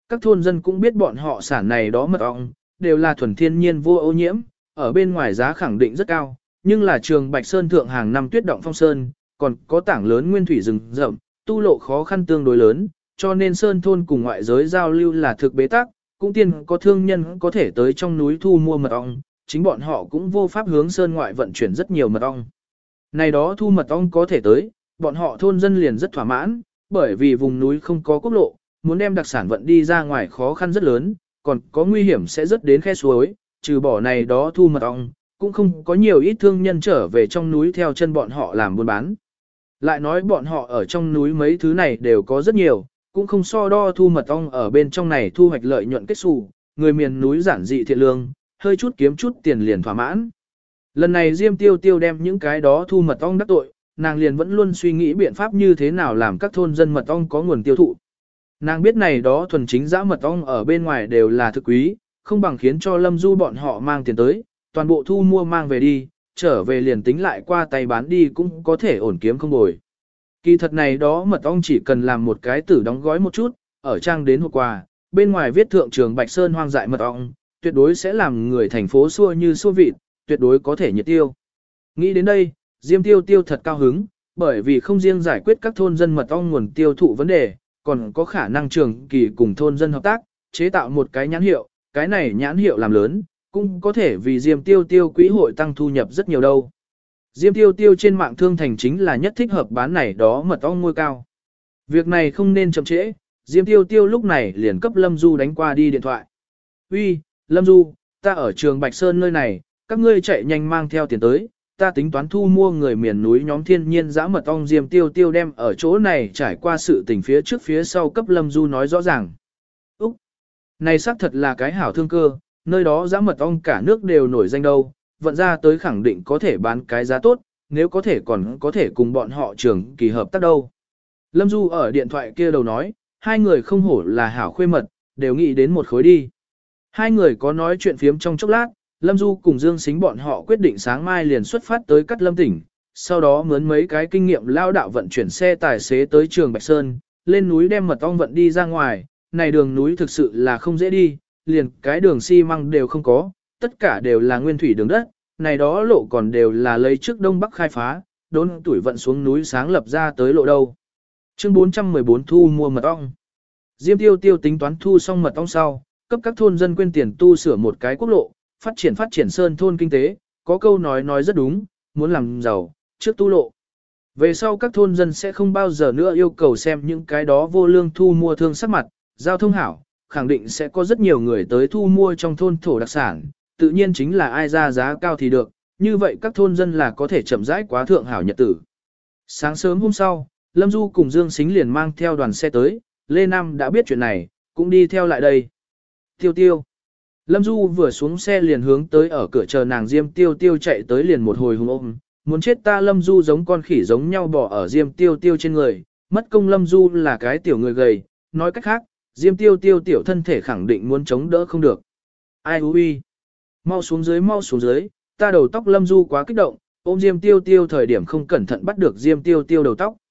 các thôn dân cũng biết bọn họ sản này đó mật ong, đều là thuần thiên nhiên vô ô nhiễm, ở bên ngoài giá khẳng định rất cao, nhưng là trường Bạch Sơn thượng hàng năm tuyết động phong sơn, còn có tảng lớn nguyên thủy rừng rậm, tu lộ khó khăn tương đối lớn, cho nên sơn thôn cùng ngoại giới giao lưu là thực bế tắc, cũng tiên có thương nhân có thể tới trong núi thu mua mật ong, chính bọn họ cũng vô pháp hướng sơn ngoại vận chuyển rất nhiều mật ong. Này đó thu mật ong có thể tới, bọn họ thôn dân liền rất thỏa mãn, bởi vì vùng núi không có quốc lộ, muốn đem đặc sản vận đi ra ngoài khó khăn rất lớn, còn có nguy hiểm sẽ rất đến khe suối, trừ bỏ này đó thu mật ong, cũng không có nhiều ít thương nhân trở về trong núi theo chân bọn họ làm buôn bán. Lại nói bọn họ ở trong núi mấy thứ này đều có rất nhiều, cũng không so đo thu mật ong ở bên trong này thu hoạch lợi nhuận kết xù, người miền núi giản dị thiện lương, hơi chút kiếm chút tiền liền thỏa mãn. Lần này Diêm Tiêu Tiêu đem những cái đó thu mật ong đắc tội, nàng liền vẫn luôn suy nghĩ biện pháp như thế nào làm các thôn dân mật ong có nguồn tiêu thụ. Nàng biết này đó thuần chính dã mật ong ở bên ngoài đều là thực quý, không bằng khiến cho Lâm Du bọn họ mang tiền tới, toàn bộ thu mua mang về đi, trở về liền tính lại qua tay bán đi cũng có thể ổn kiếm không bồi. Kỳ thật này đó mật ong chỉ cần làm một cái tử đóng gói một chút, ở trang đến hộp quà, bên ngoài viết thượng trường Bạch Sơn hoang dại mật ong, tuyệt đối sẽ làm người thành phố xua như xua vịt, tuyệt đối có thể nhiệt tiêu. Nghĩ đến đây, Diêm Tiêu Tiêu thật cao hứng, bởi vì không riêng giải quyết các thôn dân mật ong nguồn tiêu thụ vấn đề, còn có khả năng trường kỳ cùng thôn dân hợp tác, chế tạo một cái nhãn hiệu, cái này nhãn hiệu làm lớn, cũng có thể vì Diêm Tiêu Tiêu quỹ hội tăng thu nhập rất nhiều đâu. Diêm Tiêu Tiêu trên mạng thương thành chính là nhất thích hợp bán này đó mật ong ngôi cao. Việc này không nên chậm trễ, Diêm Tiêu Tiêu lúc này liền cấp Lâm Du đánh qua đi điện thoại. Uy, Lâm Du, ta ở trường Bạch Sơn nơi này, các ngươi chạy nhanh mang theo tiền tới, ta tính toán thu mua người miền núi nhóm thiên nhiên dã mật ong. Diêm Tiêu Tiêu đem ở chỗ này trải qua sự tình phía trước phía sau cấp Lâm Du nói rõ ràng. Úc, này xác thật là cái hảo thương cơ, nơi đó dã mật ong cả nước đều nổi danh đâu, vận ra tới khẳng định có thể bán cái giá tốt, nếu có thể còn có thể cùng bọn họ trường kỳ hợp tác đâu. Lâm Du ở điện thoại kia đầu nói, hai người không hổ là hảo khuê mật, đều nghĩ đến một khối đi. Hai người có nói chuyện phiếm trong chốc lát, Lâm Du cùng Dương Sính bọn họ quyết định sáng mai liền xuất phát tới Cát Lâm tỉnh, sau đó mướn mấy cái kinh nghiệm lao đạo vận chuyển xe tài xế tới trường Bạch Sơn, lên núi đem mật ong vận đi ra ngoài, này đường núi thực sự là không dễ đi, liền cái đường xi măng đều không có, tất cả đều là nguyên thủy đường đất, này đó lộ còn đều là lấy trước Đông Bắc khai phá, đốn tuổi vận xuống núi sáng lập ra tới lộ đâu. Chương 414 thu mua mật ong. Diêm Tiêu Tiêu tính toán thu xong mật ong sau, cấp các thôn dân quên tiền tu sửa một cái quốc lộ, phát triển sơn thôn kinh tế, có câu nói rất đúng, muốn làm giàu, trước tu lộ. Về sau các thôn dân sẽ không bao giờ nữa yêu cầu xem những cái đó vô lương thu mua thương sắc mặt, giao thông hảo, khẳng định sẽ có rất nhiều người tới thu mua trong thôn thổ đặc sản, tự nhiên chính là ai ra giá cao thì được, như vậy các thôn dân là có thể chậm rãi quá thượng hảo nhật tử. Sáng sớm hôm sau, Lâm Du cùng Dương Sính liền mang theo đoàn xe tới, Lê Nam đã biết chuyện này, cũng đi theo lại đây. Tiêu Tiêu. Lâm Du vừa xuống xe liền hướng tới ở cửa chờ nàng. Diêm Tiêu Tiêu chạy tới liền một hồi hùng ôm, muốn chết ta. Lâm Du giống con khỉ giống nhau bò ở Diêm Tiêu Tiêu trên người, mất công Lâm Du là cái tiểu người gầy, nói cách khác, Diêm Tiêu Tiêu tiểu thân thể khẳng định muốn chống đỡ không được. Ai hú uy. Mau xuống dưới, ta đầu tóc. Lâm Du quá kích động, ôm Diêm Tiêu Tiêu thời điểm không cẩn thận bắt được Diêm Tiêu Tiêu đầu tóc.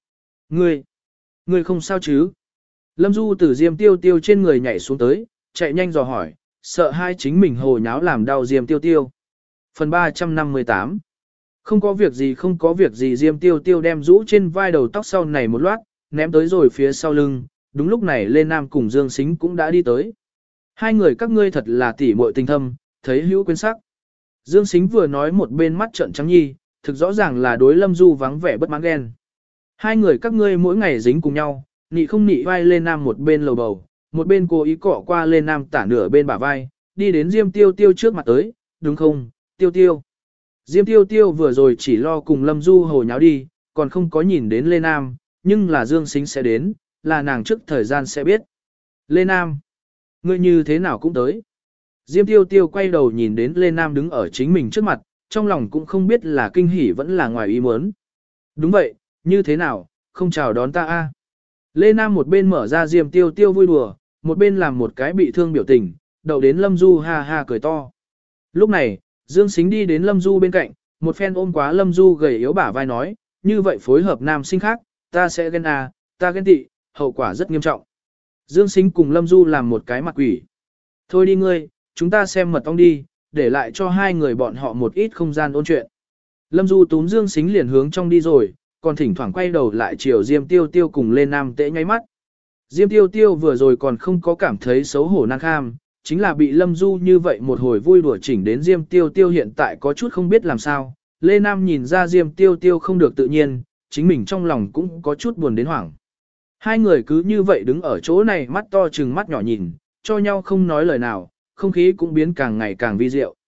Ngươi không sao chứ? Lâm Du từ Diêm Tiêu Tiêu trên người nhảy xuống tới, chạy nhanh dò hỏi, sợ hai chính mình hồ nháo làm đau Diêm Tiêu Tiêu. Phần 358. Không có việc gì. Diêm Tiêu Tiêu đem rũ trên vai đầu tóc sau này một loát, ném tới rồi phía sau lưng. Đúng lúc này Lê Nam cùng Dương Sính cũng đã đi tới. Hai người các ngươi thật là tỉ muội tình thâm, thấy hữu quên sắc. Dương Sính vừa nói một bên mắt trợn trắng nhi, thực rõ ràng là đối Lâm Du vắng vẻ bất mãn ghen. Hai người các ngươi mỗi ngày dính cùng nhau, nị không nị vai. Lê Nam một bên lầu bầu, một bên cố ý cọ qua Lê Nam tả nửa bên bả vai, đi đến Diêm Tiêu Tiêu trước mặt tới, đúng không, Tiêu Tiêu. Diêm Tiêu Tiêu vừa rồi chỉ lo cùng Lâm Du hồ nháo đi, còn không có nhìn đến Lê Nam, nhưng là Dương Sính sẽ đến, là nàng trước thời gian sẽ biết. Lê Nam, ngươi như thế nào cũng tới. Diêm Tiêu Tiêu quay đầu nhìn đến Lê Nam đứng ở chính mình trước mặt, trong lòng cũng không biết là kinh hỉ vẫn là ngoài ý muốn. Đúng vậy, như thế nào, không chào đón ta a? Lê Nam một bên mở ra Diêm Tiêu Tiêu vui đùa, một bên làm một cái bị thương biểu tình, đậu đến Lâm Du ha ha cười to. Lúc này, Dương Sính đi đến Lâm Du bên cạnh, một phen ôm quá Lâm Du gầy yếu bả vai nói, như vậy phối hợp nam sinh khác, ta sẽ ghen à, ta ghen tị, hậu quả rất nghiêm trọng. Dương Sính cùng Lâm Du làm một cái mặt quỷ. Thôi đi ngươi, chúng ta xem mật ong đi, để lại cho hai người bọn họ một ít không gian ôn chuyện. Lâm Du túm Dương Sính liền hướng trong đi rồi, còn thỉnh thoảng quay đầu lại chiều Diêm Tiêu Tiêu cùng Lê Nam Tễ nháy mắt. Diêm Tiêu Tiêu vừa rồi còn không có cảm thấy xấu hổ nan kham, chính là bị Lâm Du như vậy một hồi vui đùa chỉnh đến Diêm Tiêu Tiêu hiện tại có chút không biết làm sao. Lê Nam nhìn ra Diêm Tiêu Tiêu không được tự nhiên, chính mình trong lòng cũng có chút buồn đến hoảng. Hai người cứ như vậy đứng ở chỗ này mắt to chừng mắt nhỏ nhìn, cho nhau không nói lời nào, không khí cũng biến càng ngày càng vi diệu.